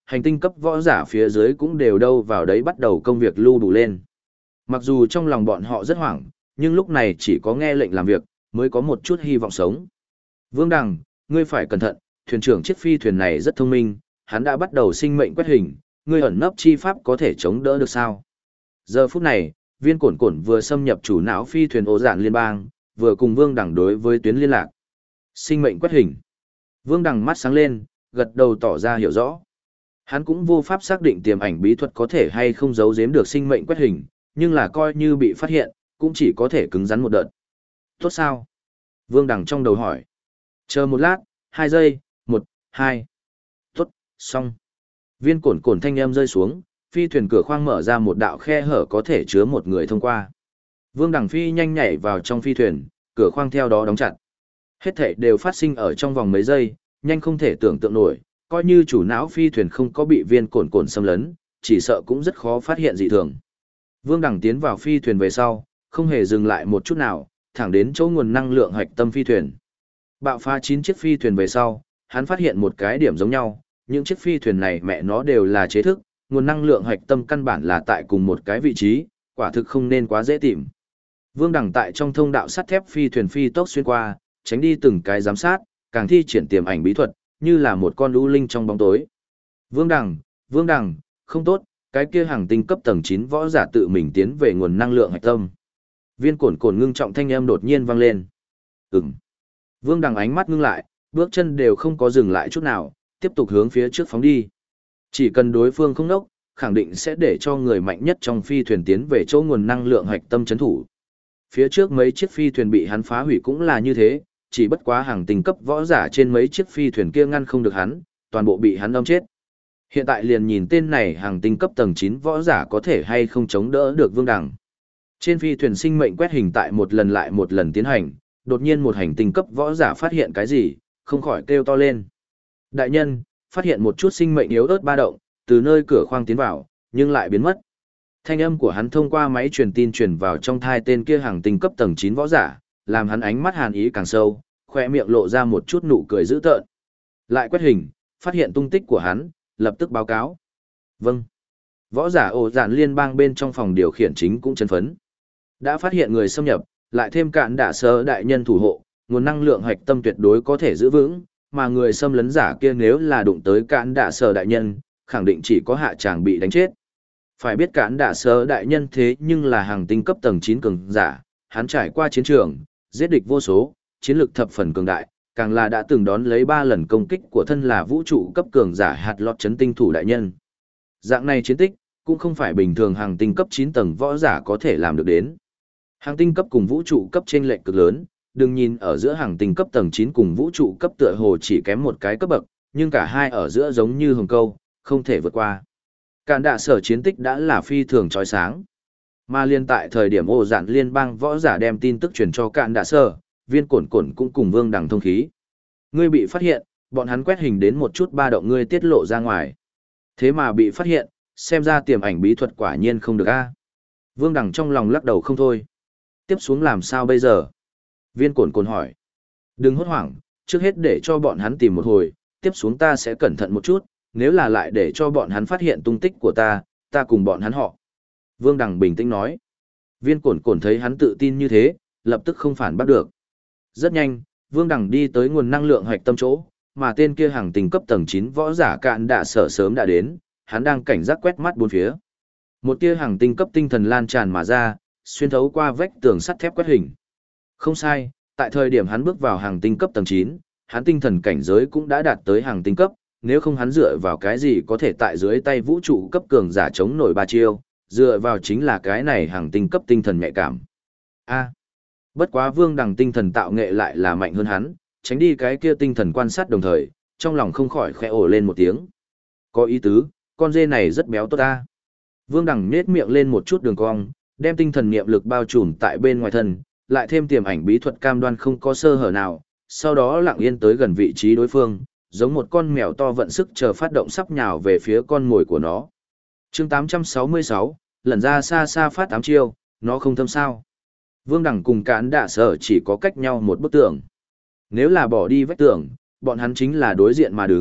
Speaker 1: hành tinh cấp võ giả phía dưới cũng đều đâu vào đấy bắt đầu công việc lưu đủ lên. Mặc dù trong lòng bọn họ rất hoảng, nhưng lúc này chỉ có nghe lệnh làm việc, mới có một chút hy vọng sống. Vương Đằng, ngươi phải cẩn thận, thuyền trưởng chiếc phi thuyền này rất thông minh, hắn đã bắt đầu sinh mệnh quét hình, ngươi ẩn nấp chi pháp có thể chống đỡ được sao? Giờ phút này, Viên Cổn Cổn vừa xâm nhập chủ não phi thuyền ố dạn liên bang, vừa cùng Vương Đằng đối với tuyến liên lạc. Sinh mệnh quét hình. Vương Đằng mắt sáng lên, gật đầu tỏ ra hiểu rõ. Hắn cũng vô pháp xác định tiềm ảnh bí thuật có thể hay không giấu giếm được sinh mệnh quét hình, nhưng là coi như bị phát hiện, cũng chỉ có thể cứng rắn một đợt. Tốt sao? Vương Đằng trong đầu hỏi. Chờ một lát, 2 giây, 1, 2. Tốt, xong. Viên Cổn Cổn thanh âm rơi xuống, phi thuyền cửa khoang mở ra một đạo khe hở có thể chứa một người thông qua. Vương Đằng phi nhanh nhảy vào trong phi thuyền, cửa khoang theo đó đóng chặt. Hết thảy đều phát sinh ở trong vòng mấy giây, nhanh không thể tưởng tượng nổi, coi như chủ não phi thuyền không có bị Viên Cổn Cổn xâm lấn, chỉ sợ cũng rất khó phát hiện dị thường. Vương Đằng tiến vào phi thuyền về sau, không hề dừng lại một chút nào, thẳng đến chỗ nguồn năng lượng hạch tâm phi thuyền. Bạo phá 9 chiếc phi thuyền về sau, hắn phát hiện một cái điểm giống nhau, những chiếc phi thuyền này mẹ nó đều là chế thức, nguồn năng lượng hạch tâm căn bản là tại cùng một cái vị trí, quả thực không nên quá dễ tìm. Vương Đằng tại trong thông đạo sắt thép phi thuyền phi tốc xuyên qua, tránh đi từng cái giám sát, càng thi triển tiềm ảnh bí thuật, như là một con lũ linh trong bóng tối. Vương Đằng, không tốt, cái kia hàng tinh cấp tầng 9 võ giả tự mình tiến về nguồn năng lượng hạch tâm. Viên Cổn Cổn ngưng trọng thanh âm đột nhiên vang lên. Ừm. Vương Đằng ánh mắt ngưng lại, bước chân đều không có dừng lại chút nào, tiếp tục hướng phía trước phóng đi. Chỉ cần đối phương không nốc, khẳng định sẽ để cho người mạnh nhất trong phi thuyền tiến về chỗ nguồn năng lượng hạch tâm chấn thủ. Phía trước mấy chiếc phi thuyền bị hắn phá hủy cũng là như thế, chỉ bất quá hàng tinh cấp võ giả trên mấy chiếc phi thuyền kia ngăn không được hắn, toàn bộ bị hắn đâm chết. Hiện tại liền nhìn tên này hàng tinh cấp tầng 9 võ giả có thể hay không chống đỡ được Vương Đằng. Trên phi thuyền sinh mệnh quét hình tại một lần lại một lần tiến hành, đột nhiên một hành tinh cấp võ giả phát hiện cái gì, không khỏi kêu to lên. Đại nhân, phát hiện một chút sinh mệnh yếu ớt ba động, từ nơi cửa khoang tiến vào, nhưng lại biến mất. Thanh âm của hắn thông qua máy truyền tin truyền vào trong thai tên kia hàng tinh cấp tầng 9 võ giả, làm hắn ánh mắt hàn ý càng sâu, khoe miệng lộ ra một chút nụ cười dữ tợn. Lại quét hình, phát hiện tung tích của hắn, lập tức báo cáo. Vâng. Võ giả ổ dạn liên bang bên trong phòng điều khiển chính cũng chấn phấn. Đã phát hiện người xâm nhập, lại thêm cạn đả sơ đại nhân thủ hộ, nguồn năng lượng hạch tâm tuyệt đối có thể giữ vững, mà người xâm lấn giả kia nếu là đụng tới cạn đả sơ đại nhân, khẳng định chỉ có hạ tràng bị đánh chết. Phải biết cạn đả sơ đại nhân thế nhưng là hàng tinh cấp tầng 9 cường giả, hắn trải qua chiến trường, giết địch vô số, chiến lược thập phần cường đại, càng là đã từng đón lấy 3 lần công kích của thân là vũ trụ cấp cường giả hạt lọt chấn tinh thủ đại nhân. Dạng này chiến tích, cũng không phải bình thường hàng tinh cấp 9 tầng võ giả có thể làm được đến. Hàng tinh cấp cùng vũ trụ cấp chênh lệch cực lớn, đừng nhìn ở giữa hàng tinh cấp tầng 9 cùng vũ trụ cấp tựa hồ chỉ kém một cái cấp bậc, nhưng cả hai ở giữa giống như hồng câu, không thể vượt qua. Cản đạ sở chiến tích đã là phi thường chói sáng. Mà liên tại thời điểm ổ dạn liên bang võ giả đem tin tức truyền cho cản đạ sở, Viên Cổn Cổn cũng cùng Vương Đằng thông khí. Ngươi bị phát hiện, bọn hắn quét hình đến một chút ba động ngươi tiết lộ ra ngoài. Thế mà bị phát hiện, xem ra tiềm ảnh bí thuật quả nhiên không được a. Vương Đằng trong lòng lắc đầu không thôi. Tiếp xuống làm sao bây giờ? Viên Cổn Cổn hỏi. Đừng hốt hoảng, trước hết để cho bọn hắn tìm một hồi, tiếp xuống ta sẽ cẩn thận một chút, nếu là lại để cho bọn hắn phát hiện tung tích của ta cùng bọn hắn họ. Vương Đằng bình tĩnh nói. Viên Cổn Cổn thấy hắn tự tin như thế, lập tức không phản bắt được. Rất nhanh, Vương Đằng đi tới nguồn năng lượng hạch tâm chỗ, mà tên kia hàng tinh cấp tầng 9 võ giả cạn đạ sở sớm đã đến, hắn đang cảnh giác quét mắt bốn phía. Một tia hàng tinh cấp tinh thần lan tràn mà ra, xuyên thấu qua vách tường sắt thép quét hình. Không sai, tại thời điểm hắn bước vào hàng tinh cấp tầng 9, hắn tinh thần cảnh giới cũng đã đạt tới hàng tinh cấp, nếu không hắn dựa vào cái gì có thể tại dưới tay vũ trụ cấp cường giả chống nổi 3 chiêu, dựa vào chính là cái này hàng tinh cấp tinh thần nhạy cảm. Bất quá Vương Đằng tinh thần tạo nghệ lại là mạnh hơn hắn, tránh đi cái kia tinh thần quan sát đồng thời, trong lòng không khỏi khẽ ồ lên một tiếng. Có ý tứ, con dê này rất béo tốt ta. Vương Đằng nhếch miệng lên một chút đường cong, đem tinh thần niệm lực bao trùm tại bên ngoài thân, lại thêm tiềm ảnh bí thuật cam đoan không có sơ hở nào, sau đó lặng yên tới gần vị trí đối phương, giống một con mèo to vận sức chờ phát động sắp nhào về phía con mồi của nó. Chương 866, lần ra xa xa phát 8 chiêu, nó không thâm sao. Vương Đằng cùng Cán Đạ Sở chỉ có cách nhau một bức tường. Nếu là bỏ đi vách tường, bọn hắn chính là đối diện mà đứng,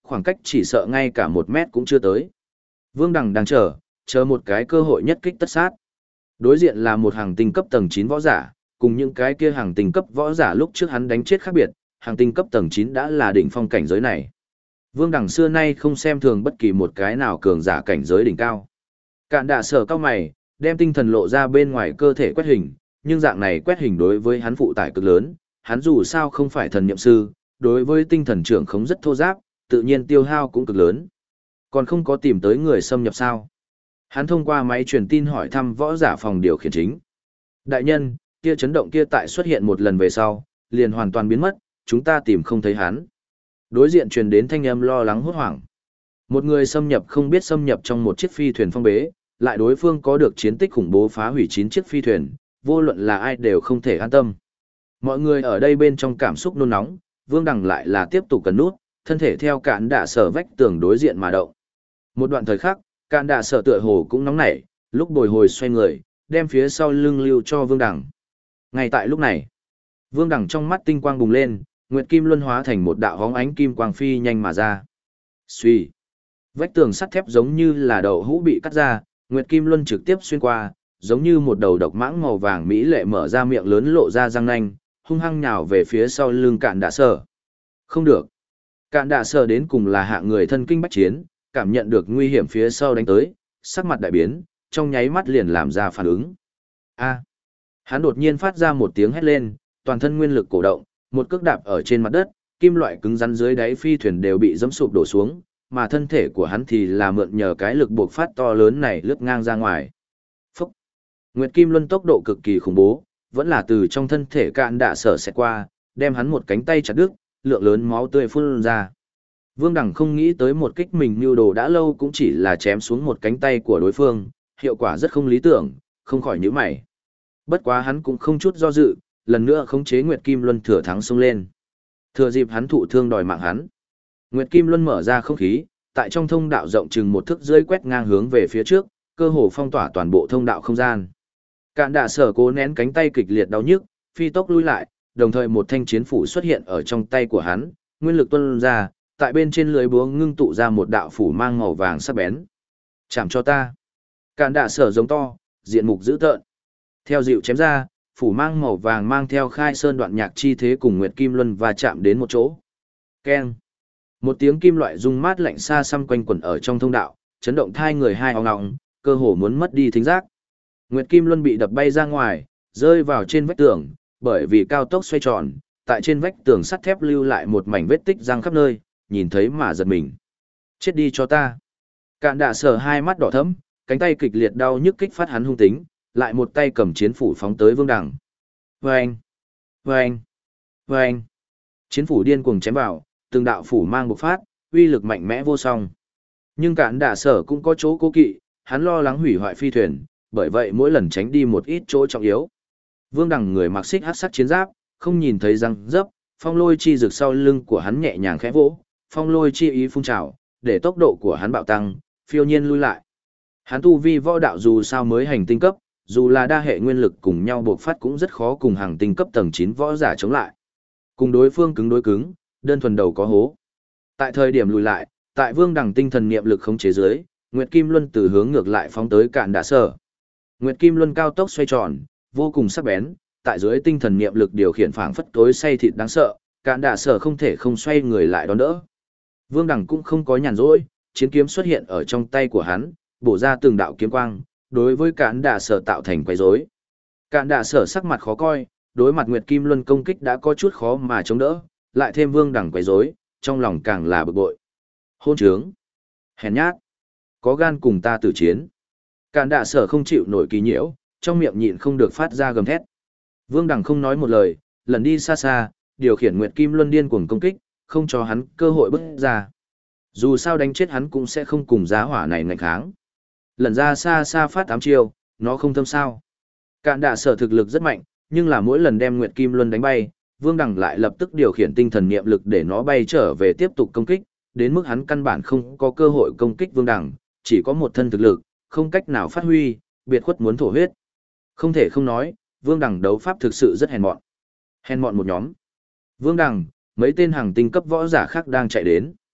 Speaker 1: khoảng cách chỉ sợ ngay cả 1 mét cũng chưa tới. Vương Đằng đang chờ một cái cơ hội nhất kích tất sát. Đối diện là một hàng tinh cấp tầng 9 võ giả, cùng những cái kia hàng tinh cấp võ giả lúc trước hắn đánh chết khác biệt, hàng tinh cấp tầng 9 đã là đỉnh phong cảnh giới này. Vương Đằng xưa nay không xem thường bất kỳ một cái nào cường giả cảnh giới đỉnh cao. Cạn đạ sở cao mày, đem tinh thần lộ ra bên ngoài cơ thể quét hình, nhưng dạng này quét hình đối với hắn phụ tải cực lớn, hắn dù sao không phải thần niệm sư, đối với tinh thần trưởng không rất thô giáp, tự nhiên tiêu hao cũng cực lớn. Còn không có tìm tới người xâm nhập sao? Hắn thông qua máy truyền tin hỏi thăm võ giả phòng điều khiển chính. Đại nhân, kia chấn động kia tại xuất hiện một lần về sau, liền hoàn toàn biến mất, chúng ta tìm không thấy hắn. Đối diện truyền đến thanh âm lo lắng hốt hoảng. Một người xâm nhập không biết xâm nhập trong một chiếc phi thuyền phong bế, lại đối phương có được chiến tích khủng bố phá hủy 9 chiếc phi thuyền, vô luận là ai đều không thể an tâm. Mọi người ở đây bên trong cảm xúc nôn nóng, Vương Đằng lại là tiếp tục cần nút, thân thể theo cạn đạ sở vách tường đối diện mà động. Một đoạn thời khắc, cạn đạ sở tựa hồ cũng nóng nảy, lúc bồi hồi xoay người, đem phía sau lưng lưu cho Vương Đằng. Ngay tại lúc này, Vương Đằng trong mắt tinh quang bùng lên, Nguyệt Kim Luân hóa thành một đạo hóng ánh kim quang phi nhanh mà ra. Xuy, vách tường sắt thép giống như là đậu hũ bị cắt ra, Nguyệt Kim Luân trực tiếp xuyên qua, giống như một đầu độc mãng màu vàng mỹ lệ mở ra miệng lớn lộ ra răng nanh, hung hăng nhào về phía sau lưng cạn đạ sở. Không được. Cạn đạ sở đến cùng là hạng người thân kinh bách chiến, cảm nhận được nguy hiểm phía sau đánh tới, sắc mặt đại biến, trong nháy mắt liền làm ra phản ứng. A. Hắn đột nhiên phát ra một tiếng hét lên, toàn thân nguyên lực cổ động, một cước đạp ở trên mặt đất, kim loại cứng rắn dưới đáy phi thuyền đều bị giẫm sụp đổ xuống, mà thân thể của hắn thì là mượn nhờ cái lực buộc phát to lớn này lướt ngang ra ngoài. Phúc! Nguyệt Kim Luân tốc độ cực kỳ khủng bố, vẫn là từ trong thân thể cạn đạ sở xẹt qua, đem hắn một cánh tay chặt đứt, lượng lớn máu tươi phun ra. Vương Đằng không nghĩ tới một kích mình mưu đồ đã lâu cũng chỉ là chém xuống một cánh tay của đối phương, hiệu quả rất không lý tưởng, không khỏi nhíu mày. Bất quá hắn cũng không chút do dự, lần nữa khống chế Nguyệt Kim Luân thừa thắng xông lên. Thừa dịp hắn thụ thương đòi mạng hắn. Nguyệt Kim Luân mở ra không khí, tại trong thông đạo rộng chừng 1 thước rưỡi quét ngang hướng về phía trước, cơ hồ phong tỏa toàn bộ thông đạo không gian. Cạn đạ sở cố nén cánh tay kịch liệt đau nhức, phi tốc lui lại, đồng thời một thanh chiến phủ xuất hiện ở trong tay của hắn, nguyên lực tuôn ra, tại bên trên lưới búa ngưng tụ ra một đạo phủ mang màu vàng sắc bén. Chạm cho ta. Cạn đạ sở giống to, diện mục dữ tợn. Theo dịu chém ra, phủ mang màu vàng mang theo khai sơn đoạn nhạc chi thế cùng Nguyệt Kim Luân và chạm đến một chỗ. Keng. Một tiếng kim loại rung mát lạnh xa xăm quanh quẩn ở trong thông đạo, chấn động thai người hai ong ong, cơ hồ muốn mất đi thính giác. Nguyệt Kim Luân bị đập bay ra ngoài, rơi vào trên vách tường, bởi vì cao tốc xoay tròn, tại trên vách tường sắt thép lưu lại một mảnh vết tích răng khắp nơi, nhìn thấy mà giật mình. Chết đi cho ta. Cạn đạ sở hai mắt đỏ thẫm, cánh tay kịch liệt đau nhức kích phát hắn hung tính, lại một tay cầm chiến phủ phóng tới Vương Đằng. Vâng! Vâng! Vâng! Chiến phủ điên cuồng chém vào, từng đạo phủ mang bộc phát, uy lực mạnh mẽ vô song. Nhưng cạn đạ sở cũng có chỗ cố kỵ, hắn lo lắng hủy hoại phi thuyền, bởi vậy mỗi lần tránh đi một ít chỗ trọng yếu. Vương Đằng người mặc xích hắc sắc chiến giáp, không nhìn thấy răng dấp, phong lôi chi rực sau lưng của hắn nhẹ nhàng khẽ vỗ, phong lôi chi ý phun trào, để tốc độ của hắn bạo tăng, phiêu nhiên lui lại. Hắn tu vi võ đạo dù sao mới hành tinh cấp, dù là đa hệ nguyên lực cùng nhau bộc phát cũng rất khó cùng hàng tinh cấp tầng 9 võ giả chống lại. Cùng đối phương cứng đối cứng, đơn thuần đầu có hố. Tại thời điểm lùi lại, tại Vương Đằng tinh thần niệm lực khống chế dưới, Nguyệt Kim Luân từ hướng ngược lại phóng tới cạn đạ sở. Nguyệt Kim Luân cao tốc xoay tròn, vô cùng sắc bén, tại dưới tinh thần niệm lực điều khiển phảng phất tối say thịt đáng sợ, cạn đạ sở không thể không xoay người lại đón đỡ. Vương Đằng cũng không có nhàn rỗi, chiến kiếm xuất hiện ở trong tay của hắn, bổ ra từng đạo kiếm quang, đối với cạn đạ sở tạo thành quấy rối. Cạn đạ sở sắc mặt khó coi, đối mặt Nguyệt Kim Luân công kích đã có chút khó mà chống đỡ, lại thêm Vương Đằng quấy rối, trong lòng càng là bực bội. Hôn trướng, hèn nhát, có gan cùng ta tử chiến. Cạn đạ sở không chịu nổi kỳ nhiễu, trong miệng nhịn không được phát ra gầm thét. Vương Đằng không nói một lời, lần đi xa xa, điều khiển Nguyệt Kim Luân điên cuồng công kích, không cho hắn cơ hội bứt ra. Dù sao đánh chết hắn cũng sẽ không cùng giá hỏa này ngạnh kháng. Lần ra xa xa phát 8 chiêu, nó không thâm sao. Cạn đạ sở thực lực rất mạnh, nhưng là mỗi lần đem Nguyệt Kim Luân đánh bay, Vương Đằng lại lập tức điều khiển tinh thần niệm lực để nó bay trở về tiếp tục công kích, đến mức hắn căn bản không có cơ hội công kích Vương Đằng, chỉ có một thân thực lực, không cách nào phát huy, biệt khuất muốn thổ huyết. Không thể không nói, Vương Đằng đấu pháp thực sự rất hèn mọn. Hèn mọn một nhóm. Vương Đằng, mấy tên hàng tinh cấp võ giả khác đang chạy đến.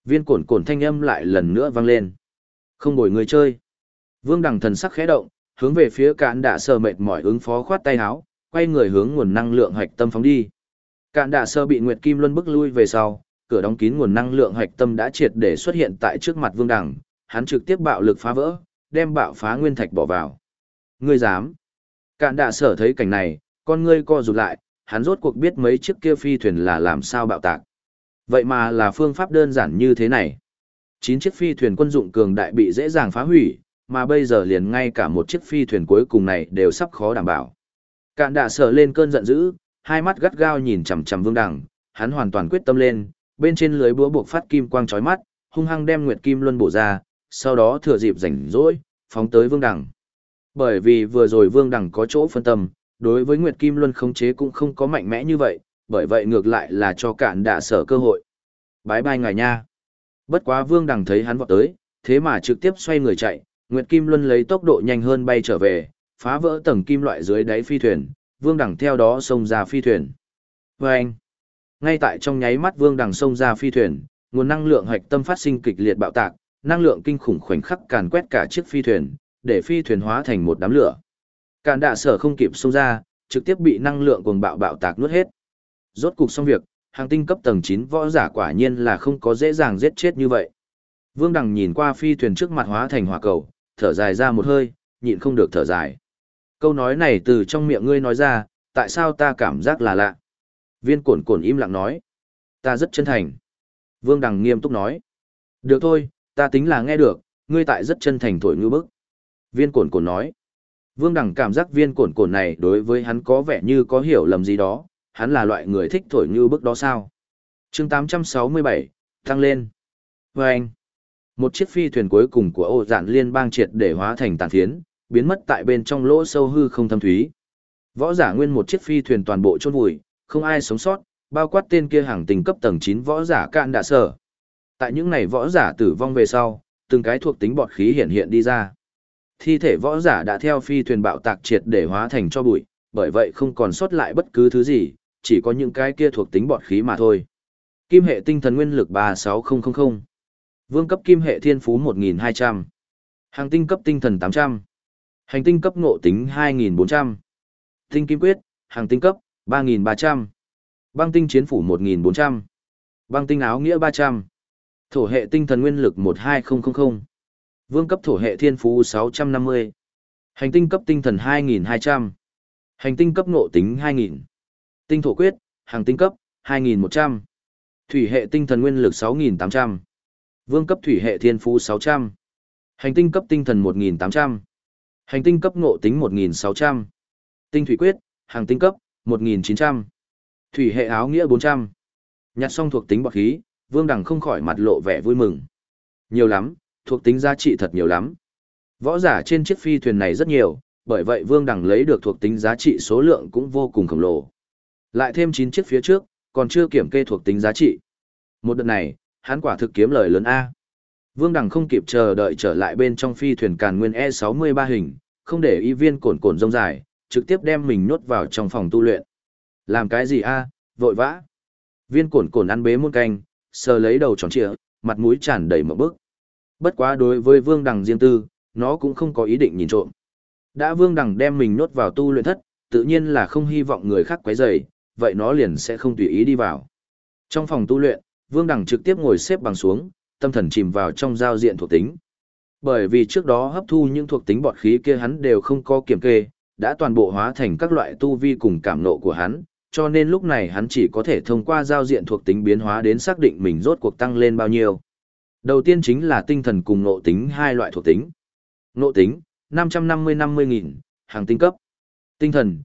Speaker 1: Viên cổn cổn thanh âm lại lần nữa vang lên. Không bồi người chơi. Vương Đằng thần sắc khẽ động, hướng về phía Cạn Đạ Sở mệt mỏi ứng phó khoát tay áo, quay người hướng nguồn năng lượng hạch tâm phóng đi. Cạn Đạ Sở bị Nguyệt Kim Luân bức lui về sau, cửa đóng kín nguồn năng lượng hạch tâm đã triệt để xuất hiện tại trước mặt Vương Đằng, hắn trực tiếp bạo lực phá vỡ, đem bạo phá nguyên thạch bỏ vào. Ngươi dám? Cạn Đạ Sở thấy cảnh này, con ngươi co rụt lại, hắn rốt cuộc biết mấy chiếc kia phi thuyền là làm sao bạo tạc. Vậy mà là phương pháp đơn giản như thế này. 9 chiếc phi thuyền quân dụng cường đại bị dễ dàng phá hủy, mà bây giờ liền ngay cả một chiếc phi thuyền cuối cùng này đều sắp khó đảm bảo. Cạn Đạ Sở lên cơn giận dữ, hai mắt gắt gao nhìn chằm chằm Vương Đằng, hắn hoàn toàn quyết tâm lên, bên trên lưới búa buộc phát kim quang chói mắt, hung hăng đem Nguyệt Kim Luân bổ ra, sau đó thừa dịp rảnh rỗi, phóng tới Vương Đằng. Bởi vì vừa rồi Vương Đằng có chỗ phân tâm, đối với Nguyệt Kim Luân khống chế cũng không có mạnh mẽ như vậy, bởi vậy ngược lại là cho Cạn Đạ Sở cơ hội. Bái bai ngài nha. Bất quá Vương Đằng thấy hắn vọt tới, thế mà trực tiếp xoay người chạy, Nguyệt Kim Luân lấy tốc độ nhanh hơn bay trở về, phá vỡ tầng kim loại dưới đáy phi thuyền, Vương Đằng theo đó xông ra phi thuyền. Vâng! Ngay tại trong nháy mắt Vương Đằng xông ra phi thuyền, nguồn năng lượng hạch tâm phát sinh kịch liệt bạo tạc, năng lượng kinh khủng khoảnh khắc càn quét cả chiếc phi thuyền, để phi thuyền hóa thành một đám lửa. Càn Đạ Sở không kịp xông ra, trực tiếp bị năng lượng cuồng bạo bạo tạc nuốt hết. Rốt cục xong việc, hàng tinh cấp tầng 9 võ giả quả nhiên là không có dễ dàng giết chết như vậy. Vương Đằng nhìn qua phi thuyền trước mặt hóa thành hỏa cầu, thở dài ra một hơi, nhịn không được thở dài. Câu nói này từ trong miệng ngươi nói ra, tại sao ta cảm giác là lạ? Viên cổn cổn im lặng nói. Ta rất chân thành. Vương Đằng nghiêm túc nói. Được thôi, ta tính là nghe được, ngươi tại rất chân thành thổi ngư bức. Viên cổn cổn nói. Vương Đằng cảm giác viên cổn cổn này đối với hắn có vẻ như có hiểu lầm gì đó, hắn là loại người thích thổi ngư bức đó sao? Chương 867, tăng lên. Vâng! Một chiếc phi thuyền cuối cùng của Ổ Dạn Liên bang triệt để hóa thành tàn phiến, biến mất tại bên trong lỗ sâu hư không thâm thúy. Võ giả nguyên một chiếc phi thuyền toàn bộ chôn vùi, không ai sống sót, bao quát tên kia hàng tinh cấp tầng 9 võ giả Cạn Đạ Sở. Tại những này võ giả tử vong về sau, từng cái thuộc tính bọt khí hiện hiện đi ra. Thi thể võ giả đã theo phi thuyền bạo tạc triệt để hóa thành cho bụi, bởi vậy không còn sót lại bất cứ thứ gì, chỉ có những cái kia thuộc tính bọt khí mà thôi. Kim hệ tinh thần nguyên lực 36000, vương cấp kim hệ thiên phú 1200, hàng tinh cấp tinh thần 800, hành tinh cấp ngộ tính 2400, tinh kim quyết, hàng tinh cấp 3300, băng tinh chiến phủ 1400, băng tinh áo nghĩa 300, thổ hệ tinh thần nguyên lực 12000, vương cấp thổ hệ thiên phú 650, hành tinh cấp tinh thần 2200, hành tinh cấp ngộ tính 2000, tinh thổ quyết, hàng tinh cấp 2100, thủy hệ tinh thần nguyên lực 6800, vương cấp thủy hệ thiên phú 600, hành tinh cấp tinh thần 1800, hành tinh cấp ngộ tính 1600, tinh thủy quyết, hàng tinh cấp 1900, thủy hệ áo nghĩa 400. Nhặt xong thuộc tính bọt khí, Vương Đằng không khỏi mặt lộ vẻ vui mừng. Nhiều lắm, thuộc tính giá trị thật nhiều lắm. Võ giả trên chiếc phi thuyền này rất nhiều, bởi vậy Vương Đằng lấy được thuộc tính giá trị số lượng cũng vô cùng khổng lồ. Lại thêm 9 chiếc phía trước, còn chưa kiểm kê thuộc tính giá trị. Một đợt này, hắn quả thực kiếm lời lớn A. Vương Đằng không kịp chờ đợi trở lại bên trong phi thuyền Càn Nguyên E63 hình, không để ý viên cồn cồn rông dài, trực tiếp đem mình nhốt vào trong phòng tu luyện. Làm cái gì A, vội vã. Viên cồn cồn ăn bế muôn canh, sờ lấy đầu tròn trịa, mặt mũi tràn đầy mộng bức. Bất quá đối với Vương Đằng riêng tư, nó cũng không có ý định nhìn trộm. Đã Vương Đằng đem mình nhốt vào tu luyện thất, tự nhiên là không hy vọng người khác quấy rầy, vậy nó liền sẽ không tùy ý đi vào. Trong phòng tu luyện, Vương Đằng trực tiếp ngồi xếp bằng xuống, tâm thần chìm vào trong giao diện thuộc tính. Bởi vì trước đó hấp thu những thuộc tính bọt khí kia hắn đều không có kiểm kê, đã toàn bộ hóa thành các loại tu vi cùng cảm nộ của hắn, cho nên lúc này hắn chỉ có thể thông qua giao diện thuộc tính biến hóa đến xác định mình rốt cuộc tăng lên bao nhiêu. Đầu tiên chính là tinh thần cùng nộ tính hai loại thuộc tính. Nộ tính, 550-50.000, hàng tinh cấp. Tinh thần,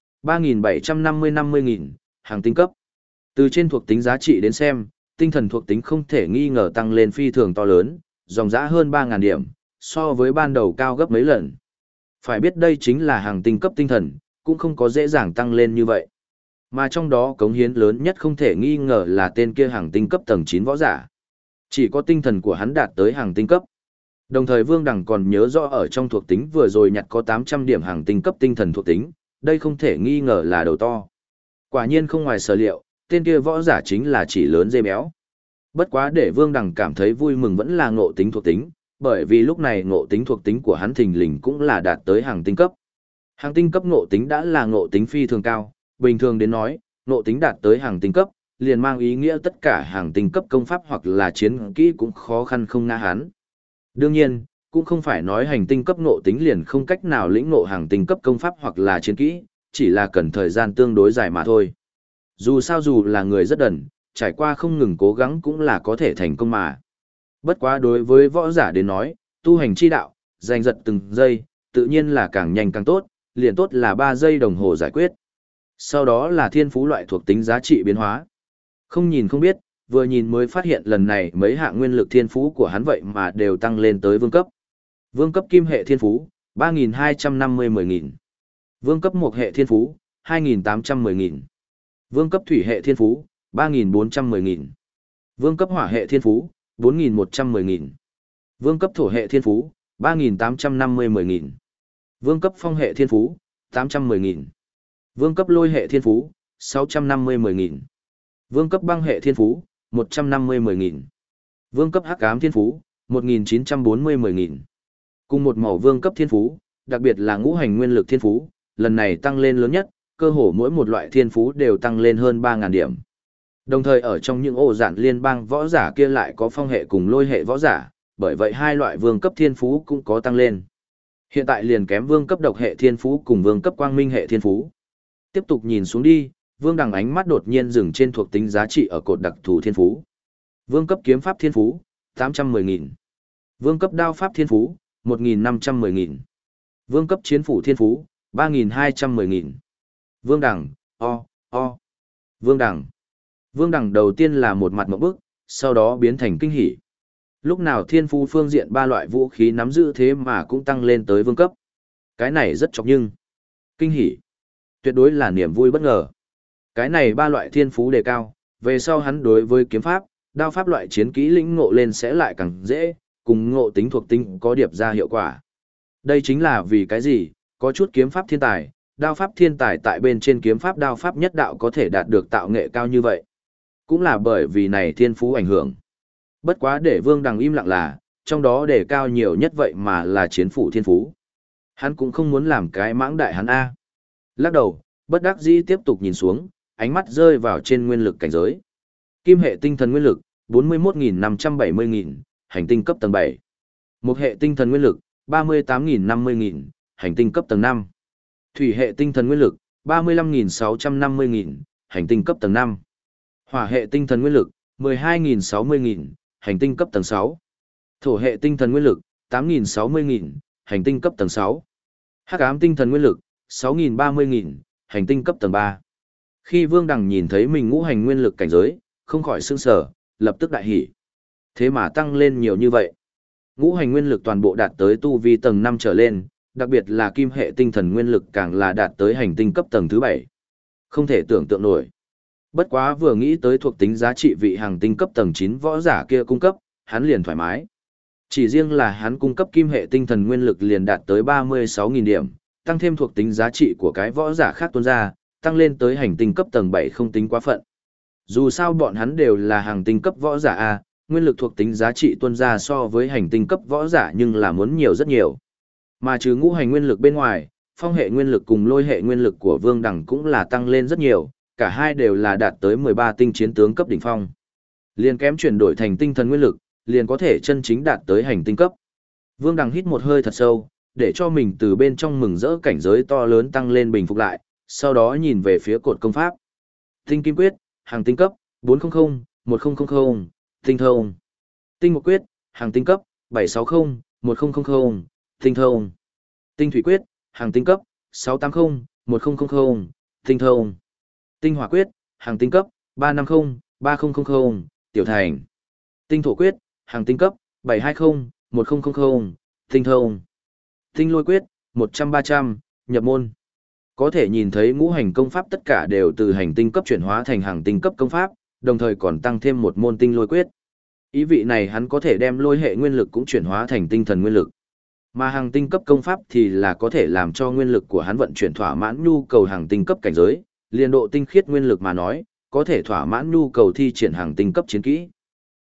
Speaker 1: 3.750-50.000, hàng tinh cấp. Từ trên thuộc tính giá trị đến xem, tinh thần thuộc tính không thể nghi ngờ tăng lên phi thường to lớn, dòng dã hơn 3.000 điểm, so với ban đầu cao gấp mấy lần. Phải biết đây chính là hàng tinh cấp tinh thần, cũng không có dễ dàng tăng lên như vậy. Mà trong đó cống hiến lớn nhất không thể nghi ngờ là tên kia hàng tinh cấp tầng 9 võ giả. Chỉ có tinh thần của hắn đạt tới hàng tinh cấp. Đồng thời Vương Đằng còn nhớ rõ ở trong thuộc tính vừa rồi nhặt có 800 điểm hàng tinh cấp tinh thần thuộc tính, đây không thể nghi ngờ là đầu to. Quả nhiên không ngoài sở liệu, tên kia võ giả chính là chỉ lớn dê béo. Bất quá để Vương Đằng cảm thấy vui mừng vẫn là ngộ tính thuộc tính, bởi vì lúc này ngộ tính thuộc tính của hắn thình lình cũng là đạt tới hàng tinh cấp. Hàng tinh cấp ngộ tính đã là ngộ tính phi thường cao, bình thường đến nói, ngộ tính đạt tới hàng tinh cấp, liền mang ý nghĩa tất cả hàng tinh cấp công pháp hoặc là chiến kỹ cũng khó khăn không ngã hắn. Đương nhiên, cũng không phải nói hành tinh cấp ngộ tính liền không cách nào lĩnh ngộ hàng tinh cấp công pháp hoặc là chiến kỹ, chỉ là cần thời gian tương đối dài mà thôi. Dù sao dù là người rất đần, trải qua không ngừng cố gắng cũng là có thể thành công mà. Bất quá đối với võ giả đến nói, tu hành chi đạo, giành giật từng giây, tự nhiên là càng nhanh càng tốt, liền tốt là 3 giây đồng hồ giải quyết. Sau đó là thiên phú loại thuộc tính giá trị biến hóa. Không nhìn không biết, vừa nhìn mới phát hiện lần này mấy hạng nguyên lực thiên phú của hắn vậy mà đều tăng lên tới vương cấp. Vương cấp kim hệ thiên phú, 3.250-10.000. Vương cấp mộc hệ thiên phú, 2.810.000. Vương cấp thủy hệ thiên phú, 3.410.000. Vương cấp hỏa hệ thiên phú, 4.110.000. Vương cấp thổ hệ thiên phú, 3.850-10.000. Vương cấp phong hệ thiên phú, 810.000. Vương cấp lôi hệ thiên phú, 650-10.000. Vương cấp băng hệ thiên phú, 150-10.000. Vương cấp hắc ám thiên phú, 1.940-10.000. Cùng một màu vương cấp thiên phú, đặc biệt là ngũ hành nguyên lực thiên phú, lần này tăng lên lớn nhất, cơ hồ mỗi một loại thiên phú đều tăng lên hơn 3.000 điểm. Đồng thời ở trong những ổ giản liên bang võ giả kia lại có phong hệ cùng lôi hệ võ giả, bởi vậy hai loại vương cấp thiên phú cũng có tăng lên. Hiện tại liền kém vương cấp độc hệ thiên phú cùng vương cấp quang minh hệ thiên phú. Tiếp tục nhìn xuống đi, Vương Đằng ánh mắt đột nhiên dừng trên thuộc tính giá trị ở cột đặc thù thiên phú. Vương cấp kiếm pháp thiên phú, 810.000. Vương cấp đao pháp thiên phú, 1.510.000. Vương cấp chiến phủ thiên phú, 3.210.000. Vương Đằng, Vương Đằng. Vương Đằng đầu tiên là một mặt ngộp bức, sau đó biến thành kinh hỉ. Lúc nào thiên phú phương diện ba loại vũ khí nắm giữ thế mà cũng tăng lên tới vương cấp. Cái này rất chọc nhưng. Kinh hỉ. Tuyệt đối là niềm vui bất ngờ. Cái này ba loại thiên phú đề cao, về sau hắn đối với kiếm pháp, đao pháp loại chiến kỹ lĩnh ngộ lên sẽ lại càng dễ, cùng ngộ tính thuộc tính có điệp ra hiệu quả. Đây chính là vì cái gì, có chút kiếm pháp thiên tài, đao pháp thiên tài tại bên trên kiếm pháp đao pháp nhất đạo có thể đạt được tạo nghệ cao như vậy. Cũng là bởi vì này thiên phú ảnh hưởng. Bất quá để Vương Đằng im lặng là, trong đó đề cao nhiều nhất vậy mà là chiến phủ thiên phú. Hắn cũng không muốn làm cái mãng đại hắn A. Lắc đầu, bất đắc dĩ tiếp tục nhìn xuống, ánh mắt rơi vào trên nguyên lực cảnh giới. Kim hệ tinh thần nguyên lực, 41.570.000, hành tinh cấp tầng 7. Mộc hệ tinh thần nguyên lực, 38.050.000, hành tinh cấp tầng 5. Thủy hệ tinh thần nguyên lực, 35.650.000, hành tinh cấp tầng 5. Hỏa hệ tinh thần nguyên lực, 12.060.000, hành tinh cấp tầng 6. Thổ hệ tinh thần nguyên lực, 8.060.000, hành tinh cấp tầng 6. Hắc ám tinh thần nguyên lực, 6.030.000, hành tinh cấp tầng 3. Khi Vương Đằng nhìn thấy mình ngũ hành nguyên lực cảnh giới, không khỏi sững sờ, lập tức đại hỉ. Thế mà tăng lên nhiều như vậy. Ngũ hành nguyên lực toàn bộ đạt tới tu vi tầng 5 trở lên, đặc biệt là kim hệ tinh thần nguyên lực càng là đạt tới hành tinh cấp tầng thứ 7. Không thể tưởng tượng nổi. Bất quá vừa nghĩ tới thuộc tính giá trị vị hàng tinh cấp tầng 9 võ giả kia cung cấp, hắn liền thoải mái. Chỉ riêng là hắn cung cấp kim hệ tinh thần nguyên lực liền đạt tới 36.000 điểm, tăng thêm thuộc tính giá trị của cái võ giả khác tuôn ra, tăng lên tới hành tinh cấp tầng 7 không tính quá phận. Dù sao bọn hắn đều là hàng tinh cấp võ giả A, nguyên lực thuộc tính giá trị tuôn ra so với hành tinh cấp võ giả nhưng là muốn nhiều rất nhiều. Mà trừ ngũ hành nguyên lực bên ngoài, phong hệ nguyên lực cùng lôi hệ nguyên lực của Vương Đằng cũng là tăng lên rất nhiều, cả hai đều là đạt tới 13 tinh chiến tướng cấp đỉnh phong. Liền kém chuyển đổi thành tinh thần nguyên lực, liền có thể chân chính đạt tới hành tinh cấp. Vương Đằng hít một hơi thật sâu, để cho mình từ bên trong mừng rỡ cảnh giới to lớn tăng lên bình phục lại, sau đó nhìn về phía cột công pháp. Tinh kim quyết, hàng tinh cấp, 400, 1000, tinh thông. Tinh mộc quyết, hàng tinh cấp, 760, 1000, tinh thông. Tinh thủy quyết, hàng tinh cấp, 680, 1000, tinh thông. Tinh hỏa quyết, hàng tinh cấp, 350, 3000, tiểu thành. Tinh thổ quyết, hàng tinh cấp, 720, 1000, tinh thông. Tinh lôi quyết, 100-300, nhập môn. Có thể nhìn thấy ngũ hành công pháp tất cả đều từ hành tinh cấp chuyển hóa thành hàng tinh cấp công pháp, đồng thời còn tăng thêm một môn tinh lôi quyết. Ý vị này hắn có thể đem lôi hệ nguyên lực cũng chuyển hóa thành tinh thần nguyên lực. Mà hàng tinh cấp công pháp thì là có thể làm cho nguyên lực của hắn vận chuyển thỏa mãn nhu cầu hàng tinh cấp cảnh giới, liên độ tinh khiết nguyên lực mà nói, có thể thỏa mãn nhu cầu thi triển hàng tinh cấp chiến kỹ.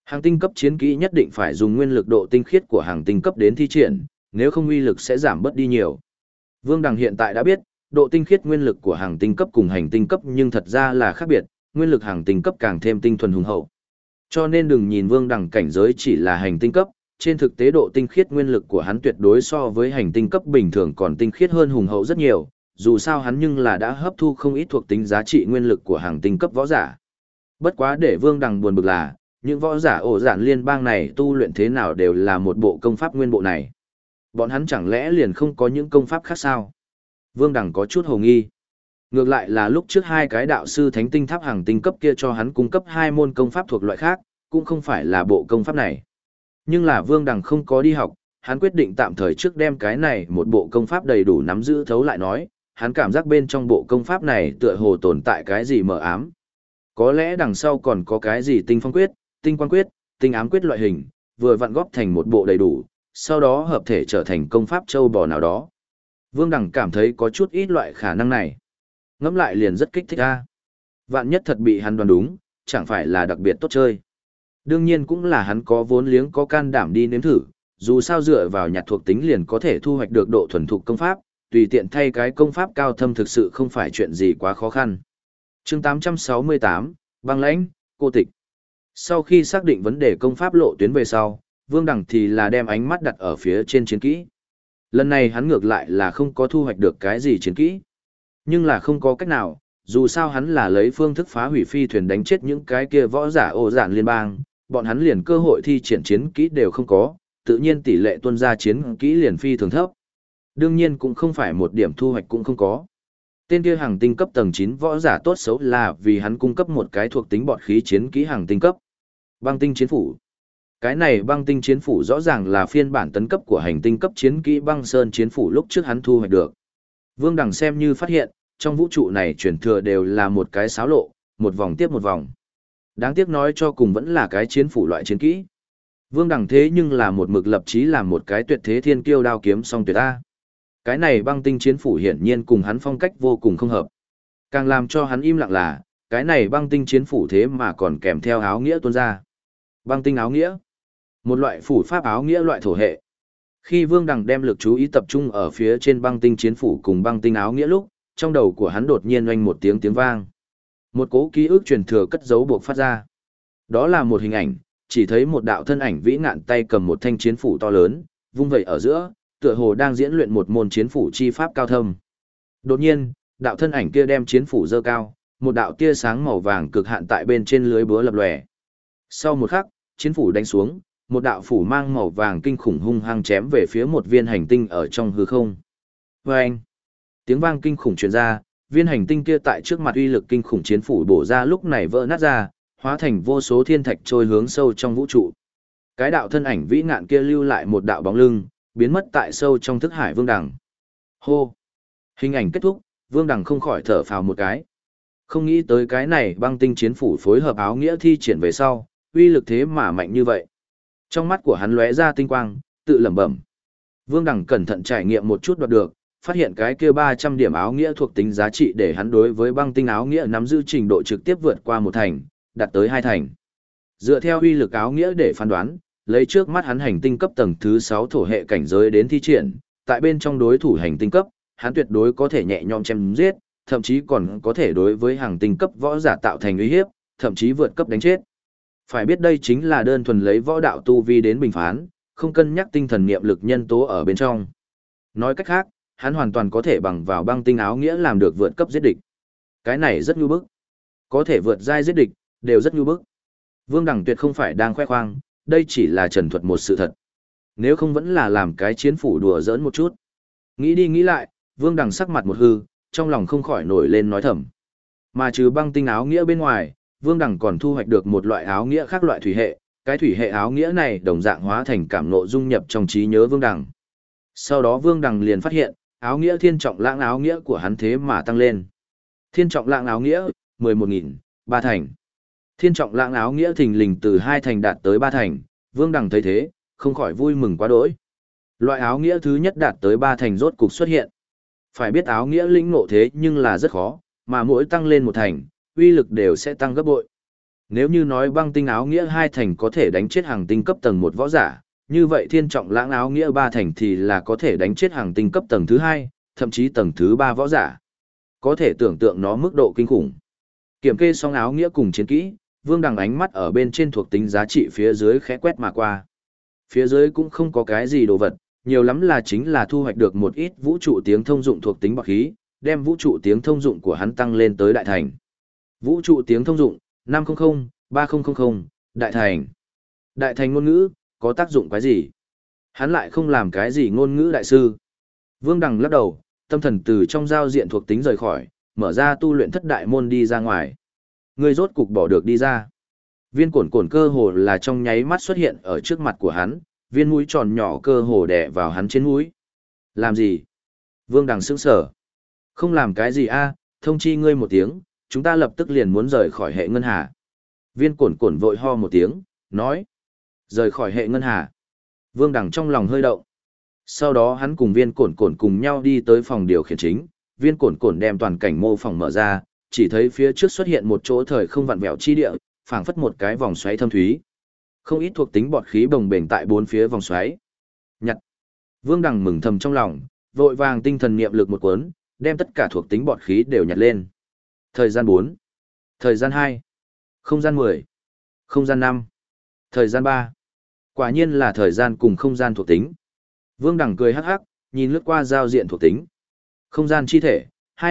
Speaker 1: Hàng tinh cấp chiến kỹ nhất định phải dùng nguyên lực độ tinh khiết của hàng tinh cấp đến thi triển, nếu không uy lực sẽ giảm bớt đi nhiều. Vương Đằng hiện tại đã biết, độ tinh khiết nguyên lực của hàng tinh cấp cùng hành tinh cấp nhưng thật ra là khác biệt, nguyên lực hàng tinh cấp càng thêm tinh thuần hùng hậu. Cho nên đừng nhìn Vương Đằng cảnh giới chỉ là hành tinh cấp, trên thực tế độ tinh khiết nguyên lực của hắn tuyệt đối so với hành tinh cấp bình thường còn tinh khiết hơn hùng hậu rất nhiều, dù sao hắn nhưng là đã hấp thu không ít thuộc tính giá trị nguyên lực của hàng tinh cấp võ giả. Bất quá để Vương Đằng buồn bực là, những võ giả ổ giản liên bang này tu luyện thế nào đều là một bộ công pháp nguyên bộ này. Bọn hắn chẳng lẽ liền không có những công pháp khác sao? Vương Đằng có chút hồ nghi. Ngược lại là lúc trước hai cái đạo sư thánh tinh tháp hàng tinh cấp kia cho hắn cung cấp hai môn công pháp thuộc loại khác, cũng không phải là bộ công pháp này. Nhưng là Vương Đằng không có đi học, hắn quyết định tạm thời trước đem cái này một bộ công pháp đầy đủ nắm giữ thấu lại nói, hắn cảm giác bên trong bộ công pháp này tựa hồ tồn tại cái gì mờ ám. Có lẽ đằng sau còn có cái gì tinh phong quyết, tinh quan quyết, tinh ám quyết loại hình, vừa vặn góp thành một bộ đầy đủ, sau đó hợp thể trở thành công pháp châu bò nào đó. Vương Đằng cảm thấy có chút ít loại khả năng này. Ngẫm lại liền rất kích thích a. Vạn nhất thật bị hắn đoán đúng, chẳng phải là đặc biệt tốt chơi. Đương nhiên cũng là hắn có vốn liếng có can đảm đi nếm thử, dù sao dựa vào nhặt thuộc tính liền có thể thu hoạch được độ thuần thục công pháp, tùy tiện thay cái công pháp cao thâm thực sự không phải chuyện gì quá khó khăn. Chương 868, băng lãnh, cô tịch. Sau khi xác định vấn đề công pháp lộ tuyến về sau, Vương Đằng thì là đem ánh mắt đặt ở phía trên chiến kỹ. Lần này hắn ngược lại là không có thu hoạch được cái gì chiến kỹ. Nhưng là không có cách nào, dù sao hắn là lấy phương thức phá hủy phi thuyền đánh chết những cái kia võ giả ổ giản liên bang, bọn hắn liền cơ hội thi triển chiến kỹ đều không có, tự nhiên tỷ lệ tuân ra chiến kỹ liền phi thường thấp. Đương nhiên cũng không phải một điểm thu hoạch cũng không có. Tên kia hàng tinh cấp tầng 9 võ giả tốt xấu là vì hắn cung cấp một cái thuộc tính bọt khí chiến kỹ hàng tinh cấp. Băng tinh chiến phủ. Cái này băng tinh chiến phủ rõ ràng là phiên bản tấn cấp của hành tinh cấp chiến kỹ băng sơn chiến phủ lúc trước hắn thu hoạch được. Vương Đằng xem như phát hiện, trong vũ trụ này truyền thừa đều là một cái xáo lộ, một vòng tiếp một vòng. Đáng tiếc nói cho cùng vẫn là cái chiến phủ loại chiến kỹ. Vương Đằng thế nhưng là một mực lập chí làm một cái tuyệt thế thiên kiêu đao kiếm song tuyệt A. Cái này băng tinh chiến phủ hiển nhiên cùng hắn phong cách vô cùng không hợp. Càng làm cho hắn im lặng là, cái này băng tinh chiến phủ thế mà còn kèm theo áo nghĩa tuôn ra. Băng tinh áo nghĩa. Một loại phủ pháp áo nghĩa loại thổ hệ. Khi Vương Đằng đem lực chú ý tập trung ở phía trên băng tinh chiến phủ cùng băng tinh áo nghĩa lúc, trong đầu của hắn đột nhiên oanh một tiếng tiếng vang. Một cố ký ức truyền thừa cất giấu buộc phát ra. Đó là một hình ảnh, chỉ thấy một đạo thân ảnh vĩ ngạn tay cầm một thanh chiến phủ to lớn, vung vẩy ở giữa, tựa hồ đang diễn luyện một môn chiến phủ chi pháp cao thâm. Đột nhiên, đạo thân ảnh kia đem chiến phủ giơ cao, một đạo tia sáng màu vàng cực hạn tại bên trên lưới búa lập lòe. Sau một khắc, chiến phủ đánh xuống, một đạo phủ mang màu vàng kinh khủng hung hăng chém về phía một viên hành tinh ở trong hư không. Vâng! Tiếng vang kinh khủng truyền ra, viên hành tinh kia tại trước mặt uy lực kinh khủng chiến phủ bổ ra lúc này vỡ nát ra, hóa thành vô số thiên thạch trôi hướng sâu trong vũ trụ. Cái đạo thân ảnh vĩ ngạn kia lưu lại một đạo bóng lưng, biến mất tại sâu trong thức hải Vương Đằng. Hô! Hình ảnh kết thúc, Vương Đằng không khỏi thở phào một cái. Không nghĩ tới cái này băng tinh chiến phủ phối hợp áo nghĩa thi triển về sau, uy lực thế mà mạnh như vậy. Trong mắt của hắn lóe ra tinh quang, tự lẩm bẩm. Vương Đằng cẩn thận trải nghiệm một chút đoạt được, phát hiện cái kia 300 điểm áo nghĩa thuộc tính giá trị để hắn đối với băng tinh áo nghĩa nắm giữ trình độ trực tiếp vượt qua 1 thành, đạt tới 2 thành. Dựa theo uy lực áo nghĩa để phán đoán, lấy trước mắt hắn hành tinh cấp tầng thứ 6 thổ hệ cảnh giới đến thi triển, tại bên trong đối thủ hành tinh cấp, hắn tuyệt đối có thể nhẹ nhõm chém giết, thậm chí còn có thể đối với hàng tinh cấp võ giả tạo thành uy hiếp, thậm chí vượt cấp đánh chết. Phải biết đây chính là đơn thuần lấy võ đạo tu vi đến bình phán, không cân nhắc tinh thần niệm lực nhân tố ở bên trong. Nói cách khác, hắn hoàn toàn có thể bằng vào băng tinh áo nghĩa làm được vượt cấp giết địch. Cái này rất nhu bức. Có thể vượt giai giết địch, đều rất nhu bức. Vương Đằng tuyệt không phải đang khoe khoang, đây chỉ là trần thuật một sự thật. Nếu không vẫn là làm cái chiến phủ đùa giỡn một chút. Nghĩ đi nghĩ lại, Vương Đằng sắc mặt một hư, trong lòng không khỏi nổi lên nói thầm. Mà trừ băng tinh áo nghĩa bên ngoài, Vương Đằng còn thu hoạch được một loại áo nghĩa khác loại thủy hệ, cái thủy hệ áo nghĩa này đồng dạng hóa thành cảm ngộ dung nhập trong trí nhớ Vương Đằng. Sau đó Vương Đằng liền phát hiện, áo nghĩa thiên trọng lãng áo nghĩa của hắn thế mà tăng lên. Thiên trọng lãng áo nghĩa, 11.000, 3 thành. Thiên trọng lãng áo nghĩa thình lình từ 2 thành đạt tới 3 thành, Vương Đằng thấy thế, không khỏi vui mừng quá đỗi. Loại áo nghĩa thứ nhất đạt tới 3 thành rốt cục xuất hiện. Phải biết áo nghĩa lĩnh ngộ thế nhưng là rất khó, mà mỗi tăng lên 1 thành, uy lực đều sẽ tăng gấp bội. Nếu như nói băng tinh áo nghĩa 2 thành có thể đánh chết hàng tinh cấp tầng 1 võ giả, như vậy thiên trọng lãng áo nghĩa 3 thành thì là có thể đánh chết hàng tinh cấp tầng thứ 2, thậm chí tầng thứ 3 võ giả. Có thể tưởng tượng nó mức độ kinh khủng. Kiểm kê xong áo nghĩa cùng chiến kỹ, Vương Đằng ánh mắt ở bên trên thuộc tính giá trị phía dưới khẽ quét mà qua. Phía dưới cũng không có cái gì đồ vật, nhiều lắm là chính là thu hoạch được một ít vũ trụ tiếng thông dụng thuộc tính bạc khí, đem vũ trụ tiếng thông dụng của hắn tăng lên tới đại thành. Vũ trụ tiếng thông dụng, 500-3000, đại thành. Đại thành ngôn ngữ, có tác dụng cái gì? Hắn lại không làm cái gì ngôn ngữ đại sư. Vương Đằng lắc đầu, tâm thần từ trong giao diện thuộc tính rời khỏi, mở ra tu luyện thất đại môn đi ra ngoài. Người rốt cục bỏ được đi ra. Viên cổn cổn cơ hồ là trong nháy mắt xuất hiện ở trước mặt của hắn, viên mũi tròn nhỏ cơ hồ đè vào hắn trên mũi. Làm gì? Vương Đằng sững sờ. Không làm cái gì a, thông chi ngươi một tiếng, chúng ta lập tức liền muốn rời khỏi hệ ngân hà. Viên cổn cổn vội ho một tiếng, nói. Rời khỏi hệ ngân hà. Vương Đằng trong lòng hơi động. Sau đó hắn cùng viên cổn cổn cùng nhau đi tới phòng điều khiển chính, viên cổn cổn đem toàn cảnh mô phỏng mở ra, chỉ thấy phía trước xuất hiện một chỗ thời không vặn vẹo chi địa, phảng phất một cái vòng xoáy thâm thúy. Không ít thuộc tính bọt khí bồng bềnh tại bốn phía vòng xoáy. Nhặt. Vương Đằng mừng thầm trong lòng, vội vàng tinh thần niệm lực một cuốn, đem tất cả thuộc tính bọt khí đều nhặt lên. Thời gian 4, thời gian 2, không gian 10, không gian 5, thời gian 3. Quả nhiên là thời gian cùng không gian thuộc tính. Vương Đằng cười hắc hắc, nhìn lướt qua giao diện thuộc tính. Không gian chi thể,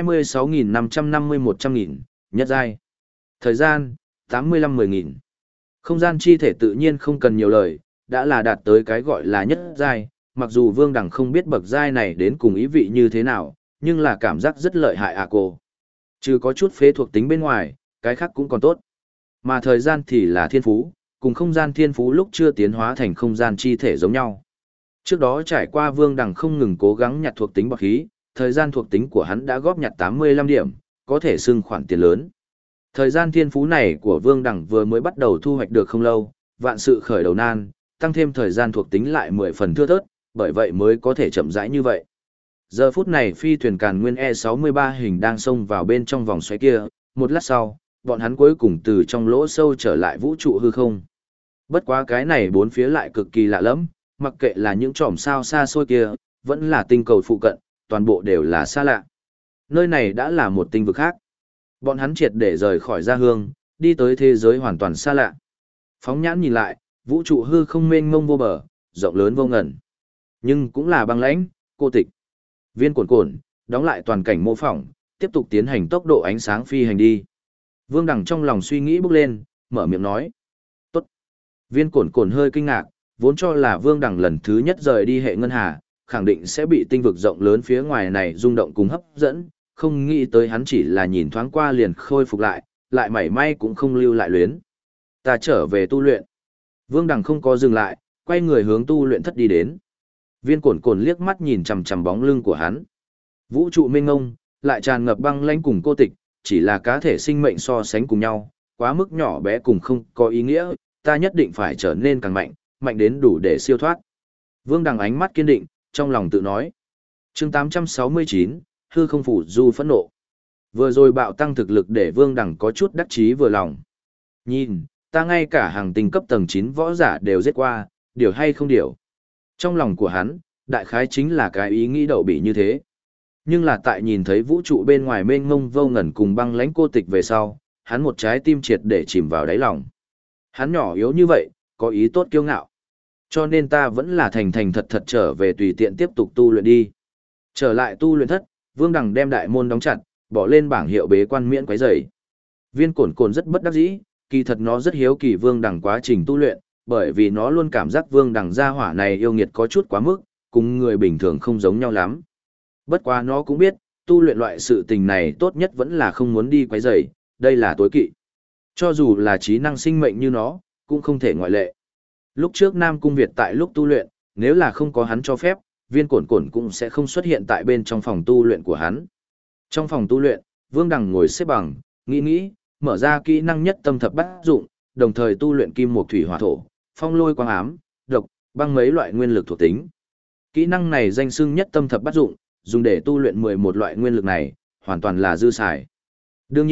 Speaker 1: 26.550-100.000, nhất giai. Thời gian, 85-10.000. Không gian chi thể tự nhiên không cần nhiều lời, đã là đạt tới cái gọi là nhất giai, mặc dù Vương Đằng không biết bậc giai này đến cùng ý vị như thế nào, nhưng là cảm giác rất lợi hại à cô. Chứ có chút phế thuộc tính bên ngoài, cái khác cũng còn tốt. Mà thời gian thì là thiên phú, cùng không gian thiên phú lúc chưa tiến hóa thành không gian chi thể giống nhau. Trước đó trải qua Vương Đằng không ngừng cố gắng nhặt thuộc tính bậc khí, thời gian thuộc tính của hắn đã góp nhặt 85 điểm, có thể xưng khoản tiền lớn. Thời gian thiên phú này của Vương Đằng vừa mới bắt đầu thu hoạch được không lâu, vạn sự khởi đầu nan, tăng thêm thời gian thuộc tính lại 10 phần thưa thớt, bởi vậy mới có thể chậm rãi như vậy. Giờ phút này phi thuyền Càn Nguyên E63 hình đang xông vào bên trong vòng xoáy kia, một lát sau, bọn hắn cuối cùng từ trong lỗ sâu trở lại vũ trụ hư không. Bất quá cái này bốn phía lại cực kỳ lạ lẫm, mặc kệ là những chòm sao xa xôi kia, vẫn là tinh cầu phụ cận, toàn bộ đều là xa lạ. Nơi này đã là một tinh vực khác. Bọn hắn triệt để rời khỏi gia hương, đi tới thế giới hoàn toàn xa lạ. Phóng nhãn nhìn lại, vũ trụ hư không mênh mông vô bờ, rộng lớn vô ngần. Nhưng cũng là băng lãnh, cô tịch. Viên cổn cổn, đóng lại toàn cảnh mô phỏng, tiếp tục tiến hành tốc độ ánh sáng phi hành đi. Vương Đằng trong lòng suy nghĩ bước lên, mở miệng nói. Tốt. Viên cổn cổn hơi kinh ngạc, vốn cho là Vương Đằng lần thứ nhất rời đi hệ ngân hà, khẳng định sẽ bị tinh vực rộng lớn phía ngoài này rung động cùng hấp dẫn, không nghĩ tới hắn chỉ là nhìn thoáng qua liền khôi phục lại, lại mảy may cũng không lưu lại luyến. Ta trở về tu luyện. Vương Đằng không có dừng lại, quay người hướng tu luyện thất đi đến. Viên cổn cổn liếc mắt nhìn chằm chằm bóng lưng của hắn. Vũ trụ mênh mông, lại tràn ngập băng lãnh cùng cô tịch, chỉ là cá thể sinh mệnh so sánh cùng nhau, quá mức nhỏ bé cùng không có ý nghĩa, ta nhất định phải trở nên càng mạnh, mạnh đến đủ để siêu thoát. Vương Đằng ánh mắt kiên định, trong lòng tự nói. Chương 869, hư không phủ du phẫn nộ. Vừa rồi bạo tăng thực lực để Vương Đằng có chút đắc chí vừa lòng. Nhìn, ta ngay cả hàng tinh cấp tầng 9 võ giả đều giết qua, điều hay không điều. Trong lòng của hắn, đại khái chính là cái ý nghĩ đậu bị như thế. Nhưng là tại nhìn thấy vũ trụ bên ngoài mênh mông vô ngần cùng băng lãnh cô tịch về sau, hắn một trái tim triệt để chìm vào đáy lòng. Hắn nhỏ yếu như vậy, có ý tốt kiêu ngạo. Cho nên ta vẫn là thành thành thật thật trở về tùy tiện tiếp tục tu luyện đi. Trở lại tu luyện thất, Vương Đằng đem đại môn đóng chặt, bỏ lên bảng hiệu bế quan miễn quấy rầy. Viên cổn cổn rất bất đắc dĩ, kỳ thật nó rất hiếu kỳ Vương Đằng quá trình tu luyện, bởi vì nó luôn cảm giác Vương Đằng gia hỏa này yêu nghiệt có chút quá mức, cùng người bình thường không giống nhau lắm. Bất quá nó cũng biết, tu luyện loại sự tình này tốt nhất vẫn là không muốn đi quấy rầy, đây là tối kỵ. Cho dù là trí năng sinh mệnh như nó, cũng không thể ngoại lệ. Lúc trước Nam Cung Việt tại lúc tu luyện, nếu là không có hắn cho phép, viên cổn cổn cũng sẽ không xuất hiện tại bên trong phòng tu luyện của hắn. Trong phòng tu luyện, Vương Đằng ngồi xếp bằng, nghĩ, mở ra kỹ năng nhất tâm thập bát dụng, đồng thời tu luyện kim mộc thủy hỏa thổ, phong lôi quang ám, độc, băng mấy loại nguyên lực thuộc tính. Kỹ năng này danh xưng nhất tâm thập bát dụng, dùng để tu luyện 11 loại nguyên lực này, hoàn toàn là dư xài. Đương nhiên,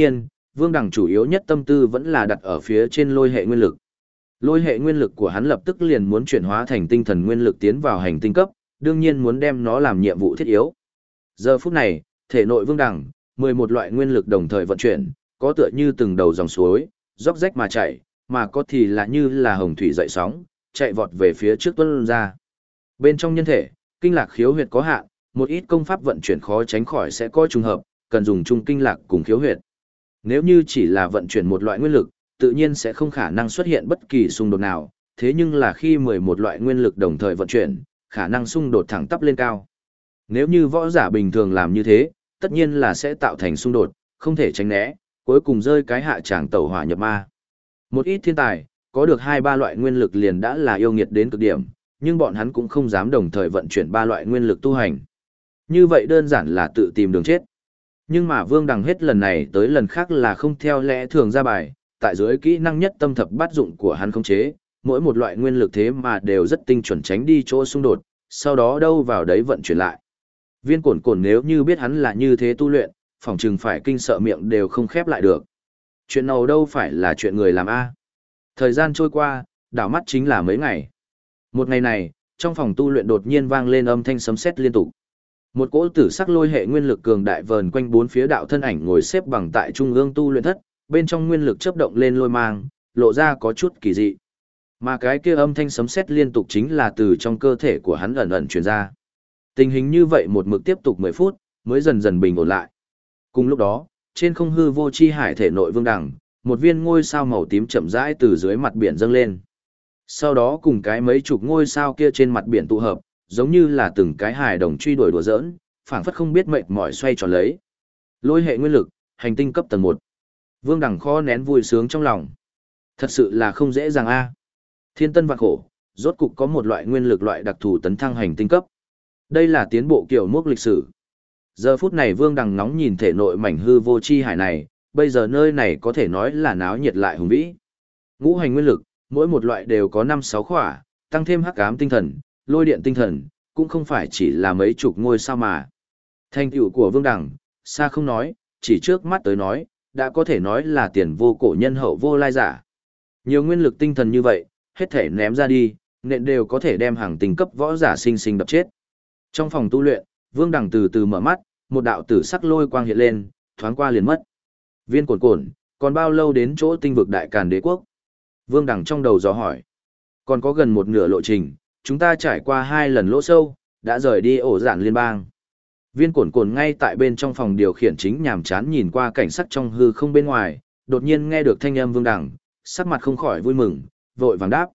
Speaker 1: Vương Đằng chủ yếu nhất tâm tư vẫn là đặt ở phía trên lôi hệ nguyên lực. Lôi hệ nguyên lực của hắn lập tức liền muốn chuyển hóa thành tinh thần nguyên lực tiến vào hành tinh cấp, đương nhiên muốn đem nó làm nhiệm vụ thiết yếu. Giờ phút này, thể nội Vương Đằng, 11 loại nguyên lực đồng thời vận chuyển, có tựa như từng đầu dòng suối, róc rách mà chảy, mà có thì là như là hồng thủy dậy sóng, chạy vọt về phía trước tuôn ra. Bên trong nhân thể, kinh lạc khiếu huyệt có hạn, một ít công pháp vận chuyển khó tránh khỏi sẽ có trùng hợp, cần dùng chung kinh lạc cùng khiếu huyệt. Nếu như chỉ là vận chuyển một loại nguyên lực, tự nhiên sẽ không khả năng xuất hiện bất kỳ xung đột nào, thế nhưng là khi 11 loại nguyên lực đồng thời vận chuyển, khả năng xung đột thẳng tắp lên cao. Nếu như võ giả bình thường làm như thế, tất nhiên là sẽ tạo thành xung đột, không thể tránh né, cuối cùng rơi cái hạ tràng tẩu hỏa nhập ma. Một ít thiên tài, có được 2-3 loại nguyên lực liền đã là yêu nghiệt đến cực điểm, nhưng bọn hắn cũng không dám đồng thời vận chuyển 3 loại nguyên lực tu hành. Như vậy đơn giản là tự tìm đường chết. Nhưng mà Vương Đằng hết lần này tới lần khác là không theo lẽ thường ra bài, tại dưới kỹ năng nhất tâm thập bát dụng của hắn khống chế, mỗi một loại nguyên lực thế mà đều rất tinh chuẩn tránh đi chỗ xung đột, sau đó đâu vào đấy vận chuyển lại. Viên Cổn Cổn nếu như biết hắn là như thế tu luyện, phỏng chừng phải kinh sợ miệng đều không khép lại được. Chuyện nào đâu phải là chuyện người làm a. Thời gian trôi qua, đảo mắt chính là mấy ngày. Một ngày này, trong phòng tu luyện đột nhiên vang lên âm thanh sấm sét liên tục. Một cỗ tử sắc lôi hệ nguyên lực cường đại vờn quanh bốn phía đạo thân ảnh ngồi xếp bằng tại trung ương tu luyện thất, bên trong nguyên lực chớp động lên lôi mang, lộ ra có chút kỳ dị. Mà cái kia âm thanh sấm sét liên tục chính là từ trong cơ thể của hắn ẩn ẩn truyền ra. Tình hình như vậy một mực tiếp tục 10 phút, mới dần dần bình ổn lại. Cùng lúc đó, trên không hư vô chi hải thể nội Vương Đằng, một viên ngôi sao màu tím chậm rãi từ dưới mặt biển dâng lên. Sau đó cùng cái mấy chục ngôi sao kia trên mặt biển tụ hợp, giống như là từng cái hài đồng truy đuổi đùa giỡn, phảng phất không biết mệt mỏi xoay tròn lấy. Lôi hệ nguyên lực, hành tinh cấp tầng 1. Vương Đằng khó nén vui sướng trong lòng. Thật sự là không dễ dàng a. Thiên tân vạn khổ, rốt cục có một loại nguyên lực loại đặc thù tấn thăng hành tinh cấp. Đây là tiến bộ kiểu mốc lịch sử. Giờ phút này Vương Đằng nóng nhìn thể nội mảnh hư vô chi hải này, bây giờ nơi này có thể nói là náo nhiệt lại hùng vĩ. Ngũ hành nguyên lực, mỗi một loại đều có 5-6 khỏa, tăng thêm hắc ám tinh thần, lôi điện tinh thần, cũng không phải chỉ là mấy chục ngôi sao mà. Thành tựu của Vương Đằng, xa không nói, chỉ trước mắt tới nói, đã có thể nói là tiền vô cổ nhân hậu vô lai giả. Nhiều nguyên lực tinh thần như vậy, hết thể ném ra đi, nện đều có thể đem hàng tinh cấp võ giả sinh sinh đập chết. Trong phòng tu luyện, Vương Đằng từ từ mở mắt, một đạo tử sắc lôi quang hiện lên, thoáng qua liền mất. Viên Cổn Cổn, còn bao lâu đến chỗ tinh vực Đại Càn Đế quốc? Vương Đằng trong đầu dò hỏi. Còn có gần một nửa lộ trình, chúng ta trải qua 2 lần lỗ sâu, đã rời đi ổ giản liên bang. Viên Cổn Cổn ngay tại bên trong phòng điều khiển chính nhàm chán nhìn qua cảnh sắc trong hư không bên ngoài, đột nhiên nghe được thanh âm Vương Đằng, sắc mặt không khỏi vui mừng, vội vàng đáp.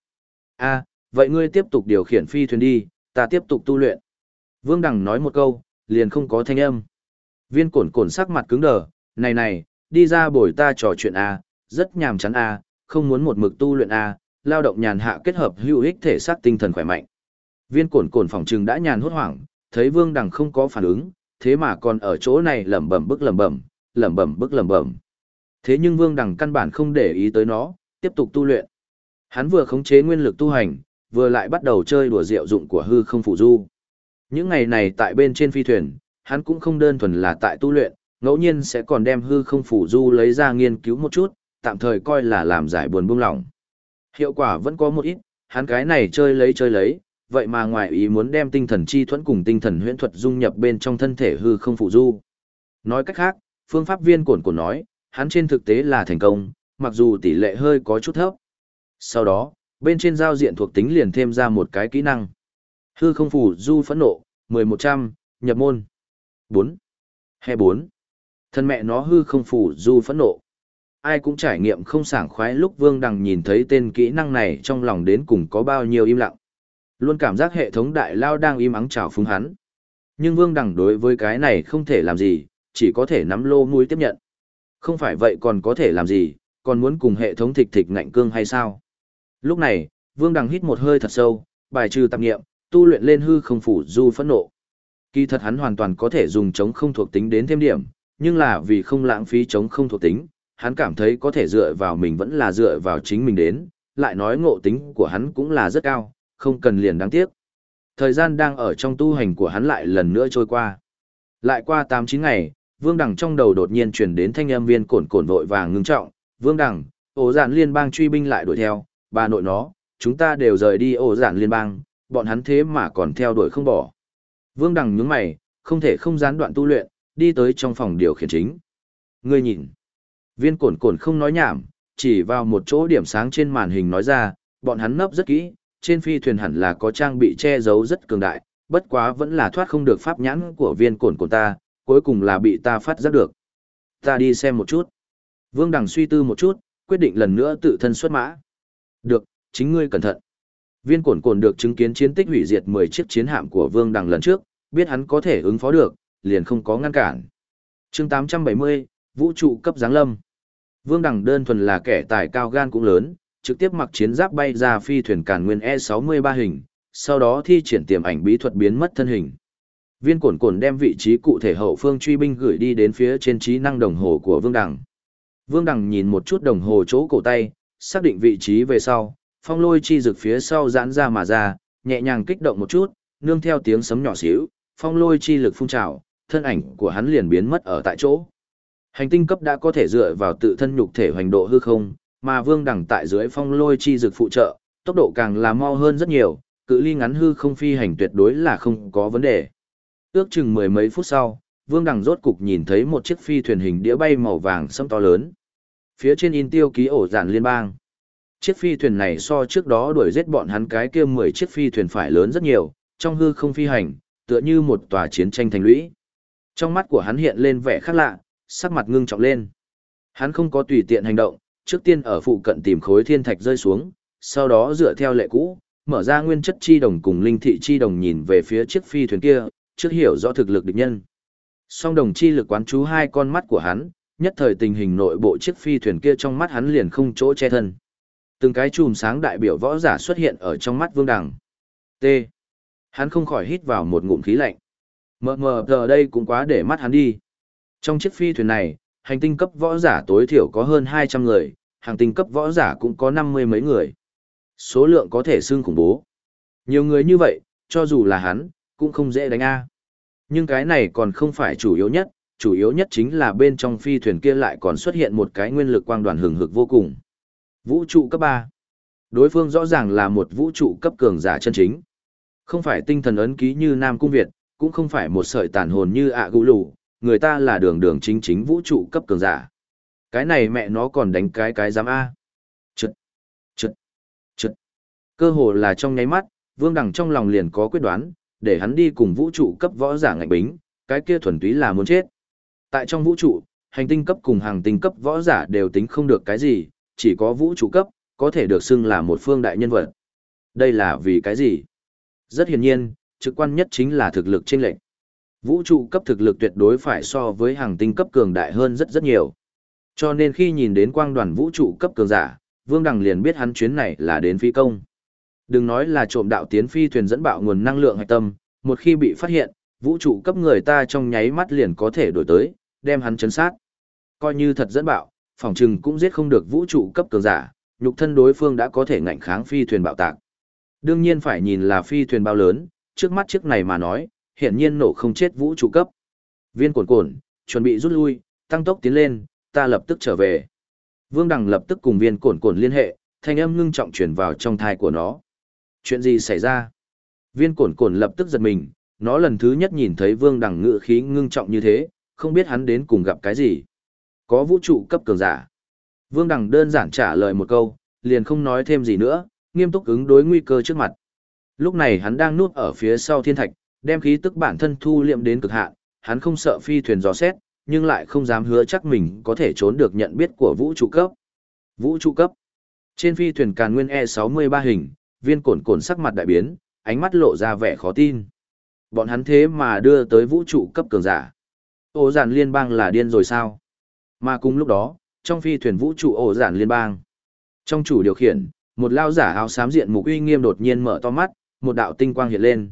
Speaker 1: Vậy ngươi tiếp tục điều khiển phi thuyền đi, ta tiếp tục tu luyện. Vương Đằng nói một câu, liền không có thanh âm. Viên Cổn Cổn sắc mặt cứng đờ, này, đi ra bồi ta trò chuyện a, rất nhàm chán a, không muốn một mực tu luyện a, lao động nhàn hạ kết hợp hữu ích thể xác tinh thần khỏe mạnh. Viên Cổn Cổn phòng trừng đã nhàn hốt hoảng, thấy Vương Đằng không có phản ứng, thế mà còn ở chỗ này lẩm bẩm bức lẩm bẩm, lẩm bẩm bức lẩm bẩm. Thế nhưng Vương Đằng căn bản không để ý tới nó, tiếp tục tu luyện. Hắn vừa khống chế nguyên lực tu hành, vừa lại bắt đầu chơi đùa diệu dụng của hư không phụ du. Những ngày này tại bên trên phi thuyền, hắn cũng không đơn thuần là tại tu luyện, ngẫu nhiên sẽ còn đem hư không phụ du lấy ra nghiên cứu một chút, tạm thời coi là làm giải buồn buông lỏng. Hiệu quả vẫn có một ít, hắn cái này chơi lấy, vậy mà ngoài ý muốn đem tinh thần chi thuẫn cùng tinh thần huyễn thuật dung nhập bên trong thân thể hư không phụ du. Nói cách khác, phương pháp Viên Cổn Cổn nói, hắn trên thực tế là thành công, mặc dù tỷ lệ hơi có chút thấp. Sau đó, bên trên giao diện thuộc tính liền thêm ra một cái kỹ năng. Hư không phụ du phẫn nộ, 1100, nhập môn. 4. He 4. Thân mẹ nó hư không phụ du phẫn nộ. Ai cũng trải nghiệm không sảng khoái lúc Vương Đằng nhìn thấy tên kỹ năng này trong lòng đến cùng có bao nhiêu im lặng. Luôn cảm giác hệ thống đại lao đang im ắng chào phúng hắn. Nhưng Vương Đằng đối với cái này không thể làm gì, chỉ có thể nắm lô mũi tiếp nhận. Không phải vậy còn có thể làm gì, còn muốn cùng hệ thống thịch thịch ngạnh cương hay sao? Lúc này, Vương Đằng hít một hơi thật sâu, bài trừ tạp nghiệm, tu luyện lên hư không phủ du phẫn nộ. Kỳ thật hắn hoàn toàn có thể dùng chống không thuộc tính đến thêm điểm, nhưng là vì không lãng phí chống không thuộc tính, hắn cảm thấy có thể dựa vào mình vẫn là dựa vào chính mình đến, lại nói ngộ tính của hắn cũng là rất cao, không cần liền đáng tiếc. Thời gian đang ở trong tu hành của hắn lại lần nữa trôi qua. Lại qua 8-9 ngày, Vương Đằng trong đầu đột nhiên truyền đến thanh âm viên cồn cồn vội vàng ngưng trọng, Vương Đằng, ổ dạn liên bang truy binh lại đuổi theo, bà nội nó, chúng ta đều rời đi ổ dạn liên bang, bọn hắn thế mà còn theo đuổi không bỏ. Vương Đằng nhướng mày, không thể không gián đoạn tu luyện, đi tới trong phòng điều khiển chính. Ngươi nhìn, viên cồn cồn không nói nhảm, chỉ vào một chỗ điểm sáng trên màn hình nói ra, bọn hắn nấp rất kỹ, trên phi thuyền hẳn là có trang bị che giấu rất cường đại, bất quá vẫn là thoát không được pháp nhãn của viên cồn cồn ta, cuối cùng là bị ta phát giác được. Ta đi xem một chút. Vương Đằng suy tư một chút, quyết định lần nữa tự thân xuất mã. Được, chính ngươi cẩn thận. Viên cồn cồn được chứng kiến chiến tích hủy diệt 10 chiếc chiến hạm của Vương Đằng lần trước, biết hắn có thể ứng phó được, liền không có ngăn cản. Chương 870, vũ trụ cấp giáng lâm. Vương Đằng đơn thuần là kẻ tài cao gan cũng lớn, trực tiếp mặc chiến giáp bay ra phi thuyền Càn Nguyên E63 hình, sau đó thi triển tiềm ảnh bí thuật biến mất thân hình. Viên cồn cồn đem vị trí cụ thể hậu phương truy binh gửi đi đến phía trên trí năng đồng hồ của Vương Đằng. Vương Đằng nhìn một chút đồng hồ chỗ cổ tay, xác định vị trí về sau, phong lôi chi rực phía sau giãn ra mà ra, nhẹ nhàng kích động một chút, nương theo tiếng sấm nhỏ xíu, phong lôi chi lực phun trào, thân ảnh của hắn liền biến mất ở tại chỗ. Hành tinh cấp đã có thể dựa vào tự thân nhục thể hoành độ hư không, mà Vương Đằng tại dưới phong lôi chi dược phụ trợ, tốc độ càng là mau hơn rất nhiều, cự ly ngắn hư không phi hành tuyệt đối là không có vấn đề. Ước chừng mười mấy phút sau, Vương Đằng rốt cục nhìn thấy một chiếc phi thuyền hình đĩa bay màu vàng sẫm to lớn. Phía trên in tiêu ký ổ dạn liên bang. Chiếc phi thuyền này so trước đó đuổi giết bọn hắn cái kia 10 chiếc phi thuyền phải lớn rất nhiều, trong hư không phi hành, tựa như một tòa chiến tranh thành lũy. Trong mắt của hắn hiện lên vẻ khác lạ, sắc mặt ngưng trọng lên. Hắn không có tùy tiện hành động, trước tiên ở phụ cận tìm khối thiên thạch rơi xuống, sau đó dựa theo lệ cũ, mở ra nguyên chất chi đồng cùng linh thị chi đồng nhìn về phía chiếc phi thuyền kia, trước hiểu rõ thực lực địch nhân. Song đồng chi lực quán chú hai con mắt của hắn, nhất thời tình hình nội bộ chiếc phi thuyền kia trong mắt hắn liền không chỗ che thân. Từng cái chùm sáng đại biểu võ giả xuất hiện ở trong mắt Vương Đằng. T. Hắn không khỏi hít vào một ngụm khí lạnh. Mờ giờ đây cũng quá để mắt hắn đi. Trong chiếc phi thuyền này, hành tinh cấp võ giả tối thiểu có hơn 200 người, hàng tinh cấp võ giả cũng có 50 mấy người. Số lượng có thể xưng khủng bố. Nhiều người như vậy, cho dù là hắn, cũng không dễ đánh A. Nhưng cái này còn không phải chủ yếu nhất chính là bên trong phi thuyền kia lại còn xuất hiện một cái nguyên lực quang đoàn hừng hực vô cùng. Vũ trụ cấp 3. Đối phương rõ ràng là một vũ trụ cấp cường giả chân chính. Không phải tinh thần ấn ký như Nam Cung Việt, cũng không phải một sợi tàn hồn như ạ gũ lù, người ta là đường đường chính chính vũ trụ cấp cường giả. Cái này mẹ nó còn đánh cái giám A. Trượt, trượt, trượt. Cơ hồ là trong nháy mắt, Vương Đằng trong lòng liền có quyết đoán, để hắn đi cùng vũ trụ cấp võ giả ngạnh bính, cái kia thuần túy là muốn chết. Tại trong vũ trụ, hành tinh cấp cùng hàng tinh cấp võ giả đều tính không được cái gì, chỉ có vũ trụ cấp, có thể được xưng là một phương đại nhân vật. Đây là vì cái gì? Rất hiển nhiên, trực quan nhất chính là thực lực chênh lệch. Vũ trụ cấp thực lực tuyệt đối phải so với hàng tinh cấp cường đại hơn rất nhiều. Cho nên khi nhìn đến quang đoàn vũ trụ cấp cường giả, Vương Đằng liền biết hắn chuyến này là đến phi công. Đừng nói là trộm đạo tiến phi thuyền dẫn bạo nguồn năng lượng hạch tâm, một khi bị phát hiện, vũ trụ cấp người ta trong nháy mắt liền có thể đổi tới, đem hắn chấn sát. Coi như thật dẫn bạo, phỏng chừng cũng giết không được vũ trụ cấp cường giả, nhục thân đối phương đã có thể ngạnh kháng phi thuyền bạo tạc. Đương nhiên phải nhìn là phi thuyền bao lớn, trước mắt chiếc này mà nói, hiển nhiên nổ không chết vũ trụ cấp. Viên cồn cồn, chuẩn bị rút lui, tăng tốc tiến lên, ta lập tức trở về. Vương Đằng lập tức cùng viên cồn cồn liên hệ, thanh âm ngưng trọng truyền vào trong thai của nó. Chuyện gì xảy ra? Viên cồn cồn lập tức giật mình, nó lần thứ nhất nhìn thấy Vương Đằng ngự khí ngưng trọng như thế, không biết hắn đến cùng gặp cái gì. Có vũ trụ cấp cường giả. Vương Đằng đơn giản trả lời một câu, liền không nói thêm gì nữa, nghiêm túc ứng đối nguy cơ trước mặt. Lúc này hắn đang núp ở phía sau thiên thạch, đem khí tức bản thân thu liệm đến cực hạn, hắn không sợ phi thuyền dò xét, nhưng lại không dám hứa chắc mình có thể trốn được nhận biết của vũ trụ cấp. Vũ trụ cấp. Trên phi thuyền Càn Nguyên E63 hình, viên cồn cồn sắc mặt đại biến, ánh mắt lộ ra vẻ khó tin. Bọn hắn thế mà đưa tới vũ trụ cấp cường giả. Ổ dạn liên bang là điên rồi sao? Mà cùng lúc đó, trong phi thuyền vũ trụ ổ dạn liên bang, trong chủ điều khiển, một lao giả áo xám diện mục uy nghiêm đột nhiên mở to mắt, một đạo tinh quang hiện lên,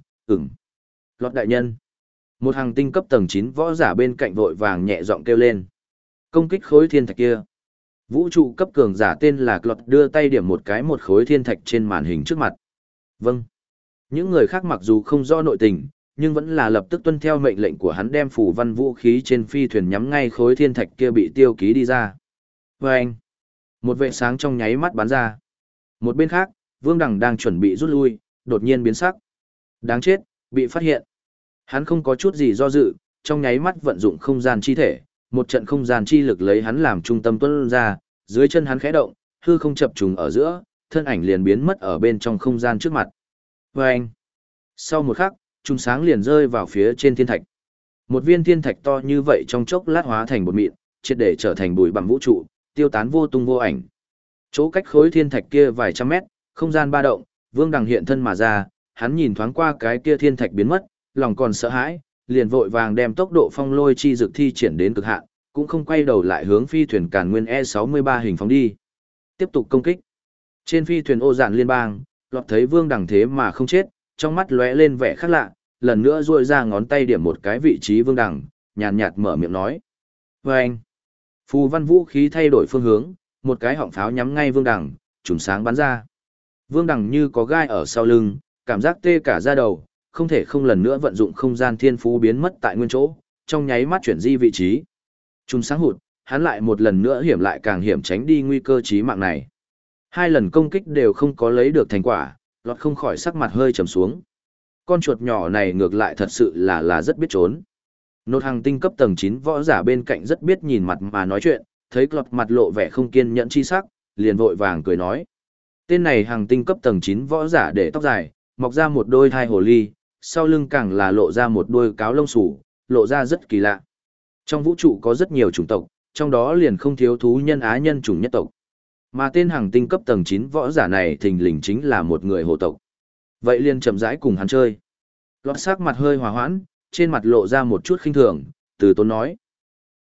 Speaker 1: Lọt đại nhân. Một hàng tinh cấp tầng 9 võ giả bên cạnh vội vàng nhẹ giọng kêu lên. Công kích khối thiên thạch kia. Vũ trụ cấp cường giả tên là Lọt đưa tay điểm một khối thiên thạch trên màn hình trước mặt. Vâng. Những người khác mặc dù không rõ nội tình, nhưng vẫn là lập tức tuân theo mệnh lệnh của hắn đem phủ văn vũ khí trên phi thuyền nhắm ngay khối thiên thạch kia bị tiêu ký đi ra. Vâng! Một vệ sáng trong nháy mắt bắn ra. Một bên khác, Vương Đằng đang chuẩn bị rút lui, đột nhiên biến sắc. Đáng chết, bị phát hiện. Hắn không có chút gì do dự, trong nháy mắt vận dụng không gian chi thể, một trận không gian chi lực lấy hắn làm trung tâm tuôn ra, dưới chân hắn khẽ động, hư không chập trùng ở giữa, thân ảnh liền biến mất ở bên trong không gian trước mặt. Vâng! Sau một khắc, chùm sáng liền rơi vào phía trên thiên thạch. Một viên thiên thạch to như vậy trong chốc lát hóa thành bột mịn, triệt để trở thành bụi bặm vũ trụ, tiêu tán vô tung vô ảnh. Chỗ cách khối thiên thạch kia vài trăm mét, không gian ba động, Vương Đằng hiện thân mà ra, hắn nhìn thoáng qua cái kia thiên thạch biến mất, lòng còn sợ hãi, liền vội vàng đem tốc độ phong lôi chi dược thi triển đến cực hạn, cũng không quay đầu lại hướng phi thuyền Càn Nguyên E63 hình phóng đi. Tiếp tục công kích. Trên phi thuyền Ô Dạn Liên bang, lọt thấy Vương Đằng thế mà không chết, trong mắt lóe lên vẻ khác lạ, lần nữa duỗi ra ngón tay điểm một cái vị trí Vương Đằng, nhàn nhạt mở miệng nói: "Oeng!" Phù văn vũ khí thay đổi phương hướng, một cái họng pháo nhắm ngay Vương Đằng, chùm sáng bắn ra. Vương Đằng như có gai ở sau lưng, cảm giác tê cả da đầu, không thể không lần nữa vận dụng không gian thiên phú biến mất tại nguyên chỗ, trong nháy mắt chuyển di vị trí. Chùm sáng hụt, hắn lại một lần nữa hiểm lại càng hiểm tránh đi nguy cơ chí mạng này. Hai lần công kích đều không có lấy được thành quả, lọt không khỏi sắc mặt hơi trầm xuống. Con chuột nhỏ này ngược lại thật sự là rất biết trốn. Nột hàng tinh cấp tầng 9 võ giả bên cạnh rất biết nhìn mặt mà nói chuyện, thấy lọt mặt lộ vẻ không kiên nhẫn chi sắc, liền vội vàng cười nói. Tên này hàng tinh cấp tầng 9 võ giả để tóc dài, mọc ra một đôi thai hồ ly, sau lưng càng là lộ ra một đôi cáo lông xù, lộ ra rất kỳ lạ. Trong vũ trụ có rất nhiều chủng tộc, trong đó liền không thiếu thú nhân á nhân chủng nhất tộc. Mà tên hàng tinh cấp tầng 9 võ giả này thình lình chính là một người hồ tộc. Vậy liền chậm rãi cùng hắn chơi. Lọt sắc mặt hơi hòa hoãn, trên mặt lộ ra một chút khinh thường, từ tốn nói.